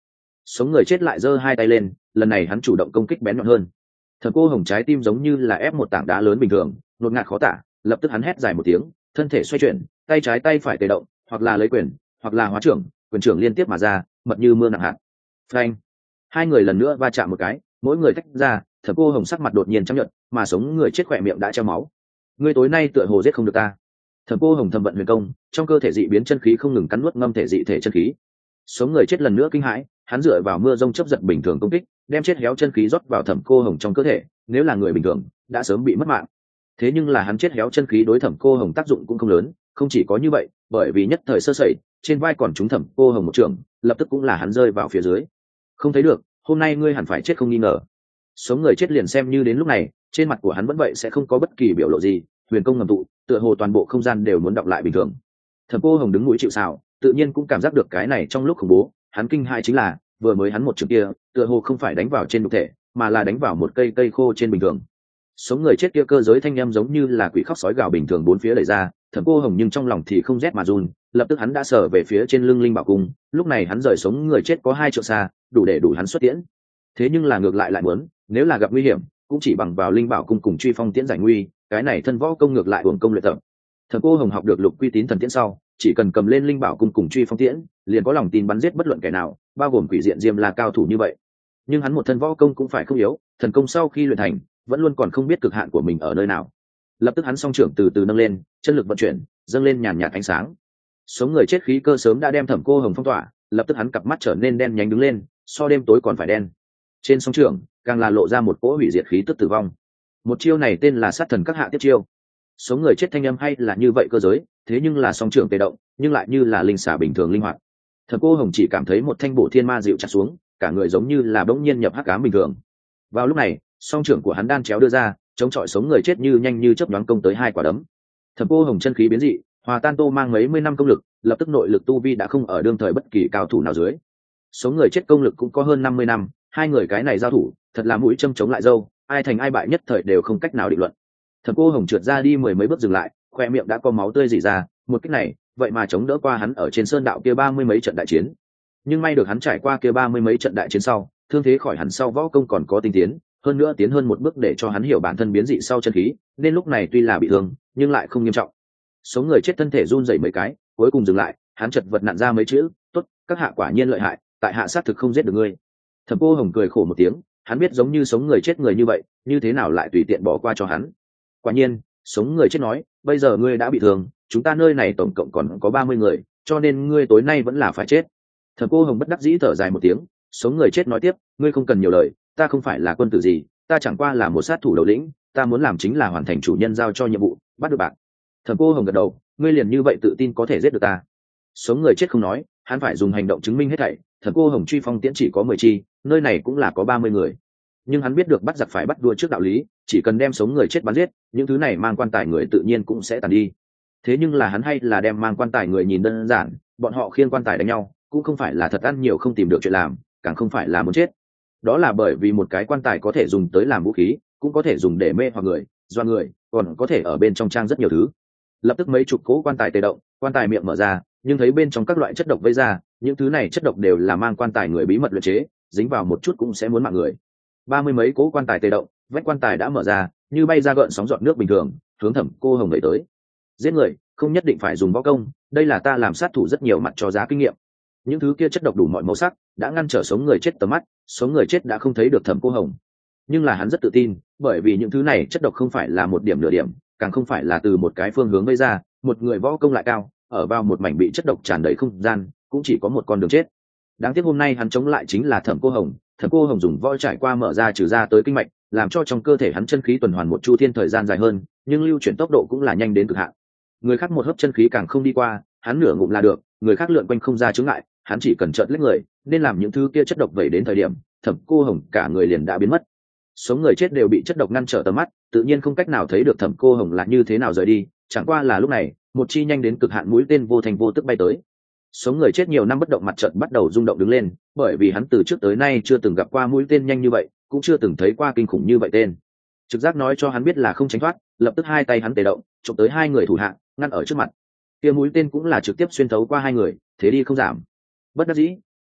Sống người chết lại giơ hai tay lên, lần này hắn chủ động công kích bén nhọn hơn. Thẩm Cô Hồng trái tim giống như là ép một tảng đá lớn bình thường, ngột ngạt khó tả, lập tức hắn hét dài một tiếng, thân thể xoay chuyển, tay trái tay phải tê động, hoặc là lấy quyền, hoặc là hóa trưởng, quyền trưởng liên tiếp mà ra, mật như mưa nặng hạt. Phanh! Hai người lần nữa va chạm một cái, mỗi người tách ra, Thẩm Cô Hồng sắc mặt đột nhiên trắng nhợt, mà sống người chết khỏe miệng đã treo máu. Ngươi tối nay tựa hồ giết không được ta. Thẩm Cô Hồng thầm vận huyền công, trong cơ thể dị biến chân khí không ngừng cắn nuốt ngâm thể dị thể chân khí. Sống người chết lần nữa kinh hãi, hắn dựa vào mưa rông chớp giật bình thường công kích, đem chết héo chân khí rót vào Thẩm Cô Hồng trong cơ thể, nếu là người bình thường đã sớm bị mất mạng. Thế nhưng là hắn chết héo chân khí đối Thẩm Cô Hồng tác dụng cũng không lớn, không chỉ có như vậy, bởi vì nhất thời sơ sẩy, trên vai còn trúng Thẩm Cô Hồng một trường, lập tức cũng là hắn rơi vào phía dưới. Không thấy được, hôm nay ngươi hẳn phải chết không nghi ngờ. Sống người chết liền xem như đến lúc này, trên mặt của hắn vẫn vậy sẽ không có bất kỳ biểu lộ gì, huyền công ngầm tụ, tựa hồ toàn bộ không gian đều muốn đọng lại bình thường. Thẩm Cô Hồng đứng mũi chịu sào, tự nhiên cũng cảm giác được cái này trong lúc khủng bố, hắn kinh hãi chính là, vừa mới hắn một trường kia, tựa hồ không phải đánh vào trên nhục thể, mà là đánh vào một cây cây khô trên bình thường. Sống người chết kia cơ giới thanh âm giống như là quỷ khóc sói gào bình thường bốn phía đẩy ra, Thẩm Cô Hồng nhưng trong lòng thì không rét mà run, lập tức hắn đã sờ về phía trên lưng linh bảo cung, lúc này hắn rời sống người chết có hai trượng xa, đủ để đủ hắn xuất tiễn. Thế nhưng là ngược lại lại muốn, nếu là gặp nguy hiểm, cũng chỉ bằng vào linh bảo cung cùng truy phong tiễn giải nguy, cái này thân võ công ngược lại uổng công luyện tập. Thẩm Cô Hồng học được lục quy tín thần tiễn sau, chỉ cần cầm lên linh bảo cung cùng truy phong tiễn, liền có lòng tin bắn giết bất luận kẻ nào, bao gồm quỷ diện diêm la cao thủ như vậy. Nhưng hắn một thân võ công cũng phải không yếu, thần công sau khi luyện thành, vẫn luôn còn không biết cực hạn của mình ở nơi nào. Lập tức hắn song trưởng từ từ nâng lên, chân lực vận chuyển, dâng lên nhàn nhạt ánh sáng. Sống người chết khí cơ sớm đã đem Thẩm Cô Hồng phong tỏa, lập tức hắn cặp mắt trở nên đen nhánh đứng lên, so đêm tối còn phải đen. Trên song trưởng, càng là lộ ra một cỗ hủy diệt khí tức tử vong. Một chiêu này tên là sát thần các hạ tiếp chiêu. Sống người chết thanh âm hay là như vậy cơ giới, thế nhưng là song trưởng tê động, nhưng lại như là linh xả bình thường linh hoạt. Thẩm Cô Hồng chỉ cảm thấy một thanh bổ thiên ma dịu chặt xuống, cả người giống như là bỗng nhiên nhập hắc ám bình thường. Vào lúc này, song trưởng của hắn đan chéo đưa ra, chống chọi sống người chết như nhanh như chớp nhoáng công tới hai quả đấm. Thẩm Cô Hồng chân khí biến dị, hòa tan tô mang mấy mươi năm công lực, lập tức nội lực tu vi đã không ở đương thời bất kỳ cao thủ nào dưới. Sống người chết công lực cũng có hơn năm mươi năm, hai người cái này giao thủ, thật là mũi châm chống lại dâu, ai thành ai bại nhất thời đều không cách nào định luận. Thẩm Cô Hồng trượt ra đi mười mấy bước dừng lại, khoe miệng đã có máu tươi rỉ ra, một cách này, vậy mà chống đỡ qua hắn ở trên sơn đạo kia ba mươi mấy trận đại chiến. Nhưng may được hắn trải qua kia ba mươi mấy trận đại chiến sau, thương thế khỏi hẳn sau võ công còn có tinh tiến, hơn nữa tiến hơn một bước để cho hắn hiểu bản thân biến dị sau chân khí, nên lúc này tuy là bị thương, nhưng lại không nghiêm trọng. Số người chết thân thể run rẩy mấy cái, cuối cùng dừng lại, hắn chật vật nặn ra mấy chữ, "Tốt, các hạ quả nhiên lợi hại, tại hạ sát thực không giết được ngươi." Thẩm Cô Hồng cười khổ một tiếng, hắn biết giống như sống người chết người như vậy, như thế nào lại tùy tiện bỏ qua cho hắn. Quả nhiên, sống người chết nói, "Bây giờ ngươi đã bị thương, chúng ta nơi này tổng cộng còn có ba mươi người, cho nên ngươi tối nay vẫn là phải chết." Thẩm Cô Hồng bất đắc dĩ thở dài một tiếng, sống người chết nói tiếp, "Ngươi không cần nhiều lời, ta không phải là quân tử gì, ta chẳng qua là một sát thủ đầu lĩnh, ta muốn làm chính là hoàn thành chủ nhân giao cho nhiệm vụ, bắt được bạn." Thẩm Cô Hồng gật đầu, "Ngươi liền như vậy tự tin có thể giết được ta?" Sống người chết không nói, hắn phải dùng hành động chứng minh hết thảy. Thẩm Cô Hồng truy phong tiễn chỉ có mười chi, nơi này cũng là có ba mươi người. Nhưng hắn biết được bắt giặc phải bắt đua trước đạo lý, chỉ cần đem sống người chết bắn giết, những thứ này mang quan tài người tự nhiên cũng sẽ tàn đi. Thế nhưng là hắn hay là đem mang quan tài người nhìn đơn giản, bọn họ khiêng quan tài đánh nhau, cũng không phải là thật ăn nhiều không tìm được chuyện làm, càng không phải là muốn chết. Đó là bởi vì một cái quan tài có thể dùng tới làm vũ khí, cũng có thể dùng để mê hoặc người, doa người, còn có thể ở bên trong trang rất nhiều thứ. Lập tức mấy chục cỗ quan tài tê động, quan tài miệng mở ra, nhưng thấy bên trong các loại chất độc vây ra, những thứ này chất độc đều là mang quan tài người bí mật luyện chế, dính vào một chút cũng sẽ muốn mạng người. Ba mươi mấy cỗ quan tài tê động, vách quan tài đã mở ra, như bay ra gợn sóng giọt nước bình thường, hướng Thẩm Cô Hồng đẩy tới. Giết người, không nhất định phải dùng võ công, đây là ta làm sát thủ rất nhiều mặt cho giá kinh nghiệm. Những thứ kia chất độc đủ mọi màu sắc, đã ngăn trở sống người chết tầm mắt, sống người chết đã không thấy được Thẩm Cô Hồng. Nhưng là hắn rất tự tin, bởi vì những thứ này chất độc không phải là một điểm nửa điểm, càng không phải là từ một cái phương hướng gây ra, một người võ công lại cao, ở vào một mảnh bị chất độc tràn đầy không gian, cũng chỉ có một con đường chết. Đáng tiếc hôm nay hắn chống lại chính là Thẩm Cô Hồng, Thẩm Cô Hồng dùng võ trải qua mở ra trừ ra tới kinh mạch, làm cho trong cơ thể hắn chân khí tuần hoàn một chu thiên thời gian dài hơn, nhưng lưu chuyển tốc độ cũng là nhanh đến cực hạn. Người khác một hớp chân khí càng không đi qua, hắn nửa ngụm là được, người khác lượn quanh không ra chướng ngại, hắn chỉ cần chợt lách người, nên làm những thứ kia chất độc vẩy đến thời điểm, Thẩm Cô Hồng cả người liền đã biến mất. Sống người chết đều bị chất độc ngăn trở tầm mắt, tự nhiên không cách nào thấy được Thẩm Cô Hồng là như thế nào rời đi, chẳng qua là lúc này, một chi nhanh đến cực hạn mũi tên vô thành vô tức bay tới. Sống người chết nhiều năm bất động mặt chợt bắt đầu rung động đứng lên, bởi vì hắn từ trước tới nay chưa từng gặp qua mũi tên nhanh như vậy, cũng chưa từng thấy qua kinh khủng như vậy tên. Trực giác nói cho hắn biết là không tránh thoát, lập tức hai tay hắn tề động, chụp tới hai người thủ hạ, ngăn ở trước mặt. Kia mũi tên cũng là trực tiếp xuyên thấu qua hai người, thế đi không giảm. Bất đắc dĩ,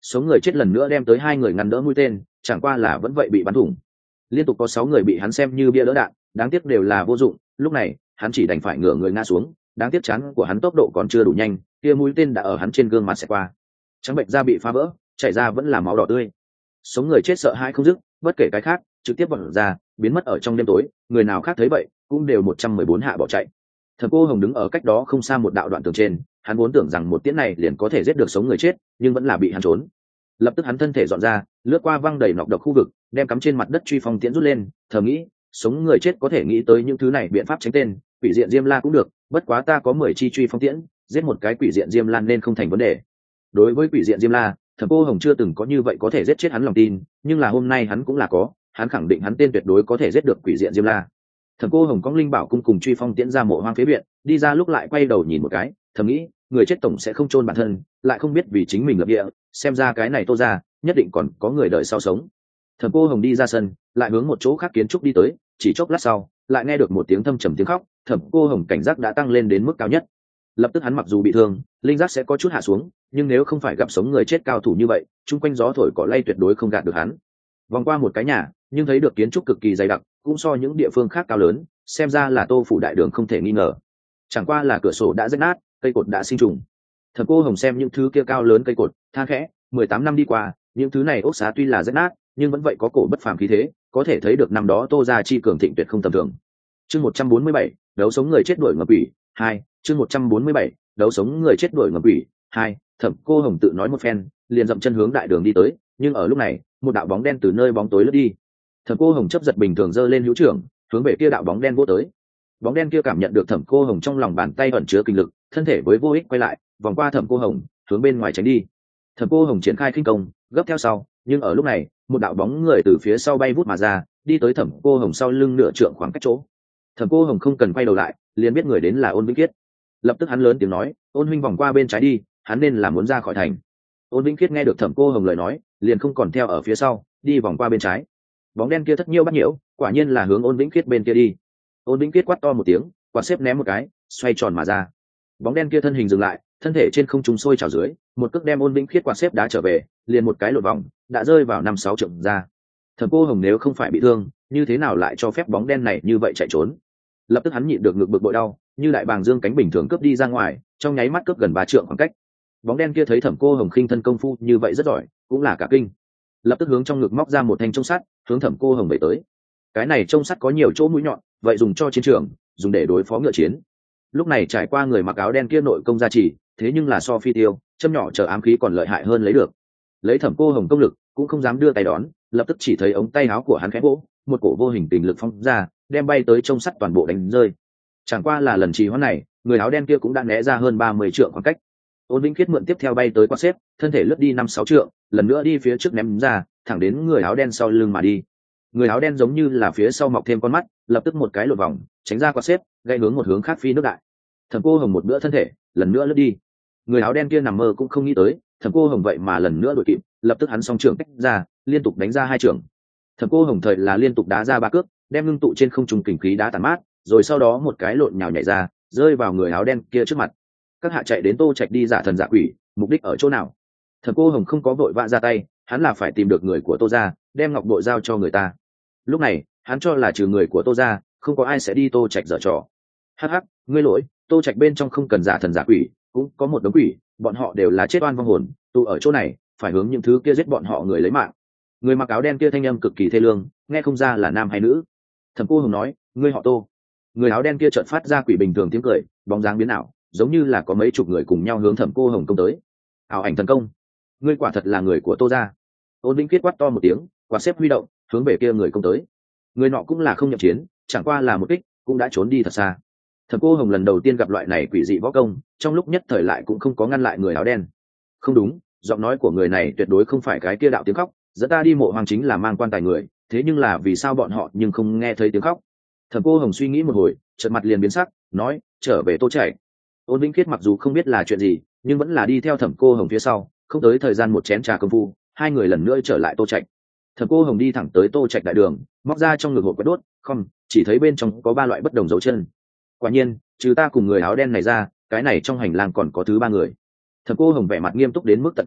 Sống người chết lần nữa đem tới hai người ngăn đỡ mũi tên, chẳng qua là vẫn vậy bị bắn thủng. Liên tục có sáu người bị hắn xem như bia đỡ đạn, đáng tiếc đều là vô dụng. Lúc này hắn chỉ đành phải ngửa người ngã xuống, đáng tiếc chắn của hắn tốc độ còn chưa đủ nhanh, kia mũi tên đã ở hắn trên gương mặt xẹt qua, trắng bệnh da bị phá vỡ, chảy ra vẫn là máu đỏ tươi. Sống người chết sợ hãi không dứt, bất kể cái khác, trực tiếp vọt ra, biến mất ở trong đêm tối. Người nào khác thấy vậy cũng đều một trăm mười bốn hạ bỏ chạy. Thẩm Cô Hồng đứng ở cách đó không xa một đạo đoạn tường trên, hắn vốn tưởng rằng một tiễn này liền có thể giết được sống người chết, nhưng vẫn là bị hắn trốn. Lập tức hắn thân thể dọn ra, lướt qua văng đầy nọc độc khu vực, đem cắm trên mặt đất truy phong tiễn rút lên, thầm nghĩ, sống người chết có thể nghĩ tới những thứ này biện pháp tránh tên, quỷ diện diêm la cũng được, bất quá ta có mười chi truy phong tiễn, giết một cái quỷ diện diêm la nên không thành vấn đề. Đối với quỷ diện diêm la, Thẩm Cô Hồng chưa từng có như vậy có thể giết chết hắn lòng tin, nhưng là hôm nay hắn cũng là có, hắn khẳng định hắn tên tuyệt đối có thể giết được quỷ diện diêm la. Thẩm Cô Hồng cong linh bảo cung cùng truy phong tiễn ra mộ hoang phế viện, đi ra lúc lại quay đầu nhìn một cái, thầm nghĩ, người chết tổng sẽ không chôn bản thân, lại không biết vì chính mình lập địa, xem ra cái này Tô ra nhất định còn có người đợi sau sống. Thẩm Cô Hồng đi ra sân, lại hướng một chỗ khác kiến trúc đi tới, chỉ chốc lát sau, lại nghe được một tiếng thâm trầm tiếng khóc. Thẩm Cô Hồng cảnh giác đã tăng lên đến mức cao nhất. Lập tức hắn mặc dù bị thương, linh giác sẽ có chút hạ xuống, nhưng nếu không phải gặp sống người chết cao thủ như vậy, chung quanh gió thổi cỏ lay tuyệt đối không gạt được hắn. Vòng qua một cái nhà, nhưng thấy được kiến trúc cực kỳ dày đặc, cũng so những địa phương khác cao lớn, xem ra là Tô phủ đại đường không thể nghi ngờ. Chẳng qua là cửa sổ đã rách nát, cây cột đã sinh trùng. Thẩm Cô Hồng xem những thứ kia cao lớn cây cột, than khẽ, mười tám năm đi qua, những thứ này ốc xá tuy là rách nát, nhưng vẫn vậy có cổ bất phàm khí thế, có thể thấy được năm đó Tô gia chi cường thịnh tuyệt không tầm thường. Chương một trăm bốn mươi bảy, đấu sống người chết đuổi ngập quỷ, hai, chương một trăm bốn mươi bảy, đấu sống người chết đuổi ngập quỷ, hai. Thẩm Cô Hồng tự nói một phen, liền dậm chân hướng đại đường đi tới, nhưng ở lúc này, một đạo bóng đen từ nơi bóng tối lướt đi. Thẩm Cô Hồng chấp giật bình thường giơ lên hữu trưởng, hướng về kia đạo bóng đen vỗ tới. Bóng đen kia cảm nhận được Thẩm Cô Hồng trong lòng bàn tay ẩn chứa kinh lực, thân thể với vô ích quay lại, vòng qua Thẩm Cô Hồng, hướng bên ngoài tránh đi. Thẩm Cô Hồng triển khai khinh công, gấp theo sau, nhưng ở lúc này, một đạo bóng người từ phía sau bay vút mà ra, đi tới Thẩm Cô Hồng sau lưng nửa trượng khoảng cách chỗ. Thẩm Cô Hồng không cần quay đầu lại, liền biết người đến là Ôn Vĩnh Kiết. Lập tức hắn lớn tiếng nói, Ôn huynh vòng qua bên trái đi, hắn nên là muốn ra khỏi thành. Ôn Vĩnh Kiết nghe được Thẩm Cô Hồng lời nói, liền không còn theo ở phía sau, đi vòng qua bên trái. Bóng đen kia thất nhiêu bắt nhiễu, quả nhiên là hướng Ôn Vĩnh Kiết bên kia đi. Ôn Vĩnh Kiết quát to một tiếng, quạt xếp ném một cái, xoay tròn mà ra. Bóng đen kia thân hình dừng lại, thân thể trên không trung sôi trào dưới, một cước đem Ôn Vĩnh Kiết quạt xếp đá trở về, liền một cái lột vòng, đã rơi vào năm sáu trượng ra. Thẩm Cô Hồng nếu không phải bị thương, như thế nào lại cho phép bóng đen này như vậy chạy trốn? Lập tức hắn nhịn được ngực bực bội đau, như đại bàng dương cánh bình thường cướp đi ra ngoài, trong nháy mắt cướp gần ba trượng khoảng cách. Bóng đen kia thấy Thẩm Cô Hồng khinh thân công phu như vậy rất giỏi, cũng là cả kinh. Lập tức hướng trong ngực móc ra một thanh trông sắt, hướng Thẩm Cô Hồng về tới. Cái này trông sắt có nhiều chỗ mũi nhọn, vậy dùng cho chiến trường, dùng để đối phó ngựa chiến. Lúc này trải qua người mặc áo đen kia nội công gia trì, thế nhưng là so phi tiêu, châm nhỏ chờ ám khí còn lợi hại hơn lấy được. Lấy Thẩm Cô Hồng công lực, cũng không dám đưa tay đón, lập tức chỉ thấy ống tay áo của hắn khẽ vỗ, một cổ vô hình tình lực phong ra, đem bay tới trông sắt toàn bộ đánh rơi. Chẳng qua là lần trì hoãn này, người áo đen kia cũng đã né ra hơn ba mươi trượng khoảng cách. Ôn Vĩnh Kiết mượn tiếp theo bay tới quạt xếp, thân thể lướt đi năm sáu trượng, lần nữa đi phía trước ném ra, thẳng đến người áo đen sau lưng mà đi. Người áo đen giống như là phía sau mọc thêm con mắt, lập tức một cái lột vòng, tránh ra quạt xếp, gây hướng một hướng khác phi nước đại. Thẩm Cô Hồng một bữa thân thể, lần nữa lướt đi. Người áo đen kia nằm mơ cũng không nghĩ tới, Thẩm Cô Hồng vậy mà lần nữa đuổi kịp, lập tức hắn song trưởng tách ra, liên tục đánh ra hai trưởng. Thẩm Cô Hồng thời là liên tục đá ra ba cước, đem ngưng tụ trên không trung kình khí đá tàn mát, rồi sau đó một cái lộn nhào nhảy ra, rơi vào người áo đen kia trước mặt. Các hạ chạy đến Tô Trạch đi giả thần giả quỷ, mục đích ở chỗ nào? Thẩm Cô Hồng không có vội vã ra tay, hắn là phải tìm được người của Tô gia, đem ngọc bội giao cho người ta. Lúc này, hắn cho là trừ người của Tô gia, không có ai sẽ đi Tô Trạch giở trò. Hắc hắc, ngươi lỗi, Tô Trạch bên trong không cần giả thần giả quỷ, cũng có một đống quỷ, bọn họ đều là chết oan vong hồn, tụ ở chỗ này, phải hướng những thứ kia giết bọn họ người lấy mạng. Người mặc áo đen kia thanh âm cực kỳ thê lương, nghe không ra là nam hay nữ. Thẩm Cô Hồng nói, ngươi họ Tô. Người áo đen kia chợt phát ra quỷ bình thường tiếng cười, bóng dáng biến ảo, giống như là có mấy chục người cùng nhau hướng Thẩm Cô Hồng công tới. Ảo ảnh thần công, ngươi quả thật là người của Tô gia. Ôn Vĩnh Kiết quát to một tiếng, quạt xếp huy động, hướng về kia người công tới. Người nọ cũng là không nhậm chiến, chẳng qua là một kích, cũng đã trốn đi thật xa. Thẩm Cô Hồng lần đầu tiên gặp loại này quỷ dị võ công, trong lúc nhất thời lại cũng không có ngăn lại người áo đen. Không đúng, giọng nói của người này tuyệt đối không phải cái kia đạo tiếng khóc, dẫn ta đi mộ hoàng chính là mang quan tài người, thế nhưng là vì sao bọn họ nhưng không nghe thấy tiếng khóc? Thẩm Cô Hồng suy nghĩ một hồi, chợt mặt liền biến sắc, nói, trở về Tô Trạch. Ôn Vĩnh Kiết mặc dù không biết là chuyện gì, nhưng vẫn là đi theo Thẩm Cô Hồng phía sau, không tới thời gian một chén trà công phu, hai người lần nữa trở lại Tô Trạch. Thẩm Cô Hồng đi thẳng tới Tô Trạch đại đường, móc ra trong ngực hộp quét đốt, không, chỉ thấy bên trong có ba loại bất đồng dấu chân. Quả nhiên, trừ ta cùng người áo đen này ra, cái này trong hành lang còn có thứ ba người. Thẩm Cô Hồng vẻ mặt nghiêm túc đến mức tận cùng,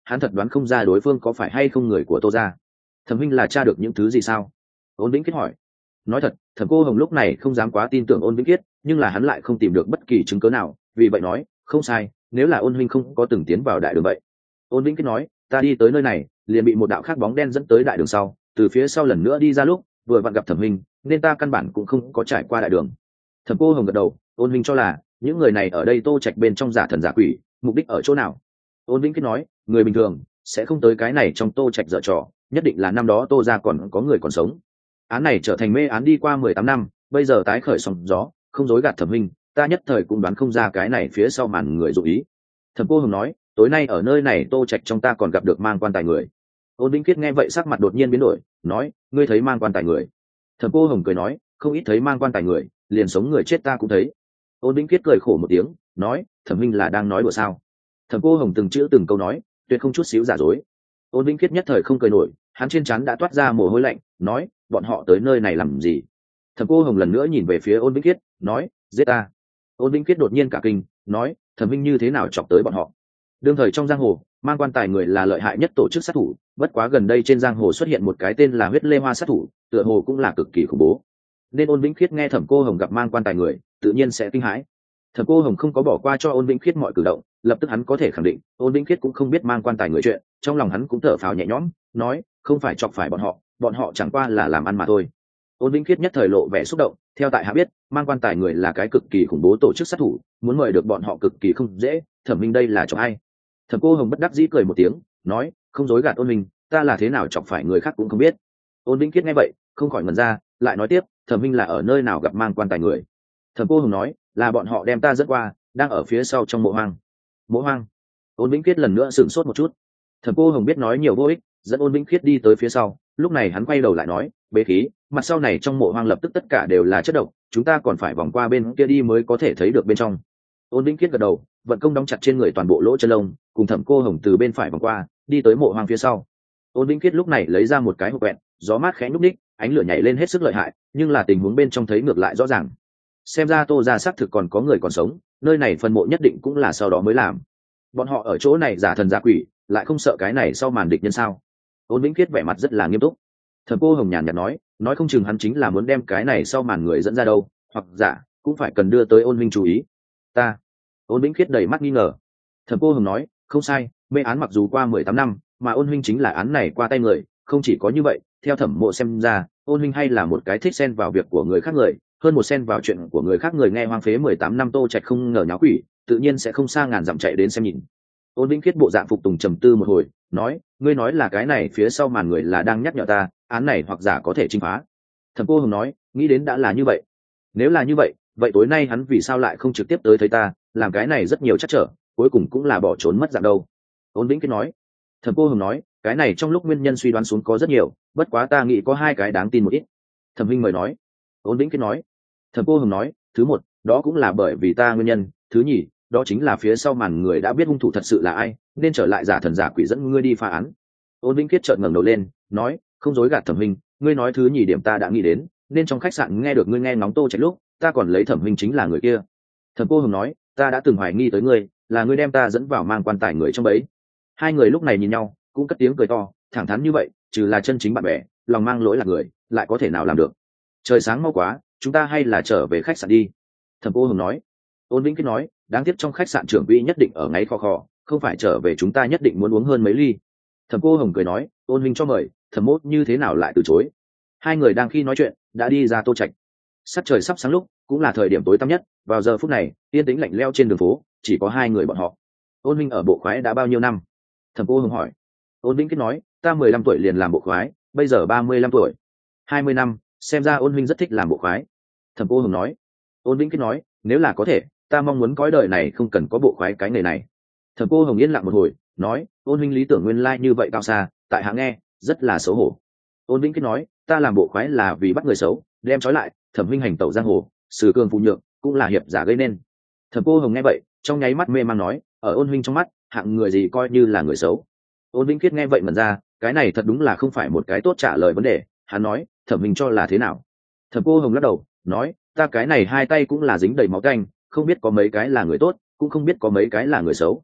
hắn thật đoán không ra đối phương có phải hay không người của Tô gia. Thẩm huynh là tra được những thứ gì sao? Ôn Vĩnh Khiết hỏi. Nói thật, Thẩm Cô Hồng lúc này không dám quá tin tưởng Ôn Vĩnh Khiết, nhưng là hắn lại không tìm được bất kỳ chứng cớ nào, vì vậy nói, không sai, nếu là Ôn huynh không có từng tiến vào đại đường vậy. Ôn Vĩnh Khiết nói, ta đi tới nơi này, liền bị một đạo khác bóng đen dẫn tới đại đường sau, từ phía sau lần nữa đi ra lúc, vừa vặn gặp Thẩm huynh, nên ta căn bản cũng không có trải qua đại đường. Thẩm Cô Hồng gật đầu, Ôn huynh cho là những người này ở đây Tô Trạch bên trong giả thần giả quỷ, mục đích ở chỗ nào? Ôn Vĩnh Khiết nói, người bình thường sẽ không tới cái này trong Tô Trạch dở trò, nhất định là năm đó Tô gia còn có người còn sống. Án này trở thành mê án đi qua mười tám năm, bây giờ tái khởi sóng gió, không dối gạt Thẩm huynh, ta nhất thời cũng đoán không ra cái này phía sau màn người dụ ý. Thẩm Cô Hồng nói, tối nay ở nơi này Tô Trạch trong ta còn gặp được mang quan tài người. Ôn Vĩnh Khiết nghe vậy sắc mặt đột nhiên biến đổi, nói, ngươi thấy mang quan tài người? Thẩm Cô Hồng cười nói, không ít thấy mang quan tài người, liền sống người chết ta cũng thấy. Ôn Vĩnh Khiết cười khổ một tiếng, nói, Thẩm huynh là đang nói đùa sao? Thẩm Cô Hồng từng chữ từng câu nói, tuyệt không chút xíu giả dối. Ôn Vĩnh Khiết nhất thời không cười nổi, hắn trên trán đã toát ra mồ hôi lạnh, nói, bọn họ tới nơi này làm gì? Thẩm Cô Hồng lần nữa nhìn về phía Ôn Vĩnh Khiết, nói, giết ta. Ôn Vĩnh Khiết đột nhiên cả kinh, nói, Thẩm huynh như thế nào chọc tới bọn họ? Đương thời trong giang hồ, mang quan tài người là lợi hại nhất tổ chức sát thủ, bất quá gần đây trên giang hồ xuất hiện một cái tên là huyết lê hoa sát thủ, tựa hồ cũng là cực kỳ khủng bố. Nên Ôn Vĩnh Khiết nghe Thẩm Cô Hồng gặp mang quan tài người, tự nhiên sẽ kinh hãi. Thẩm Cô Hồng không có bỏ qua cho Ôn Vĩnh Khiết mọi cử động, lập tức hắn có thể khẳng định, Ôn Vĩnh Khiết cũng không biết mang quan tài người chuyện, trong lòng hắn cũng thở phào nhẹ nhõm, nói, không phải chọc phải bọn họ, bọn họ chẳng qua là làm ăn mà thôi. Ôn Vĩnh Khiết nhất thời lộ vẻ xúc động, theo tại hạ biết, mang quan tài người là cái cực kỳ khủng bố tổ chức sát thủ, muốn mời được bọn họ cực kỳ không dễ, Thẩm minh đây là cho ai? Thẩm Cô Hồng bất đắc dĩ cười một tiếng, nói, không dối gạt Ôn minh, ta là thế nào chọc phải người khác cũng không biết. Ôn Vĩnh Khiết nghe vậy, không khỏi ngẩn ra, lại nói tiếp, Thẩm minh là ở nơi nào gặp mang quan tài người? Thẩm Cô Hồng nói, là bọn họ đem ta dẫn qua, đang ở phía sau trong mộ hoang. Mộ hoang? Ôn Vĩnh Khiết lần nữa sửng sốt một chút. Thẩm Cô Hồng biết nói nhiều vô ích, dẫn Ôn Vĩnh Khiết đi tới phía sau, lúc này hắn quay đầu lại nói, bế khí, mặt sau này trong mộ hoang lập tức tất cả đều là chất độc, chúng ta còn phải vòng qua bên kia đi mới có thể thấy được bên trong. Ôn Vĩnh Khiết gật đầu, vận công đóng chặt trên người toàn bộ lỗ chân lông, cùng Thẩm Cô Hồng từ bên phải vòng qua, đi tới mộ hoang phía sau. Ôn Vĩnh Khiết lúc này lấy ra một cái hộp quẹt, gió mát khẽ nhúc ních, ánh lửa nhảy lên hết sức lợi hại, nhưng là tình huống bên trong thấy ngược lại rõ ràng. Xem ra Tô gia xác thực còn có người còn sống, nơi này phần mộ nhất định cũng là sau đó mới làm. Bọn họ ở chỗ này giả thần giả quỷ, lại không sợ cái này sau màn địch nhân sao? Ôn Vĩnh Khiết vẻ mặt rất là nghiêm túc. Thẩm Cô Hồng nhàn nhạt nói, nói không chừng hắn chính là muốn đem cái này sau màn người dẫn ra đâu, hoặc giả cũng phải cần đưa tới Ôn huynh chú ý. Ta. Ôn Vĩnh Khiết đầy mắt nghi ngờ. Thẩm Cô Hồng nói, không sai, mê án mặc dù qua mười tám năm, mà Ôn huynh chính là án này qua tay người, không chỉ có như vậy, theo Thẩm mộ xem ra, Ôn huynh hay là một cái thích xen vào việc của người khác người, hơn một xen vào chuyện của người khác người nghe hoang phế mười tám năm Tô Trạch không ngờ nháo quỷ, tự nhiên sẽ không xa ngàn dặm chạy đến xem nhìn. Ôn Vĩnh Khiết bộ dạng phục tùng trầm tư một hồi, nói, ngươi nói là cái này phía sau màn người là đang nhắc nhở ta, án này hoặc giả có thể chinh phá. Thẩm Cô Hồng nói, nghĩ đến đã là như vậy. Nếu là như vậy, vậy tối nay hắn vì sao lại không trực tiếp tới thấy ta, làm cái này rất nhiều chắc trở, cuối cùng cũng là bỏ trốn mất dạng đâu. Ôn Vĩnh Khiết nói. Thẩm Cô Hồng nói, cái này trong lúc nguyên nhân suy đoán xuống có rất nhiều, bất quá ta nghĩ có hai cái đáng tin một ít. Thẩm Hinh mời nói. Ôn Vĩnh Khiết nói. Thẩm Cô Hồng nói, thứ một, đó cũng là bởi vì ta nguyên nhân, thứ nhì, đó chính là phía sau màn người đã biết hung thủ thật sự là ai, nên trở lại giả thần giả quỷ dẫn ngươi đi phá án. Ôn Vĩnh Khiết trợn ngẩng đầu lên, nói, không dối gạt Thẩm huynh, ngươi nói thứ nhì điểm ta đã nghĩ đến, nên trong khách sạn nghe được ngươi nghe ngóng Tô Trạch lúc, ta còn lấy Thẩm huynh chính là người kia. Thẩm Cô Hồng nói, ta đã từng hoài nghi tới ngươi, là ngươi đem ta dẫn vào mang quan tài người trong bẫy. Hai người lúc này nhìn nhau, cũng cất tiếng cười to, thẳng thắn như vậy, trừ là chân chính bạn bè, lòng mang lỗi là người, lại có thể nào làm được. Trời sáng mau quá, chúng ta hay là trở về khách sạn đi. Thẩm Cô Hồng nói. Ôn Vĩnh Khiết nói, đáng tiếc trong khách sạn trưởng quỹ nhất định ở ngáy khò khò, không phải trở về chúng ta nhất định muốn uống hơn mấy ly. Thẩm Cô Hồng cười nói, Ôn huynh cho mời, Thẩm mốt như thế nào lại từ chối. Hai người đang khi nói chuyện, đã đi ra Tô Trạch. Sắc trời sắp sáng lúc, cũng là thời điểm tối tăm nhất, vào giờ phút này, yên tĩnh lạnh lẽo trên đường phố, chỉ có hai người bọn họ. Ôn huynh ở bộ khoái đã bao nhiêu năm? Thẩm Cô Hồng hỏi. Ôn Vĩnh Khiết nói, ta mười lăm tuổi liền làm bộ khoái, bây giờ ba mươi lăm tuổi. Hai mươi năm, xem ra Ôn huynh rất thích làm bộ khoái. Thẩm Cô Hồng nói. Ôn Vĩnh Khiết nói, nếu là có thể, ta mong muốn cõi đời này không cần có bộ khoái cái nghề này. Thẩm Cô Hồng yên lặng một hồi, nói, Ôn huynh lý tưởng nguyên lai như vậy cao xa, tại hạ nghe rất là xấu hổ. Ôn Vĩnh Khiết nói, ta làm bộ khoái là vì bắt người xấu, đem trói lại, Thẩm huynh hành tẩu giang hồ, sử cường phụ nhượng, cũng là hiệp giả gây nên. Thẩm Cô Hồng nghe vậy, trong nháy mắt mê man nói, ở Ôn huynh trong mắt, hạng người gì coi như là người xấu. Ôn Vĩnh Khiết nghe vậy mẩn ra, cái này thật đúng là không phải một cái tốt trả lời vấn đề. Hắn nói, Thẩm huynh cho là thế nào? Thẩm Cô Hồng lắc đầu, nói, ta cái này hai tay cũng là dính đầy máu canh, không biết có mấy cái là người tốt, cũng không biết có mấy cái là người xấu.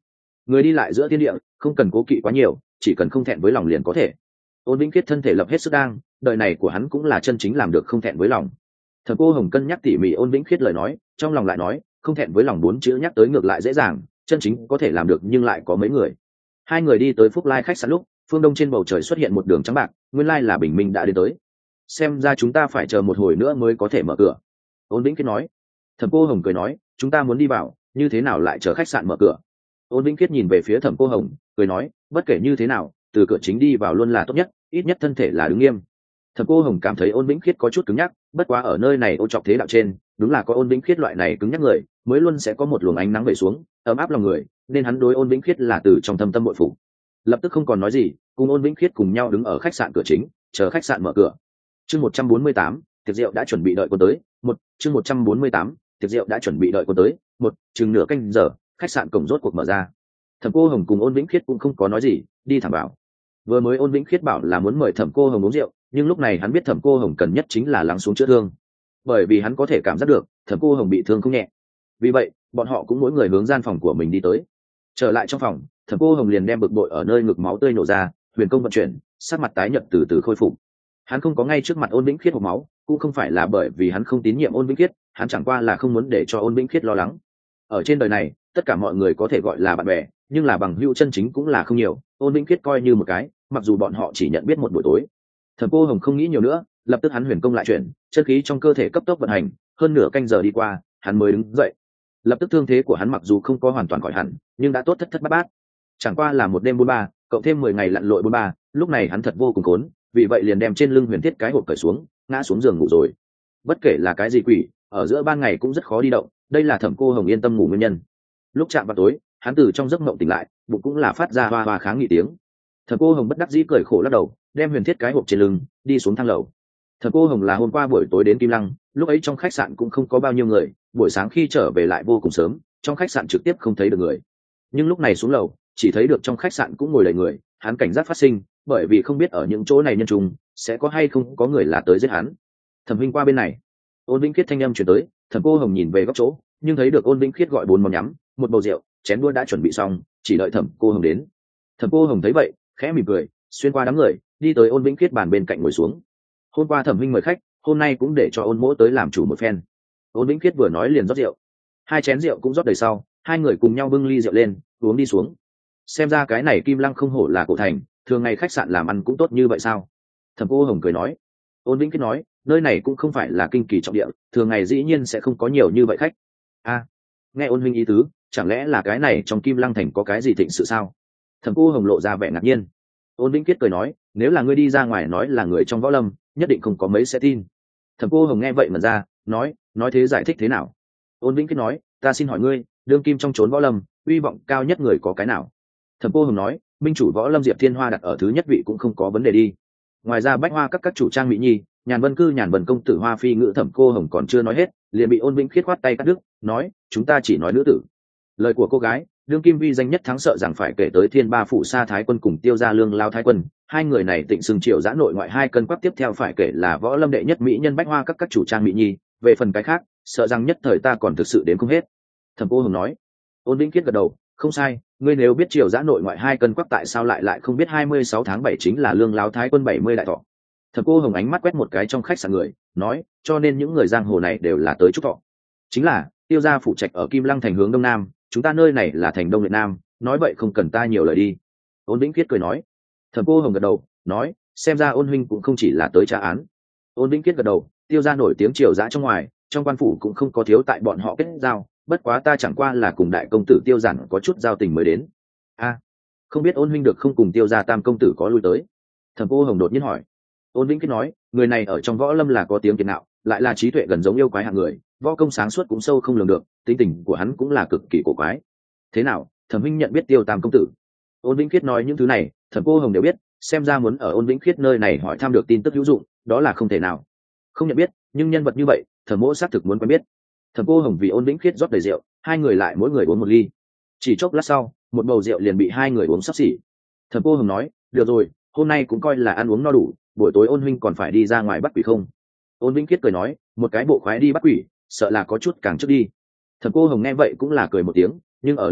người đi lại giữa thiên địa không cần cố kỵ quá nhiều, chỉ cần không thẹn với lòng liền có thể. Ôn Vĩnh Khiết thân thể lập hết sức đang, đời này của hắn cũng là chân chính làm được không thẹn với lòng. Thẩm Cô Hồng cân nhắc tỉ mỉ Ôn Vĩnh Khiết lời nói, trong lòng lại nói, không thẹn với lòng bốn chữ nhắc tới ngược lại dễ dàng, chân chính có thể làm được nhưng lại có mấy người. Hai người đi tới Phúc Lai khách sạn lúc, phương đông trên bầu trời xuất hiện một đường trắng bạc, nguyên lai là Bình Minh đã đến tới. Xem ra chúng ta phải chờ một hồi nữa mới có thể mở cửa. Ôn Vĩnh Khiết nói. Thẩm Cô Hồng cười nói, chúng ta muốn đi vào, như thế nào lại chờ khách sạn mở cửa? Ôn Vĩnh Khiết nhìn về phía Thẩm Cô Hồng, cười nói, bất kể như thế nào, từ cửa chính đi vào luôn là tốt nhất, ít nhất thân thể là đứng nghiêm. Thẩm Cô Hồng cảm thấy Ôn Vĩnh Khiết có chút cứng nhắc, bất quá ở nơi này ô trọc thế đạo trên, đúng là có Ôn Vĩnh Khiết loại này cứng nhắc người, mới luôn sẽ có một luồng ánh nắng về xuống, ấm áp lòng người, nên hắn đối Ôn Vĩnh Khiết là từ trong thâm tâm bội phục. Lập tức không còn nói gì, cùng Ôn Vĩnh Khiết cùng nhau đứng ở khách sạn cửa chính, chờ khách sạn mở cửa. Chương một trăm bốn mươi tám, tiệc rượu đã chuẩn bị đợi cô tới. Một, chương một trăm bốn mươi tám, tiệc rượu đã chuẩn bị đợi cô tới. Một, chừng nửa canh giờ, khách sạn cổng rốt cuộc mở ra. Thẩm Cô Hồng cùng Ôn Vĩnh Khiết cũng không có nói gì, đi thẳng vào. Vừa mới Ôn Vĩnh Khiết bảo là muốn mời Thẩm Cô Hồng uống rượu, nhưng lúc này hắn biết Thẩm Cô Hồng cần nhất chính là lắng xuống chữa thương, bởi vì hắn có thể cảm giác được Thẩm Cô Hồng bị thương không nhẹ. Vì vậy, bọn họ cũng mỗi người hướng gian phòng của mình đi tới. Trở lại trong phòng, Thẩm Cô Hồng liền đem bực bội ở nơi ngực máu tươi nổ ra, huyền công vận chuyển, sắc mặt tái nhợt từ từ khôi phục. Hắn không có ngay trước mặt Ôn Vĩnh Khiết hộc máu, cũng không phải là bởi vì hắn không tín nhiệm Ôn Vĩnh Khiết, hắn chẳng qua là không muốn để cho Ôn Vĩnh Khiết lo lắng. Ở trên đời này, tất cả mọi người có thể gọi là bạn bè, nhưng là bằng hữu chân chính cũng là không nhiều, Ôn Vĩnh Khiết coi như một cái, mặc dù bọn họ chỉ nhận biết một buổi tối. Thẩm Cô Hồng không nghĩ nhiều nữa, lập tức hắn huyền công lại chuyển, chân khí trong cơ thể cấp tốc vận hành, hơn nửa canh giờ đi qua, hắn mới đứng dậy. Lập tức thương thế của hắn mặc dù không có hoàn toàn khỏi hẳn, nhưng đã tốt thất thất bát bát. Chẳng qua là một đêm bốn ba, cộng thêm mười ngày lặn lội bốn ba, lúc này hắn thật vô cùng khốn, vì vậy liền đem trên lưng huyền thiết cái hộp cởi xuống, ngã xuống giường ngủ rồi. Bất kể là cái gì quỷ, ở giữa ban ngày cũng rất khó đi động, đây là Thẩm Cô Hồng yên tâm ngủ nguyên nhân. Lúc chạm vào tối, hắn từ trong giấc mộng tỉnh lại, bụng cũng là phát ra hoa hoa kháng nghị tiếng. Thẩm Cô Hồng bất đắc dĩ cười khổ lắc đầu, đem huyền thiết cái hộp trên lưng, đi xuống thang lầu. Thẩm Cô Hồng là hôm qua buổi tối đến Kim Lăng, lúc ấy trong khách sạn cũng không có bao nhiêu người, buổi sáng khi trở về lại vô cùng sớm, trong khách sạn trực tiếp không thấy được người. Nhưng lúc này xuống lầu, chỉ thấy được trong khách sạn cũng ngồi đầy người, hắn cảnh giác phát sinh, bởi vì không biết ở những chỗ này nhân trùng sẽ có hay không có người là tới giết hắn. Thẩm Huynh qua bên này. Ôn Vĩnh Khiết thanh âm truyền tới, Thẩm Cô Hồng nhìn về góc chỗ, nhưng thấy được Ôn Vĩnh Khiết gọi bốn món nhắm, một bầu rượu, chén đũa đã chuẩn bị xong, chỉ đợi Thẩm Cô Hồng đến. Thẩm Cô Hồng thấy vậy, khẽ mỉm cười, xuyên qua đám người, đi tới Ôn Vĩnh Khiết bàn bên cạnh ngồi xuống. Hôm qua Thẩm Huynh mời khách, hôm nay cũng để cho Ôn Mỗ tới làm chủ một phen. Ôn Vĩnh Khiết vừa nói liền rót rượu, hai chén rượu cũng rót đầy sau, hai người cùng nhau bưng ly rượu lên, uống đi xuống. Xem ra cái này Kim Lăng không hổ là cổ thành, thường ngày khách sạn làm ăn cũng tốt như vậy sao? Thẩm Cô Hồng cười nói. Ôn Vĩnh Khiết nói, nơi này cũng không phải là kinh kỳ trọng địa, thường ngày dĩ nhiên sẽ không có nhiều như vậy khách. A, à, nghe Ôn Huynh ý tứ, chẳng lẽ là cái này trong Kim Lăng thành có cái gì thịnh sự sao? Thẩm Cô Hồng lộ ra vẻ ngạc nhiên. Ôn Vĩnh Khiết cười nói, nếu là ngươi đi ra ngoài nói là người trong võ lâm, nhất định không có mấy sẽ tin. Thẩm Cô Hồng nghe vậy mà ra, nói, nói thế giải thích thế nào? Ôn Vĩnh Khiết nói, ta xin hỏi ngươi, đương kim trong chốn võ lâm, uy vọng cao nhất người có cái nào? Thẩm Cô Hồng nói, minh chủ võ lâm Diệp Thiên Hoa đặt ở thứ nhất vị cũng không có vấn đề đi. Ngoài ra bách hoa các các chủ trang mỹ nhi, nhàn vân cư nhàn vân công tử Hoa phi ngữ Thẩm Cô Hồng còn chưa nói hết, liền bị Ôn Vĩnh Khiết khoát tay cắt đứt, nói, chúng ta chỉ nói nữ tử. Lời của cô gái, đương kim vi danh nhất thắng sợ rằng phải kể tới Thiên Ba phủ Sa Thái Quân cùng Tiêu Gia Lương Lao Thái Quân, hai người này tịnh xưng triều giã nội ngoại hai cân quắc, tiếp theo phải kể là võ lâm đệ nhất mỹ nhân bách hoa các các chủ trang mỹ nhi, về phần cái khác, sợ rằng nhất thời ta còn thực sự đến không hết. Thẩm Cô Hồng nói. Ôn Vĩnh Khiết gật đầu, không sai, ngươi nếu biết triều giã nội ngoại hai cân quắc tại sao lại lại không biết hai mươi sáu tháng bảy chính là Lương Lão Thái Quân bảy mươi đại thọ. Thẩm Cô Hồng ánh mắt quét một cái trong khách sạn người, nói, cho nên những người giang hồ này đều là tới chúc thọ. Chính là, Tiêu gia phủ trạch ở Kim Lăng thành hướng đông nam, chúng ta nơi này là thành đông việt nam, nói vậy không cần ta nhiều lời đi. Ôn Vĩnh Khiết cười nói. Thẩm Cô Hồng gật đầu, nói, xem ra Ôn Huynh cũng không chỉ là tới tra án. Ôn Vĩnh Khiết gật đầu, Tiêu gia nổi tiếng triều giã trong ngoài, trong quan phủ cũng không có thiếu tại bọn họ kết giao, bất quá ta chẳng qua là cùng đại công tử Tiêu Giản có chút giao tình mới đến. A, à, không biết Ôn Huynh được không cùng Tiêu gia tam công tử có lui tới? Thẩm Cô Hồng đột nhiên hỏi. Ôn Vĩnh Khiết nói, người này ở trong võ lâm là có tiếng kiệt ngạo, lại là trí tuệ gần giống yêu quái hạng người, võ công sáng suốt cũng sâu không lường được, tính tình của hắn cũng là cực kỳ cổ quái. Thế nào, Thẩm Huynh nhận biết Tiêu tam công tử? Ôn Vĩnh Khiết nói những thứ này, Thẩm Cô Hồng đều biết, xem ra muốn ở Ôn Vĩnh Khiết nơi này hỏi thăm được tin tức hữu dụng, đó là không thể nào. Không nhận biết, nhưng nhân vật như vậy, Thẩm Mỗ xác thực muốn quen biết. Thẩm Cô Hồng vì Ôn Vĩnh Khiết rót đầy rượu, hai người lại mỗi người uống một ly. Chỉ chốc lát sau, một bầu rượu liền bị hai người uống sắp xỉ. Thẩm Cô Hồng nói, được rồi, hôm nay cũng coi là ăn uống no đủ, buổi tối Ôn Huynh còn phải đi ra ngoài bắt quỷ không? Ôn Vĩnh Khiết cười nói, một cái bộ khoái đi bắt quỷ, sợ là có chút càng trước đi. Thẩm Cô Hồng nghe vậy cũng là cười một tiếng, nhưng ở lúc này,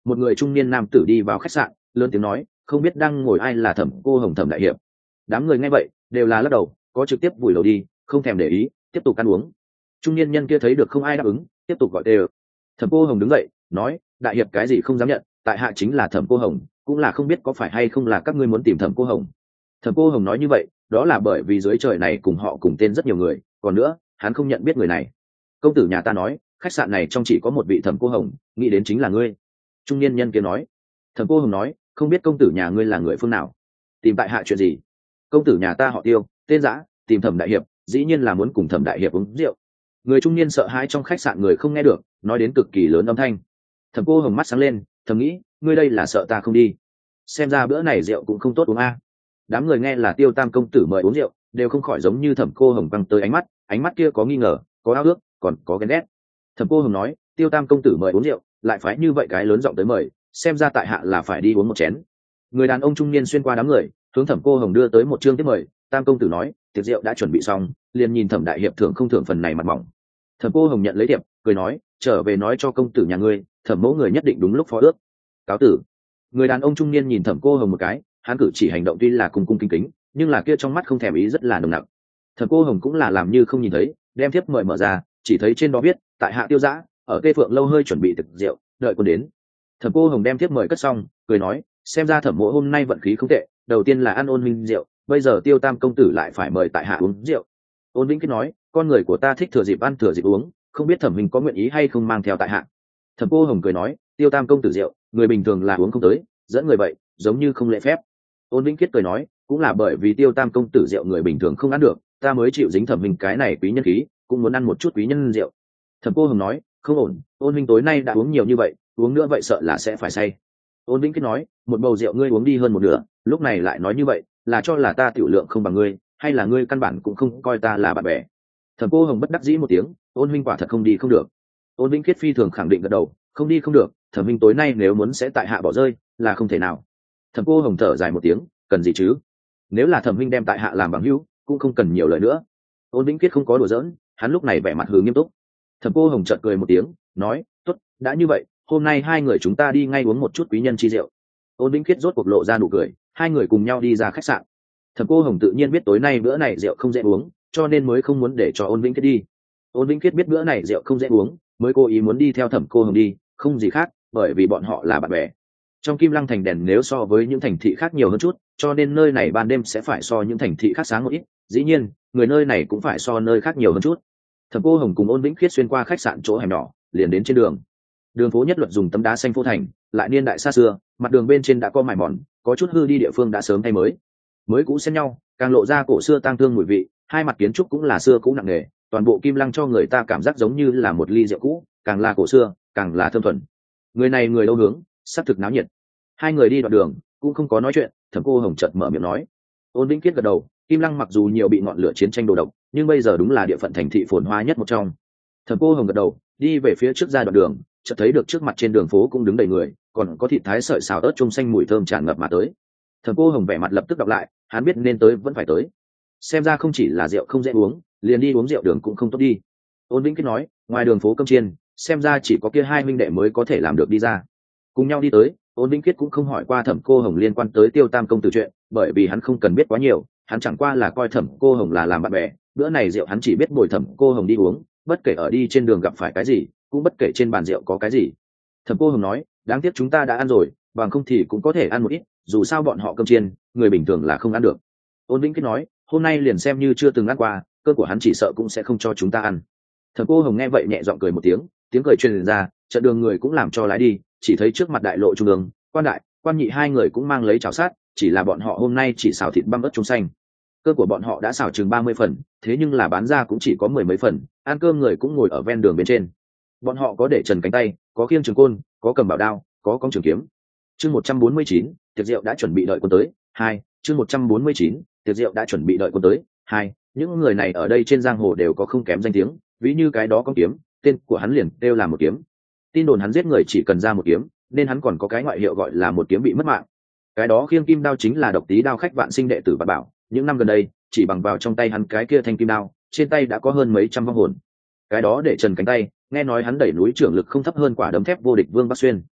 một người trung niên nam tử đi vào khách sạn, lớn tiếng nói, không biết đang ngồi ai là Thẩm Cô Hồng Thẩm đại hiệp. Đám người nghe vậy đều là lắc đầu, có trực tiếp vùi đầu đi, không thèm để ý, tiếp tục ăn uống. Trung niên nhân kia thấy được không ai đáp ứng, tiếp tục gọi đều. Thẩm Cô Hồng đứng dậy nói, đại hiệp cái gì không dám nhận, tại hạ chính là Thẩm Cô Hồng, cũng là không biết có phải hay không là các ngươi muốn tìm Thẩm Cô Hồng. Thẩm Cô Hồng nói như vậy đó là bởi vì dưới trời này cùng họ cùng tên rất nhiều người, còn nữa hắn không nhận biết người này. Công tử nhà ta nói khách sạn này trong chỉ có một vị Thẩm Cô Hồng, nghĩ đến chính là ngươi. Trung niên nhân kia nói. Thẩm Cô Hồng nói, không biết công tử nhà ngươi là người phương nào, tìm tại hạ chuyện gì. Công tử nhà ta họ Tiêu, tên Dã, tìm Thẩm đại hiệp dĩ nhiên là muốn cùng Thẩm đại hiệp uống rượu. Người trung niên sợ hãi trong khách sạn người không nghe được, nói đến cực kỳ lớn âm thanh. Thẩm Cô Hồng mắt sáng lên, thầm nghĩ, ngươi đây là sợ ta không đi, xem ra bữa này rượu cũng không tốt uống a. Đám người nghe là Tiêu Tam công tử mời uống rượu đều không khỏi giống như Thẩm Cô Hồng băng tới ánh mắt, ánh mắt kia có nghi ngờ, có ao ước, còn có ghen ghét. Thẩm Cô Hồng nói, Tiêu Tam công tử mời uống rượu lại phải như vậy cái lớn giọng tới mời, xem ra tại hạ là phải đi uống một chén. Người đàn ông trung niên xuyên qua đám người, hướng Thẩm Cô Hồng đưa tới một chương tiếp mời. Tam công tử nói, tiệc rượu đã chuẩn bị xong, liền nhìn Thẩm đại hiệp thưởng không thưởng phần này mặt mỏng. Thẩm Cô Hồng nhận lấy tiệp, cười nói, trở về nói cho công tử nhà ngươi, Thẩm mẫu người nhất định đúng lúc phó ước. Cáo tử. Người đàn ông trung niên nhìn Thẩm Cô Hồng một cái, hắn cử chỉ hành động tuy là cung cung kính kính, nhưng là kia trong mắt không thèm ý rất là nồng nặc. Thẩm Cô Hồng cũng là làm như không nhìn thấy, đem thiếp mời mở ra, chỉ thấy trên đó viết, tại hạ Tiêu Dã, ở Tê Phượng lâu hơi chuẩn bị thực rượu, đợi quân đến. Thẩm Cô Hồng đem thiếp mời cất xong, cười nói, xem ra Thẩm mỗ hôm nay vận khí không tệ, đầu tiên là ăn ôn minh rượu, bây giờ Tiêu Tam công tử lại phải mời tại hạ uống rượu. Ôn Vĩnh Kết nói, con người của ta thích thừa dịp ăn thừa dịp uống, không biết Thẩm huynh có nguyện ý hay không mang theo tại hạ. Thẩm Cô Hồng cười nói, Tiêu Tam công tử rượu, người bình thường là uống không tới, dẫn người vậy, giống như không lễ phép. Ôn Vĩnh Kết cười nói, cũng là bởi vì Tiêu Tam công tử rượu người bình thường không ăn được, ta mới chịu dính Thẩm huynh cái này quý nhân khí, cũng muốn ăn một chút quý nhân rượu. Thẩm Cô Hồng nói, không ổn, Ôn huynh tối nay đã uống nhiều như vậy, uống nữa vậy sợ là sẽ phải say. Ôn Vĩnh Kết nói, một bầu rượu ngươi uống đi hơn một nửa, lúc này lại nói như vậy, là cho là ta tiểu lượng không bằng ngươi, hay là ngươi căn bản cũng không coi ta là bạn bè. Thẩm Cô Hồng bất đắc dĩ một tiếng, Ôn huynh quả thật không đi không được. Ôn Vĩnh Kết phi thường khẳng định gật đầu, không đi không được, Thẩm huynh tối nay nếu muốn sẽ tại hạ bỏ rơi, là không thể nào. Thẩm Cô Hồng thở dài một tiếng, cần gì chứ? Nếu là Thẩm huynh đem tại hạ làm bằng hữu, cũng không cần nhiều lời nữa. Ôn Vĩnh Kết không có đùa giỡn, hắn lúc này vẻ mặt hừ nghiêm túc. Thẩm Cô Hồng chợt cười một tiếng, nói, tốt, đã như vậy, hôm nay hai người chúng ta đi ngay uống một chút quý nhân chi rượu. Ôn Vĩnh Kết rốt cuộc lộ ra nụ cười, hai người cùng nhau đi ra khách sạn. Thẩm Cô Hồng tự nhiên biết tối nay bữa này rượu không dễ uống, cho nên mới không muốn để cho Ôn Vĩnh Kết đi. Ôn Vĩnh Kết biết bữa này rượu không dễ uống, mới cố ý muốn đi theo Thẩm Cô Hồng đi, không gì khác, bởi vì bọn họ là bạn bè. Trong Kim Lăng thành đèn nếu so với những thành thị khác nhiều hơn chút, cho nên nơi này ban đêm sẽ phải so những thành thị khác sáng một ít, dĩ nhiên, người nơi này cũng phải so nơi khác nhiều hơn chút. Thẩm Cô Hồng cùng Ôn Vĩnh Khiết xuyên qua khách sạn chỗ hẻm nhỏ, liền đến trên đường. Đường phố nhất luật dùng tấm đá xanh phô thành, lại niên đại xa xưa, mặt đường bên trên đã có mài mòn, có chút hư đi địa phương đã sớm thay mới. Mới cũ xen nhau, càng lộ ra cổ xưa tang thương mùi vị, hai mặt kiến trúc cũng là xưa cũ nặng nề, toàn bộ Kim Lăng cho người ta cảm giác giống như là một ly rượu cũ, càng là cổ xưa, càng là thơm thuần. Người này người đâu hướng, sắc thực náo nhiệt. Hai người đi đoạn đường, cũng không có nói chuyện, Thẩm Cô Hồng chợt mở miệng nói. Ôn Vĩnh Khiết gật đầu, Kim Lăng mặc dù nhiều bị ngọn lửa chiến tranh đồ độc, nhưng bây giờ đúng là địa phận thành thị phồn hoa nhất một trong. Thẩm Cô Hồng gật đầu, đi về phía trước ra đoạn đường, chợt thấy được trước mặt trên đường phố cũng đứng đầy người, còn có thịt thái sợi xào ớt chung xanh mùi thơm tràn ngập mà tới. Thẩm Cô Hồng vẻ mặt lập tức đọc lại, hắn biết nên tới vẫn phải tới. Xem ra không chỉ là rượu không dễ uống, liền đi uống rượu đường cũng không tốt đi. Ôn Vĩnh Khiết nói, ngoài đường phố Cơm Chiên, xem ra chỉ có kia hai minh đệ mới có thể làm được đi ra. Cùng nhau đi tới, Ôn Vĩnh Khiết cũng không hỏi qua Thẩm Cô Hồng liên quan tới Tiêu Tam công tử chuyện, bởi vì hắn không cần biết quá nhiều, hắn chẳng qua là coi Thẩm Cô Hồng là làm bạn bè, bữa này rượu hắn chỉ biết bồi Thẩm Cô Hồng đi uống, bất kể ở đi trên đường gặp phải cái gì, cũng bất kể trên bàn rượu có cái gì. Thẩm Cô Hồng nói, đáng tiếc chúng ta đã ăn rồi, bằng không thì cũng có thể ăn một ít, dù sao bọn họ cơm chiên, người bình thường là không ăn được. Ôn Vĩnh Khiết nói, hôm nay liền xem như chưa từng ăn qua, cơm của hắn chỉ sợ cũng sẽ không cho chúng ta ăn. Thẩm Cô Hồng nghe vậy nhẹ giọng cười một tiếng, tiếng cười truyền ra, trận đường người cũng làm cho lái đi, chỉ thấy trước mặt đại lộ trung đường, quan đại, quan nhị hai người cũng mang lấy chảo sát, chỉ là bọn họ hôm nay chỉ xào thịt băm ớt chung xanh. Cơm của bọn họ đã xào chừng ba mươi phần, thế nhưng là bán ra cũng chỉ có mười mấy phần, ăn cơm người cũng ngồi ở ven đường bên trên. Bọn họ có để trần cánh tay, có khiêng trường côn, có cầm bảo đao, có cong trường kiếm. Chương một trăm bốn mươi chín, tiệc rượu đã chuẩn bị đợi quân tới. Hai, chương một trăm bốn mươi chín, tiệc rượu đã chuẩn bị đợi quân tới. Hai, những người này ở đây trên giang hồ đều có không kém danh tiếng, ví như cái đó có kiếm, tên của hắn liền đều là một kiếm. Tin đồn hắn giết người chỉ cần ra một kiếm, nên hắn còn có cái ngoại hiệu gọi là một kiếm bị mất mạng. Cái đó khiêng kim đao chính là Độc Tý đao khách Vạn Sinh đệ tử Vạn Bảo, những năm gần đây, chỉ bằng vào trong tay hắn cái kia thanh kim đao, trên tay đã có hơn mấy trăm vong hồn. Cái đó để trần cánh tay, nghe nói hắn đẩy núi trưởng lực không thấp hơn quả đấm thép vô địch Vương Bắc Xuyên.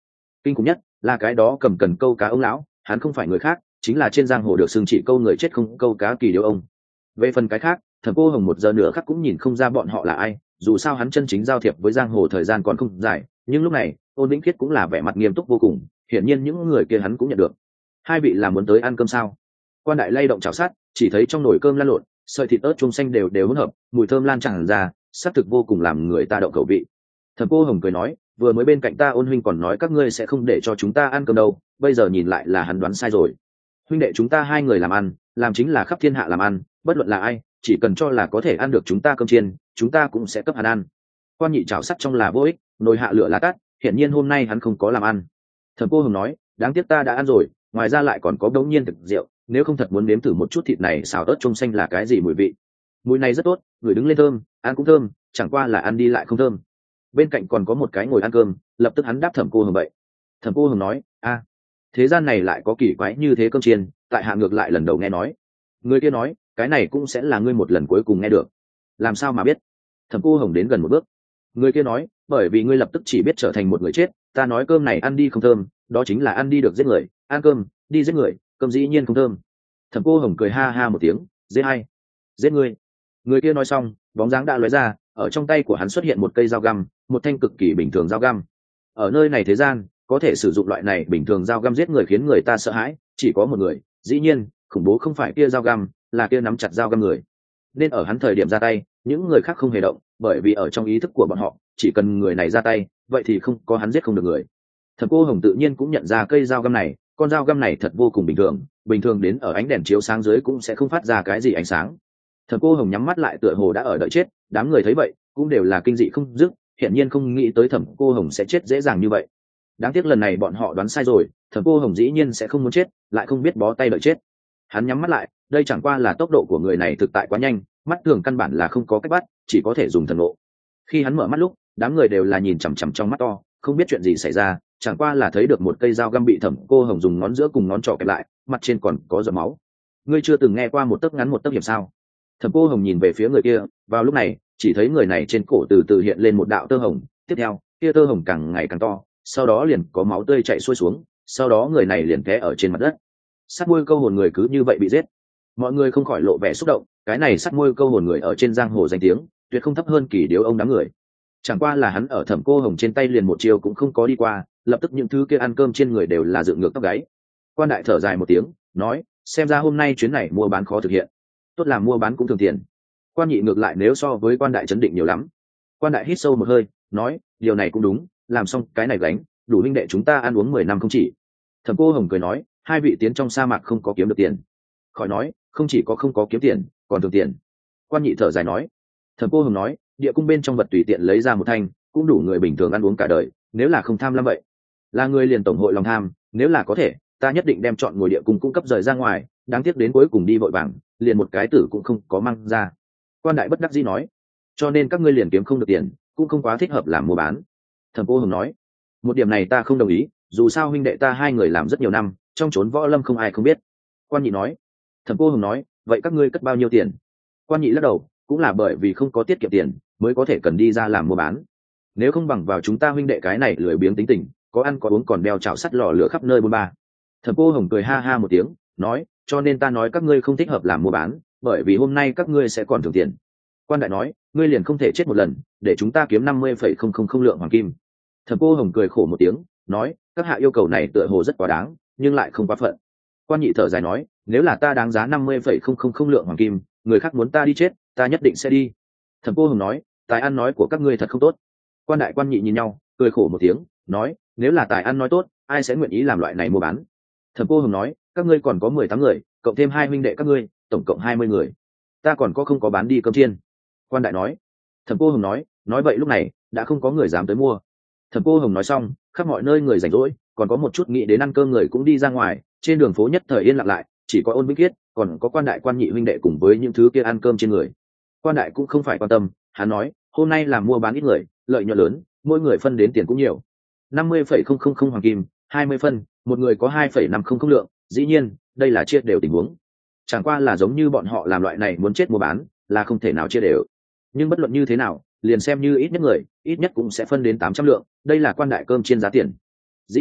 kinh khủng nhất là cái đó cầm cần câu cá ông lão, hắn không phải người khác, chính là trên giang hồ được xưng chỉ câu người chết không câu cá kỳ điêu ông. Về phần cái khác, Thẩm Cô Hồng một giờ nữa khắc cũng nhìn không ra bọn họ là ai, dù sao hắn chân chính giao thiệp với giang hồ thời gian còn không dài, nhưng lúc này Ôn Vĩnh Khiết cũng là vẻ mặt nghiêm túc vô cùng, hiển nhiên những người kia hắn cũng nhận được. Hai vị là muốn tới ăn cơm sao? Quan đại lay động chảo sát, chỉ thấy trong nồi cơm lan lộn, sợi thịt ớt chuông xanh đều đều hỗn hợp, mùi thơm lan tràn ra, sắc thực vô cùng làm người ta động khẩu vị. Thẩm Cô Hồng cười nói, vừa mới bên cạnh ta Ôn huynh còn nói các ngươi sẽ không để cho chúng ta ăn cơm đâu, bây giờ nhìn lại là hắn đoán sai rồi. Huynh đệ chúng ta hai người làm ăn, làm chính là khắp thiên hạ làm ăn, bất luận là ai, chỉ cần cho là có thể ăn được chúng ta cơm chiên, chúng ta cũng sẽ cấp hắn ăn. Quan nhị chảo sắt trong là vô ích, nồi hạ lửa lá tắt, hiển nhiên hôm nay hắn không có làm ăn. Thẩm Cô Hồng nói, đáng tiếc ta đã ăn rồi, ngoài ra lại còn có đống nhiên thực rượu, nếu không thật muốn nếm thử một chút thịt này xào ớt chuông xanh là cái gì mùi vị. Mùi này rất tốt, người đứng lên thơm, ăn cũng thơm, chẳng qua là ăn đi lại không thơm. Bên cạnh còn có một cái ngồi ăn cơm, lập tức hắn đáp Thẩm Cô Hồng vậy. Thẩm Cô Hồng nói, a, thế gian này lại có kỳ quái như thế cơm chiên, tại hạ ngược lại lần đầu nghe nói. Người kia nói, cái này cũng sẽ là ngươi một lần cuối cùng nghe được. Làm sao mà biết? Thẩm Cô Hồng đến gần một bước. Người kia nói, bởi vì ngươi lập tức chỉ biết trở thành một người chết, ta nói cơm này ăn đi không thơm, đó chính là ăn đi được giết người, ăn cơm đi giết người, cơm dĩ nhiên không thơm. Thẩm Cô Hồng cười ha ha một tiếng, giết hay? Giết ngươi. Người kia nói xong, bóng dáng đã lóe ra, ở trong tay của hắn xuất hiện một cây dao găm, một thanh cực kỳ bình thường dao găm. Ở nơi này thế gian, có thể sử dụng loại này bình thường dao găm giết người khiến người ta sợ hãi, chỉ có một người, dĩ nhiên, khủng bố không phải kia dao găm, là kia nắm chặt dao găm người. Nên ở hắn thời điểm ra tay, những người khác không hề động, bởi vì ở trong ý thức của bọn họ, chỉ cần người này ra tay, vậy thì không có hắn giết không được người. Thẩm Cô Hồng tự nhiên cũng nhận ra cây dao găm này, con dao găm này thật vô cùng bình thường, bình thường đến ở ánh đèn chiếu sáng dưới cũng sẽ không phát ra cái gì ánh sáng. Thẩm Cô Hồng nhắm mắt lại tựa hồ đã ở đợi chết, đám người thấy vậy cũng đều là kinh dị không dứt, hiển nhiên không nghĩ tới Thẩm Cô Hồng sẽ chết dễ dàng như vậy. Đáng tiếc lần này bọn họ đoán sai rồi, Thẩm Cô Hồng dĩ nhiên sẽ không muốn chết, lại không biết bó tay đợi chết. Hắn nhắm mắt lại, đây chẳng qua là tốc độ của người này thực tại quá nhanh, mắt thường căn bản là không có cách bắt, chỉ có thể dùng thần ngộ. Khi hắn mở mắt lúc, đám người đều là nhìn chằm chằm trong mắt to, không biết chuyện gì xảy ra, chẳng qua là thấy được một cây dao găm bị Thẩm Cô Hồng dùng ngón giữa cùng ngón trỏ kẹp lại, mặt trên còn có giọt máu. Ngươi chưa từng nghe qua một tấc ngắn một tấc hiểm sao? Thẩm Cô Hồng nhìn về phía người kia, vào lúc này, chỉ thấy người này trên cổ từ từ hiện lên một đạo tơ hồng, tiếp theo, kia tơ hồng càng ngày càng to, sau đó liền có máu tươi chảy xuôi xuống, sau đó người này liền té ở trên mặt đất. Sắt môi câu hồn người cứ như vậy bị giết. Mọi người không khỏi lộ vẻ xúc động, cái này sắt môi câu hồn người ở trên giang hồ danh tiếng, tuyệt không thấp hơn Kỳ Điếu ông đám người. Chẳng qua là hắn ở Thẩm Cô Hồng trên tay liền một chiều cũng không có đi qua, lập tức những thứ kia ăn cơm trên người đều là dựng ngược tóc gáy. Quan đại thở dài một tiếng, nói, xem ra hôm nay chuyến này mua bán khó thực hiện. Tốt làm mua bán cũng thường tiền. Quan nhị ngược lại nếu so với quan đại chấn định nhiều lắm. Quan đại hít sâu một hơi, nói, điều này cũng đúng, làm xong cái này gánh, đủ huynh đệ chúng ta ăn uống mười năm không chỉ. Thẩm Cô Hồng cười nói, hai vị tiến trong sa mạc không có kiếm được tiền. Khỏi nói, không chỉ có không có kiếm tiền, còn thường tiền. Quan nhị thở dài nói. Thẩm Cô Hồng nói, địa cung bên trong vật tùy tiện lấy ra một thanh, cũng đủ người bình thường ăn uống cả đời, nếu là không tham lam vậy. Là người liền tổng hội lòng tham, nếu là có thể, ta nhất định đem chọn ngồi địa cung cung cấp rời ra ngoài, đáng tiếc đến cuối cùng đi vội vàng, liền một cái tử cũng không có mang ra. Quan đại bất đắc dĩ nói, cho nên các ngươi liền kiếm không được tiền, cũng không quá thích hợp làm mua bán. Thẩm Cô Hồng nói, một điểm này ta không đồng ý, dù sao huynh đệ ta hai người làm rất nhiều năm, trong chốn võ lâm không ai không biết. Quan nhị nói. Thẩm Cô Hồng nói, vậy các ngươi cất bao nhiêu tiền? Quan nhị lắc đầu, cũng là bởi vì không có tiết kiệm tiền mới có thể cần đi ra làm mua bán, nếu không bằng vào chúng ta huynh đệ cái này lười biếng tính tình, có ăn có uống còn đeo chảo sắt lò lửa khắp nơi bôn ba. Thẩm Cô Hồng cười ha ha một tiếng, nói, cho nên ta nói các ngươi không thích hợp làm mua bán, bởi vì hôm nay các ngươi sẽ còn thưởng tiền. Quan đại nói, ngươi liền không thể chết một lần, để chúng ta kiếm năm mươi phẩy không không không lượng hoàng kim. Thẩm Cô Hồng cười khổ một tiếng, nói, các hạ yêu cầu này tựa hồ rất quá đáng, nhưng lại không quá phận. Quan nhị thở dài nói, nếu là ta đáng giá năm mươi phẩy không không không lượng hoàng kim, người khác muốn ta đi chết, ta nhất định sẽ đi. Thẩm Cô Hồng nói, tài ăn nói của các ngươi thật không tốt. Quan đại quan nhị nhìn nhau, cười khổ một tiếng, nói, nếu là tài ăn nói tốt, ai sẽ nguyện ý làm loại này mua bán. Thẩm Cô Hồng nói, các ngươi còn có mười tám người, cộng thêm hai huynh đệ các ngươi, tổng cộng hai mươi người, ta còn có không có bán đi cơm chiên. Quan đại nói. Thẩm Cô Hồng nói, nói vậy lúc này đã không có người dám tới mua. Thẩm Cô Hồng nói xong, khắp mọi nơi người rảnh rỗi, còn có một chút nghĩ đến ăn cơm người cũng đi ra ngoài, trên đường phố nhất thời yên lặng lại, chỉ có Ôn Vĩnh Khiết, còn có quan đại quan nhị huynh đệ cùng với những thứ kia ăn cơm trên người. Quan đại cũng không phải quan tâm, hắn nói, hôm nay làm mua bán ít người, lợi nhuận lớn, mỗi người phân đến tiền cũng nhiều. năm mươi phẩy không không không hoàng kim, hai mươi phân, một người có hai phẩy năm không không lượng, dĩ nhiên, đây là chia đều tình huống. Chẳng qua là giống như bọn họ làm loại này muốn chết mua bán, là không thể nào chia đều. Nhưng bất luận như thế nào, liền xem như ít nhất người, ít nhất cũng sẽ phân đến tám trăm lượng, đây là quan đại cơm chiên giá tiền. Dĩ nhiên,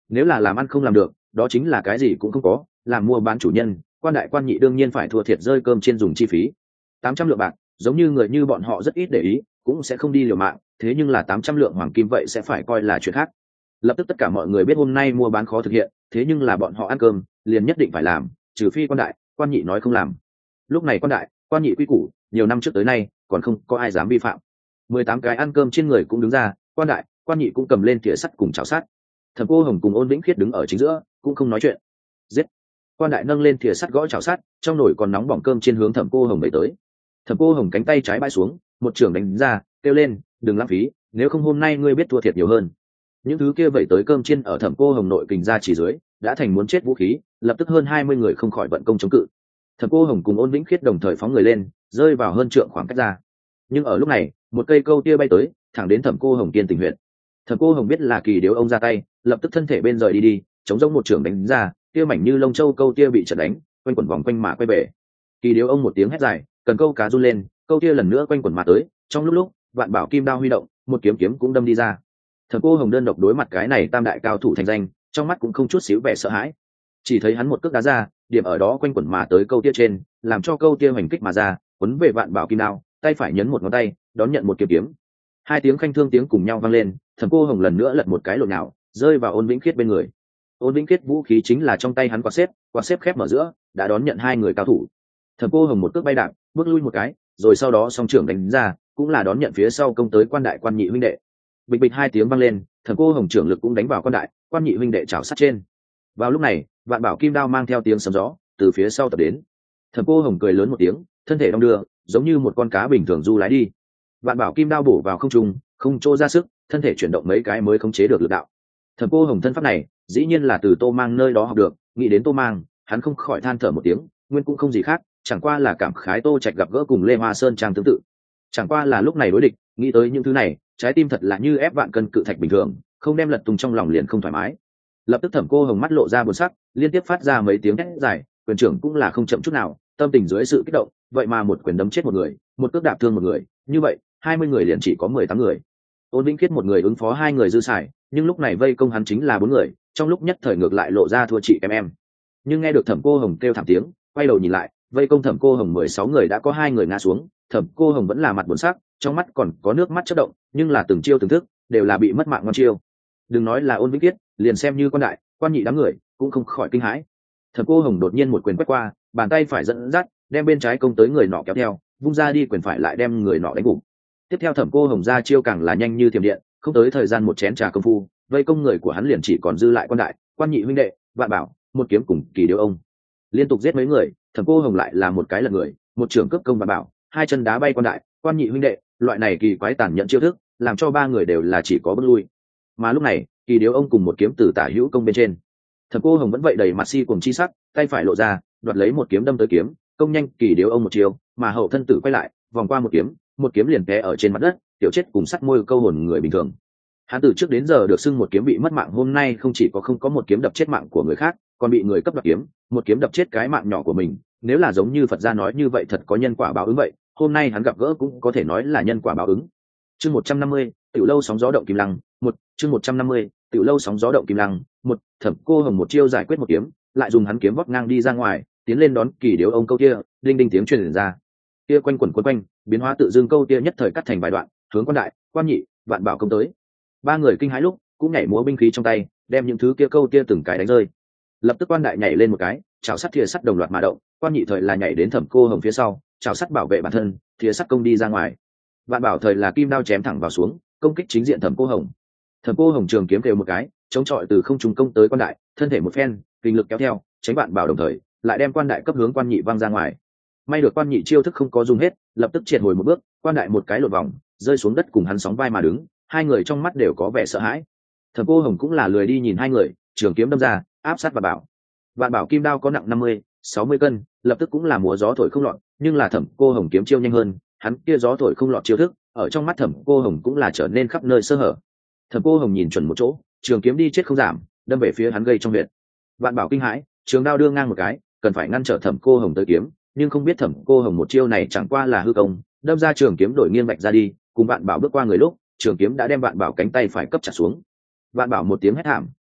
nếu là làm ăn không làm được đó chính là cái gì cũng không có, làm mua bán chủ nhân quan đại quan nhị đương nhiên phải thua thiệt rơi cơm trên dùng chi phí. Tám trăm lượng bạc giống như người như bọn họ rất ít để ý, cũng sẽ không đi liều mạng, thế nhưng là tám trăm lượng hoàng kim vậy sẽ phải coi là chuyện khác. Lập tức tất cả mọi người biết hôm nay mua bán khó thực hiện, thế nhưng là bọn họ ăn cơm liền nhất định phải làm, trừ phi quan đại quan nhị nói không làm. Lúc này quan đại quan nhị quy củ nhiều năm trước tới nay còn không có ai dám vi phạm. Mười tám cái ăn cơm trên người cũng đứng ra, quan đại quan nhị cũng cầm lên thìa sắt cùng chảo sát. Thẩm Cô Hồng cùng Ôn Vĩnh Khiết đứng ở chính giữa cũng không nói chuyện. Giết! Quan đại nâng lên thìa sắt gõ chảo sát, trong nồi còn nóng bỏng cơm trên hướng Thẩm Cô Hồng đẩy tới. Thẩm Cô Hồng cánh tay trái bãi xuống, một trường đánh ra, kêu lên đừng lãng phí, nếu không hôm nay ngươi biết thua thiệt nhiều hơn. Những thứ kia vẩy tới cơm chiên ở Thẩm Cô Hồng nội kình ra chỉ dưới đã thành muốn chết vũ khí, lập tức hơn hai mươi người không khỏi vận công chống cự. Thẩm Cô Hồng cùng Ôn Vĩnh Khiết đồng thời phóng người lên, rơi vào hơn trượng khoảng cách ra. Nhưng ở lúc này một cây câu tia bay tới, thẳng đến Thẩm Cô Hồng kiên tình huyện. Thẩm Cô Hồng biết là Kỳ Điếu ông ra tay, lập tức thân thể bên rời đi đi, chống giống một trường đánh ra, tia mảnh như lông châu câu tia bị chật đánh quanh quẩn vòng quanh mà quay bể. Kỳ Điếu ông một tiếng hét dài, cần câu cá run lên, câu tia lần nữa quanh quẩn mà tới, trong lúc lúc Vạn Bảo kim đao huy động, một kiếm kiếm cũng đâm đi ra. Thẩm Cô Hồng đơn độc đối mặt cái này tam đại cao thủ thành danh, trong mắt cũng không chút xíu vẻ sợ hãi, chỉ thấy hắn một cước đá ra, điểm ở đó quanh quẩn mà tới câu tia trên, làm cho câu tia hoành kích mà ra, quấn về Vạn Bảo kim đao, tay phải nhấn một ngón tay đón nhận một kiếm kiếm. Hai tiếng khanh thương tiếng cùng nhau vang lên, Thẩm Cô Hồng lần nữa lật một cái lộn nào, rơi vào Ôn Vĩnh Khiết bên người. Ôn Vĩnh Khiết vũ khí chính là trong tay hắn quạt xếp, quạt xếp khép mở giữa đã đón nhận hai người cao thủ. Thẩm Cô Hồng một cước bay đạp bước lui một cái, rồi sau đó song trưởng đánh ra, cũng là đón nhận phía sau công tới quan đại quan nhị huynh đệ. Bịch bịch hai tiếng vang lên, Thẩm Cô Hồng trưởng lực cũng đánh vào quan đại quan nhị huynh đệ chảo sát trên. Vào lúc này Vạn Bảo kim đao mang theo tiếng sấm gió từ phía sau tập đến. Thẩm Cô Hồng cười lớn một tiếng, thân thể đong đưa giống như một con cá bình thường du lái đi. Vạn Bảo kim đao bổ vào không trung, không chỗ ra sức, thân thể chuyển động mấy cái mới khống chế được lực đạo. Thẩm Cô Hồng thân pháp này dĩ nhiên là từ Tô Mang nơi đó học được, nghĩ đến Tô Mang hắn không khỏi than thở một tiếng, nguyên cũng không gì khác, chẳng qua là cảm khái Tô Trạch gặp gỡ cùng Lê Hoa Sơn trang tương tự, chẳng qua là lúc này đối địch nghĩ tới những thứ này, trái tim thật là như ép vạn cân cự thạch bình thường, không đem lật tung trong lòng liền không thoải mái. Lập tức Thẩm Cô Hồng mắt lộ ra buồn sắc, liên tiếp phát ra mấy tiếng hét dài, quyền trưởng cũng là không chậm chút nào, tâm tình dưới sự kích động vậy mà một quyền đấm chết một người, một cước đạp thương một người, như vậy hai mươi người liền chỉ có mười tám người. Ôn Vĩnh Khiết một người ứng phó hai người dư xài, nhưng lúc này vây công hắn chính là bốn người, trong lúc nhất thời ngược lại lộ ra thua chị em em. Nhưng nghe được Thẩm Cô Hồng kêu thảm tiếng, quay đầu nhìn lại, vây công Thẩm Cô Hồng mười sáu người đã có hai người ngã xuống, Thẩm Cô Hồng vẫn là mặt buồn sắc, trong mắt còn có nước mắt chớp động, nhưng là từng chiêu từng thức đều là bị mất mạng ngon chiêu. Đừng nói là Ôn Vĩnh Khiết, liền xem như quan đại quan nhị đám người cũng không khỏi kinh hãi. Thẩm Cô Hồng đột nhiên một quyền quét qua, bàn tay phải dẫn dắt đem bên trái công tới người nọ kéo theo, vung ra đi quyền phải lại đem người nọ đánh gục. Tiếp theo Thẩm Cô Hồng ra chiêu càng là nhanh như thiểm điện, không tới thời gian một chén trà công phu, vây công người của hắn liền chỉ còn dư lại quan đại quan nhị huynh đệ, Vạn Bảo một kiếm cùng Kỳ Điếu ông, liên tục giết mấy người. Thẩm Cô Hồng lại là một cái lật người, một trường cướp công Vạn Bảo, hai chân đá bay quan đại quan nhị huynh đệ, loại này kỳ quái tàn nhẫn chiêu thức làm cho ba người đều là chỉ có bước lui. Mà lúc này Kỳ Điếu ông cùng một kiếm từ tả hữu công bên trên, Thẩm Cô Hồng vẫn vậy đầy mặt si cuồng chi sắc, tay phải lộ ra đoạt lấy một kiếm đâm tới kiếm, công nhanh Kỳ Điếu ông một chiều, mà hậu thân tử quay lại vòng qua một kiếm, một kiếm liền té ở trên mặt đất, tiểu chết cùng sắt môi câu hồn người bình thường. Hắn từ trước đến giờ được xưng một kiếm bị mất mạng, hôm nay không chỉ có không có một kiếm đập chết mạng của người khác, còn bị người cấp đoạt kiếm, một kiếm đập chết cái mạng nhỏ của mình. Nếu là giống như Phật gia nói như vậy thật có nhân quả báo ứng vậy, hôm nay hắn gặp gỡ cũng có thể nói là nhân quả báo ứng. Chương một trăm năm mươi, Tiểu lâu sóng gió động kim lăng, một, chương một trăm năm mươi, Tiểu lâu sóng gió động kim lăng, một. Thẩm Cô Hồng một chiêu giải quyết một kiếm, lại dùng hắn kiếm vót ngang đi ra ngoài, tiến lên đón Kỳ Điếu ông câu kia, đinh đinh tiếng truyền ra. Kia quanh quẩn quấn quanh, biến hóa tự dưng câu kia nhất thời cắt thành vài đoạn, hướng quan đại, quan nhị, Vạn Bảo công tới. Ba người kinh hãi lúc, cũng nhảy múa binh khí trong tay, đem những thứ kia câu kia từng cái đánh rơi. Lập tức quan đại nhảy lên một cái, chảo sắt thìa sắt đồng loạt mà động, quan nhị thời là nhảy đến Thẩm Cô Hồng phía sau, chảo sắt bảo vệ bản thân, thìa sắt công đi ra ngoài. Vạn Bảo thời là kim đao chém thẳng vào xuống, công kích chính diện Thẩm Cô Hồng. Thẩm Cô Hồng trường kiếm kêu một cái, chống chọi từ không trung công tới quan đại, thân thể một phen, kinh lực kéo theo, tránh Vạn Bảo đồng thời, lại đem quan đại cấp hướng quan nhị văng ra ngoài. May được quan nhị chiêu thức không có dùng hết, lập tức triệt hồi một bước, quan đại một cái lộn vòng, rơi xuống đất cùng hắn sóng vai mà đứng, hai người trong mắt đều có vẻ sợ hãi. Thẩm Cô Hồng cũng là lười đi nhìn hai người, trường kiếm đâm ra, áp sát Vạn Bảo. Vạn Bảo kim đao có nặng năm mươi, sáu mươi cân, lập tức cũng là múa gió thổi không lọt, nhưng là Thẩm Cô Hồng kiếm chiêu nhanh hơn, hắn kia gió thổi không lọt chiêu thức, ở trong mắt Thẩm Cô Hồng cũng là trở nên khắp nơi sơ hở. Thẩm Cô Hồng nhìn chuẩn một chỗ, trường kiếm đi chết không giảm, đâm về phía hắn gây trong huyệt. Vạn Bảo kinh hãi, trường đao đưa ngang một cái, cần phải ngăn trở Thẩm Cô Hồng tới kiếm, nhưng không biết Thẩm Cô Hồng một chiêu này chẳng qua là hư công, đâm ra trường kiếm đổi nghiêng vạch ra đi, cùng Vạn Bảo bước qua người lúc, trường kiếm đã đem Vạn Bảo cánh tay phải cấp chặt xuống. Vạn Bảo một tiếng hét thảm,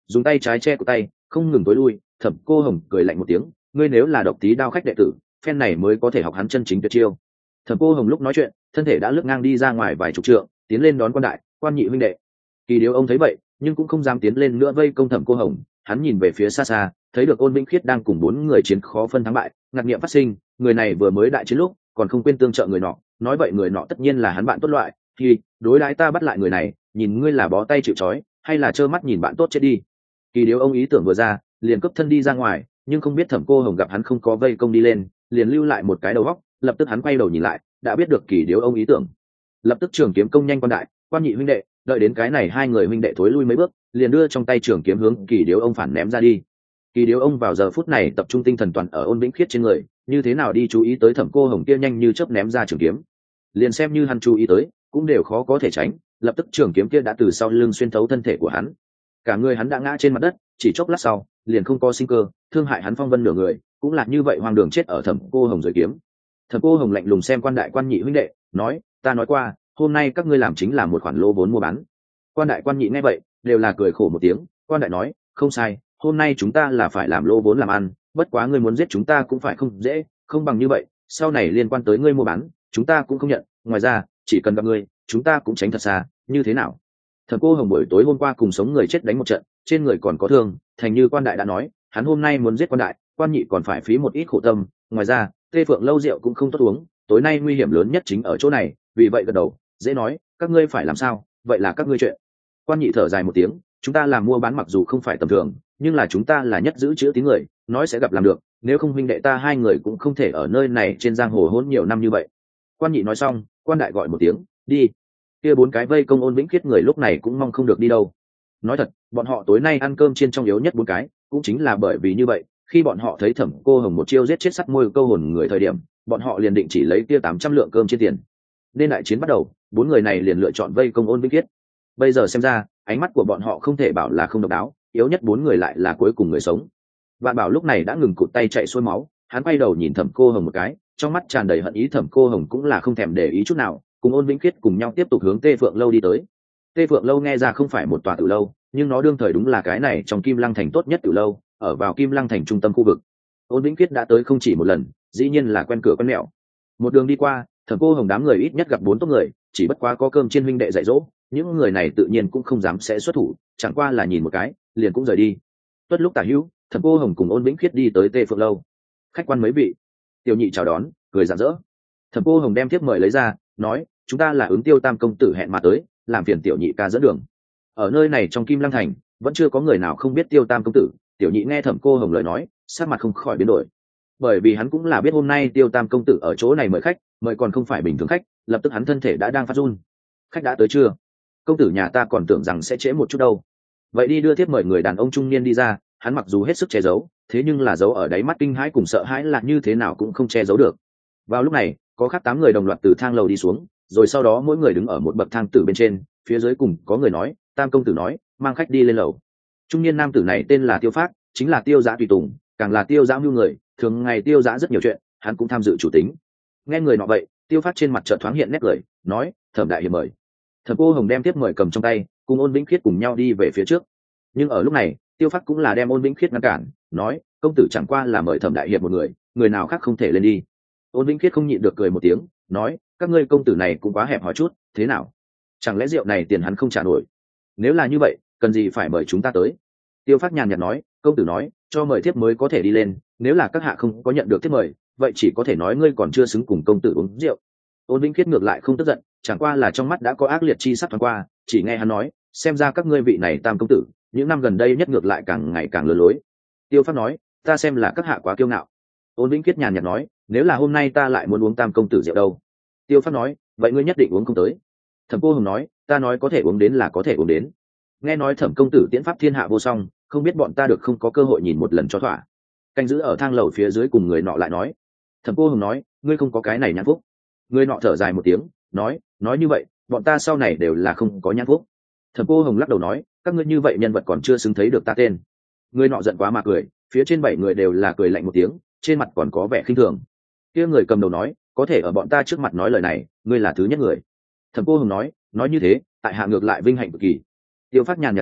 dùng tay trái che của tay không ngừng tối lui. Thẩm Cô Hồng cười lạnh một tiếng, ngươi nếu là độc tí đao khách đệ tử, phen này mới có thể học hắn chân chính tuyệt chiêu. Thẩm Cô Hồng lúc nói chuyện, thân thể đã lướt ngang đi ra ngoài vài chục trượng, tiến lên đón Quan Đại, Quan Nhị huynh đệ. Kỳ Điếu ông thấy vậy, nhưng cũng không dám tiến lên nữa vây công Thẩm Cô Hồng, hắn nhìn về phía xa xa, thấy được Ôn Vĩnh Khiết đang cùng bốn người chiến khó phân thắng bại, ngạc niệm phát sinh, người này vừa mới đại chiến lúc, còn không quên tương trợ người nọ, nói vậy người nọ tất nhiên là hắn bạn tốt loại, thì đối đãi ta bắt lại người này, nhìn ngươi là bó tay chịu trói, hay là trơ mắt nhìn bạn tốt chết đi. Kỳ Điếu ông ý tưởng vừa ra, liền cấp thân đi ra ngoài, nhưng không biết Thẩm Cô Hồng gặp hắn không có vây công đi lên, liền lưu lại một cái đầu góc, lập tức hắn quay đầu nhìn lại, đã biết được Kỳ Điếu ông ý tưởng, lập tức trường kiếm công nhanh Quan Đại, Quan Nhị huynh đệ, đợi đến cái này hai người huynh đệ thối lui mấy bước, liền đưa trong tay trường kiếm hướng Kỳ Điếu ông phản ném ra đi. Kỳ Điếu ông vào giờ phút này tập trung tinh thần toàn ở Ôn Vĩnh Khiết trên người, như thế nào đi chú ý tới Thẩm Cô Hồng kia nhanh như chớp ném ra trường kiếm, liền xem như hắn chú ý tới, cũng đều khó có thể tránh, lập tức trường kiếm kia đã từ sau lưng xuyên thấu thân thể của hắn, cả người hắn đã ngã trên mặt đất, chỉ chốc lát sau, liền không có sinh cơ, thương hại hắn phong vân nửa người, cũng là như vậy hoang đường chết ở Thẩm Cô Hồng dưới kiếm. Thẩm Cô Hồng lạnh lùng xem Quan Đại, Quan Nhị huynh đệ, nói, ta nói qua, hôm nay các ngươi làm chính là một khoản lô vốn mua bán. Quan Đại, Quan Nhị nghe vậy, đều là cười khổ một tiếng. Quan Đại nói, không sai, hôm nay chúng ta là phải làm lô vốn làm ăn, bất quá ngươi muốn giết chúng ta cũng phải không dễ, không bằng như vậy, sau này liên quan tới ngươi mua bán, chúng ta cũng không nhận, ngoài ra, chỉ cần gặp ngươi, chúng ta cũng tránh thật xa, như thế nào? Thẩm Cô Hồng buổi tối hôm qua cùng sống người chết đánh một trận, trên người còn có thương, thành như Quan Đại đã nói, hắn hôm nay muốn giết Quan Đại, Quan Nhị còn phải phí một ít khổ tâm, ngoài ra, Tê Phượng lâu rượu cũng không tốt uống, tối nay nguy hiểm lớn nhất chính ở chỗ này, vì vậy gật đầu, dễ nói, các ngươi phải làm sao, vậy là các ngươi chuyện. Quan Nhị thở dài một tiếng, chúng ta làm mua bán mặc dù không phải tầm thường, nhưng là chúng ta là nhất giữ chữ tín người, nói sẽ gặp làm được, nếu không huynh đệ ta hai người cũng không thể ở nơi này trên giang hồ hỗn nhiều năm như vậy. Quan Nhị nói xong, Quan Đại gọi một tiếng, đi. Kia bốn cái vây công Ôn Vĩnh Khiết người lúc này cũng mong không được đi đâu. Nói thật, bọn họ tối nay ăn cơm chiên trong yếu nhất bốn cái, cũng chính là bởi vì như vậy, khi bọn họ thấy Thẩm Cô Hồng một chiêu giết chết sắt môi câu hồn người thời điểm, bọn họ liền định chỉ lấy kia tám trăm lượng cơm trên tiền. Nên đại chiến bắt đầu, bốn người này liền lựa chọn vây công Ôn Vĩnh Khiết. Bây giờ xem ra, ánh mắt của bọn họ không thể bảo là không độc đáo, yếu nhất bốn người lại là cuối cùng người sống. Vạn Bảo lúc này đã ngừng cụt tay chạy xuôi máu, hắn quay đầu nhìn Thẩm Cô Hồng một cái, trong mắt tràn đầy hận ý. Thẩm Cô Hồng cũng là không thèm để ý chút nào, cùng Ôn Vĩnh Khiết cùng nhau tiếp tục hướng Tê Phượng lâu đi tới. Tê Phượng lâu nghe ra không phải một tòa tử lâu, nhưng nó đương thời đúng là cái này trong Kim Lăng thành tốt nhất tử lâu, ở vào Kim Lăng thành trung tâm khu vực. Ôn Vĩnh Khiết đã tới không chỉ một lần, dĩ nhiên là quen cửa quen mẹo. Một đường đi qua, Thẩm Cô Hồng đám người ít nhất gặp bốn tốt người, chỉ bất quá có cơm chiên huynh đệ dạy dỗ, những người này tự nhiên cũng không dám sẽ xuất thủ, chẳng qua là nhìn một cái, liền cũng rời đi. Tuất lúc tả hữu, Thẩm Cô Hồng cùng Ôn Vĩnh Khiết đi tới Tê Phượng lâu. Khách quan mấy vị. Tiểu Nhị chào đón, cười rạng rỡ. Thẩm Cô Hồng đem thiếp mời lấy ra, nói, chúng ta là ứng Tiêu Tam công tử hẹn mà tới, làm phiền Tiểu Nhị ca dẫn đường. Ở nơi này trong Kim Lăng thành, vẫn chưa có người nào không biết Tiêu Tam công tử. Tiểu Nhị nghe Thẩm Cô Hồng lời nói, sắc mặt không khỏi biến đổi, bởi vì hắn cũng là biết hôm nay Tiêu Tam công tử ở chỗ này mời khách, mời còn không phải bình thường khách, lập tức hắn thân thể đã đang phát run. Khách đã tới chưa? Công tử nhà ta còn tưởng rằng sẽ trễ một chút đâu. Vậy đi đưa thiếp mời. Người đàn ông trung niên đi ra, hắn mặc dù hết sức che giấu, thế nhưng là giấu ở đáy mắt kinh hãi cùng sợ hãi là như thế nào cũng không che giấu được. Vào lúc này, có khác tám người đồng loạt từ thang lầu đi xuống, rồi sau đó mỗi người đứng ở một bậc thang tử bên trên, phía dưới cùng có người nói, Tam công tử nói, mang khách đi lên lầu. Trung niên nam tử này tên là Tiêu Phác, chính là Tiêu Giã tùy tùng, càng là Tiêu Giã mưu người, thường ngày Tiêu Giã rất nhiều chuyện, hắn cũng tham dự chủ tính. Nghe người nọ vậy, Tiêu Phát trên mặt chợt thoáng hiện nét cười, nói, Thẩm đại hiệp mời. Thẩm Cô Hồng đem tiếp mời cầm trong tay, cùng Ôn Vĩnh Khiết cùng nhau đi về phía trước. Nhưng ở lúc này, Tiêu Phát cũng là đem Ôn Vĩnh Khiết ngăn cản, nói, công tử chẳng qua là mời Thẩm đại hiệp một người, người nào khác không thể lên đi. Ôn Vĩnh Khiết không nhịn được cười một tiếng, nói, các ngươi công tử này cũng quá hẹp hòi chút, thế nào? Chẳng lẽ rượu này tiền hắn không trả nổi? Nếu là như vậy, cần gì phải mời chúng ta tới? Tiêu Phát nhàn nhạt nói, công tử nói, cho mời thiếp mới có thể đi lên, nếu là các hạ không có nhận được thiếp mời, vậy chỉ có thể nói ngươi còn chưa xứng cùng công tử uống rượu. Ôn Vĩnh Khiết ngược lại không tức giận, chẳng qua là trong mắt đã có ác liệt chi sắc thoáng qua, chỉ nghe hắn nói, xem ra các ngươi vị này Tam công tử, những năm gần đây nhất ngược lại càng ngày càng lừa lối. Tiêu Phát nói, ta xem là các hạ quá kiêu ngạo. Ôn Vĩnh Khiết nhàn nhạt nói, nếu là hôm nay ta lại muốn uống Tam công tử rượu đâu? Tiêu Phát nói, vậy ngươi nhất định uống không tới. Thẩm Cô Hồng nói, ta nói có thể uống đến là có thể uống đến. Nghe nói Thẩm công tử tiễn pháp thiên hạ vô song, không biết bọn ta được không có cơ hội nhìn một lần cho thỏa. Canh giữ ở thang lầu phía dưới cùng người nọ lại nói. Thẩm Cô Hồng nói, ngươi không có cái này nhãn phúc. Người nọ thở dài một tiếng, nói, nói như vậy, bọn ta sau này đều là không có nhãn phúc. Thẩm Cô Hồng lắc đầu nói, các ngươi như vậy nhân vật còn chưa xứng thấy được ta tên. Người nọ giận quá mà cười, phía trên bảy người đều là cười lạnh một tiếng, trên mặt còn có vẻ khinh thường. Kia người cầm đầu nói, có thể ở bọn ta trước mặt nói lời này, ngươi là thứ nhất người. Thẩm Cô Hồng nói, nói như thế, tại hạ ngược lại vinh hạnh cực kỳ. Tiêu Phát nhàn nhạt nói,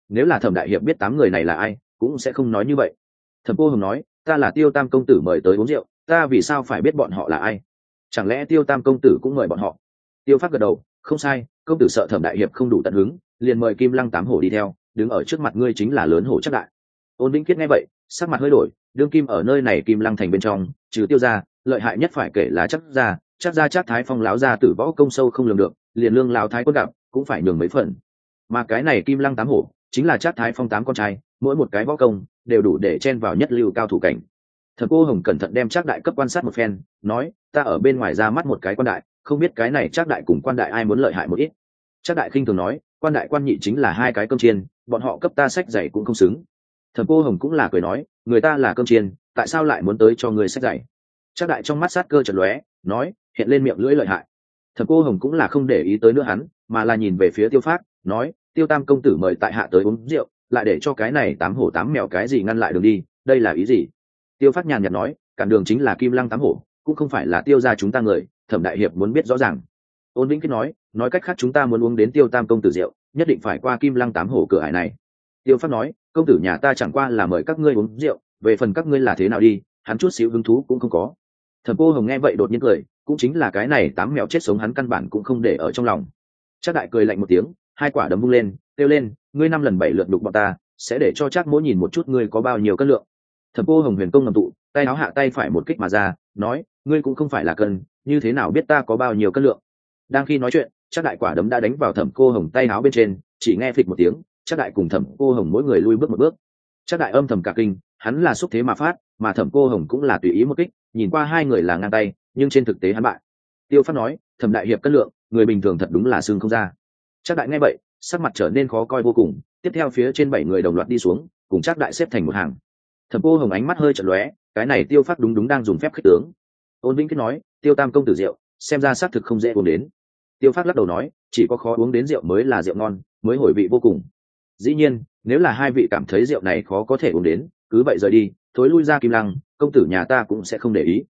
nếu là Thẩm đại hiệp biết tám người này là ai cũng sẽ không nói như vậy. Thẩm Cô Hồng nói, ta là Tiêu Tam công tử mời tới uống rượu, ta vì sao phải biết bọn họ là ai? Chẳng lẽ Tiêu Tam công tử cũng mời bọn họ? Tiêu Phát gật đầu, không sai, công tử sợ Thẩm đại hiệp không đủ tận hứng, liền mời Kim Lăng tám hổ đi theo, đứng ở trước mặt ngươi chính là lớn hổ Trác Đại. Ôn Vĩnh Kiết nghe vậy, sắc mặt hơi đổi, đương kim ở nơi này Kim Lăng thành bên trong, trừ Tiêu gia, lợi hại nhất phải kể là Trác gia, Trác gia Trác Thái Phong lão gia tử võ công sâu không lường được, liền lương lão thái quân gặp cũng phải nhường mấy phần. Mà cái này Kim Lăng tám hổ, chính là Trác Thái Phong tám con trai, mỗi một cái võ công đều đủ để chen vào nhất lưu cao thủ cảnh. Thẩm Cô Hồng cẩn thận đem Trác Đại cấp quan sát một phen, nói, ta ở bên ngoài ra mắt một cái quan đại, không biết cái này Trác Đại cùng quan đại ai muốn lợi hại một ít. Trác Đại khinh thường nói, quan đại quan nhị chính là hai cái cơm chiên, bọn họ cấp ta sách dạy cũng không xứng. Thẩm Cô Hồng cũng là cười nói, người ta là cơm chiên, tại sao lại muốn tới cho người sách dạy? Trác Đại trong mắt sát cơ chợt lóe, nói, hiện lên miệng lưỡi lợi hại. Thẩm Cô Hồng cũng là không để ý tới nữa hắn, mà là nhìn về phía Tiêu Phát, nói, Tiêu Tam công tử mời tại hạ tới uống rượu, lại để cho cái này tám hổ tám mèo cái gì ngăn lại đường đi, đây là ý gì? Tiêu Phát nhàn nhạt nói, cản đường chính là Kim Lăng tám hổ, cũng không phải là Tiêu gia chúng ta người, Thẩm đại hiệp muốn biết rõ ràng. Ôn Vĩnh Kiết nói, nói cách khác chúng ta muốn uống đến Tiêu Tam công tử rượu, nhất định phải qua Kim Lăng tám hổ cửa ải này. Tiêu Phát nói, công tử nhà ta chẳng qua là mời các ngươi uống rượu, về phần các ngươi là thế nào đi, hắn chút xíu hứng thú cũng không có. Thẩm Cô Hồng nghe vậy đột nhiên cười, cũng chính là cái này tám mèo chết sống hắn căn bản cũng không để ở trong lòng. Trác Đại cười lạnh một tiếng, hai quả đấm vung lên, kêu lên, ngươi năm lần bảy lượt đục bọn ta, sẽ để cho Trác Mỗ nhìn một chút ngươi có bao nhiêu cân lượng. Thẩm Cô Hồng huyền công ngầm tụ, tay áo hạ tay phải một kích mà ra, nói, ngươi cũng không phải là cân, như thế nào biết ta có bao nhiêu cân lượng? Đang khi nói chuyện, Trác Đại quả đấm đã đánh vào Thẩm Cô Hồng tay áo bên trên, chỉ nghe phịch một tiếng, Trác Đại cùng Thẩm Cô Hồng mỗi người lui bước một bước. Trác Đại âm thầm cả kinh, hắn là xúc thế mà phát, mà Thẩm Cô Hồng cũng là tùy ý một kích, nhìn qua hai người là ngang tay, nhưng trên thực tế hắn bại. Tiêu Phát nói, Thẩm đại hiệp cân lượng, người bình thường thật đúng là xương không ra. Trác Đại nghe vậy, sắc mặt trở nên khó coi vô cùng, tiếp theo phía trên bảy người đồng loạt đi xuống, cùng Trác Đại xếp thành một hàng. Thẩm Cô Hồng ánh mắt hơi chợt lóe, cái này Tiêu Phát đúng đúng đang dùng phép khích tướng. Ôn Vĩnh Kiết nói, Tiêu Tam công tử rượu, xem ra xác thực không dễ uống đến. Tiêu Phát lắc đầu nói, chỉ có khó uống đến rượu mới là rượu ngon, mới hồi vị vô cùng. Dĩ nhiên, nếu là hai vị cảm thấy rượu này khó có thể uống đến, cứ vậy rời đi, thối lui ra Kim Lăng, công tử nhà ta cũng sẽ không để ý.